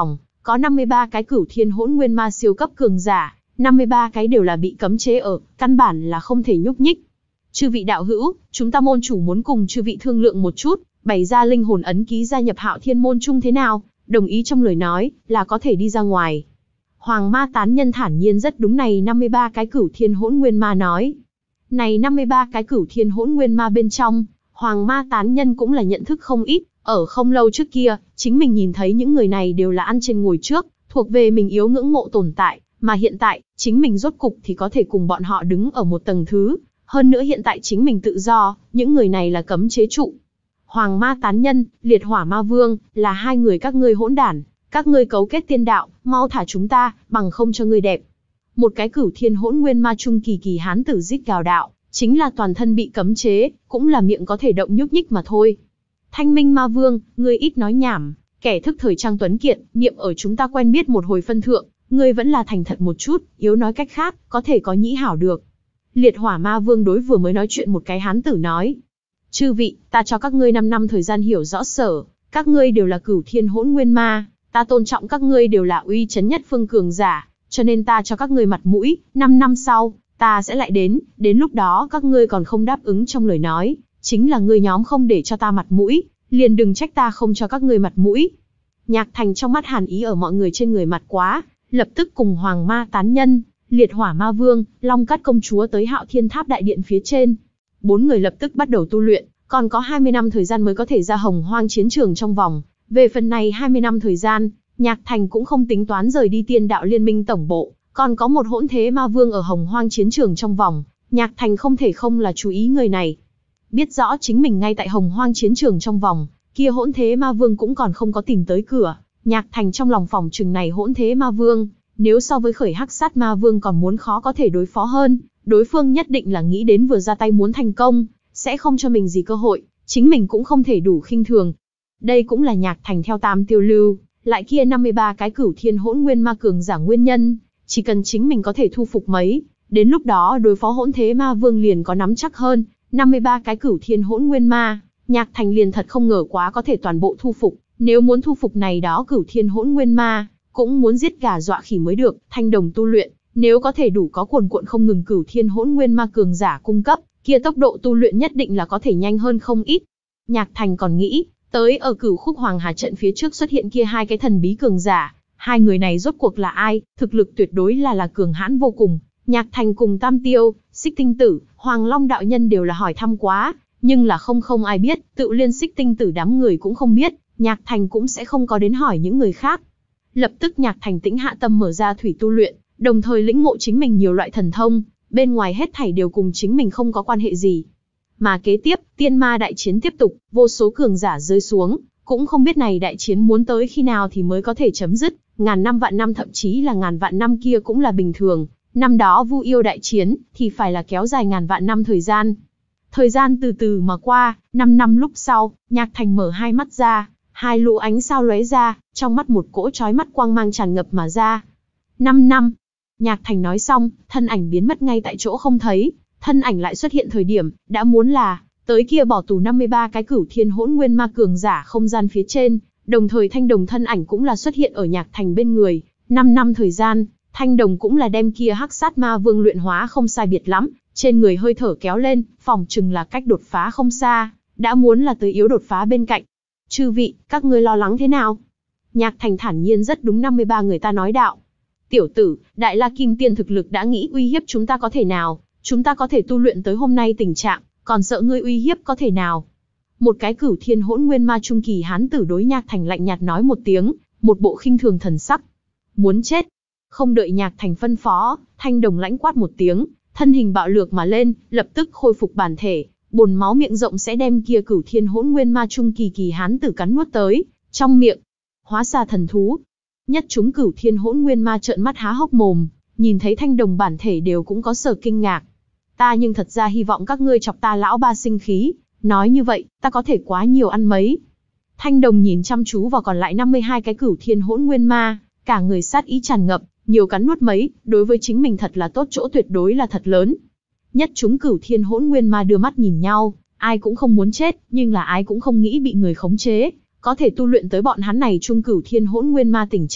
có năm mươi ba cái cửu thiên hỗn nguyên ma siêu cấp cường giả, năm mươi ba cái đều là bị cấm chế ở, căn bản là không thể nhúc nhích. Chư vị đạo hữu, chúng ta môn chủ muốn cùng chư vị thương lượng một chút, bày ra linh hồn ấn ký gia nhập Hạo Thiên môn chung thế nào, đồng ý trong lời nói, là có thể đi ra ngoài. Hoàng ma tán nhân thản nhiên rất đúng này năm mươi ba cái cửu thiên hỗn nguyên ma nói. Này năm mươi ba cái cửu thiên hỗn nguyên ma bên trong, Hoàng ma tán nhân cũng là nhận thức không ít, ở không lâu trước kia, chính mình nhìn thấy những người này đều là ăn trên ngồi trước, thuộc về mình yếu ngưỡng mộ tồn tại, mà hiện tại, chính mình rốt cục thì có thể cùng bọn họ đứng ở một tầng thứ. Hơn nữa hiện tại chính mình tự do, những người này là cấm chế trụ. Hoàng ma tán nhân, liệt hỏa ma vương, là hai người các ngươi hỗn đản, các ngươi cấu kết tiên đạo, mau thả chúng ta, bằng không cho ngươi đẹp. Một cái cửu thiên hỗn nguyên ma trung kỳ kỳ hán tử rít gào đạo, chính là toàn thân bị cấm chế, cũng là miệng có thể động nhúc nhích mà thôi. Thanh minh ma vương, ngươi ít nói nhảm, kẻ thức thời trang tuấn kiệt, niệm ở chúng ta quen biết một hồi phân thượng, ngươi vẫn là thành thật một chút, yếu nói cách khác, có thể có nhĩ hảo được. Liệt hỏa ma vương đối vừa mới nói chuyện một cái hán tử nói. Chư vị, ta cho các ngươi năm năm thời gian hiểu rõ sở, các ngươi đều là cửu thiên hỗn nguyên ma, ta tôn trọng các ngươi đều là uy chấn nhất phương cường giả, cho nên ta cho các ngươi mặt mũi, năm năm sau, ta sẽ lại đến, đến lúc đó các ngươi còn không đáp ứng trong lời nói, chính là ngươi nhóm không để cho ta mặt mũi, liền đừng trách ta không cho các ngươi mặt mũi. Nhạc Thành trong mắt hàn ý ở mọi người trên người mặt quá, lập tức cùng Hoàng ma tán nhân, liệt hỏa ma vương, Long Cát công chúa tới Hạo Thiên Tháp đại điện phía trên. Bốn người lập tức bắt đầu tu luyện, còn có hai mươi năm thời gian mới có thể ra Hồng Hoang chiến trường trong vòng. Về phần này hai mươi năm thời gian, Nhạc Thành cũng không tính toán rời đi Tiên đạo liên minh tổng bộ, còn có một hỗn thế ma vương ở Hồng Hoang chiến trường trong vòng, Nhạc Thành không thể không là chú ý người này. Biết rõ chính mình ngay tại Hồng Hoang chiến trường trong vòng, kia hỗn thế ma vương cũng còn không có tìm tới cửa, Nhạc Thành trong lòng phòng chừng này hỗn thế ma vương, nếu so với khởi hắc sát ma vương còn muốn khó có thể đối phó hơn, đối phương nhất định là nghĩ đến vừa ra tay muốn thành công, sẽ không cho mình gì cơ hội, chính mình cũng không thể đủ khinh thường. Đây cũng là Nhạc Thành theo tam tiêu lưu, lại kia năm mươi ba cái cửu thiên hỗn nguyên ma cường giả nguyên nhân, chỉ cần chính mình có thể thu phục mấy, đến lúc đó đối phó hỗn thế ma vương liền có nắm chắc hơn, năm mươi ba cái cửu thiên hỗn nguyên ma, Nhạc Thành liền thật không ngờ quá có thể toàn bộ thu phục, nếu muốn thu phục này đó cửu thiên hỗn nguyên ma, cũng muốn giết gà dọa khỉ mới được, thanh đồng tu luyện, nếu có thể đủ có cuồn cuộn không ngừng cửu thiên hỗn nguyên ma cường giả cung cấp, kia tốc độ tu luyện nhất định là có thể nhanh hơn không ít. Nhạc Thành còn nghĩ, tới ở Cửu Khúc Hoàng Hà trận phía trước xuất hiện kia hai cái thần bí cường giả, hai người này rốt cuộc là ai, thực lực tuyệt đối là là cường hãn vô cùng. Nhạc Thành cùng Tam Tiêu, Xích Tinh Tử, Hoàng Long đạo nhân đều là hỏi thăm quá, nhưng là không không ai biết, tự liên Xích Tinh Tử đám người cũng không biết, Nhạc Thành cũng sẽ không có đến hỏi những người khác. Lập tức Nhạc Thành tĩnh hạ tâm mở ra thủy tu luyện, đồng thời lĩnh ngộ chính mình nhiều loại thần thông, bên ngoài hết thảy đều cùng chính mình không có quan hệ gì. Mà kế tiếp, tiên ma đại chiến tiếp tục, vô số cường giả rơi xuống, cũng không biết này đại chiến muốn tới khi nào thì mới có thể chấm dứt, ngàn năm vạn năm thậm chí là ngàn vạn năm kia cũng là bình thường, năm đó Vu Yêu đại chiến thì phải là kéo dài ngàn vạn năm thời gian. Thời gian từ từ mà qua, năm năm lúc sau, Nhạc Thành mở hai mắt ra, hai lũ ánh sao lóe ra, trong mắt một cỗ chói mắt quang mang tràn ngập mà ra. Năm năm. Nhạc Thành nói xong, thân ảnh biến mất ngay tại chỗ không thấy, thân ảnh lại xuất hiện thời điểm, đã muốn là, tới kia bỏ tù năm mươi ba cái cửu thiên hỗn nguyên ma cường giả không gian phía trên, đồng thời thanh đồng thân ảnh cũng là xuất hiện ở Nhạc Thành bên người. Năm năm thời gian, thanh đồng cũng là đem kia hắc sát ma vương luyện hóa không sai biệt lắm, trên người hơi thở kéo lên, phòng chừng là cách đột phá không xa, đã muốn là tới yếu đột phá bên cạnh. Chư vị, các ngươi lo lắng thế nào? Nhạc Thành thản nhiên rất đúng năm mươi ba người ta nói đạo. Tiểu tử, Đại La Kim Tiên thực lực đã nghĩ uy hiếp chúng ta có thể nào, chúng ta có thể tu luyện tới hôm nay tình trạng, còn sợ ngươi uy hiếp có thể nào? Một cái cửu thiên hỗn nguyên ma trung kỳ hán tử đối Nhạc Thành lạnh nhạt nói một tiếng, một bộ khinh thường thần sắc. Muốn chết. Không đợi Nhạc Thành phân phó, thanh đồng lãnh quát một tiếng, thân hình bạo lược mà lên, lập tức khôi phục bản thể, bồn máu miệng rộng sẽ đem kia cửu thiên hỗn nguyên ma trung kỳ kỳ hán tử cắn nuốt tới, trong miệng. Hóa xà thần thú. Nhất chúng cửu thiên hỗn nguyên ma trợn mắt há hốc mồm, nhìn thấy thanh đồng bản thể đều cũng có sở kinh ngạc. Ta nhưng thật ra hy vọng các ngươi chọc ta lão ba sinh khí, nói như vậy, ta có thể quá nhiều ăn mấy. Thanh đồng nhìn chăm chú vào còn lại năm mươi hai cái cửu thiên hỗn nguyên ma, cả người sát ý tràn ngập, nhiều cắn nuốt mấy, đối với chính mình thật là tốt chỗ tuyệt đối là thật lớn. Nhất chúng cửu thiên hỗn nguyên ma đưa mắt nhìn nhau, ai cũng không muốn chết, nhưng là ai cũng không nghĩ bị người khống chế, có thể tu luyện tới bọn hắn này trung cửu thiên hỗn nguyên ma tình trạng,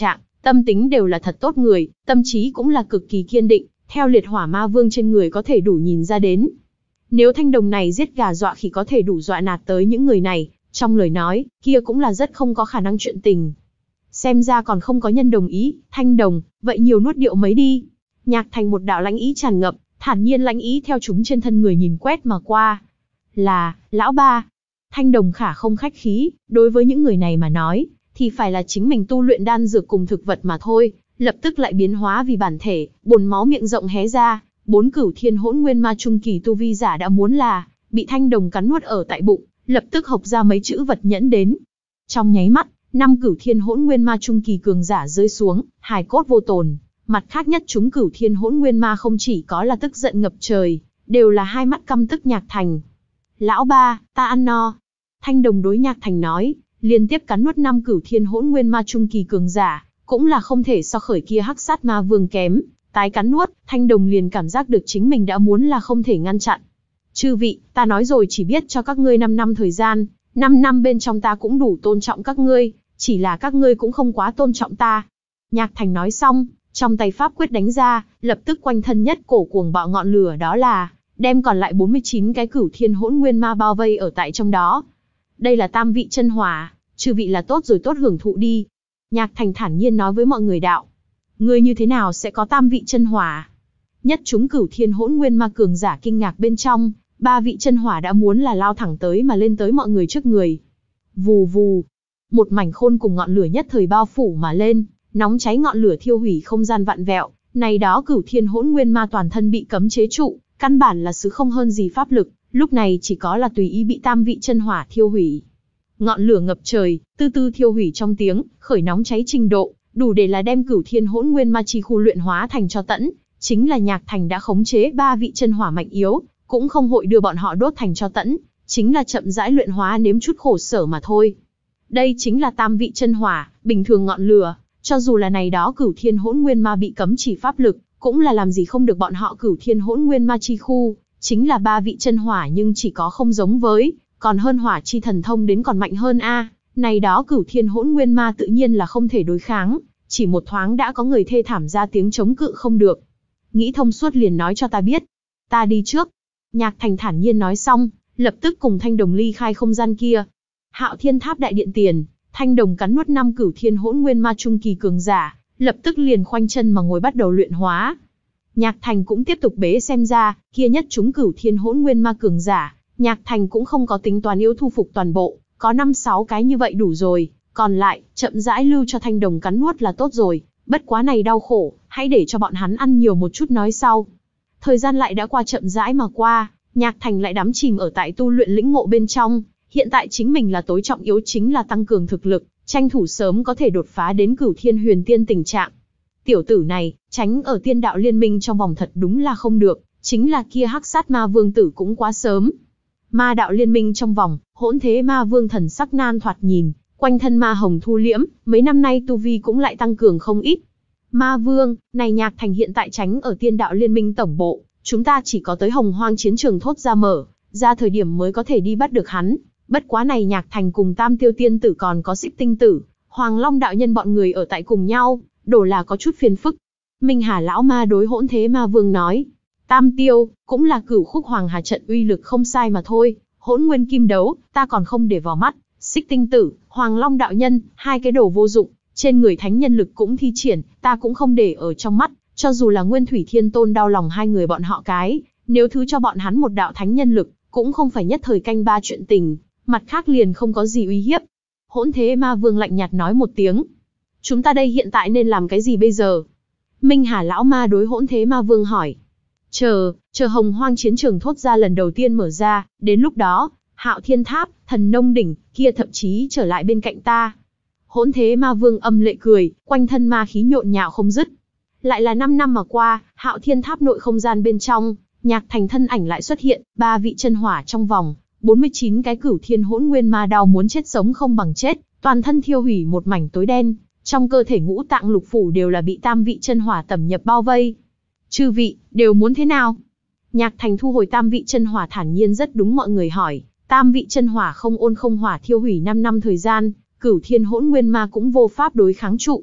tâm tính đều là thật tốt người, tâm trí cũng là cực kỳ kiên định, theo liệt hỏa ma vương trên người có thể đủ nhìn ra đến. Nếu thanh đồng này giết gà dọa khỉ có thể đủ dọa nạt tới những người này, trong lời nói, kia cũng là rất không có khả năng chuyện tình. Xem ra còn không có nhân đồng ý, thanh đồng, vậy nhiều nuốt điệu mấy đi. Nhạc Thành một đạo lãnh ý tràn ngập, thản nhiên lãnh ý theo chúng trên thân người nhìn quét mà qua. Là, lão ba. Thanh đồng khả không khách khí, đối với những người này mà nói, thì phải là chính mình tu luyện đan dược cùng thực vật mà thôi, lập tức lại biến hóa vì bản thể, bồn máu miệng rộng hé ra, bốn cửu thiên hỗn nguyên ma trung kỳ tu vi giả đã muốn là, bị thanh đồng cắn nuốt ở tại bụng, lập tức hộc ra mấy chữ vật nhẫn đến. Trong nháy mắt, năm cửu thiên hỗn nguyên ma trung kỳ cường giả rơi xuống, hài cốt vô tồn. Mặt khác nhất chúng cửu thiên hỗn nguyên ma không chỉ có là tức giận ngập trời, đều là hai mắt căm tức Nhạc Thành. Lão ba, ta ăn no. Thanh đồng đối Nhạc Thành nói, liên tiếp cắn nuốt năm cửu thiên hỗn nguyên ma trung kỳ cường giả, cũng là không thể so khởi kia hắc sát ma vương kém. Tái cắn nuốt, thanh đồng liền cảm giác được chính mình đã muốn là không thể ngăn chặn. Chư vị, ta nói rồi chỉ biết cho các ngươi năm năm thời gian, năm năm bên trong ta cũng đủ tôn trọng các ngươi, chỉ là các ngươi cũng không quá tôn trọng ta. Nhạc Thành nói xong, trong tay pháp quyết đánh ra, lập tức quanh thân nhất cổ cuồng bạo ngọn lửa đó là, đem còn lại bốn mươi chín cái cửu thiên hỗn nguyên ma bao vây ở tại trong đó. Đây là tam vị chân hỏa, chư vị là tốt rồi tốt hưởng thụ đi. Nhạc Thành thản nhiên nói với mọi người đạo. Ngươi như thế nào sẽ có tam vị chân hỏa? Nhất chúng cửu thiên hỗn nguyên ma cường giả kinh ngạc bên trong, ba vị chân hỏa đã muốn là lao thẳng tới mà lên tới mọi người trước người. Vù vù, một mảnh khôn cùng ngọn lửa nhất thời bao phủ mà lên, nóng cháy ngọn lửa thiêu hủy không gian vạn vẹo, này đó cửu thiên hỗn nguyên ma toàn thân bị cấm chế trụ, căn bản là xứ không hơn gì pháp lực, lúc này chỉ có là tùy ý bị tam vị chân hỏa thiêu hủy. Ngọn lửa ngập trời, tư tư thiêu hủy trong tiếng, khởi nóng cháy trình độ, đủ để là đem cửu thiên hỗn nguyên ma chi khu luyện hóa thành cho tẫn, chính là Nhạc Thành đã khống chế ba vị chân hỏa mạnh yếu, cũng không hội đưa bọn họ đốt thành cho tẫn, chính là chậm rãi luyện hóa nếm chút khổ sở mà thôi. Đây chính là tam vị chân hỏa, bình thường ngọn lửa, cho dù là này đó cửu thiên hỗn nguyên ma bị cấm chỉ pháp lực, cũng là làm gì không được bọn họ cửu thiên hỗn nguyên ma chi khu, chính là ba vị chân hỏa nhưng chỉ có không giống với, còn hơn hỏa chi thần thông đến còn mạnh hơn a. Này đó cửu thiên hỗn nguyên ma tự nhiên là không thể đối kháng, chỉ một thoáng đã có người thê thảm ra tiếng chống cự không được. Nghĩ thông suốt liền nói cho ta biết. Ta đi trước. Nhạc Thành thản nhiên nói xong, lập tức cùng thanh đồng ly khai không gian kia. Hạo Thiên Tháp đại điện tiền, thanh đồng cắn nuốt năm cửu thiên hỗn nguyên ma trung kỳ cường giả, lập tức liền khoanh chân mà ngồi bắt đầu luyện hóa. Nhạc Thành cũng tiếp tục bế xem ra, kia nhất chúng cửu thiên hỗn nguyên ma cường giả, Nhạc Thành cũng không có tính toán yếu thu phục toàn bộ, có năm sáu cái như vậy đủ rồi, còn lại, chậm rãi lưu cho thanh đồng cắn nuốt là tốt rồi, bất quá này đau khổ, hãy để cho bọn hắn ăn nhiều một chút nói sau. Thời gian lại đã qua chậm rãi mà qua, Nhạc Thành lại đắm chìm ở tại tu luyện lĩnh ngộ bên trong, hiện tại chính mình là tối trọng yếu chính là tăng cường thực lực, tranh thủ sớm có thể đột phá đến cửu thiên huyền tiên tình trạng. Tiểu tử này, tránh ở tiên đạo liên minh trong vòng thật đúng là không được, chính là kia hắc sát ma vương tử cũng quá sớm. Ma đạo liên minh trong vòng, hỗn thế ma vương thần sắc nan thoạt nhìn, quanh thân ma hồng thu liễm, mấy năm nay tu vi cũng lại tăng cường không ít. Ma vương, này Nhạc Thành hiện tại tránh ở tiên đạo liên minh tổng bộ, chúng ta chỉ có tới hồng hoang chiến trường thốt ra mở, ra thời điểm mới có thể đi bắt được hắn. Bất quá này Nhạc Thành cùng Tam Tiêu tiên tử còn có Xích Tinh tử, Hoàng Long đạo nhân bọn người ở tại cùng nhau, đổ là có chút phiền phức. Minh Hà lão ma đối hỗn thế ma vương nói, Tam Tiêu, cũng là cửu khúc hoàng hà trận uy lực không sai mà thôi, hỗn nguyên kim đấu, ta còn không để vào mắt, Xích Tinh tử, Hoàng Long đạo nhân, hai cái đồ vô dụng, trên người thánh nhân lực cũng thi triển, ta cũng không để ở trong mắt, cho dù là Nguyên Thủy Thiên Tôn đau lòng hai người bọn họ cái, nếu thứ cho bọn hắn một đạo thánh nhân lực, cũng không phải nhất thời canh ba chuyện tình, mặt khác liền không có gì uy hiếp. Hỗn thế ma vương lạnh nhạt nói một tiếng. Chúng ta đây hiện tại nên làm cái gì bây giờ? Minh Hà lão ma đối hỗn thế ma vương hỏi. Chờ, chờ hồng hoang chiến trường thốt ra lần đầu tiên mở ra, đến lúc đó, Hạo Thiên Tháp, thần nông đỉnh, kia thậm chí trở lại bên cạnh ta. Hỗn thế ma vương âm lệ cười, quanh thân ma khí nhộn nhạo không dứt. Lại là năm năm mà qua, Hạo Thiên Tháp nội không gian bên trong, Nhạc Thành thân ảnh lại xuất hiện, ba vị chân hỏa trong vòng, bốn mươi chín cái cửu thiên hỗn nguyên ma đau muốn chết sống không bằng chết, toàn thân thiêu hủy một mảnh tối đen, trong cơ thể ngũ tạng lục phủ đều là bị tam vị chân hỏa tẩm nhập bao vây. Chư vị, đều muốn thế nào? Nhạc Thành thu hồi tam vị chân hỏa thản nhiên rất đúng mọi người hỏi, tam vị chân hỏa không ôn không hỏa thiêu hủy năm năm thời gian, cửu thiên hỗn nguyên ma cũng vô pháp đối kháng trụ.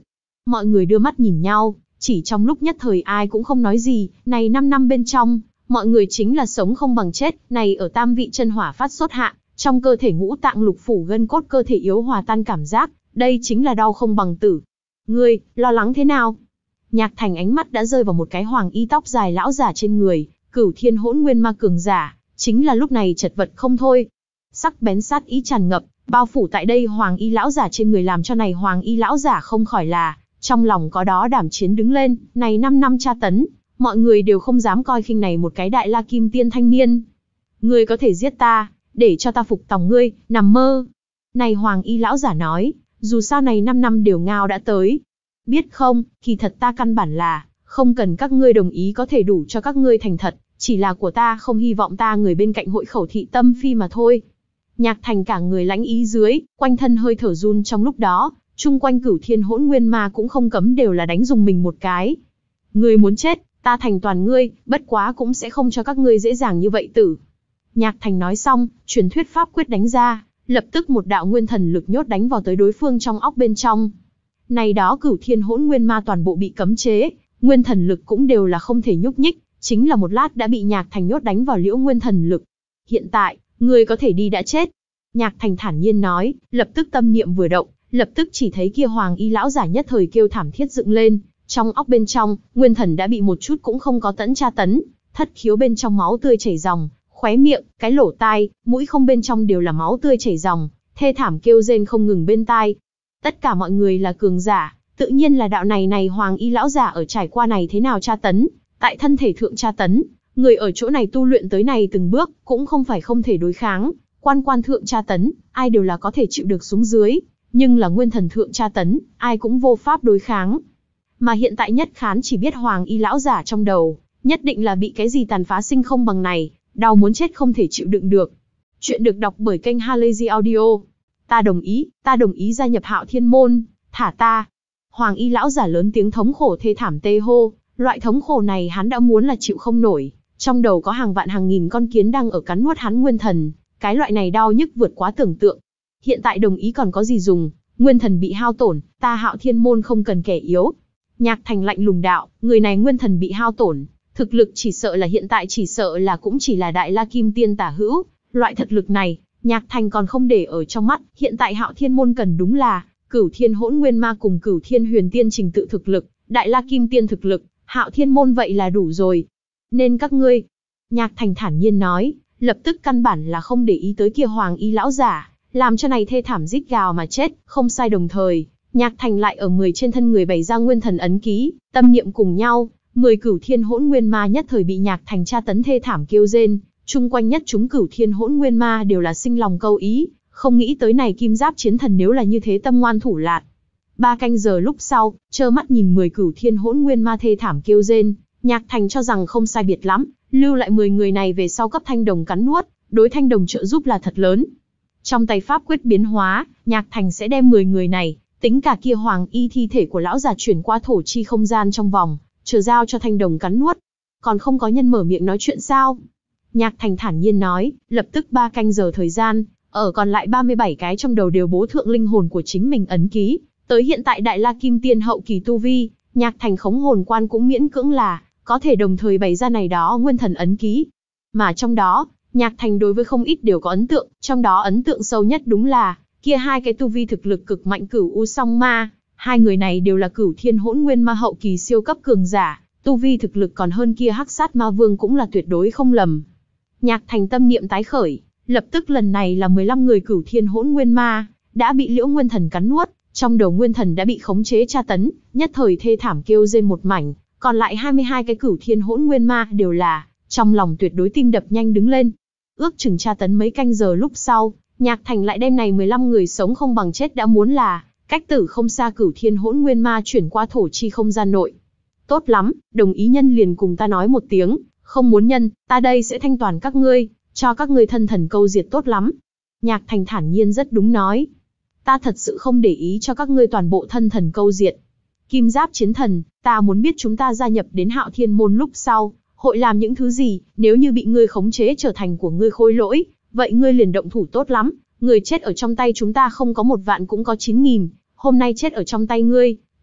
Mọi người đưa mắt nhìn nhau, chỉ trong lúc nhất thời ai cũng không nói gì, này năm năm bên trong, mọi người chính là sống không bằng chết, này ở tam vị chân hỏa phát sốt hạ, trong cơ thể ngũ tạng lục phủ gân cốt cơ thể yếu hòa tan cảm giác, đây chính là đau không bằng tử. Ngươi, lo lắng thế nào? Nhạc Thành ánh mắt đã rơi vào một cái hoàng y tóc dài lão giả trên người, Cửu Thiên Hỗn Nguyên Ma cường giả, chính là lúc này chật vật không thôi. Sắc bén sát ý tràn ngập, bao phủ tại đây hoàng y lão giả trên người làm cho này hoàng y lão giả không khỏi là, trong lòng có đó đảm chiến đứng lên, này năm năm tra tấn, mọi người đều không dám coi khinh này một cái đại la kim tiên thanh niên. Ngươi có thể giết ta, để cho ta phục tòng ngươi, nằm mơ. Này hoàng y lão giả nói, dù sao này năm năm đều ngao đã tới. Biết không, kỳ thật ta căn bản là, không cần các ngươi đồng ý có thể đủ cho các ngươi thành thật, chỉ là của ta không hy vọng ta người bên cạnh hội khẩu thị tâm phi mà thôi. Nhạc Thành cả người lãnh ý dưới, quanh thân hơi thở run trong lúc đó, chung quanh Cửu Thiên Hỗn Nguyên Ma cũng không cấm đều là đánh dùng mình một cái. Ngươi muốn chết, ta thành toàn ngươi, bất quá cũng sẽ không cho các ngươi dễ dàng như vậy tử. Nhạc Thành nói xong, truyền thuyết pháp quyết đánh ra, lập tức một đạo nguyên thần lực nhốt đánh vào tới đối phương trong óc bên trong. Này đó Cửu Thiên Hỗn Nguyên Ma toàn bộ bị cấm chế, nguyên thần lực cũng đều là không thể nhúc nhích, chính là một lát đã bị Nhạc Thành nhốt đánh vào liễu nguyên thần lực. Hiện tại, ngươi có thể đi đã chết. Nhạc Thành thản nhiên nói, lập tức tâm niệm vừa động, lập tức chỉ thấy kia hoàng y lão giả nhất thời kêu thảm thiết dựng lên, trong óc bên trong, nguyên thần đã bị một chút cũng không có tẫn tra tấn, thất khiếu bên trong máu tươi chảy ròng, khóe miệng, cái lỗ tai, mũi không bên trong đều là máu tươi chảy ròng, thê thảm kêu rên không ngừng bên tai. Tất cả mọi người là cường giả, tự nhiên là đạo này này hoàng y lão giả ở trải qua này thế nào tra tấn, tại thân thể thượng tra tấn, người ở chỗ này tu luyện tới này từng bước, cũng không phải không thể đối kháng, quan quan thượng tra tấn, ai đều là có thể chịu được xuống dưới, nhưng là nguyên thần thượng tra tấn, ai cũng vô pháp đối kháng. Mà hiện tại nhất khán chỉ biết hoàng y lão giả trong đầu, nhất định là bị cái gì tàn phá sinh không bằng này, đau muốn chết không thể chịu đựng được. Chuyện được đọc bởi kênh Halazy Audio. Ta đồng ý, ta đồng ý gia nhập Hạo Thiên Môn, thả ta. Hoàng y lão giả lớn tiếng thống khổ thê thảm tê hô, loại thống khổ này hắn đã muốn là chịu không nổi, trong đầu có hàng vạn hàng nghìn con kiến đang ở cắn nuốt hắn nguyên thần, cái loại này đau nhức vượt quá tưởng tượng. Hiện tại đồng ý còn có gì dùng, nguyên thần bị hao tổn, ta Hạo Thiên Môn không cần kẻ yếu. Nhạc Thành lạnh lùng đạo, người này nguyên thần bị hao tổn, thực lực chỉ sợ là hiện tại chỉ sợ là cũng chỉ là đại la kim tiên tả hữu, loại thực lực này, Nhạc Thành còn không để ở trong mắt, hiện tại Hạo Thiên Môn cần đúng là Cửu Thiên Hỗn Nguyên Ma cùng Cửu Thiên Huyền Tiên trình tự thực lực, đại la kim tiên thực lực, Hạo Thiên Môn vậy là đủ rồi. Nên các ngươi, Nhạc Thành thản nhiên nói, lập tức căn bản là không để ý tới kia hoàng y lão giả, làm cho này thê thảm rít gào mà chết, không sai. Đồng thời, Nhạc Thành lại ở mười trên thân người bày ra nguyên thần ấn ký, tâm niệm cùng nhau, mười Cửu Thiên Hỗn Nguyên Ma nhất thời bị Nhạc Thành tra tấn thê thảm kêu rên, chung quanh nhất chúng Cửu Thiên Hỗn Nguyên Ma đều là sinh lòng câu ý, không nghĩ tới này kim giáp chiến thần nếu là như thế tâm ngoan thủ lạn. Ba canh giờ lúc sau, trơ mắt nhìn mười Cửu Thiên Hỗn Nguyên Ma thê thảm kêu rên, Nhạc Thành cho rằng không sai biệt lắm, lưu lại mười người này về sau cấp Thanh Đồng cắn nuốt, đối Thanh Đồng trợ giúp là thật lớn. Trong tay pháp quyết biến hóa, Nhạc Thành sẽ đem mười người này, tính cả kia hoàng y thi thể của lão già chuyển qua thổ chi không gian trong vòng, chờ giao cho Thanh Đồng cắn nuốt. Còn không có nhân mở miệng nói chuyện sao? Nhạc Thành thản nhiên nói, lập tức ba canh giờ thời gian, ở còn lại ba mươi bảy cái trong đầu đều bố thượng linh hồn của chính mình ấn ký, tới hiện tại đại la kim tiên hậu kỳ tu vi, Nhạc Thành khống hồn quan cũng miễn cưỡng là có thể đồng thời bày ra này đó nguyên thần ấn ký. Mà trong đó, Nhạc Thành đối với không ít đều có ấn tượng, trong đó ấn tượng sâu nhất đúng là kia hai cái tu vi thực lực cực mạnh Cửu U Song Ma, hai người này đều là Cửu Thiên Hỗn Nguyên Ma hậu kỳ siêu cấp cường giả, tu vi thực lực còn hơn kia Hắc Sát Ma Vương cũng là tuyệt đối không lầm. Nhạc Thành tâm niệm tái khởi, lập tức lần này là mười lăm người Cửu Thiên Hỗn Nguyên Ma đã bị liễu nguyên thần cắn nuốt, trong đầu nguyên thần đã bị khống chế tra tấn, nhất thời thê thảm kêu rên một mảnh, còn lại hai mươi hai cái Cửu Thiên Hỗn Nguyên Ma đều là trong lòng tuyệt đối tim đập nhanh đứng lên. Ước chừng tra tấn mấy canh giờ lúc sau, Nhạc Thành lại đem này mười lăm người sống không bằng chết đã muốn là cách tử không xa Cửu Thiên Hỗn Nguyên Ma chuyển qua thổ chi không gian nội. Tốt lắm, đồng ý nhân liền cùng ta nói một tiếng, không muốn nhân, ta đây sẽ thanh toàn các ngươi, cho các ngươi thân thần câu diệt tốt lắm. Nhạc Thành thản nhiên rất đúng nói. Ta thật sự không để ý cho các ngươi toàn bộ thân thần câu diệt. Kim Giáp Chiến Thần, ta muốn biết chúng ta gia nhập đến Hạo Thiên Môn lúc sau, hội làm những thứ gì, nếu như bị ngươi khống chế trở thành của ngươi khối lỗi, vậy ngươi liền động thủ tốt lắm, người chết ở trong tay chúng ta không có một vạn cũng có chín nghìn, hôm nay chết ở trong tay ngươi,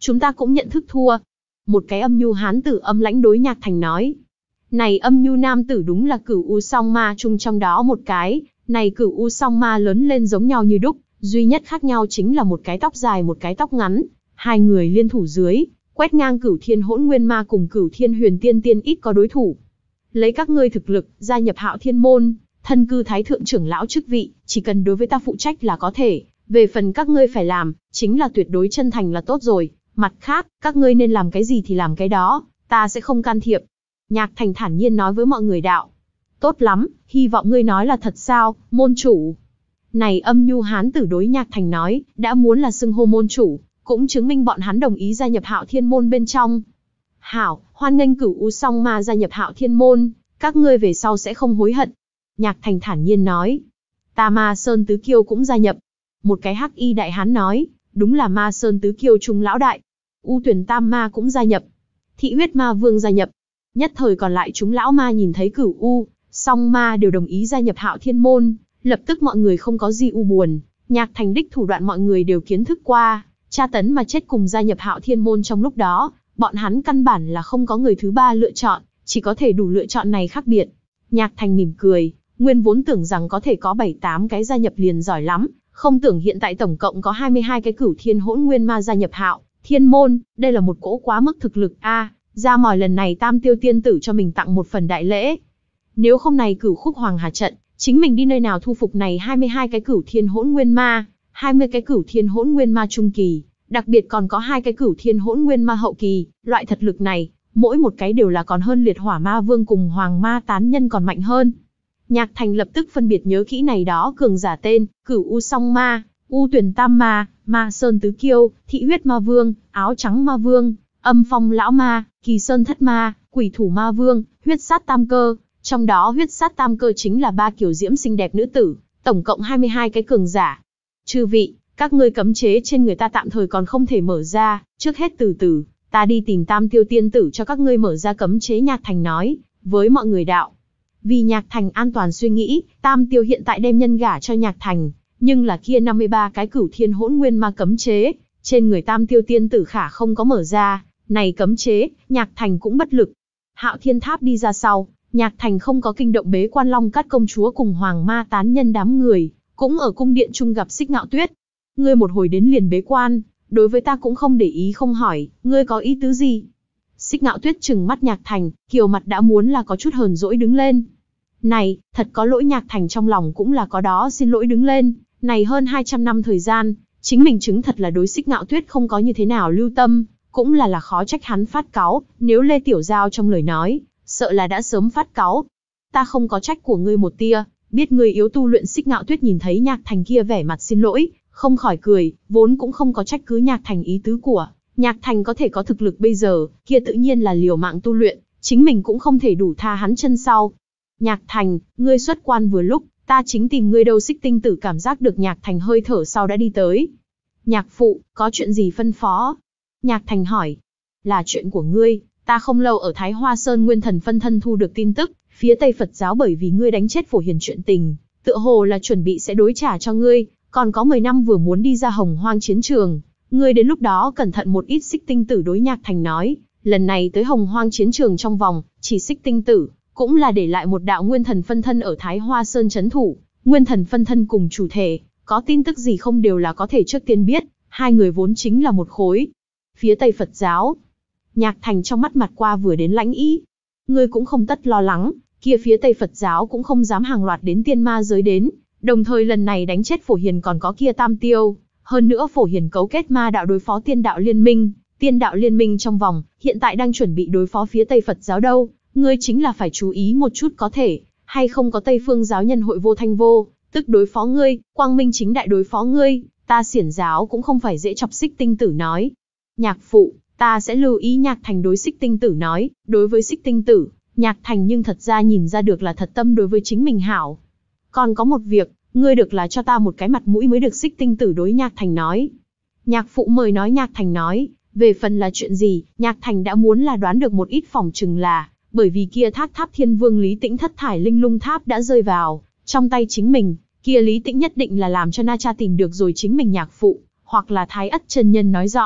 chúng ta cũng nhận thức thua. Một cái âm nhu hán tử âm lãnh đối Nhạc Thành nói. Này âm nhu nam tử đúng là Cửu U Song Ma chung trong đó một cái, này Cửu U Song Ma lớn lên giống nhau như đúc, duy nhất khác nhau chính là một cái tóc dài một cái tóc ngắn. Hai người liên thủ dưới, quét ngang Cửu Thiên Hỗn Nguyên Ma cùng Cửu Thiên Huyền Tiên Tiên ít có đối thủ. Lấy các ngươi thực lực, gia nhập Hạo Thiên môn, thân cư thái thượng trưởng lão chức vị, chỉ cần đối với ta phụ trách là có thể, về phần các ngươi phải làm, chính là tuyệt đối chân thành là tốt rồi, mặt khác, các ngươi nên làm cái gì thì làm cái đó, ta sẽ không can thiệp. Nhạc Thành thản nhiên nói với mọi người đạo. Tốt lắm, hy vọng ngươi nói là thật sao, môn chủ. Này âm nhu hán tử đối Nhạc Thành nói, đã muốn là xưng hô môn chủ, cũng chứng minh bọn hắn đồng ý gia nhập Hạo Thiên môn bên trong. Hảo, hoan nghênh Cửu U Song Ma gia nhập Hạo Thiên môn, các ngươi về sau sẽ không hối hận. Nhạc Thành thản nhiên nói. Ta Ma Sơn Tứ Kiêu cũng gia nhập. Một cái hắc y đại hán nói, đúng là Ma Sơn Tứ Kiêu trung lão đại. U Tuyển Tam Ma cũng gia nhập. Thị Huyết Ma Vương gia nhập. Nhất thời còn lại chúng lão ma nhìn thấy Cửu U Song Ma đều đồng ý gia nhập Hạo Thiên môn, lập tức mọi người không có gì u buồn. Nhạc Thành đích thủ đoạn mọi người đều kiến thức qua, tra tấn mà chết cùng gia nhập Hạo Thiên môn trong lúc đó, bọn hắn căn bản là không có người thứ ba lựa chọn, chỉ có thể đủ lựa chọn này khác biệt. Nhạc Thành mỉm cười, nguyên vốn tưởng rằng có thể có bảy tám cái gia nhập liền giỏi lắm, không tưởng hiện tại tổng cộng có hai mươi hai cái Cửu Thiên Hỗn Nguyên Ma gia nhập Hạo Thiên môn, đây là một cỗ quá mức thực lực a. À, ra mỏi lần này Tam Tiêu Tiên tử cho mình tặng một phần đại lễ. Nếu không này Cửu Khúc Hoàng Hà trận, chính mình đi nơi nào thu phục này hai mươi hai cái Cửu Thiên Hỗn Nguyên Ma, hai mươi cái Cửu Thiên Hỗn Nguyên Ma trung kỳ, đặc biệt còn có hai cái Cửu Thiên Hỗn Nguyên Ma hậu kỳ, loại thật lực này, mỗi một cái đều là còn hơn Liệt Hỏa Ma Vương cùng Hoàng Ma tán nhân còn mạnh hơn. Nhạc Thành lập tức phân biệt nhớ kỹ này đó cường giả tên, Cửu U Song Ma, U Tuyển Tam Ma, Ma Sơn Tứ Kiêu, Thị Huyết Ma Vương, Áo Trắng Ma Vương, Âm Phong Lão Ma, Kỳ Sơn Thất Ma, Quỷ Thủ Ma Vương, Huyết Sát Tam Cơ. Trong đó Huyết Sát Tam Cơ chính là ba kiểu diễm xinh đẹp nữ tử, tổng cộng hai mươi hai cái cường giả. Chư vị, các ngươi cấm chế trên người ta tạm thời còn không thể mở ra, trước hết từ từ, ta đi tìm Tam Tiêu Tiên tử cho các ngươi mở ra cấm chế. Nhạc Thành nói với mọi người đạo. Vì Nhạc Thành an toàn suy nghĩ, Tam Tiêu hiện tại đem nhân gả cho Nhạc Thành, nhưng là kia năm mươi ba cái Cửu Thiên Hỗn Nguyên Ma cấm chế, trên người Tam Tiêu Tiên tử khả không có mở ra, này cấm chế, Nhạc Thành cũng bất lực. Hạo Thiên Tháp đi ra sau, Nhạc Thành không có kinh động bế quan Long Cát công chúa cùng Hoàng Ma tán nhân đám người, cũng ở cung điện chung gặp Xích Ngạo Tuyết. Ngươi một hồi đến liền bế quan, đối với ta cũng không để ý không hỏi, ngươi có ý tứ gì? Xích Ngạo Tuyết trừng mắt Nhạc Thành, kiều mặt đã muốn là có chút hờn dỗi đứng lên. Này, thật có lỗi. Nhạc Thành trong lòng cũng là có đó xin lỗi đứng lên, này hơn hai trăm năm thời gian, chính mình chứng thật là đối Xích Ngạo Tuyết không có như thế nào lưu tâm, cũng là là khó trách hắn phát cáu, nếu Lê Tiểu Giao trong lời nói, sợ là đã sớm phát cáu. Ta không có trách của ngươi một tia, biết ngươi yếu tu luyện. Xích Ngạo Tuyết nhìn thấy Nhạc Thành kia vẻ mặt xin lỗi, không khỏi cười, vốn cũng không có trách cứ Nhạc Thành ý tứ của. Nhạc Thành có thể có thực lực bây giờ, kia tự nhiên là liều mạng tu luyện, chính mình cũng không thể đủ tha hắn chân sau. Nhạc Thành, ngươi xuất quan vừa lúc, ta chính tìm ngươi đâu. Xích Tinh Tử cảm giác được Nhạc Thành hơi thở sau đã đi tới. Nhạc phụ, có chuyện gì phân phó? Nhạc Thành hỏi. Là chuyện của ngươi, ta không lâu ở Thái Hoa Sơn Nguyên Thần phân thân thu được tin tức, phía Tây Phật giáo bởi vì ngươi đánh chết Phổ Hiền chuyện tình, tựa hồ là chuẩn bị sẽ đối trả cho ngươi, còn có mười năm vừa muốn đi ra Hồng Hoang chiến trường, ngươi đến lúc đó cẩn thận một ít. Xích Tinh Tử đối Nhạc Thành nói, lần này tới Hồng Hoang chiến trường trong vòng, chỉ Xích Tinh Tử, cũng là để lại một đạo Nguyên Thần phân thân ở Thái Hoa Sơn trấn thủ, Nguyên Thần phân thân cùng chủ thể, có tin tức gì không đều là có thể trước tiên biết, hai người vốn chính là một khối. Phía Tây Phật giáo, Nhạc Thành trong mắt mặt qua vừa đến lãnh ý. Ngươi cũng không tất lo lắng, kia phía Tây Phật giáo cũng không dám hàng loạt đến tiên ma giới đến, đồng thời lần này đánh chết Phổ Hiền còn có kia Tam Tiêu, hơn nữa Phổ Hiền cấu kết ma đạo đối phó tiên đạo liên minh, tiên đạo liên minh trong vòng, hiện tại đang chuẩn bị đối phó phía Tây Phật giáo đâu, ngươi chính là phải chú ý một chút có thể, hay không có Tây Phương giáo nhân hội vô thanh vô, tức đối phó ngươi, quang minh chính đại đối phó ngươi, ta Xiển giáo cũng không phải dễ chọc. Xích Tinh Tử nói. Nhạc phụ, ta sẽ lưu ý. Nhạc Thành đối Xích Tinh Tử nói, đối với Xích Tinh Tử, Nhạc Thành nhưng thật ra nhìn ra được là thật tâm đối với chính mình hảo. Còn có một việc, ngươi được là cho ta một cái mặt mũi mới được. Xích Tinh Tử đối Nhạc Thành nói. Nhạc phụ mời nói. Nhạc Thành nói, về phần là chuyện gì, Nhạc Thành đã muốn là đoán được một ít, phỏng chừng là, bởi vì kia thác tháp thiên vương Lý Tĩnh thất thải linh lung tháp đã rơi vào trong tay chính mình, kia Lý Tĩnh nhất định là làm cho Na Cha tìm được rồi chính mình. Nhạc phụ, hoặc là Thái Ất chân nhân nói rõ,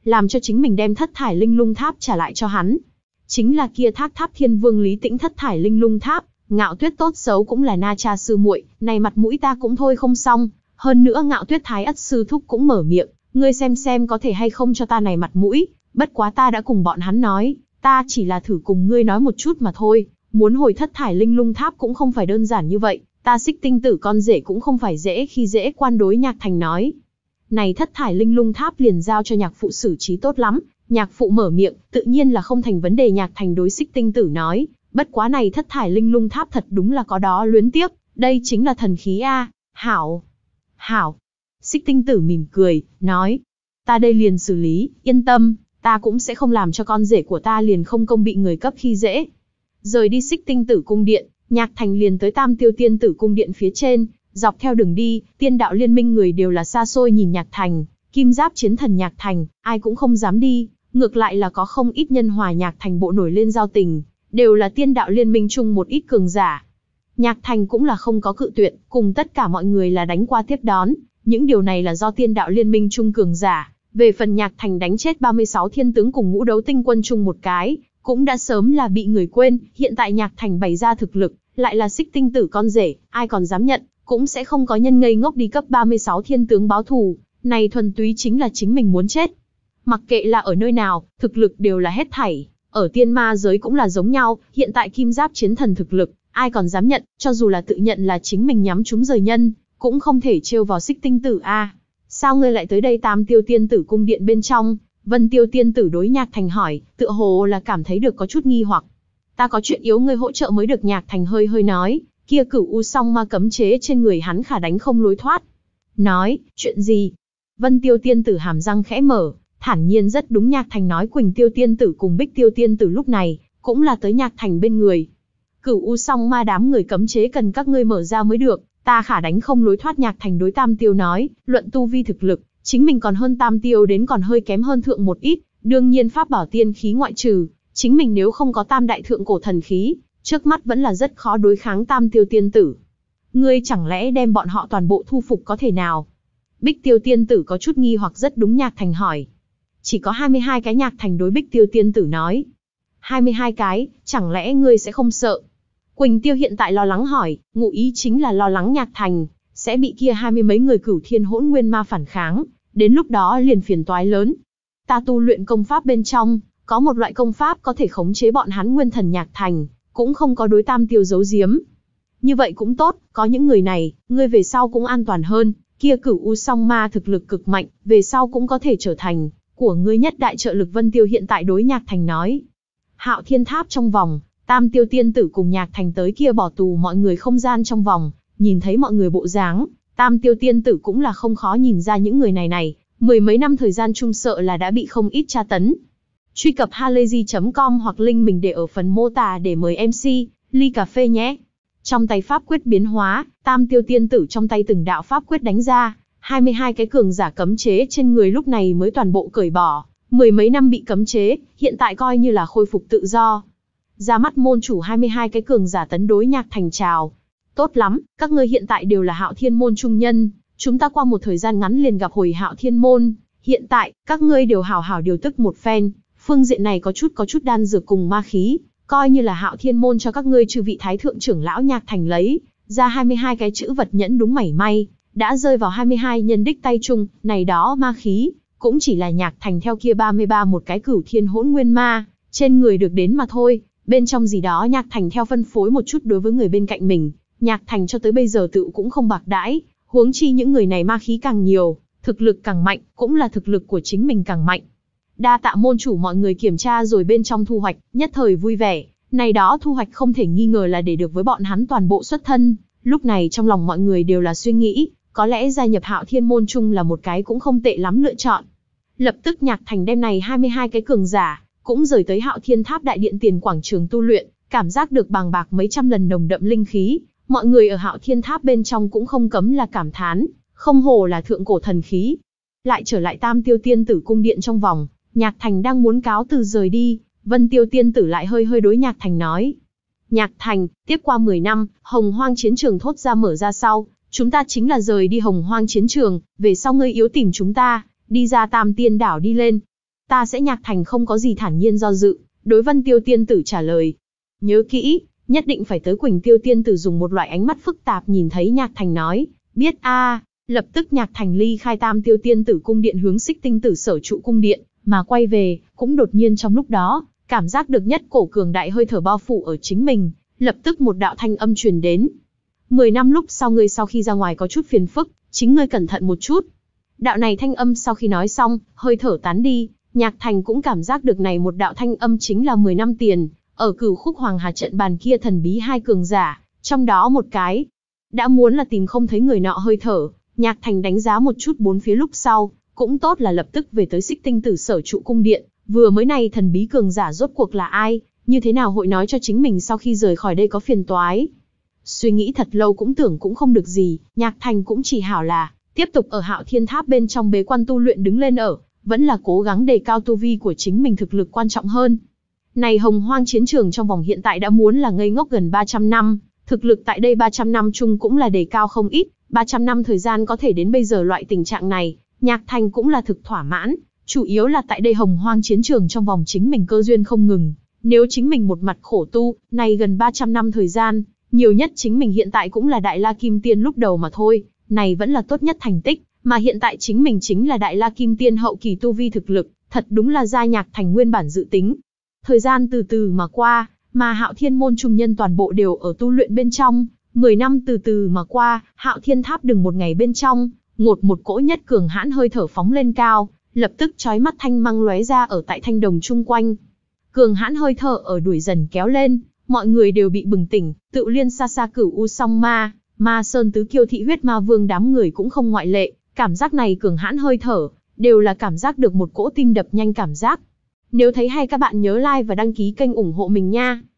làm cho chính mình đem thất thải linh lung tháp trả lại cho hắn. Chính là kia thác tháp thiên vương Lý Tĩnh thất thải linh lung tháp, Ngạo Tuyết tốt xấu cũng là na cha sư muội, này mặt mũi ta cũng thôi không xong, hơn nữa Ngạo Tuyết thái ất sư thúc cũng mở miệng, ngươi xem xem có thể hay không cho ta này mặt mũi, bất quá ta đã cùng bọn hắn nói, ta chỉ là thử cùng ngươi nói một chút mà thôi, muốn hồi thất thải linh lung tháp cũng không phải đơn giản như vậy, ta Xích Tinh Tử con rể cũng không phải dễ khi dễ quan đối Nhạc Thành nói. Này thất thải linh lung tháp liền giao cho nhạc phụ xử trí tốt lắm, nhạc phụ mở miệng, tự nhiên là không thành vấn đề. Nhạc Thành đối Xích Tinh Tử nói, bất quá này thất thải linh lung tháp thật đúng là có đó luyến tiếc, đây chính là thần khí a. Hảo, hảo. Xích Tinh Tử mỉm cười, nói, ta đây liền xử lý, yên tâm, ta cũng sẽ không làm cho con rể của ta liền không công bị người cấp khi dễ. Rời đi Xích Tinh Tử cung điện, Nhạc Thành liền tới Tam Tiêu Tiên Tử cung điện phía trên, dọc theo đường đi, tiên đạo liên minh người đều là xa xôi nhìn Nhạc Thành, kim giáp chiến thần Nhạc Thành, ai cũng không dám đi, ngược lại là có không ít nhân hòa Nhạc Thành bộ nổi lên giao tình, đều là tiên đạo liên minh chung một ít cường giả. Nhạc Thành cũng là không có cự tuyệt, cùng tất cả mọi người là đánh qua tiếp đón, những điều này là do tiên đạo liên minh chung cường giả. Về phần Nhạc Thành đánh chết ba mươi sáu thiên tướng cùng ngũ đấu tinh quân chung một cái, cũng đã sớm là bị người quên, hiện tại Nhạc Thành bày ra thực lực, lại là Xích Tinh Tử con rể, ai còn dám nhận, cũng sẽ không có nhân ngây ngốc đi cấp ba mươi sáu thiên tướng báo thù, này thuần túy chính là chính mình muốn chết. Mặc kệ là ở nơi nào, thực lực đều là hết thảy, ở tiên ma giới cũng là giống nhau, hiện tại kim giáp chiến thần thực lực, ai còn dám nhận, cho dù là tự nhận là chính mình nhắm trúng rời nhân, cũng không thể trêu vào Xích Tinh Tử a. Sao ngươi lại tới đây Tam Tiêu Tiên Tử cung điện bên trong? Vân Tiêu Tiên Tử đối Nhạc Thành hỏi, tựa hồ là cảm thấy được có chút nghi hoặc. Ta có chuyện yếu ngươi hỗ trợ mới được. Nhạc Thành hơi hơi nói, kia Cửu U song ma cấm chế trên người hắn khả đánh không lối thoát. Nói, chuyện gì? Vân Tiêu Tiên Tử hàm răng khẽ mở, thản nhiên rất đúng. Nhạc Thành nói Quỳnh Tiêu Tiên Tử cùng Bích Tiêu Tiên Tử lúc này, cũng là tới Nhạc Thành bên người. Cửu U song ma đám người cấm chế cần các ngươi mở ra mới được, ta khả đánh không lối thoát. Nhạc Thành đối Tam Tiêu nói, luận tu vi thực lực, chính mình còn hơn Tam Tiêu đến còn hơi kém hơn thượng một ít, đương nhiên pháp bảo tiên khí ngoại trừ, chính mình nếu không có tam đại thượng cổ thần khí, trước mắt vẫn là rất khó đối kháng Tam Tiêu Tiên Tử. Ngươi chẳng lẽ đem bọn họ toàn bộ thu phục có thể nào? Bích Tiêu Tiên Tử có chút nghi hoặc rất đúng. Nhạc Thành hỏi, chỉ có hai mươi hai cái. Nhạc Thành đối Bích Tiêu Tiên Tử nói, hai mươi hai cái, chẳng lẽ ngươi sẽ không sợ? Quỳnh Tiêu hiện tại lo lắng hỏi, ngụ ý chính là lo lắng Nhạc Thành sẽ bị kia hai mươi mấy người Cửu Thiên Hỗn Nguyên Ma phản kháng, đến lúc đó liền phiền toái lớn. Ta tu luyện công pháp bên trong, có một loại công pháp có thể khống chế bọn hắn nguyên thần. Nhạc Thành cũng không có đối Tam Tiêu giấu giếm. Như vậy cũng tốt, có những người này, ngươi về sau cũng an toàn hơn, kia Cửu U song ma thực lực cực mạnh, về sau cũng có thể trở thành của ngươi nhất đại trợ lực. Vân Tiêu hiện tại đối Nhạc Thành nói. Hạo Thiên Tháp trong vòng, Tam Tiêu Tiên Tử cùng Nhạc Thành tới kia bỏ tù mọi người không gian trong vòng, nhìn thấy mọi người bộ dáng, Tam Tiêu Tiên Tử cũng là không khó nhìn ra những người này này, mười mấy năm thời gian chung sợ là đã bị không ít tra tấn. Truy cập halayzi chấm com hoặc link mình để ở phần mô tả để mời em xê, ly cà phê nhé. Trong tay pháp quyết biến hóa, Tam Tiêu Tiên Tử trong tay từng đạo pháp quyết đánh ra, hai mươi hai cái cường giả cấm chế trên người lúc này mới toàn bộ cởi bỏ, mười mấy năm bị cấm chế, hiện tại coi như là khôi phục tự do. Ra mắt môn chủ hai mươi hai cái cường giả tấn đối Nhạc Thành chào. Tốt lắm, các ngươi hiện tại đều là Hạo Thiên môn trung nhân, chúng ta qua một thời gian ngắn liền gặp hồi Hạo Thiên môn, hiện tại, các ngươi đều hảo hảo điều tức một phen, phương diện này có chút có chút đan dược cùng ma khí, coi như là Hạo Thiên môn cho các ngươi chư vị thái thượng trưởng lão. Nhạc Thành lấy ra hai mươi hai cái chữ vật nhẫn đúng mảy may, đã rơi vào hai mươi hai nhân đích tay chung, này đó ma khí, cũng chỉ là Nhạc Thành theo kia ba mươi ba một cái Cửu Thiên Hỗn Nguyên Ma, trên người được đến mà thôi, bên trong gì đó Nhạc Thành theo phân phối một chút đối với người bên cạnh mình, Nhạc Thành cho tới bây giờ tự cũng không bạc đãi, huống chi những người này ma khí càng nhiều, thực lực càng mạnh, cũng là thực lực của chính mình càng mạnh. Đa tạ môn chủ. Mọi người kiểm tra rồi bên trong thu hoạch, nhất thời vui vẻ, này đó thu hoạch không thể nghi ngờ là để được với bọn hắn toàn bộ xuất thân, lúc này trong lòng mọi người đều là suy nghĩ, có lẽ gia nhập Hạo Thiên môn chung là một cái cũng không tệ lắm lựa chọn. Lập tức Nhạc Thành đem này hai mươi hai cái cường giả, cũng rời tới Hạo Thiên Tháp đại điện tiền quảng trường tu luyện, cảm giác được bàng bạc mấy trăm lần nồng đậm linh khí, mọi người ở Hạo Thiên Tháp bên trong cũng không cấm là cảm thán, không hổ là thượng cổ thần khí. Lại trở lại Tam Tiêu Tiên Tử cung điện trong vòng, Nhạc Thành đang muốn cáo từ rời đi, Vân Tiêu Tiên Tử lại hơi hơi đối Nhạc Thành nói. Nhạc Thành, tiếp qua mười năm, Hồng Hoang chiến trường thốt ra mở ra sau, chúng ta chính là rời đi Hồng Hoang chiến trường, về sau ngươi yếu tìm chúng ta, đi ra Tam Tiên đảo đi lên. Ta sẽ Nhạc Thành không có gì thản nhiên do dự, đối Vân Tiêu tiên tử trả lời. Nhớ kỹ, nhất định phải tới. Quỳnh Tiêu tiên tử dùng một loại ánh mắt phức tạp nhìn thấy Nhạc Thành nói, biết a. Lập tức Nhạc Thành ly khai Tam Tiêu tiên tử cung điện hướng Xích Tinh tử sở trụ cung điện, mà quay về, cũng đột nhiên trong lúc đó, cảm giác được nhất cổ cường đại hơi thở bao phủ ở chính mình, lập tức một đạo thanh âm truyền đến. Mười năm lúc sau ngươi sau khi ra ngoài có chút phiền phức, chính ngươi cẩn thận một chút. Đạo này thanh âm sau khi nói xong, hơi thở tán đi, Nhạc Thành cũng cảm giác được này một đạo thanh âm chính là mười năm tiền, ở Cửu Khúc Hoàng Hà trận bàn kia thần bí hai cường giả, trong đó một cái đã muốn là tìm không thấy người nọ hơi thở. Nhạc Thành đánh giá một chút bốn phía lúc sau, cũng tốt là lập tức về tới Xích Tinh tử sở trụ cung điện, vừa mới này thần bí cường giả rốt cuộc là ai, như thế nào hội nói cho chính mình sau khi rời khỏi đây có phiền toái. Suy nghĩ thật lâu cũng tưởng cũng không được gì, Nhạc Thành cũng chỉ hảo là tiếp tục ở Hạo Thiên Tháp bên trong bế quan tu luyện đứng lên ở, vẫn là cố gắng đề cao tu vi của chính mình thực lực quan trọng hơn. Này Hồng Hoang chiến trường trong vòng hiện tại đã muốn là ngây ngốc gần ba trăm năm, thực lực tại đây ba trăm năm chung cũng là đề cao không ít, ba trăm năm thời gian có thể đến bây giờ loại tình trạng này, Nhạc Thành cũng là thực thỏa mãn, chủ yếu là tại đây Hồng Hoang chiến trường trong vòng chính mình cơ duyên không ngừng, nếu chính mình một mặt khổ tu, này gần ba trăm năm thời gian, nhiều nhất chính mình hiện tại cũng là Đại La Kim Tiên lúc đầu mà thôi, này vẫn là tốt nhất thành tích, mà hiện tại chính mình chính là Đại La Kim Tiên hậu kỳ tu vi thực lực, thật đúng là ra Nhạc Thành nguyên bản dự tính. Thời gian từ từ mà qua, mà Hạo Thiên môn trung nhân toàn bộ đều ở tu luyện bên trong, mười năm từ từ mà qua, Hạo Thiên Tháp đừng một ngày bên trong, ngột một cỗ nhất cường hãn hơi thở phóng lên cao, lập tức chói mắt thanh mang lóe ra ở tại thanh đồng chung quanh. Cường hãn hơi thở ở đuổi dần kéo lên, mọi người đều bị bừng tỉnh, Tự Liên xa xa Cửu U Song Ma, Ma Sơn Tứ Kiêu Thị Huyết Ma Vương đám người cũng không ngoại lệ, cảm giác này cường hãn hơi thở, đều là cảm giác được một cỗ tim đập nhanh cảm giác. Nếu thấy hay các bạn nhớ like và đăng ký kênh ủng hộ mình nha.